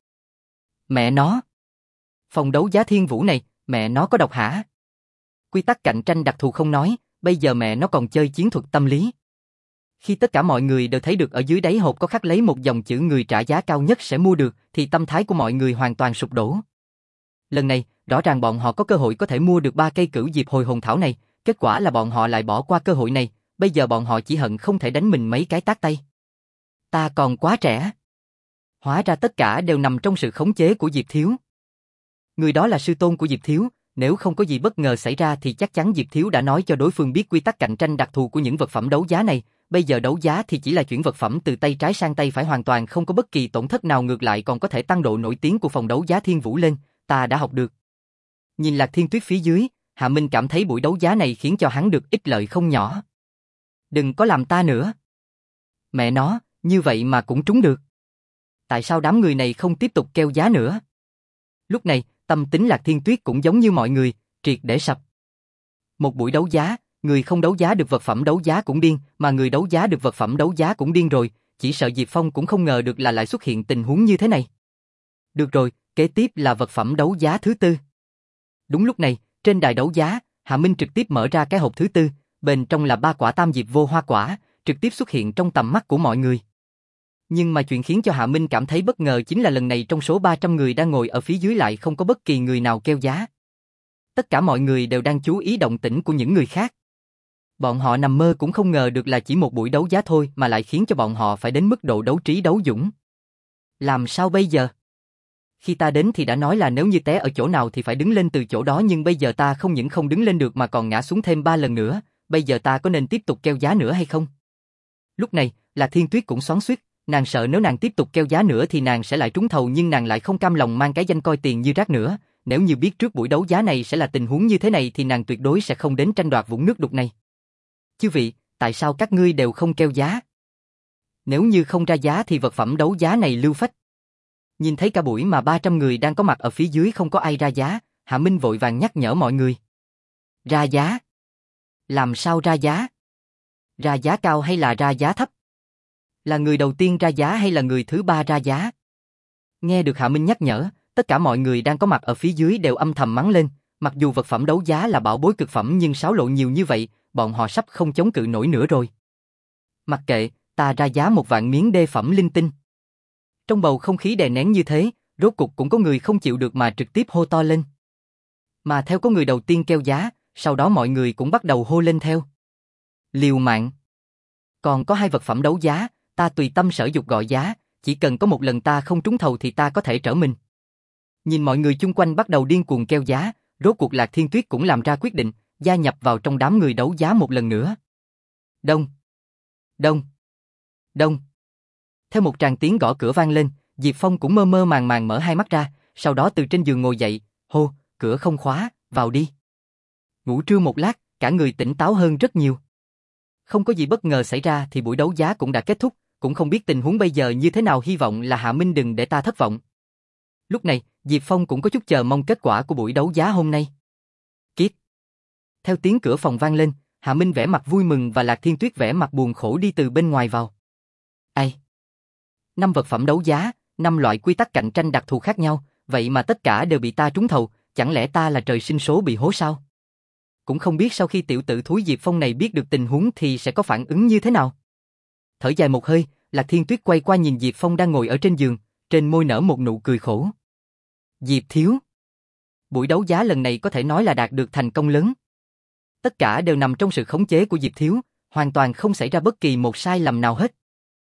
Mẹ nó! Phòng đấu giá Thiên Vũ này, mẹ nó có độc hả? Quy tắc cạnh tranh đặc thù không nói, bây giờ mẹ nó còn chơi chiến thuật tâm lý. Khi tất cả mọi người đều thấy được ở dưới đáy hộp có khắc lấy một dòng chữ người trả giá cao nhất sẽ mua được, thì tâm thái của mọi người hoàn toàn sụp đổ. Lần này, rõ ràng bọn họ có cơ hội có thể mua được ba cây cửu diệp hồi hồn thảo này, kết quả là bọn họ lại bỏ qua cơ hội này, bây giờ bọn họ chỉ hận không thể đánh mình mấy cái tát tay. Ta còn quá trẻ. Hóa ra tất cả đều nằm trong sự khống chế của Diệp Thiếu. Người đó là sư tôn của Diệp Thiếu, nếu không có gì bất ngờ xảy ra thì chắc chắn Diệp Thiếu đã nói cho đối phương biết quy tắc cạnh tranh đặc thù của những vật phẩm đấu giá này, bây giờ đấu giá thì chỉ là chuyển vật phẩm từ tay trái sang tay phải hoàn toàn không có bất kỳ tổn thất nào, ngược lại còn có thể tăng độ nổi tiếng của phòng đấu giá Thiên Vũ lên, ta đã học được. Nhìn Lạc Thiên Tuyết phía dưới, Hạ Minh cảm thấy buổi đấu giá này khiến cho hắn được ích lợi không nhỏ. Đừng có làm ta nữa. Mẹ nó, như vậy mà cũng trúng được. Tại sao đám người này không tiếp tục kêu giá nữa? Lúc này, tâm tính Lạc Thiên Tuyết cũng giống như mọi người, triệt để sập. Một buổi đấu giá, người không đấu giá được vật phẩm đấu giá cũng điên, mà người đấu giá được vật phẩm đấu giá cũng điên rồi, chỉ sợ Diệp Phong cũng không ngờ được là lại xuất hiện tình huống như thế này. Được rồi, kế tiếp là vật phẩm đấu giá thứ tư. Đúng lúc này, trên đài đấu giá, Hạ Minh trực tiếp mở ra cái hộp thứ tư, bên trong là ba quả tam diệp vô hoa quả, trực tiếp xuất hiện trong tầm mắt của mọi người. Nhưng mà chuyện khiến cho Hạ Minh cảm thấy bất ngờ chính là lần này trong số ba trăm người đang ngồi ở phía dưới lại không có bất kỳ người nào kêu giá. Tất cả mọi người đều đang chú ý động tĩnh của những người khác. Bọn họ nằm mơ cũng không ngờ được là chỉ một buổi đấu giá thôi mà lại khiến cho bọn họ phải đến mức độ đấu trí đấu dũng. Làm sao bây giờ? Khi ta đến thì đã nói là nếu như té ở chỗ nào thì phải đứng lên từ chỗ đó, nhưng bây giờ ta không những không đứng lên được mà còn ngã xuống thêm ba lần nữa, bây giờ ta có nên tiếp tục kêu giá nữa hay không? Lúc này, Lạc Thiên Tuyết cũng xoắn xuýt, nàng sợ nếu nàng tiếp tục kêu giá nữa thì nàng sẽ lại trúng thầu, nhưng nàng lại không cam lòng mang cái danh coi tiền như rác nữa, nếu như biết trước buổi đấu giá này sẽ là tình huống như thế này thì nàng tuyệt đối sẽ không đến tranh đoạt vũng nước đục này. Chư vị, tại sao các ngươi đều không kêu giá? Nếu như không ra giá thì vật phẩm đấu giá này lưu phách. Nhìn thấy cả buổi mà ba trăm người đang có mặt ở phía dưới không có ai ra giá, Hạ Minh vội vàng nhắc nhở mọi người. Ra giá? Làm sao ra giá? Ra giá cao hay là ra giá thấp? Là người đầu tiên ra giá hay là người thứ ba ra giá? Nghe được Hạ Minh nhắc nhở, tất cả mọi người đang có mặt ở phía dưới đều âm thầm mắng lên, mặc dù vật phẩm đấu giá là bảo bối cực phẩm nhưng xáo lộ nhiều như vậy, bọn họ sắp không chống cự nổi nữa rồi. Mặc kệ, ta ra giá một vạn miếng đê phẩm linh tinh. Trong bầu không khí đè nén như thế, rốt cục cũng có người không chịu được mà trực tiếp hô to lên. Mà theo có người đầu tiên kêu giá, sau đó mọi người cũng bắt đầu hô lên theo. Liều mạng. Còn có hai vật phẩm đấu giá, ta tùy tâm sở dục gọi giá, chỉ cần có một lần ta không trúng thầu thì ta có thể trở mình. Nhìn mọi người chung quanh bắt đầu điên cuồng kêu giá, rốt cuộc Lạc Thiên Tuyết cũng làm ra quyết định, gia nhập vào trong đám người đấu giá một lần nữa. Đông. Đông. Đông. Theo một tràng tiếng gõ cửa vang lên, Diệp Phong cũng mơ mơ màng màng mở hai mắt ra, sau đó từ trên giường ngồi dậy, hô, cửa không khóa, vào đi. Ngủ trưa một lát, cả người tỉnh táo hơn rất nhiều. Không có gì bất ngờ xảy ra thì buổi đấu giá cũng đã kết thúc, cũng không biết tình huống bây giờ như thế nào, hy vọng là Hạ Minh đừng để ta thất vọng. Lúc này, Diệp Phong cũng có chút chờ mong kết quả của buổi đấu giá hôm nay. Kiếp. Theo tiếng cửa phòng vang lên, Hạ Minh vẻ mặt vui mừng và Lạc Thiên Tuyết vẻ mặt buồn khổ đi từ bên ngoài vào. Ai? Năm vật phẩm đấu giá, năm loại quy tắc cạnh tranh đặc thù khác nhau, vậy mà tất cả đều bị ta trúng thầu, chẳng lẽ ta là trời sinh số bị hố sao? Cũng không biết sau khi tiểu tử thúi Diệp Phong này biết được tình huống thì sẽ có phản ứng như thế nào. Thở dài một hơi, Lạc Thiên Tuyết quay qua nhìn Diệp Phong đang ngồi ở trên giường, trên môi nở một nụ cười khổ. Diệp thiếu. Buổi đấu giá lần này có thể nói là đạt được thành công lớn. Tất cả đều nằm trong sự khống chế của Diệp thiếu, hoàn toàn không xảy ra bất kỳ một sai lầm nào hết.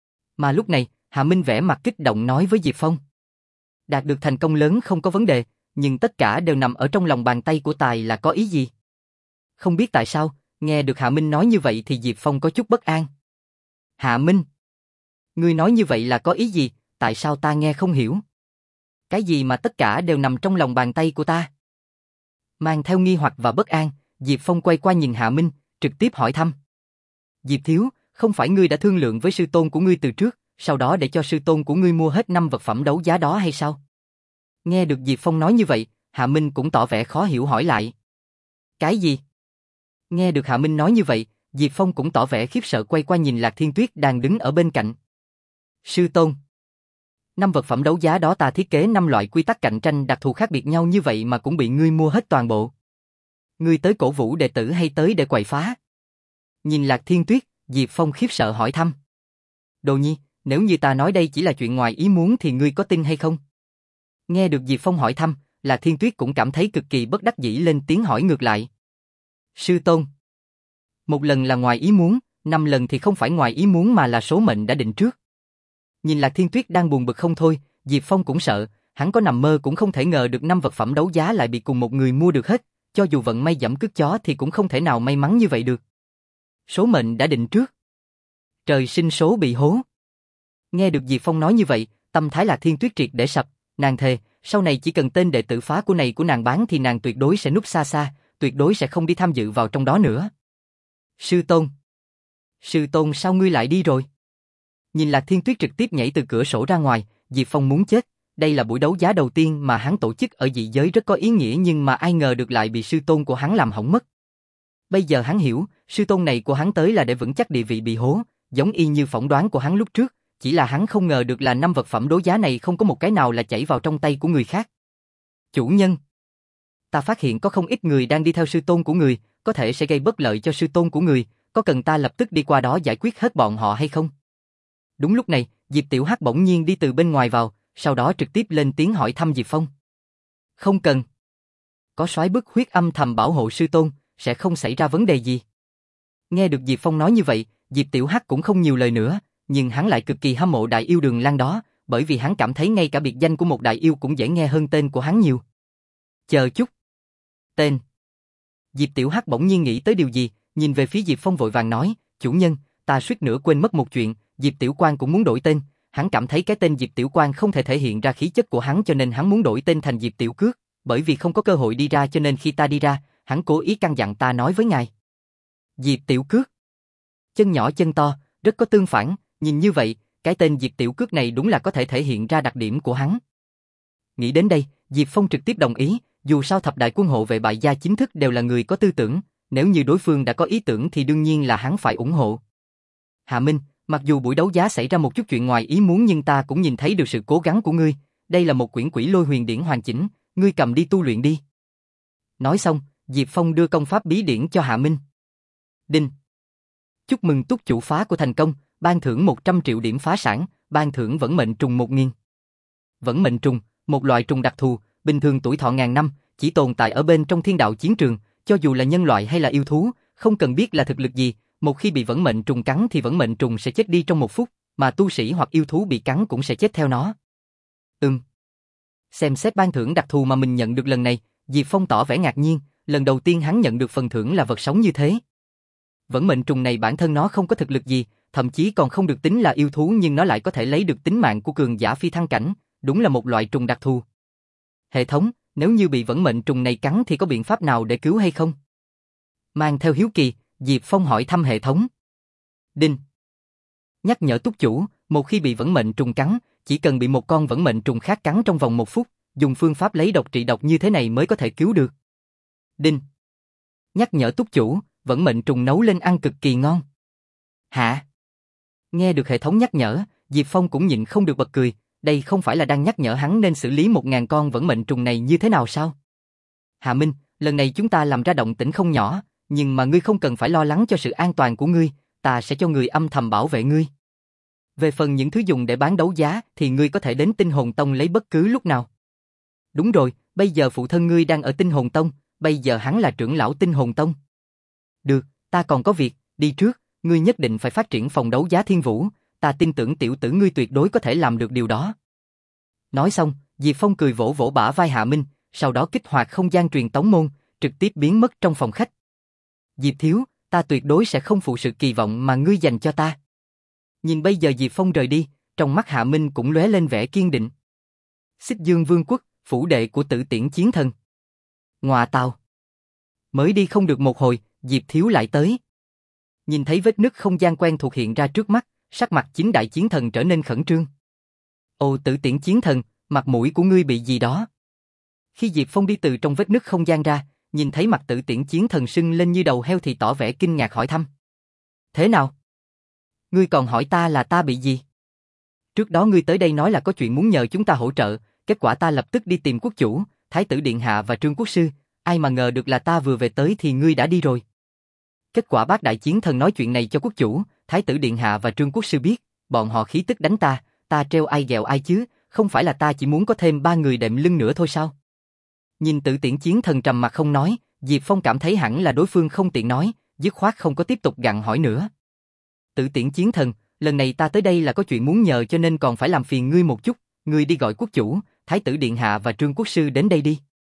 Mà lúc này, Hạ Minh vẻ mặt kích động nói với Diệp Phong. Đạt được thành công lớn không có vấn đề, nhưng tất cả đều nằm ở trong lòng bàn tay của tài là có ý gì? Không biết tại sao, nghe được Hạ Minh nói như vậy thì Diệp Phong có chút bất an. Hạ Minh, ngươi nói như vậy là có ý gì, tại sao ta nghe không hiểu? Cái gì mà tất cả đều nằm trong lòng bàn tay của ta? Mang theo nghi hoặc và bất an, Diệp Phong quay qua nhìn Hạ Minh, trực tiếp hỏi thăm. Diệp thiếu, không phải ngươi đã thương lượng với sư tôn của ngươi từ trước, sau đó để cho sư tôn của ngươi mua hết năm vật phẩm đấu giá đó hay sao? Nghe được Diệp Phong nói như vậy, Hạ Minh cũng tỏ vẻ khó hiểu hỏi lại. Cái gì? Nghe được Hạ Minh nói như vậy, Diệp Phong cũng tỏ vẻ khiếp sợ quay qua nhìn Lạc Thiên Tuyết đang đứng ở bên cạnh. Sư tôn. Năm vật phẩm đấu giá đó ta thiết kế năm loại quy tắc cạnh tranh đặc thù khác biệt nhau như vậy mà cũng bị ngươi mua hết toàn bộ. Ngươi tới cổ vũ đệ tử hay tới để quậy phá? Nhìn Lạc Thiên Tuyết, Diệp Phong khiếp sợ hỏi thăm. Đồ nhi, nếu như ta nói đây chỉ là chuyện ngoài ý muốn thì ngươi có tin hay không? Nghe được Diệp Phong hỏi thăm, Lạc Thiên Tuyết cũng cảm thấy cực kỳ bất đắc dĩ lên tiếng hỏi ngược lại. Sư tôn. Một lần là ngoài ý muốn, năm lần thì không phải ngoài ý muốn mà là số mệnh đã định trước. Nhìn Lạc Thiên Tuyết đang buồn bực không thôi, Diệp Phong cũng sợ, hắn có nằm mơ cũng không thể ngờ được năm vật phẩm đấu giá lại bị cùng một người mua được hết, cho dù vận may giẫm cước chó thì cũng không thể nào may mắn như vậy được. Số mệnh đã định trước. Trời sinh số bị hố. Nghe được Diệp Phong nói như vậy, tâm thái Lạc Thiên Tuyết triệt để sập, nàng thề, sau này chỉ cần tên đệ tử phá của này của nàng bán thì nàng tuyệt đối sẽ núp xa xa, tuyệt đối sẽ không đi tham dự vào trong đó nữa. Sư Tôn. Sư Tôn sao ngươi lại đi rồi? Nhìn Lạc Thiên Tuyết trực tiếp nhảy từ cửa sổ ra ngoài, Diệp Phong muốn chết. Đây là buổi đấu giá đầu tiên mà hắn tổ chức ở dị giới rất có ý nghĩa nhưng mà ai ngờ được lại bị sư tôn của hắn làm hỏng mất. Bây giờ hắn hiểu, sư tôn này của hắn tới là để vững chắc địa vị bị hố, giống y như phỏng đoán của hắn lúc trước, chỉ là hắn không ngờ được là năm vật phẩm đấu giá này không có một cái nào là chảy vào trong tay của người khác. Chủ nhân, ta phát hiện có không ít người đang đi theo sư tôn của người, có thể sẽ gây bất lợi cho sư tôn của người, có cần ta lập tức đi qua đó giải quyết hết bọn họ hay không? Đúng lúc này, Diệp Tiểu Hắc bỗng nhiên đi từ bên ngoài vào, sau đó trực tiếp lên tiếng hỏi thăm Diệp Phong. Không cần. Có soái bức huyết âm thầm bảo hộ sư tôn, sẽ không xảy ra vấn đề gì. Nghe được Diệp Phong nói như vậy, Diệp Tiểu Hắc cũng không nhiều lời nữa, nhưng hắn lại cực kỳ hâm mộ đại yêu Đường Lan đó, bởi vì hắn cảm thấy ngay cả biệt danh của một đại yêu cũng dễ nghe hơn tên của hắn nhiều. Chờ chút. Tên. Diệp Tiểu Hắc bỗng nhiên nghĩ tới điều gì, nhìn về phía Diệp Phong vội vàng nói, chủ nhân, ta suýt nữa quên mất một chuyện, Diệp Tiểu Quang cũng muốn đổi tên. Hắn cảm thấy cái tên Diệp Tiểu Quang không thể thể hiện ra khí chất của hắn cho nên hắn muốn đổi tên thành Diệp Tiểu Cước, bởi vì không có cơ hội đi ra cho nên khi ta đi ra, hắn cố ý căn dặn ta nói với ngài. Diệp Tiểu Cước. Chân nhỏ chân to, rất có tương phản, nhìn như vậy, cái tên Diệp Tiểu Cước này đúng là có thể thể hiện ra đặc điểm của hắn. Nghĩ đến đây, Diệp Phong trực tiếp đồng ý, dù sao thập đại quân hộ vệ bại gia chính thức đều là người có tư tưởng, nếu như đối phương đã có ý tưởng thì đương nhiên là hắn phải ủng hộ. Hạ Minh, mặc dù buổi đấu giá xảy ra một chút chuyện ngoài ý muốn nhưng ta cũng nhìn thấy được sự cố gắng của ngươi, đây là một quyển Quỷ Lôi Huyền Điển hoàn chỉnh, ngươi cầm đi tu luyện đi. Nói xong, Diệp Phong đưa công pháp bí điển cho Hạ Minh. Đinh. Chúc mừng túc chủ phá của thành công, ban thưởng một trăm triệu điểm phá sản, ban thưởng vẫn mệnh trùng một nghìn. Vẫn mệnh trùng, một loại trùng đặc thù, bình thường tuổi thọ ngàn năm, chỉ tồn tại ở bên trong thiên đạo chiến trường, cho dù là nhân loại hay là yêu thú, không cần biết là thực lực gì, một khi bị vẫn mệnh trùng cắn thì vẫn mệnh trùng sẽ chết đi trong một phút, mà tu sĩ hoặc yêu thú bị cắn cũng sẽ chết theo nó. Ừm. Xem xét ban thưởng đặc thù mà mình nhận được lần này, Diệp Phong tỏ vẻ ngạc nhiên, lần đầu tiên hắn nhận được phần thưởng là vật sống như thế. Vẫn mệnh trùng này bản thân nó không có thực lực gì, thậm chí còn không được tính là yêu thú nhưng nó lại có thể lấy được tính mạng của cường giả phi thăng cảnh, đúng là một loại trùng đặc thù. Hệ thống, nếu như bị vẫn mệnh trùng này cắn thì có biện pháp nào để cứu hay không? Mang theo hiếu kỳ, Diệp Phong hỏi thăm hệ thống. Đinh. Nhắc nhở túc chủ, một khi bị vẫn mệnh trùng cắn, chỉ cần bị một con vẫn mệnh trùng khác cắn trong vòng một phút, dùng phương pháp lấy độc trị độc như thế này mới có thể cứu được. Đinh. Nhắc nhở túc chủ, vẫn mệnh trùng nấu lên ăn cực kỳ ngon. Hả? Nghe được hệ thống nhắc nhở, Diệp Phong cũng nhịn không được bật cười, đây không phải là đang nhắc nhở hắn nên xử lý một ngàn con vẫn mệnh trùng này như thế nào sao? Hạ Minh, lần này chúng ta làm ra động tĩnh không nhỏ, nhưng mà ngươi không cần phải lo lắng cho sự an toàn của ngươi, ta sẽ cho người âm thầm bảo vệ ngươi. Về phần những thứ dùng để bán đấu giá thì ngươi có thể đến Tinh Hồn Tông lấy bất cứ lúc nào. Đúng rồi, bây giờ phụ thân ngươi đang ở Tinh Hồn Tông, bây giờ hắn là trưởng lão Tinh Hồn Tông. Được, ta còn có việc, đi trước, ngươi nhất định phải phát triển phòng đấu giá Thiên Vũ, ta tin tưởng tiểu tử ngươi tuyệt đối có thể làm được điều đó. Nói xong, Diệp Phong cười vỗ vỗ bả vai Hạ Minh, sau đó kích hoạt không gian truyền tống môn, trực tiếp biến mất trong phòng khách. Diệp thiếu, ta tuyệt đối sẽ không phụ sự kỳ vọng mà ngươi dành cho ta. Nhìn bây giờ Diệp Phong rời đi, trong mắt Hạ Minh cũng lóe lên vẻ kiên định. Xích Dương Vương quốc, phủ đệ của Tử Tiễn Chiến Thần. Ngoà tào. Mới đi không được một hồi, Diệp thiếu lại tới. Nhìn thấy vết nứt không gian quen thuộc hiện ra trước mắt, sắc mặt chính đại chiến thần trở nên khẩn trương. Ồ Tử Tiễn Chiến Thần, mặt mũi của ngươi bị gì đó? Khi Diệp Phong đi từ trong vết nứt không gian ra, nhìn thấy mặt Tử Tiễn Chiến Thần sưng lên như đầu heo thì tỏ vẻ kinh ngạc hỏi thăm. Thế nào? Ngươi còn hỏi ta là ta bị gì? Trước đó ngươi tới đây nói là có chuyện muốn nhờ chúng ta hỗ trợ, kết quả ta lập tức đi tìm quốc chủ, Thái tử Điện Hạ và Trương Quốc Sư, ai mà ngờ được là ta vừa về tới thì ngươi đã đi rồi. Kết quả bác đại chiến thần nói chuyện này cho quốc chủ, Thái tử Điện Hạ và Trương Quốc Sư biết, bọn họ khí tức đánh ta, ta treo ai ghẹo ai chứ, không phải là ta chỉ muốn có thêm ba người đệm lưng nữa thôi sao? Nhìn Tử Tiễn Chiến Thần trầm mặt không nói, Diệp Phong cảm thấy hẳn là đối phương không tiện nói, dứt khoát không có tiếp tục gặng hỏi nữa. Tử Tiễn Chiến Thần, lần này ta tới đây là có chuyện muốn nhờ cho nên còn phải làm phiền ngươi một chút, ngươi đi gọi quốc chủ, thái tử điện hạ và trương quốc sư đến đây đi.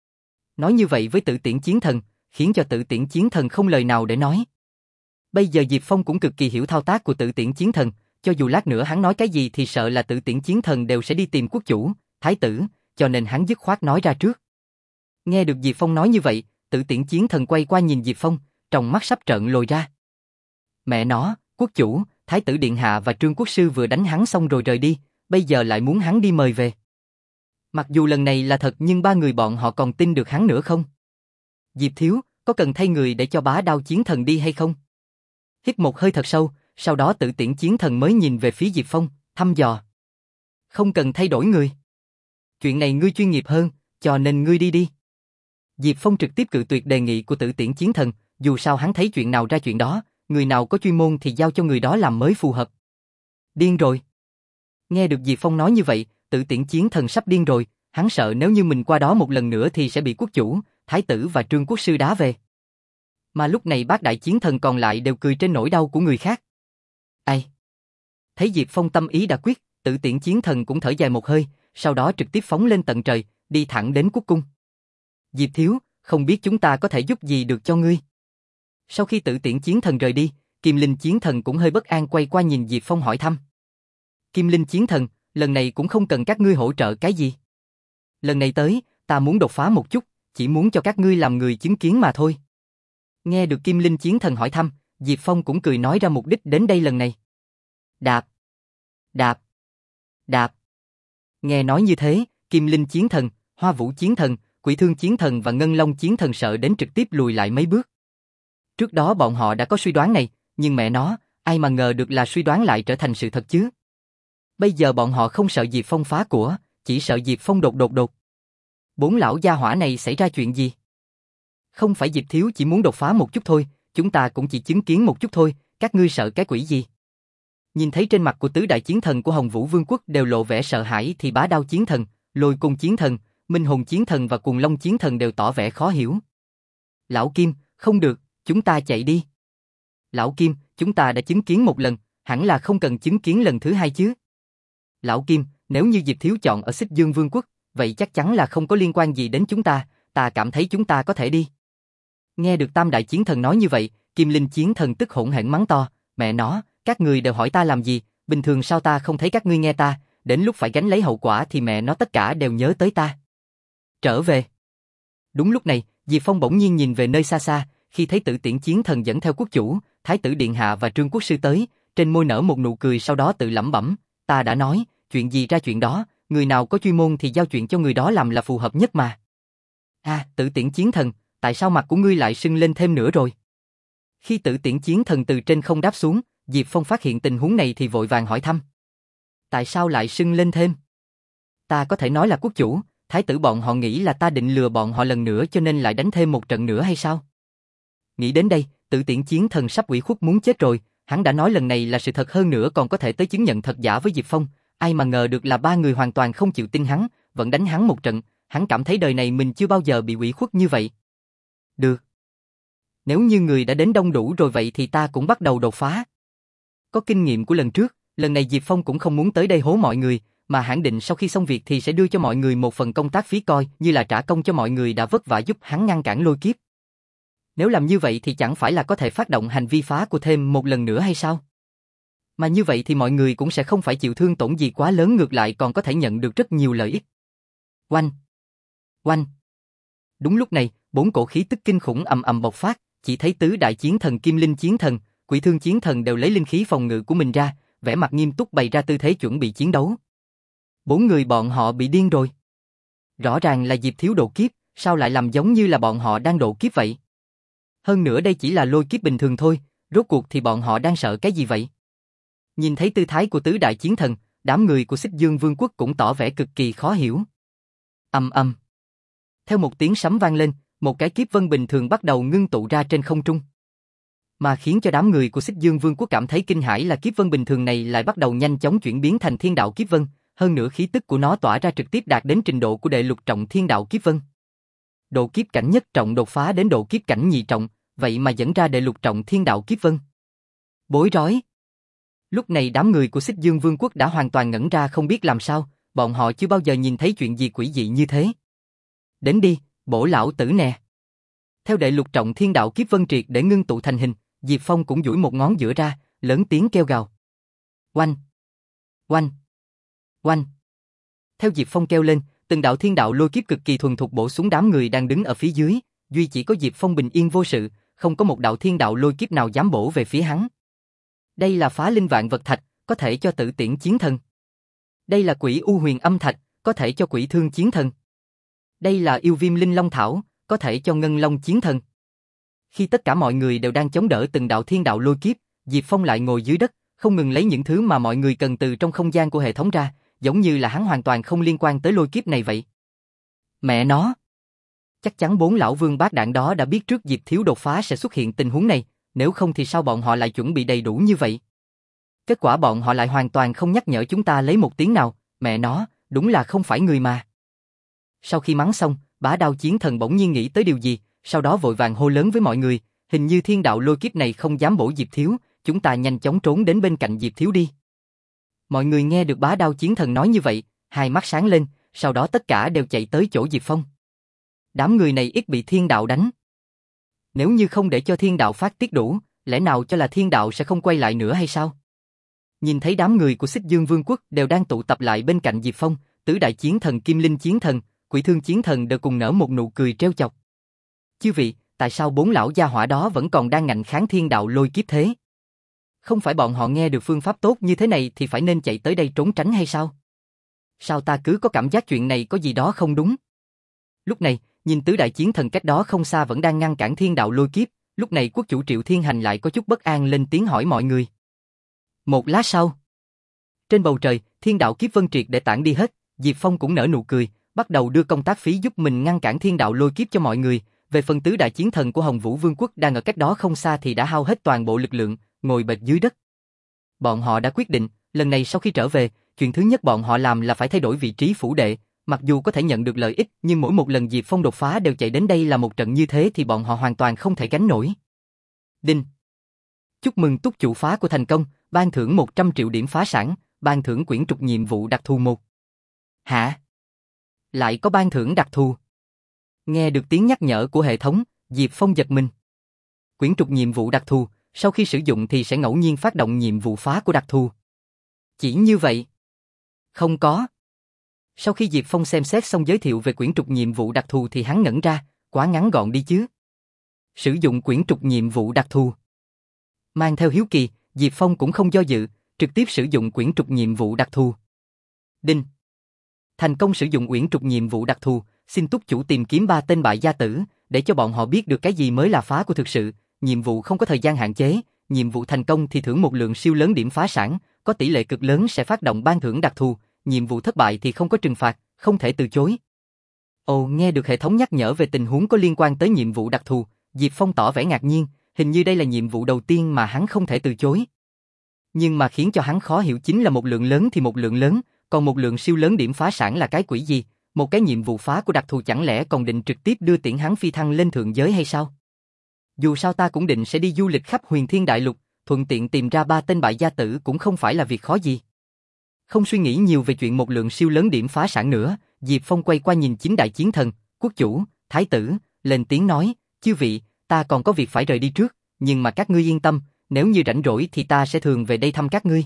Nói như vậy với Tử Tiễn Chiến Thần, khiến cho Tử Tiễn Chiến Thần không lời nào để nói. Bây giờ Diệp Phong cũng cực kỳ hiểu thao tác của Tử Tiễn Chiến Thần, cho dù lát nữa hắn nói cái gì thì sợ là Tử Tiễn Chiến Thần đều sẽ đi tìm quốc chủ, thái tử, cho nên hắn dứt khoát nói ra trước. Nghe được Diệp Phong nói như vậy, Tử Tiễn Chiến Thần quay qua nhìn Diệp Phong, trong mắt sắp trợn lồi ra. Mẹ nó, quốc chủ, thái tử điện hạ và trương quốc sư vừa đánh hắn xong rồi rời đi, bây giờ lại muốn hắn đi mời về. Mặc dù lần này là thật nhưng ba người bọn họ còn tin được hắn nữa không? Diệp thiếu, có cần thay người để cho Bá Đao Chiến Thần đi hay không? Hít một hơi thật sâu, sau đó Tử Tiễn Chiến Thần mới nhìn về phía Diệp Phong, thăm dò. Không cần thay đổi người. Chuyện này ngươi chuyên nghiệp hơn, cho nên ngươi đi đi. Diệp Phong trực tiếp cự tuyệt đề nghị của Tử Tiễn Chiến Thần, dù sao hắn thấy chuyện nào ra chuyện đó, người nào có chuyên môn thì giao cho người đó làm mới phù hợp. Điên rồi. Nghe được Diệp Phong nói như vậy, Tử Tiễn Chiến Thần sắp điên rồi, hắn sợ nếu như mình qua đó một lần nữa thì sẽ bị quốc chủ, thái tử và trương quốc sư đá về. Mà lúc này bát đại chiến thần còn lại đều cười trên nỗi đau của người khác. Ai? Thấy Diệp Phong tâm ý đã quyết, Tử Tiễn Chiến Thần cũng thở dài một hơi, sau đó trực tiếp phóng lên tận trời, đi thẳng đến quốc cung. Diệp thiếu, không biết chúng ta có thể giúp gì được cho ngươi? Sau khi Tử Tiễn Chiến Thần rời đi, Kim Linh Chiến Thần cũng hơi bất an quay qua nhìn Diệp Phong hỏi thăm. Kim Linh Chiến Thần, lần này cũng không cần các ngươi hỗ trợ cái gì. Lần này tới, ta muốn đột phá một chút, chỉ muốn cho các ngươi làm người chứng kiến mà thôi. Nghe được Kim Linh Chiến Thần hỏi thăm, Diệp Phong cũng cười nói ra mục đích đến đây lần này. Đạp, đạp, đạp. Nghe nói như thế, Kim Linh Chiến Thần, Hoa Vũ Chiến Thần, Quỷ Thương Chiến Thần và Ngân Long Chiến Thần sợ đến trực tiếp lùi lại mấy bước. Trước đó bọn họ đã có suy đoán này, nhưng mẹ nó, ai mà ngờ được là suy đoán lại trở thành sự thật chứ. Bây giờ bọn họ không sợ Diệp Phong phá của, chỉ sợ Diệp Phong đột đột đột. Bốn lão gia hỏa này xảy ra chuyện gì? Không phải Diệp thiếu chỉ muốn đột phá một chút thôi, chúng ta cũng chỉ chứng kiến một chút thôi, các ngươi sợ cái quỷ gì? Nhìn thấy trên mặt của tứ đại chiến thần của Hồng Vũ Vương quốc đều lộ vẻ sợ hãi thì Bá Đao Chiến Thần, Lôi Cung Chiến Thần, Minh Hồn Chiến Thần và Cuồng Long Chiến Thần đều tỏ vẻ khó hiểu. Lão Kim, không được, chúng ta chạy đi. Lão Kim, chúng ta đã chứng kiến một lần, hẳn là không cần chứng kiến lần thứ hai chứ. Lão Kim, nếu như Diệp thiếu chọn ở Xích Dương Vương quốc, vậy chắc chắn là không có liên quan gì đến chúng ta, ta cảm thấy chúng ta có thể đi. Nghe được Tam Đại Chiến Thần nói như vậy, Kim Linh Chiến Thần tức hỗn hển mắng to, mẹ nó, các người đều hỏi ta làm gì, bình thường sao ta không thấy các ngươi nghe ta, đến lúc phải gánh lấy hậu quả thì mẹ nó tất cả đều nhớ tới ta. Trở về. Đúng lúc này, Diệp Phong bỗng nhiên nhìn về nơi xa xa, khi thấy Tử Tiễn Chiến Thần dẫn theo quốc chủ, thái tử điện hạ và trương quốc sư tới, trên môi nở một nụ cười sau đó tự lẩm bẩm, ta đã nói, chuyện gì ra chuyện đó, người nào có chuyên môn thì giao chuyện cho người đó làm là phù hợp nhất mà. À, Tử Tiễn Chiến Thần, tại sao mặt của ngươi lại sưng lên thêm nữa rồi? Khi Tử Tiễn Chiến Thần từ trên không đáp xuống, Diệp Phong phát hiện tình huống này thì vội vàng hỏi thăm. Tại sao lại sưng lên thêm? Ta có thể nói là quốc chủ, thái tử bọn họ nghĩ là ta định lừa bọn họ lần nữa cho nên lại đánh thêm một trận nữa hay sao? Nghĩ đến đây, Tử Tiễn Chiến Thần sắp ủy khuất muốn chết rồi, hắn đã nói lần này là sự thật hơn nữa còn có thể tới chứng nhận thật giả với Diệp Phong, ai mà ngờ được là ba người hoàn toàn không chịu tin hắn, vẫn đánh hắn một trận, hắn cảm thấy đời này mình chưa bao giờ bị ủy khuất như vậy. Được. Nếu như người đã đến đông đủ rồi vậy thì ta cũng bắt đầu đột phá. Có kinh nghiệm của lần trước, lần này Diệp Phong cũng không muốn tới đây hố mọi người, mà hẳn định sau khi xong việc thì sẽ đưa cho mọi người một phần công tác phí coi như là trả công cho mọi người đã vất vả giúp hắn ngăn cản lôi kiếp. Nếu làm như vậy thì chẳng phải là có thể phát động hành vi phá của thêm một lần nữa hay sao? Mà như vậy thì mọi người cũng sẽ không phải chịu thương tổn gì quá lớn, ngược lại còn có thể nhận được rất nhiều lợi ích. Oanh! Oanh! Đúng lúc này, bốn cổ khí tức kinh khủng ầm ầm bộc phát, chỉ thấy tứ đại chiến thần Kim Linh Chiến Thần, Quỷ Thương Chiến Thần đều lấy linh khí phòng ngự của mình ra, vẻ mặt nghiêm túc bày ra tư thế chuẩn bị chiến đấu. Bốn người bọn họ bị điên rồi. Rõ ràng là Diệp thiếu độ kiếp, sao lại làm giống như là bọn họ đang độ kiếp vậy? Hơn nữa đây chỉ là lôi kiếp bình thường thôi, rốt cuộc thì bọn họ đang sợ cái gì vậy? Nhìn thấy tư thái của tứ đại chiến thần, đám người của Xích Dương Vương quốc cũng tỏ vẻ cực kỳ khó hiểu. Ầm ầm. Theo một tiếng sấm vang lên, một cái kiếp vân bình thường bắt đầu ngưng tụ ra trên không trung. Mà khiến cho đám người của Xích Dương Vương quốc cảm thấy kinh hãi là kiếp vân bình thường này lại bắt đầu nhanh chóng chuyển biến thành thiên đạo kiếp vân, hơn nữa khí tức của nó tỏa ra trực tiếp đạt đến trình độ của đệ lục trọng thiên đạo kiếp vân. Độ kiếp cảnh nhất trọng đột phá đến độ kiếp cảnh nhị trọng, vậy mà dẫn ra đệ lục trọng thiên đạo kiếp vân. Bối rối. Lúc này đám người của Xích Dương Vương quốc đã hoàn toàn ngẩn ra không biết làm sao, bọn họ chưa bao giờ nhìn thấy chuyện gì quỷ dị như thế. Đến đi, bổ lão tử nè. Theo đệ lục trọng thiên đạo kiếp vân triệt để ngưng tụ thành hình, Diệp Phong cũng duỗi một ngón giữa ra, lớn tiếng kêu gào. Oanh! Oanh! Oanh! Theo Diệp Phong kêu lên, từng đạo thiên đạo lôi kiếp cực kỳ thuần thục bổ xuống đám người đang đứng ở phía dưới, duy chỉ có Diệp Phong bình yên vô sự, không có một đạo thiên đạo lôi kiếp nào dám bổ về phía hắn. Đây là phá linh vạn vật thạch, có thể cho tử tiễn chiến thần. Đây là quỷ u huyền âm thạch, có thể cho quỷ thương chiến thần. Đây là yêu viêm linh long thảo, có thể cho ngân long chiến thần. Khi tất cả mọi người đều đang chống đỡ từng đạo thiên đạo lôi kiếp, Diệp Phong lại ngồi dưới đất, không ngừng lấy những thứ mà mọi người cần từ trong không gian của hệ thống ra, giống như là hắn hoàn toàn không liên quan tới lôi kiếp này vậy. Mẹ nó! Chắc chắn bốn lão vương bát đạn đó đã biết trước Diệp Thiếu đột phá sẽ xuất hiện tình huống này, nếu không thì sao bọn họ lại chuẩn bị đầy đủ như vậy? Kết quả bọn họ lại hoàn toàn không nhắc nhở chúng ta lấy một tiếng nào, mẹ nó, đúng là không phải người mà. Sau khi mắng xong, Bá Đao chiến thần bỗng nhiên nghĩ tới điều gì, sau đó vội vàng hô lớn với mọi người, hình như thiên đạo lôi kiếp này không dám bổ Diệp Thiếu, chúng ta nhanh chóng trốn đến bên cạnh Diệp Thiếu đi. Mọi người nghe được Bá Đao chiến thần nói như vậy, hai mắt sáng lên, sau đó tất cả đều chạy tới chỗ Diệp Phong. Đám người này ít bị thiên đạo đánh. Nếu như không để cho thiên đạo phát tiết đủ, lẽ nào cho là thiên đạo sẽ không quay lại nữa hay sao? Nhìn thấy đám người của Xích Dương Vương quốc đều đang tụ tập lại bên cạnh Diệp Phong, tứ đại chiến thần Kim Linh chiến thần, Quỷ Thương chiến thần đều cùng nở một nụ cười trêu chọc. Chư vị, tại sao bốn lão gia hỏa đó vẫn còn đang ngạnh kháng thiên đạo lôi kiếp thế? Không phải bọn họ nghe được phương pháp tốt như thế này thì phải nên chạy tới đây trốn tránh hay sao? Sao ta cứ có cảm giác chuyện này có gì đó không đúng? Lúc này, nhìn tứ đại chiến thần cách đó không xa vẫn đang ngăn cản thiên đạo lôi kiếp, lúc này quốc chủ Triệu Thiên Hành lại có chút bất an lên tiếng hỏi mọi người. Một lát sau, trên bầu trời, thiên đạo kiếp vân triệt để tản đi hết, Diệp Phong cũng nở nụ cười, bắt đầu đưa công tác phí giúp mình ngăn cản thiên đạo lôi kiếp cho mọi người. Về phần tứ đại chiến thần của Hồng Vũ Vương quốc đang ở cách đó không xa thì đã hao hết toàn bộ lực lượng, ngồi bệt dưới đất. Bọn họ đã quyết định, lần này sau khi trở về, chuyện thứ nhất bọn họ làm là phải thay đổi vị trí phủ đệ. Mặc dù có thể nhận được lợi ích, nhưng mỗi một lần Diệp Phong đột phá đều chạy đến đây là một trận như thế thì bọn họ hoàn toàn không thể gánh nổi. Đinh! Chúc mừng túc chủ phá của thành công, ban thưởng một trăm triệu điểm phá sản, ban thưởng quyển trục nhiệm vụ đặc thù một. Hả? Lại có ban thưởng đặc thù? Nghe được tiếng nhắc nhở của hệ thống, Diệp Phong giật mình. Quyển trục nhiệm vụ đặc thù, sau khi sử dụng thì sẽ ngẫu nhiên phát động nhiệm vụ phá của đặc thù. Chỉ như vậy? Không có. Sau khi Diệp Phong xem xét xong giới thiệu về quyển trục nhiệm vụ đặc thù thì hắn ngẩn ra, quá ngắn gọn đi chứ. Sử dụng quyển trục nhiệm vụ đặc thù. Mang theo hiếu kỳ, Diệp Phong cũng không do dự, trực tiếp sử dụng quyển trục nhiệm vụ đặc thù. Đinh! Thành công sử dụng quyển trục nhiệm vụ đặc thù, xin túc chủ tìm kiếm ba tên bại gia tử, để cho bọn họ biết được cái gì mới là phá của thực sự. Nhiệm vụ không có thời gian hạn chế, nhiệm vụ thành công thì thưởng một lượng siêu lớn điểm phá sản, có tỷ lệ cực lớn sẽ phát động ban thưởng đặc thù, nhiệm vụ thất bại thì không có trừng phạt, không thể từ chối. Ồ, nghe được hệ thống nhắc nhở về tình huống có liên quan tới nhiệm vụ đặc thù, Diệp Phong tỏ vẻ ngạc nhiên, hình như đây là nhiệm vụ đầu tiên mà hắn không thể từ chối. Nhưng mà khiến cho hắn khó hiểu chính là một lượng lớn thì một lượng lớn, còn một lượng siêu lớn điểm phá sản là cái quỷ gì? Một cái nhiệm vụ phá của đặc thù chẳng lẽ còn định trực tiếp đưa tiễn hắn phi thăng lên thượng giới hay sao? Dù sao ta cũng định sẽ đi du lịch khắp Huyền Thiên Đại Lục, thuận tiện tìm ra ba tên bại gia tử cũng không phải là việc khó gì. Không suy nghĩ nhiều về chuyện một lượng siêu lớn điểm phá sản nữa, Diệp Phong quay qua nhìn chính đại chiến thần, quốc chủ, thái tử, lên tiếng nói, chư vị, ta còn có việc phải rời đi trước, nhưng mà các ngươi yên tâm, nếu như rảnh rỗi thì ta sẽ thường về đây thăm các ngươi.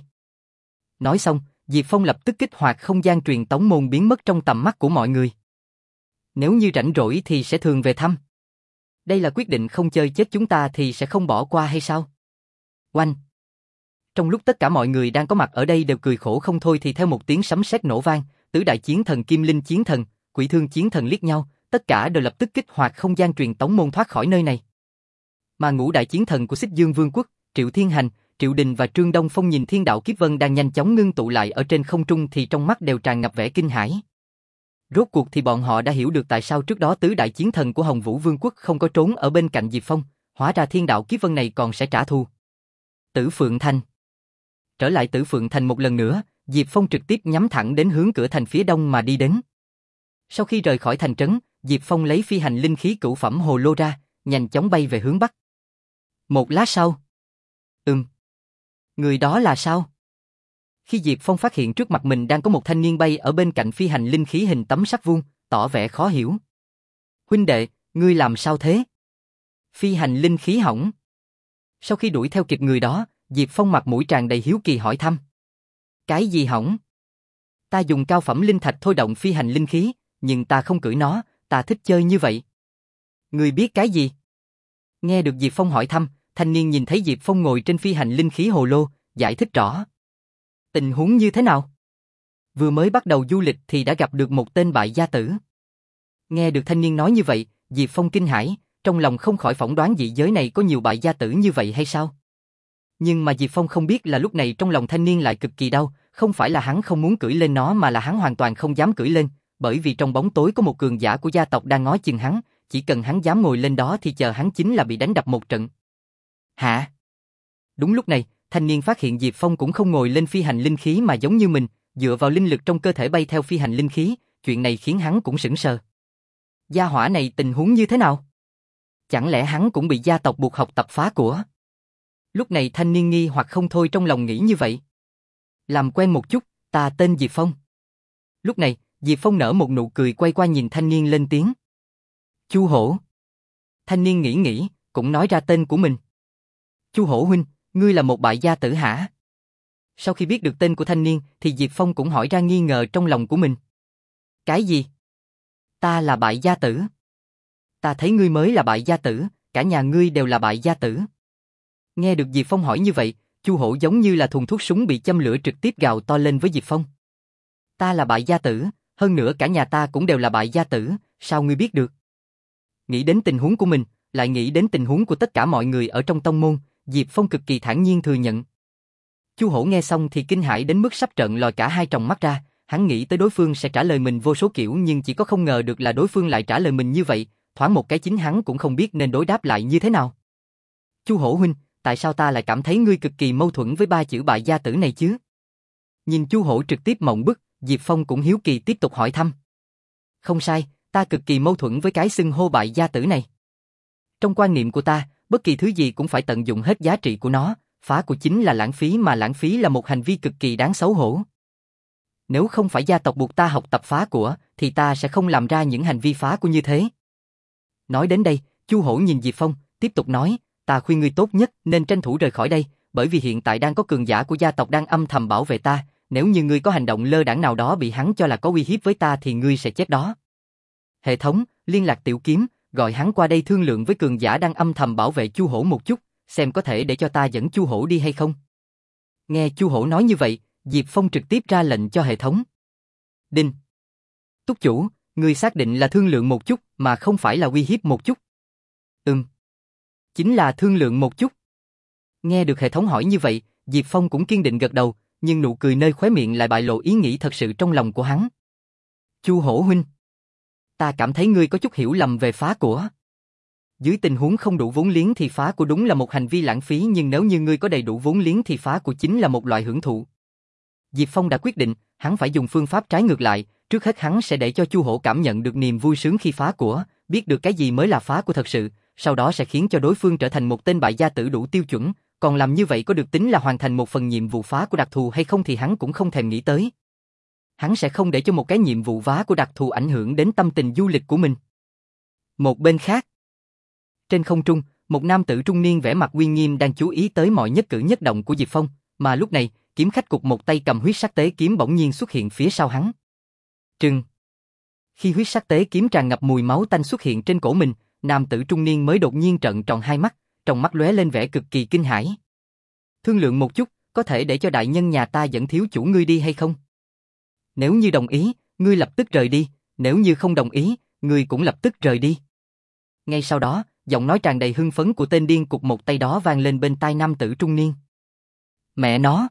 Nói xong, Diệp Phong lập tức kích hoạt không gian truyền tống môn biến mất trong tầm mắt của mọi người. Nếu như rảnh rỗi thì sẽ thường về thăm. Đây là quyết định không chơi chết chúng ta thì sẽ không bỏ qua hay sao? Oanh! Trong lúc tất cả mọi người đang có mặt ở đây đều cười khổ không thôi thì theo một tiếng sấm sét nổ vang, tứ đại chiến thần Kim Linh chiến thần, Quỷ Thương chiến thần liếc nhau, tất cả đều lập tức kích hoạt không gian truyền tống môn thoát khỏi nơi này. Mà ngũ đại chiến thần của Xích Dương Vương quốc, Triệu Thiên Hành, Triệu Đình và Trương Đông Phong nhìn thiên đạo kiếp vân đang nhanh chóng ngưng tụ lại ở trên không trung thì trong mắt đều tràn ngập vẻ kinh hãi. Rốt cuộc thì bọn họ đã hiểu được tại sao trước đó tứ đại chiến thần của Hồng Vũ Vương quốc không có trốn ở bên cạnh Diệp Phong, hóa ra thiên đạo kiếp vân này còn sẽ trả thù. Tử Phượng Thành. Trở lại Tử Phượng Thành một lần nữa, Diệp Phong trực tiếp nhắm thẳng đến hướng cửa thành phía đông mà đi đến. Sau khi rời khỏi thành trấn, Diệp Phong lấy phi hành linh khí cửu phẩm hồ lô ra, nhanh chóng bay về hướng bắc. Một lát sau. Ừm. Người đó là sao? Khi Diệp Phong phát hiện trước mặt mình đang có một thanh niên bay ở bên cạnh phi hành linh khí hình tấm sắt vuông, tỏ vẻ khó hiểu. Huynh đệ, ngươi làm sao thế? Phi hành linh khí hỏng. Sau khi đuổi theo kịp người đó, Diệp Phong mặt mũi tràn đầy hiếu kỳ hỏi thăm. Cái gì hỏng? Ta dùng cao phẩm linh thạch thôi động phi hành linh khí, nhưng ta không cưỡi nó, ta thích chơi như vậy. Ngươi biết cái gì? Nghe được Diệp Phong hỏi thăm, thanh niên nhìn thấy Diệp Phong ngồi trên phi hành linh khí hồ lô, giải thích rõ. Tình huống như thế nào? Vừa mới bắt đầu du lịch thì đã gặp được một tên bại gia tử. Nghe được thanh niên nói như vậy, Diệp Phong kinh hãi, trong lòng không khỏi phỏng đoán dị giới này có nhiều bại gia tử như vậy hay sao? Nhưng mà Diệp Phong không biết là lúc này trong lòng thanh niên lại cực kỳ đau, không phải là hắn không muốn cưỡi lên nó mà là hắn hoàn toàn không dám cưỡi lên, bởi vì trong bóng tối có một cường giả của gia tộc đang ngó chừng hắn, chỉ cần hắn dám ngồi lên đó thì chờ hắn chính là bị đánh đập một trận. Hả? Đúng lúc này, thanh niên phát hiện Diệp Phong cũng không ngồi lên phi hành linh khí mà giống như mình, dựa vào linh lực trong cơ thể bay theo phi hành linh khí, chuyện này khiến hắn cũng sửng sờ. Gia hỏa này tình huống như thế nào? Chẳng lẽ hắn cũng bị gia tộc buộc học tập phá của? Lúc này thanh niên nghi hoặc không thôi trong lòng nghĩ như vậy. Làm quen một chút, ta tên Diệp Phong. Lúc này, Diệp Phong nở một nụ cười quay qua nhìn thanh niên lên tiếng. Chu Hổ. Thanh niên nghĩ nghĩ, cũng nói ra tên của mình. Chu Hổ huynh, ngươi là một bại gia tử hả? Sau khi biết được tên của thanh niên thì Diệp Phong cũng hỏi ra nghi ngờ trong lòng của mình. Cái gì? Ta là bại gia tử. Ta thấy ngươi mới là bại gia tử, cả nhà ngươi đều là bại gia tử. Nghe được Diệp Phong hỏi như vậy, Chu Hổ giống như là thùng thuốc súng bị châm lửa trực tiếp gào to lên với Diệp Phong. Ta là bại gia tử, hơn nữa cả nhà ta cũng đều là bại gia tử, sao ngươi biết được? Nghĩ đến tình huống của mình, lại nghĩ đến tình huống của tất cả mọi người ở trong tông môn, Diệp Phong cực kỳ thản nhiên thừa nhận. Chu Hổ nghe xong thì kinh hãi đến mức sắp trợn lòi cả hai tròng mắt ra, hắn nghĩ tới đối phương sẽ trả lời mình vô số kiểu nhưng chỉ có không ngờ được là đối phương lại trả lời mình như vậy, thoáng một cái chính hắn cũng không biết nên đối đáp lại như thế nào. Chu Hổ huynh, tại sao ta lại cảm thấy ngươi cực kỳ mâu thuẫn với ba chữ bại gia tử này chứ? Nhìn Chu Hổ trực tiếp mộng bức, Diệp Phong cũng hiếu kỳ tiếp tục hỏi thăm. Không sai, ta cực kỳ mâu thuẫn với cái xưng hô bại gia tử này. Trong quan niệm của ta, bất kỳ thứ gì cũng phải tận dụng hết giá trị của nó, phá của chính là lãng phí mà lãng phí là một hành vi cực kỳ đáng xấu hổ. Nếu không phải gia tộc buộc ta học tập phá của, thì ta sẽ không làm ra những hành vi phá của như thế. Nói đến đây, Chu Hổ nhìn Diệp Phong, tiếp tục nói, ta khuyên ngươi tốt nhất nên tranh thủ rời khỏi đây, bởi vì hiện tại đang có cường giả của gia tộc đang âm thầm bảo vệ ta, nếu như ngươi có hành động lơ đãng nào đó bị hắn cho là có uy hiếp với ta thì ngươi sẽ chết đó. Hệ thống, liên lạc Tiểu Kiếm, gọi hắn qua đây thương lượng với cường giả đang âm thầm bảo vệ Chu Hổ một chút, xem có thể để cho ta dẫn Chu Hổ đi hay không. Nghe Chu Hổ nói như vậy, Diệp Phong trực tiếp ra lệnh cho hệ thống. Đinh. Túc chủ, ngươi xác định là thương lượng một chút mà không phải là uy hiếp một chút. Ừm. Chính là thương lượng một chút. Nghe được hệ thống hỏi như vậy, Diệp Phong cũng kiên định gật đầu, nhưng nụ cười nơi khóe miệng lại bại lộ ý nghĩ thật sự trong lòng của hắn. Chu Hổ huynh, ta cảm thấy ngươi có chút hiểu lầm về phá của. Dưới tình huống không đủ vốn liếng thì phá của đúng là một hành vi lãng phí, nhưng nếu như ngươi có đầy đủ vốn liếng thì phá của chính là một loại hưởng thụ. Diệp Phong đã quyết định, hắn phải dùng phương pháp trái ngược lại, trước hết hắn sẽ để cho Chu Hổ cảm nhận được niềm vui sướng khi phá của, biết được cái gì mới là phá của thật sự, sau đó sẽ khiến cho đối phương trở thành một tên bại gia tử đủ tiêu chuẩn, còn làm như vậy có được tính là hoàn thành một phần nhiệm vụ phá của đặc thù hay không thì hắn cũng không thèm nghĩ tới. Hắn sẽ không để cho một cái nhiệm vụ phá của đặc thù ảnh hưởng đến tâm tình du lịch của mình. Một bên khác, trên không trung, một nam tử trung niên vẻ mặt uy nghiêm đang chú ý tới mọi nhất cử nhất động của Diệp Phong, mà lúc này, kiếm khách cục một tay cầm huyết sắc tế kiếm bỗng nhiên xuất hiện phía sau hắn. Trừng. Khi huyết sắc tế kiếm tràn ngập mùi máu tanh xuất hiện trên cổ mình, nam tử trung niên mới đột nhiên trợn tròn hai mắt, trong mắt lóe lên vẻ cực kỳ kinh hãi. Thương lượng một chút, có thể để cho đại nhân nhà ta dẫn thiếu chủ ngươi đi hay không? Nếu như đồng ý, ngươi lập tức rời đi, nếu như không đồng ý, ngươi cũng lập tức rời đi. Ngay sau đó, giọng nói tràn đầy hưng phấn của tên điên cục một tay đó vang lên bên tai nam tử trung niên. Mẹ nó!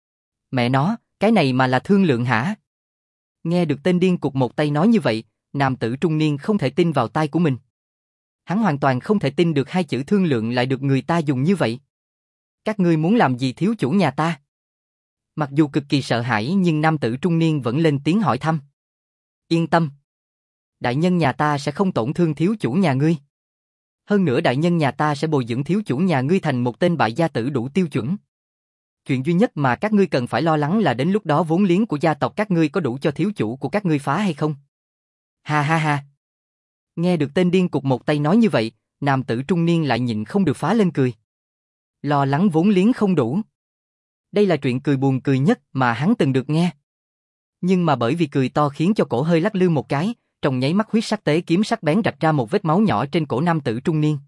Mẹ nó, cái này mà là thương lượng hả? Nghe được tên điên cục một tay nói như vậy, nam tử trung niên không thể tin vào tai của mình. Hắn hoàn toàn không thể tin được hai chữ thương lượng lại được người ta dùng như vậy. Các ngươi muốn làm gì thiếu chủ nhà ta? Mặc dù cực kỳ sợ hãi nhưng nam tử trung niên vẫn lên tiếng hỏi thăm. Yên tâm. Đại nhân nhà ta sẽ không tổn thương thiếu chủ nhà ngươi. Hơn nữa đại nhân nhà ta sẽ bồi dưỡng thiếu chủ nhà ngươi thành một tên bại gia tử đủ tiêu chuẩn. Chuyện duy nhất mà các ngươi cần phải lo lắng là đến lúc đó vốn liếng của gia tộc các ngươi có đủ cho thiếu chủ của các ngươi phá hay không. Ha ha ha. Nghe được tên điên cục một tay nói như vậy, nam tử trung niên lại nhịn không được phá lên cười. Lo lắng vốn liếng không đủ. Đây là chuyện cười buồn cười nhất mà hắn từng được nghe. Nhưng mà bởi vì cười to khiến cho cổ hơi lắc lư một cái, trong nháy mắt huyết sắc tế kiếm sắc bén rạch ra một vết máu nhỏ trên cổ nam tử trung niên.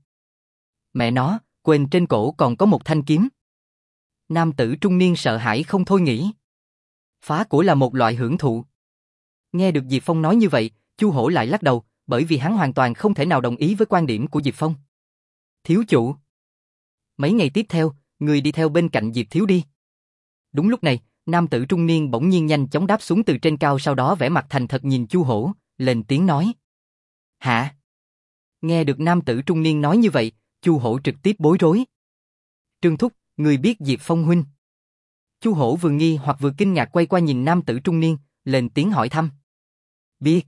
Mẹ nó, quên trên cổ còn có một thanh kiếm. Nam tử trung niên sợ hãi không thôi nghĩ. Phá của là một loại hưởng thụ. Nghe được Diệp Phong nói như vậy, Chu Hổ lại lắc đầu, bởi vì hắn hoàn toàn không thể nào đồng ý với quan điểm của Diệp Phong. Thiếu chủ. Mấy ngày tiếp theo, người đi theo bên cạnh Diệp Thiếu đi. Đúng lúc này, nam tử trung niên bỗng nhiên nhanh chóng đáp xuống từ trên cao, sau đó vẻ mặt thành thật nhìn Chu Hổ, lên tiếng nói. Hả? Nghe được nam tử trung niên nói như vậy, Chu Hổ trực tiếp bối rối. Trương Thúc, người biết Diệp Phong huynh? Chu Hổ vừa nghi hoặc vừa kinh ngạc quay qua nhìn nam tử trung niên, lên tiếng hỏi thăm. Biết.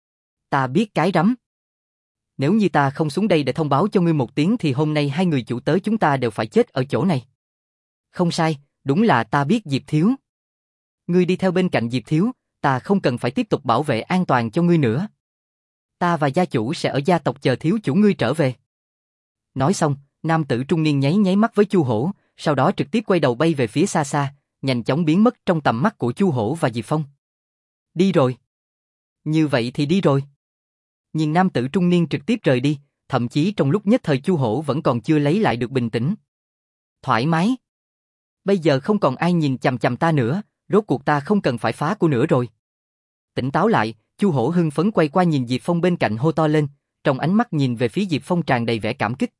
Ta biết cái rắm. Nếu như ta không xuống đây để thông báo cho ngươi một tiếng thì hôm nay hai người chủ tớ chúng ta đều phải chết ở chỗ này. Không sai, đúng là ta biết Diệp Thiếu. Ngươi đi theo bên cạnh Diệp Thiếu, ta không cần phải tiếp tục bảo vệ an toàn cho ngươi nữa. Ta và gia chủ sẽ ở gia tộc chờ thiếu chủ ngươi trở về. Nói xong, nam tử trung niên nháy nháy mắt với Chu Hổ, sau đó trực tiếp quay đầu bay về phía xa xa, nhanh chóng biến mất trong tầm mắt của Chu Hổ và Diệp Phong. Đi rồi. Như vậy thì đi rồi. Nhìn nam tử trung niên trực tiếp rời đi, thậm chí trong lúc nhất thời Chu Hổ vẫn còn chưa lấy lại được bình tĩnh. Thoải mái. Bây giờ không còn ai nhìn chằm chằm ta nữa, rốt cuộc ta không cần phải phá của nữa rồi. Tỉnh táo lại, Chu Hổ hưng phấn quay qua nhìn Diệp Phong bên cạnh hô to lên, trong ánh mắt nhìn về phía Diệp Phong tràn đầy vẻ cảm kích.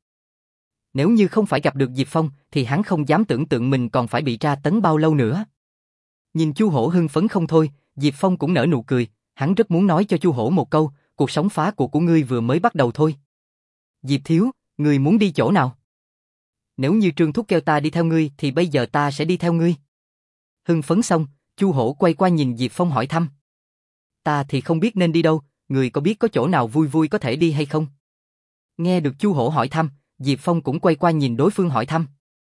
Nếu như không phải gặp được Diệp Phong thì hắn không dám tưởng tượng mình còn phải bị tra tấn bao lâu nữa. Nhìn Chu Hổ hưng phấn không thôi, Diệp Phong cũng nở nụ cười, hắn rất muốn nói cho Chu Hổ một câu, cuộc sống phá của của ngươi vừa mới bắt đầu thôi. Diệp Thiếu, ngươi muốn đi chỗ nào? Nếu như Trương Thúc kêu ta đi theo ngươi thì bây giờ ta sẽ đi theo ngươi. Hưng phấn xong, Chu Hổ quay qua nhìn Diệp Phong hỏi thăm. Ta thì không biết nên đi đâu, ngươi có biết có chỗ nào vui vui có thể đi hay không? Nghe được Chu Hổ hỏi thăm, Diệp Phong cũng quay qua nhìn đối phương hỏi thăm.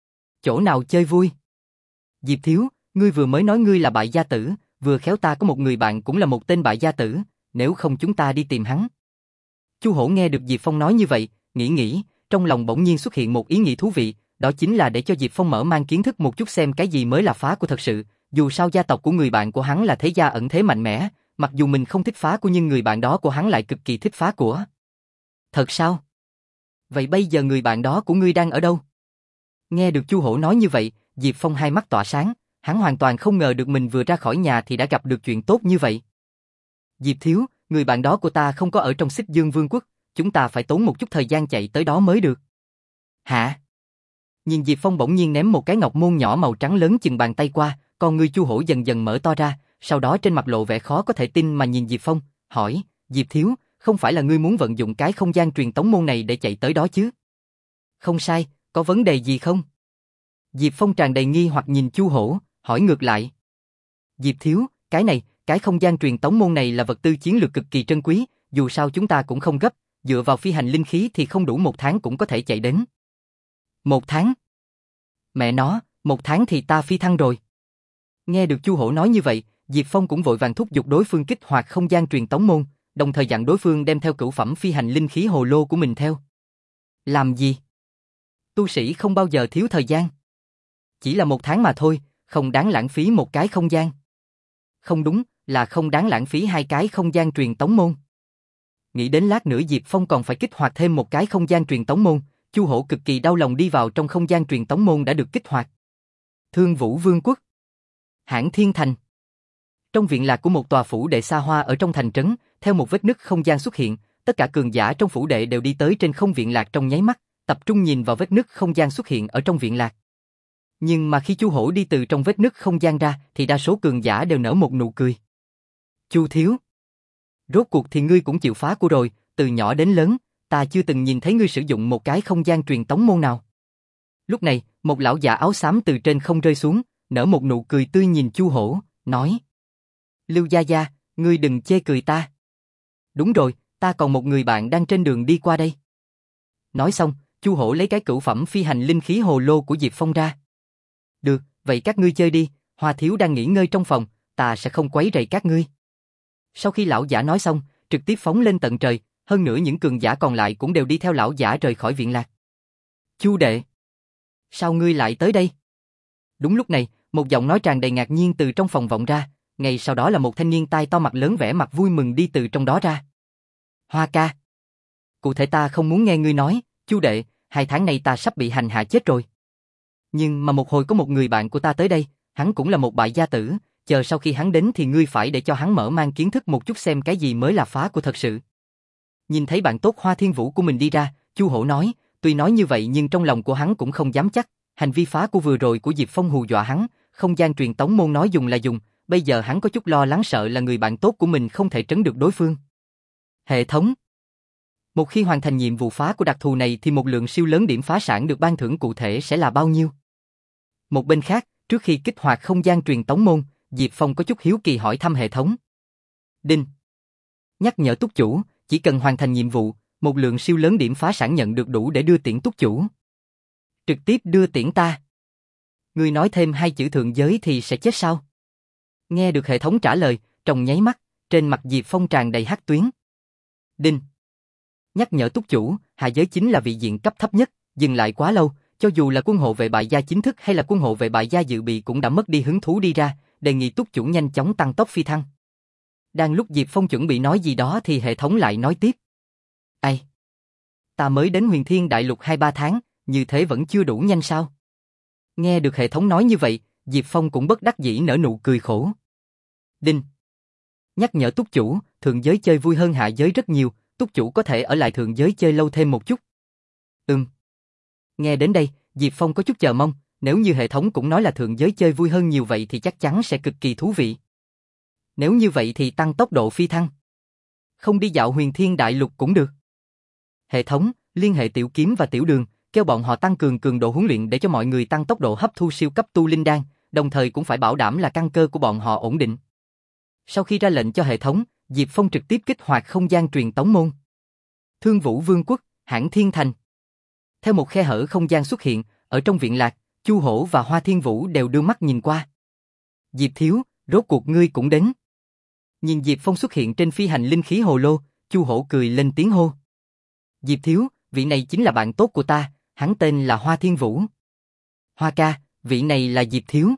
Chỗ nào chơi vui? Diệp Thiếu, ngươi vừa mới nói ngươi là bại gia tử, vừa khéo ta có một người bạn cũng là một tên bại gia tử, nếu không chúng ta đi tìm hắn. Chu Hổ nghe được Diệp Phong nói như vậy, nghĩ nghĩ, trong lòng bỗng nhiên xuất hiện một ý nghĩ thú vị, đó chính là để cho Diệp Phong mở mang kiến thức một chút xem cái gì mới là phá của thật sự, dù sao gia tộc của người bạn của hắn là thế gia ẩn thế mạnh mẽ, mặc dù mình không thích phá của nhưng người bạn đó của hắn lại cực kỳ thích phá của. Thật sao? Vậy bây giờ người bạn đó của ngươi đang ở đâu? Nghe được Chu Hổ nói như vậy, Diệp Phong hai mắt tỏa sáng, hắn hoàn toàn không ngờ được mình vừa ra khỏi nhà thì đã gặp được chuyện tốt như vậy. Diệp Thiếu, người bạn đó của ta không có ở trong Xích Dương Vương quốc, chúng ta phải tốn một chút thời gian chạy tới đó mới được. Hả? Nhìn Diệp Phong bỗng nhiên ném một cái ngọc môn nhỏ màu trắng lớn chừng bàn tay qua, con ngươi Chu Hổ dần dần mở to ra, sau đó trên mặt lộ vẻ khó có thể tin mà nhìn Diệp Phong, hỏi, Diệp Thiếu, không phải là ngươi muốn vận dụng cái không gian truyền tống môn này để chạy tới đó chứ? Không sai, có vấn đề gì không? Diệp Phong tràn đầy nghi hoặc nhìn Chu Hổ, hỏi ngược lại. Diệp Thiếu, cái này, cái không gian truyền tống môn này là vật tư chiến lược cực kỳ trân quý, dù sao chúng ta cũng không gấp, dựa vào phi hành linh khí thì không đủ một tháng cũng có thể chạy đến. Một tháng? Mẹ nó, một tháng thì ta phi thăng rồi. Nghe được Chu Hổ nói như vậy, Diệp Phong cũng vội vàng thúc giục đối phương kích hoạt không gian truyền tống môn, đồng thời dặn đối phương đem theo cửu phẩm phi hành linh khí hồ lô của mình theo. Làm gì? Tu sĩ không bao giờ thiếu thời gian. Chỉ là một tháng mà thôi, không đáng lãng phí một cái không gian. Không đúng, là không đáng lãng phí hai cái không gian truyền tống môn. Nghĩ đến lát nữa Diệp Phong còn phải kích hoạt thêm một cái không gian truyền tống môn, Chu Hổ cực kỳ đau lòng đi vào trong không gian truyền tống môn đã được kích hoạt. Thương Vũ Vương quốc, Hãn Thiên Thành. Trong viện lạc của một tòa phủ đệ xa hoa ở trong thành trấn, theo một vết nứt không gian xuất hiện, tất cả cường giả trong phủ đệ đều đi tới trên không viện lạc trong nháy mắt, tập trung nhìn vào vết nứt không gian xuất hiện ở trong viện lạc. Nhưng mà khi Chu Hổ đi từ trong vết nứt không gian ra, thì đa số cường giả đều nở một nụ cười. Chu Thiếu, rốt cuộc thì ngươi cũng chịu phá của rồi, từ nhỏ đến lớn, ta chưa từng nhìn thấy ngươi sử dụng một cái không gian truyền tống môn nào. Lúc này, một lão già áo xám từ trên không rơi xuống, nở một nụ cười tươi nhìn Chu Hổ, nói: Lưu Gia Gia, ngươi đừng chê cười ta. Đúng rồi, ta còn một người bạn đang trên đường đi qua đây. Nói xong, Chu Hổ lấy cái cửu phẩm phi hành linh khí hồ lô của Diệp Phong ra. Được, vậy các ngươi chơi đi, Hoa thiếu đang nghỉ ngơi trong phòng, ta sẽ không quấy rầy các ngươi. Sau khi lão giả nói xong, trực tiếp phóng lên tận trời, hơn nữa những cường giả còn lại cũng đều đi theo lão giả rời khỏi viện lạc. Chu đệ, sao ngươi lại tới đây? Đúng lúc này, một giọng nói tràn đầy ngạc nhiên từ trong phòng vọng ra, ngay sau đó là một thanh niên tai to mặt lớn vẻ mặt vui mừng đi từ trong đó ra. Hoa ca. Cụ thể ta không muốn nghe ngươi nói, Chu đệ, hai tháng nay ta sắp bị hành hạ chết rồi. Nhưng mà một hồi có một người bạn của ta tới đây, hắn cũng là một bại gia tử, chờ sau khi hắn đến thì ngươi phải để cho hắn mở mang kiến thức một chút xem cái gì mới là phá của thật sự. Nhìn thấy bạn tốt Hoa Thiên Vũ của mình đi ra, Chu Hổ nói, tuy nói như vậy nhưng trong lòng của hắn cũng không dám chắc, hành vi phá của vừa rồi của Diệp Phong hù dọa hắn, không gian truyền tống môn nói dùng là dùng, bây giờ hắn có chút lo lắng sợ là người bạn tốt của mình không thể trấn được đối phương. Hệ thống. Một khi hoàn thành nhiệm vụ phá của đặc thù này thì một lượng siêu lớn điểm phá sản được ban thưởng cụ thể sẽ là bao nhiêu? Một bên khác, trước khi kích hoạt không gian truyền tống môn, Diệp Phong có chút hiếu kỳ hỏi thăm hệ thống. Đinh. Nhắc nhở túc chủ, chỉ cần hoàn thành nhiệm vụ, một lượng siêu lớn điểm phá sản nhận được đủ để đưa tiễn túc chủ. Trực tiếp đưa tiễn ta. Ngươi nói thêm hai chữ thượng giới thì sẽ chết sao? Nghe được hệ thống trả lời, trong nháy mắt, trên mặt Diệp Phong tràn đầy hắc tuyến. Đinh. Nhắc nhở túc chủ, hạ giới chính là vị diện cấp thấp nhất, dừng lại quá lâu, cho dù là quân hộ vệ bại gia chính thức hay là quân hộ vệ bại gia dự bị cũng đã mất đi hứng thú đi ra, đề nghị túc chủ nhanh chóng tăng tốc phi thăng. Đang lúc Diệp Phong chuẩn bị nói gì đó thì hệ thống lại nói tiếp. Ai? Ta mới đến Huyền Thiên Đại Lục hai ba tháng, như thế vẫn chưa đủ nhanh sao? Nghe được hệ thống nói như vậy, Diệp Phong cũng bất đắc dĩ nở nụ cười khổ. Đinh. Nhắc nhở túc chủ, thượng giới chơi vui hơn hạ giới rất nhiều, túc chủ có thể ở lại thượng giới chơi lâu thêm một chút. Ừm. Nghe đến đây, Diệp Phong có chút chờ mong, nếu như hệ thống cũng nói là thượng giới chơi vui hơn nhiều vậy thì chắc chắn sẽ cực kỳ thú vị. Nếu như vậy thì tăng tốc độ phi thăng. Không đi dạo Huyền Thiên Đại Lục cũng được. Hệ thống, liên hệ Tiểu Kiếm và Tiểu Đường, kêu bọn họ tăng cường cường độ huấn luyện để cho mọi người tăng tốc độ hấp thu siêu cấp tu linh đan, đồng thời cũng phải bảo đảm là căn cơ của bọn họ ổn định. Sau khi ra lệnh cho hệ thống, Diệp Phong trực tiếp kích hoạt không gian truyền tống môn. Thương Vũ Vương quốc, Hãn Thiên Thành. Theo một khe hở không gian xuất hiện, ở trong viện lạc, Chu Hổ và Hoa Thiên Vũ đều đưa mắt nhìn qua. Diệp thiếu, rốt cuộc ngươi cũng đến. Nhìn Diệp Phong xuất hiện trên phi hành linh khí hồ lô, Chu Hổ cười lên tiếng hô. Diệp thiếu, vị này chính là bạn tốt của ta, hắn tên là Hoa Thiên Vũ. Hoa ca, vị này là Diệp thiếu.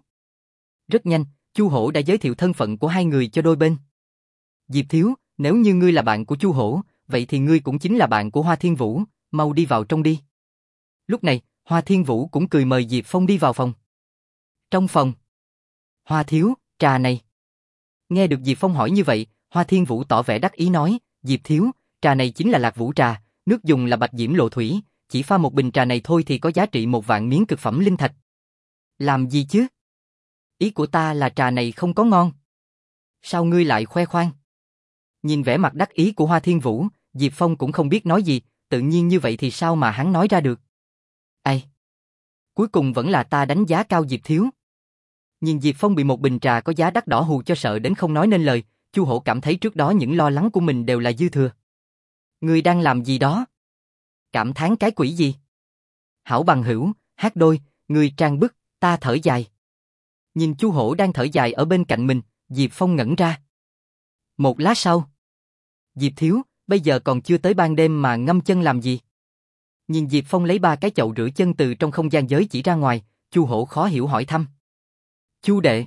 Rất nhanh, Chu Hổ đã giới thiệu thân phận của hai người cho đôi bên. Diệp thiếu, nếu như ngươi là bạn của Chu Hổ, vậy thì ngươi cũng chính là bạn của Hoa Thiên Vũ, mau đi vào trong đi. Lúc này, Hoa Thiên Vũ cũng cười mời Diệp Phong đi vào phòng. Trong phòng. Hoa thiếu, trà này. Nghe được Diệp Phong hỏi như vậy, Hoa Thiên Vũ tỏ vẻ đắc ý nói, Diệp thiếu, trà này chính là Lạc Vũ trà, nước dùng là bạch diễm lộ thủy, chỉ pha một bình trà này thôi thì có giá trị một vạn miếng cực phẩm linh thạch. Làm gì chứ? Ý của ta là trà này không có ngon. Sao ngươi lại khoe khoang? Nhìn vẻ mặt đắc ý của Hoa Thiên Vũ, Diệp Phong cũng không biết nói gì, tự nhiên như vậy thì sao mà hắn nói ra được. Ai? Cuối cùng vẫn là ta đánh giá cao Diệp thiếu. Nhìn Diệp Phong bị một bình trà có giá đắt đỏ hù cho sợ đến không nói nên lời, Chu Hổ cảm thấy trước đó những lo lắng của mình đều là dư thừa. Ngươi đang làm gì đó? Cảm thán cái quỷ gì? Hảo bằng hữu, hát đôi, ngươi trang bức, ta thở dài. Nhìn Chu Hổ đang thở dài ở bên cạnh mình, Diệp Phong ngẩn ra. Một lát sau. Diệp thiếu, bây giờ còn chưa tới ban đêm mà ngâm chân làm gì? Nhìn Diệp Phong lấy ba cái chậu rửa chân từ trong không gian giới chỉ ra ngoài, Chu Hổ khó hiểu hỏi thăm. Chu đệ.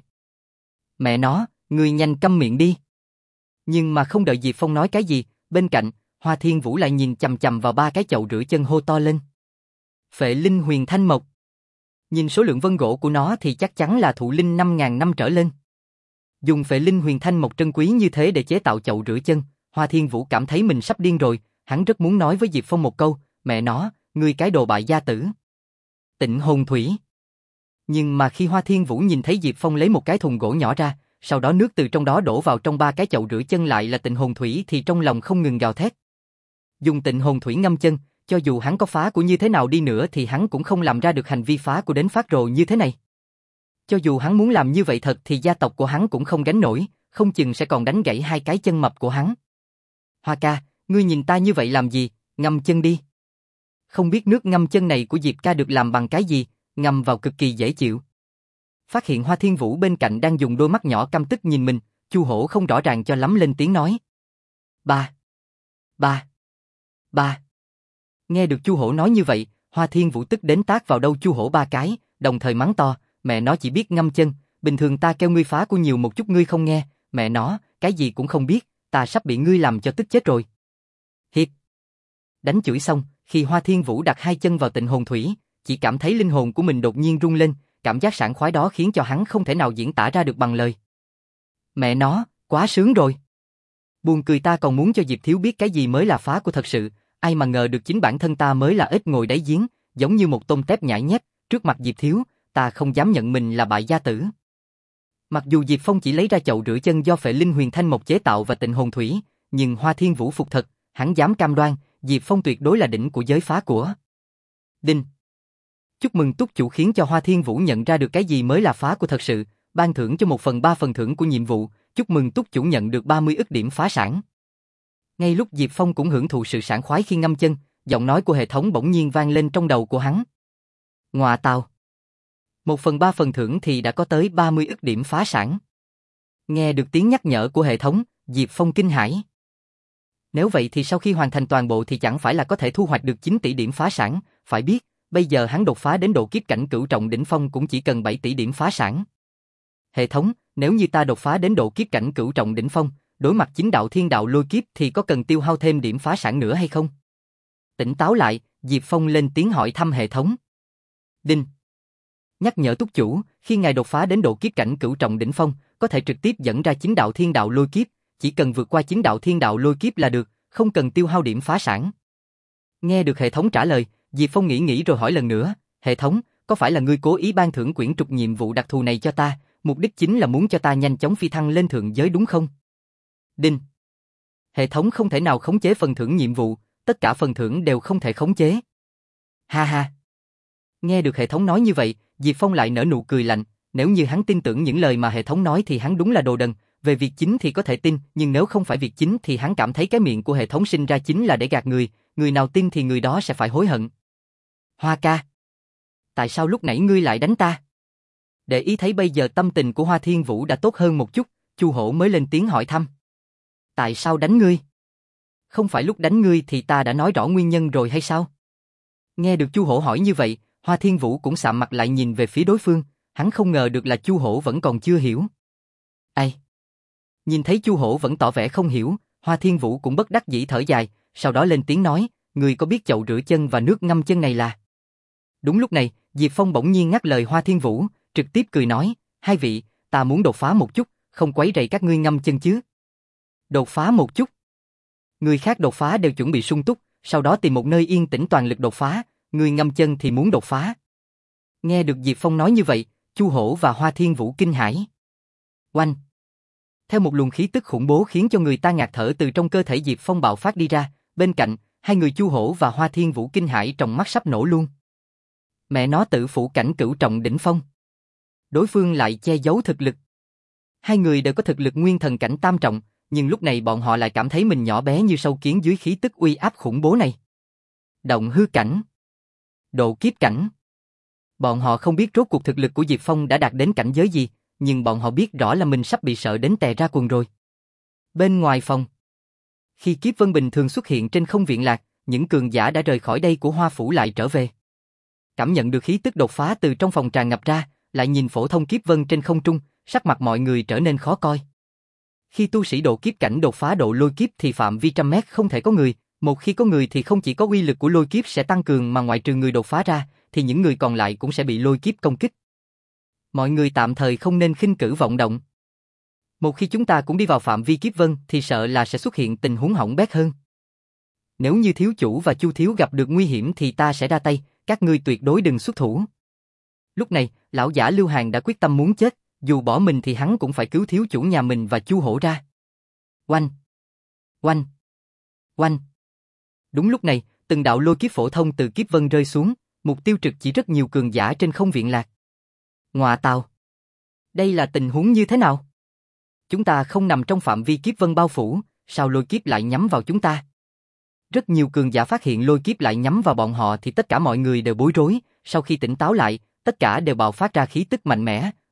Mẹ nó, ngươi nhanh câm miệng đi. Nhưng mà không đợi Diệp Phong nói cái gì, bên cạnh, Hoa Thiên Vũ lại nhìn chằm chằm vào ba cái chậu rửa chân hô to lên. Phệ linh huyền thanh mộc. Nhìn số lượng vân gỗ của nó thì chắc chắn là thụ linh năm ngàn năm trở lên. Dùng phệ linh huyền thanh mộc trân quý như thế để chế tạo chậu rửa chân, Hoa Thiên Vũ cảm thấy mình sắp điên rồi, hắn rất muốn nói với Diệp Phong một câu, mẹ nó, ngươi cái đồ bại gia tử. Tịnh hồn thủy. Nhưng mà khi Hoa Thiên Vũ nhìn thấy Diệp Phong lấy một cái thùng gỗ nhỏ ra, sau đó nước từ trong đó đổ vào trong ba cái chậu rửa chân lại là tịnh hồn thủy thì trong lòng không ngừng gào thét. Dùng tịnh hồn thủy ngâm chân, cho dù hắn có phá của như thế nào đi nữa thì hắn cũng không làm ra được hành vi phá của đến phát rồ như thế này. Cho dù hắn muốn làm như vậy thật thì gia tộc của hắn cũng không gánh nổi, không chừng sẽ còn đánh gãy hai cái chân mập của hắn. Hoa ca, ngươi nhìn ta như vậy làm gì, ngâm chân đi. Không biết nước ngâm chân này của Diệp ca được làm bằng cái gì, ngâm vào cực kỳ dễ chịu. Phát hiện Hoa Thiên Vũ bên cạnh đang dùng đôi mắt nhỏ căm tức nhìn mình, Chu Hổ không rõ ràng cho lắm lên tiếng nói. Ba. Ba. Ba. Nghe được Chu Hổ nói như vậy, Hoa Thiên Vũ tức đến tát vào đầu Chu Hổ ba cái, đồng thời mắng to, mẹ nó chỉ biết ngâm chân, bình thường ta kêu ngươi phá của nhiều một chút ngươi không nghe, mẹ nó, cái gì cũng không biết, ta sắp bị ngươi làm cho tức chết rồi. Hiệp. Đánh chửi xong, khi Hoa Thiên Vũ đặt hai chân vào Tịnh Hồn Thủy, chỉ cảm thấy linh hồn của mình đột nhiên rung lên, cảm giác sảng khoái đó khiến cho hắn không thể nào diễn tả ra được bằng lời. Mẹ nó, quá sướng rồi. Buồn cười, ta còn muốn cho Diệp Thiếu biết cái gì mới là phá của thật sự, ai mà ngờ được chính bản thân ta mới là ếch ngồi đáy giếng, giống như một tôm tép nhãi nhép, trước mặt Diệp Thiếu, ta không dám nhận mình là bại gia tử. Mặc dù Diệp Phong chỉ lấy ra chậu rửa chân do Phệ Linh Huyền Thanh Mộc chế tạo và Tịnh Hồn Thủy, nhưng Hoa Thiên Vũ phục thật, hắn dám cam đoan, Diệp Phong tuyệt đối là đỉnh của giới phá của. Đinh. Chúc mừng túc chủ khiến cho Hoa Thiên Vũ nhận ra được cái gì mới là phá của thật sự, ban thưởng cho một phần ba phần thưởng của nhiệm vụ, chúc mừng túc chủ nhận được ba mươi ức điểm phá sản. Ngay lúc Diệp Phong cũng hưởng thụ sự sảng khoái khi ngâm chân, giọng nói của hệ thống bỗng nhiên vang lên trong đầu của hắn. Ngoà tào. Một phần ba phần thưởng thì đã có tới ba mươi ức điểm phá sản. Nghe được tiếng nhắc nhở của hệ thống, Diệp Phong kinh hãi. Nếu vậy thì sau khi hoàn thành toàn bộ thì chẳng phải là có thể thu hoạch được chín tỷ điểm phá sản, phải biết, bây giờ hắn đột phá đến độ kiếp cảnh cửu trọng đỉnh phong cũng chỉ cần bảy tỷ điểm phá sản. Hệ thống, nếu như ta đột phá đến độ kiếp cảnh cửu trọng đỉnh phong, đối mặt chính đạo thiên đạo lôi kiếp thì có cần tiêu hao thêm điểm phá sản nữa hay không? Tỉnh táo lại, Diệp Phong lên tiếng hỏi thăm hệ thống. Đinh. Nhắc nhở túc chủ, khi ngài đột phá đến độ kiếp cảnh cửu trọng đỉnh phong, có thể trực tiếp dẫn ra chính đạo thiên đạo lôi kiếp, chỉ cần vượt qua chính đạo thiên đạo lôi kiếp là được, không cần tiêu hao điểm phá sản. Nghe được hệ thống trả lời, Diệp Phong nghĩ nghĩ rồi hỏi lần nữa, hệ thống, có phải là ngươi cố ý ban thưởng quyển trục nhiệm vụ đặc thù này cho ta, mục đích chính là muốn cho ta nhanh chóng phi thăng lên thượng giới đúng không? Đinh. Hệ thống không thể nào khống chế phần thưởng nhiệm vụ, tất cả phần thưởng đều không thể khống chế. Ha ha. Nghe được hệ thống nói như vậy, Diệp Phong lại nở nụ cười lạnh, nếu như hắn tin tưởng những lời mà hệ thống nói thì hắn đúng là đồ đần, về việc chính thì có thể tin, nhưng nếu không phải việc chính thì hắn cảm thấy cái miệng của hệ thống sinh ra chính là để gạt người, người nào tin thì người đó sẽ phải hối hận. Hoa ca. Tại sao lúc nãy ngươi lại đánh ta? Để ý thấy bây giờ tâm tình của Hoa Thiên Vũ đã tốt hơn một chút, Chu Hổ mới lên tiếng hỏi thăm. Tại sao đánh ngươi? Không phải lúc đánh ngươi thì ta đã nói rõ nguyên nhân rồi hay sao? Nghe được Chu Hổ hỏi như vậy, Hoa Thiên Vũ cũng sạm mặt lại nhìn về phía đối phương, hắn không ngờ được là Chu Hổ vẫn còn chưa hiểu. Ai? Nhìn thấy Chu Hổ vẫn tỏ vẻ không hiểu, Hoa Thiên Vũ cũng bất đắc dĩ thở dài, sau đó lên tiếng nói, người có biết chậu rửa chân và nước ngâm chân này là? Đúng lúc này, Diệp Phong bỗng nhiên ngắt lời Hoa Thiên Vũ, trực tiếp cười nói, hai vị, ta muốn đột phá một chút, không quấy rầy các ngươi ngâm chân chứ. Đột phá một chút. Người khác đột phá đều chuẩn bị sung túc, sau đó tìm một nơi yên tĩnh toàn lực đột phá, người ngâm chân thì muốn đột phá. Nghe được Diệp Phong nói như vậy, Chu Hổ và Hoa Thiên Vũ kinh hãi. Oanh! Theo một luồng khí tức khủng bố khiến cho người ta ngạt thở từ trong cơ thể Diệp Phong bạo phát đi ra, bên cạnh, hai người Chu Hổ và Hoa Thiên Vũ kinh hãi trong mắt sắp nổ luôn. Mẹ nó tự phụ cảnh cửu trọng đỉnh phong. Đối phương lại che giấu thực lực. Hai người đều có thực lực nguyên thần cảnh tam trọng, nhưng lúc này bọn họ lại cảm thấy mình nhỏ bé như sâu kiến dưới khí tức uy áp khủng bố này. Động hư cảnh. Độ kiếp cảnh. Bọn họ không biết rốt cuộc thực lực của Diệp Phong đã đạt đến cảnh giới gì, nhưng bọn họ biết rõ là mình sắp bị sợ đến tè ra quần rồi. Bên ngoài phòng, khi Kiếp Vân bình thường xuất hiện trên không viện lạc, những cường giả đã rời khỏi đây của Hoa Phủ lại trở về. Cảm nhận được khí tức đột phá từ trong phòng tràn ngập ra, lại nhìn phổ thông Kiếp Vân trên không trung, sắc mặt mọi người trở nên khó coi. Khi tu sĩ độ kiếp cảnh đột phá độ lôi kiếp thì phạm vi trăm mét không thể có người, một khi có người thì không chỉ có uy lực của lôi kiếp sẽ tăng cường mà ngoại trừ người đột phá ra, thì những người còn lại cũng sẽ bị lôi kiếp công kích. Mọi người tạm thời không nên khinh cử vọng động. Một khi chúng ta cũng đi vào phạm vi Kiếp Vân thì sợ là sẽ xuất hiện tình huống hỏng bét hơn. Nếu như thiếu chủ và Chu thiếu gặp được nguy hiểm thì ta sẽ ra tay, các ngươi tuyệt đối đừng xuất thủ. Lúc này, lão giả Lưu Hàn đã quyết tâm muốn chết, dù bỏ mình thì hắn cũng phải cứu thiếu chủ nhà mình và Chu Hổ ra. Oanh! Oanh! Oanh! Đúng lúc này, từng đạo lôi kiếp phổ thông từ Kiếp Vân rơi xuống, mục tiêu trực chỉ rất nhiều cường giả trên không viện lạc. Ngoạ tào! Đây là tình huống như thế nào? Chúng ta không nằm trong phạm vi Kiếp Vân bao phủ, sao lôi kiếp lại nhắm vào chúng ta? Rất nhiều cường giả phát hiện lôi kiếp lại nhắm vào bọn họ thì tất cả mọi người đều bối rối, sau khi tỉnh táo lại, tất cả đều bạo phát ra khí tức mạnh mẽ,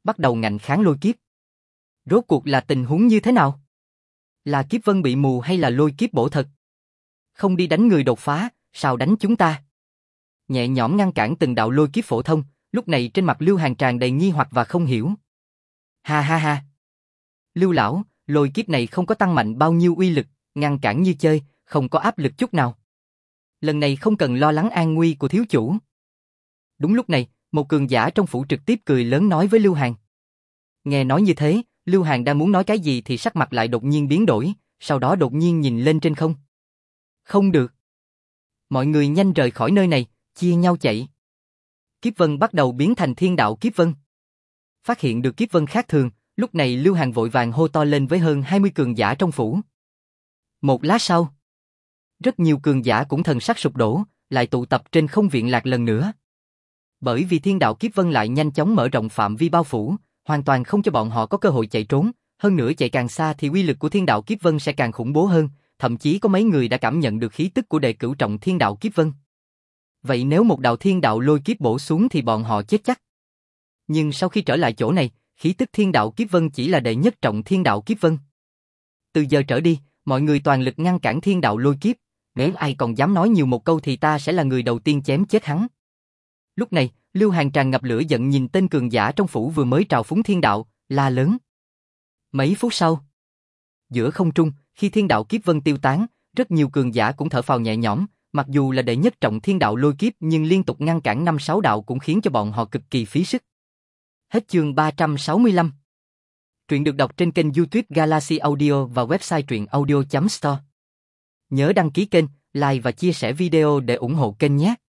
bắt đầu ngạnh kháng lôi kiếp. Rốt cuộc là tình huống như thế nào? Là kiếp vân bị mù hay là lôi kiếp bổ thật? Không đi đánh người đột phá, sao đánh chúng ta? Nhẹ nhõm ngăn cản từng đạo lôi kiếp phổ thông, lúc này trên mặt Lưu Hàn tràn đầy nghi hoặc và không hiểu. Ha ha ha. Lưu lão, lôi kiếp này không có tăng mạnh bao nhiêu uy lực, ngăn cản như chơi, không có áp lực chút nào. Lần này không cần lo lắng an nguy của thiếu chủ. Đúng lúc này, một cường giả trong phủ trực tiếp cười lớn nói với Lưu Hàn. Nghe nói như thế, Lưu Hàn đang muốn nói cái gì thì sắc mặt lại đột nhiên biến đổi, sau đó đột nhiên nhìn lên trên không. Không được. Mọi người nhanh rời khỏi nơi này, chia nhau chạy. Kiếp vân bắt đầu biến thành thiên đạo kiếp vân. Phát hiện được kiếp vân khác thường, lúc này Lưu Hàn vội vàng hô to lên với hơn hai mươi cường giả trong phủ. Một lát sau, rất nhiều cường giả cũng thần sắc sụp đổ, lại tụ tập trên không viện lạc lần nữa. Bởi vì thiên đạo kiếp vân lại nhanh chóng mở rộng phạm vi bao phủ, hoàn toàn không cho bọn họ có cơ hội chạy trốn, hơn nữa chạy càng xa thì uy lực của thiên đạo kiếp vân sẽ càng khủng bố hơn, thậm chí có mấy người đã cảm nhận được khí tức của đệ cửu trọng thiên đạo kiếp vân. Vậy nếu một đạo thiên đạo lôi kiếp bổ xuống thì bọn họ chết chắc. Nhưng sau khi trở lại chỗ này, khí tức thiên đạo kiếp vân chỉ là đệ nhất trọng thiên đạo kiếp vân. Từ giờ trở đi, mọi người toàn lực ngăn cản thiên đạo lôi kiếp, nếu ai còn dám nói nhiều một câu thì ta sẽ là người đầu tiên chém chết hắn. Lúc này, Lưu Hàn tràn ngập lửa giận nhìn tên cường giả trong phủ vừa mới trào phúng thiên đạo, la lớn. Mấy phút sau, giữa không trung, khi thiên đạo kiếp vân tiêu tán, rất nhiều cường giả cũng thở phào nhẹ nhõm, mặc dù là đệ nhất trọng thiên đạo lôi kiếp nhưng liên tục ngăn cản năm sáu đạo cũng khiến cho bọn họ cực kỳ phí sức. Hết chương ba trăm sáu mươi lăm. Truyện được đọc trên kênh YouTube Galaxy Audio và website truyện audio chấm store. Nhớ đăng ký kênh, like và chia sẻ video để ủng hộ kênh nhé.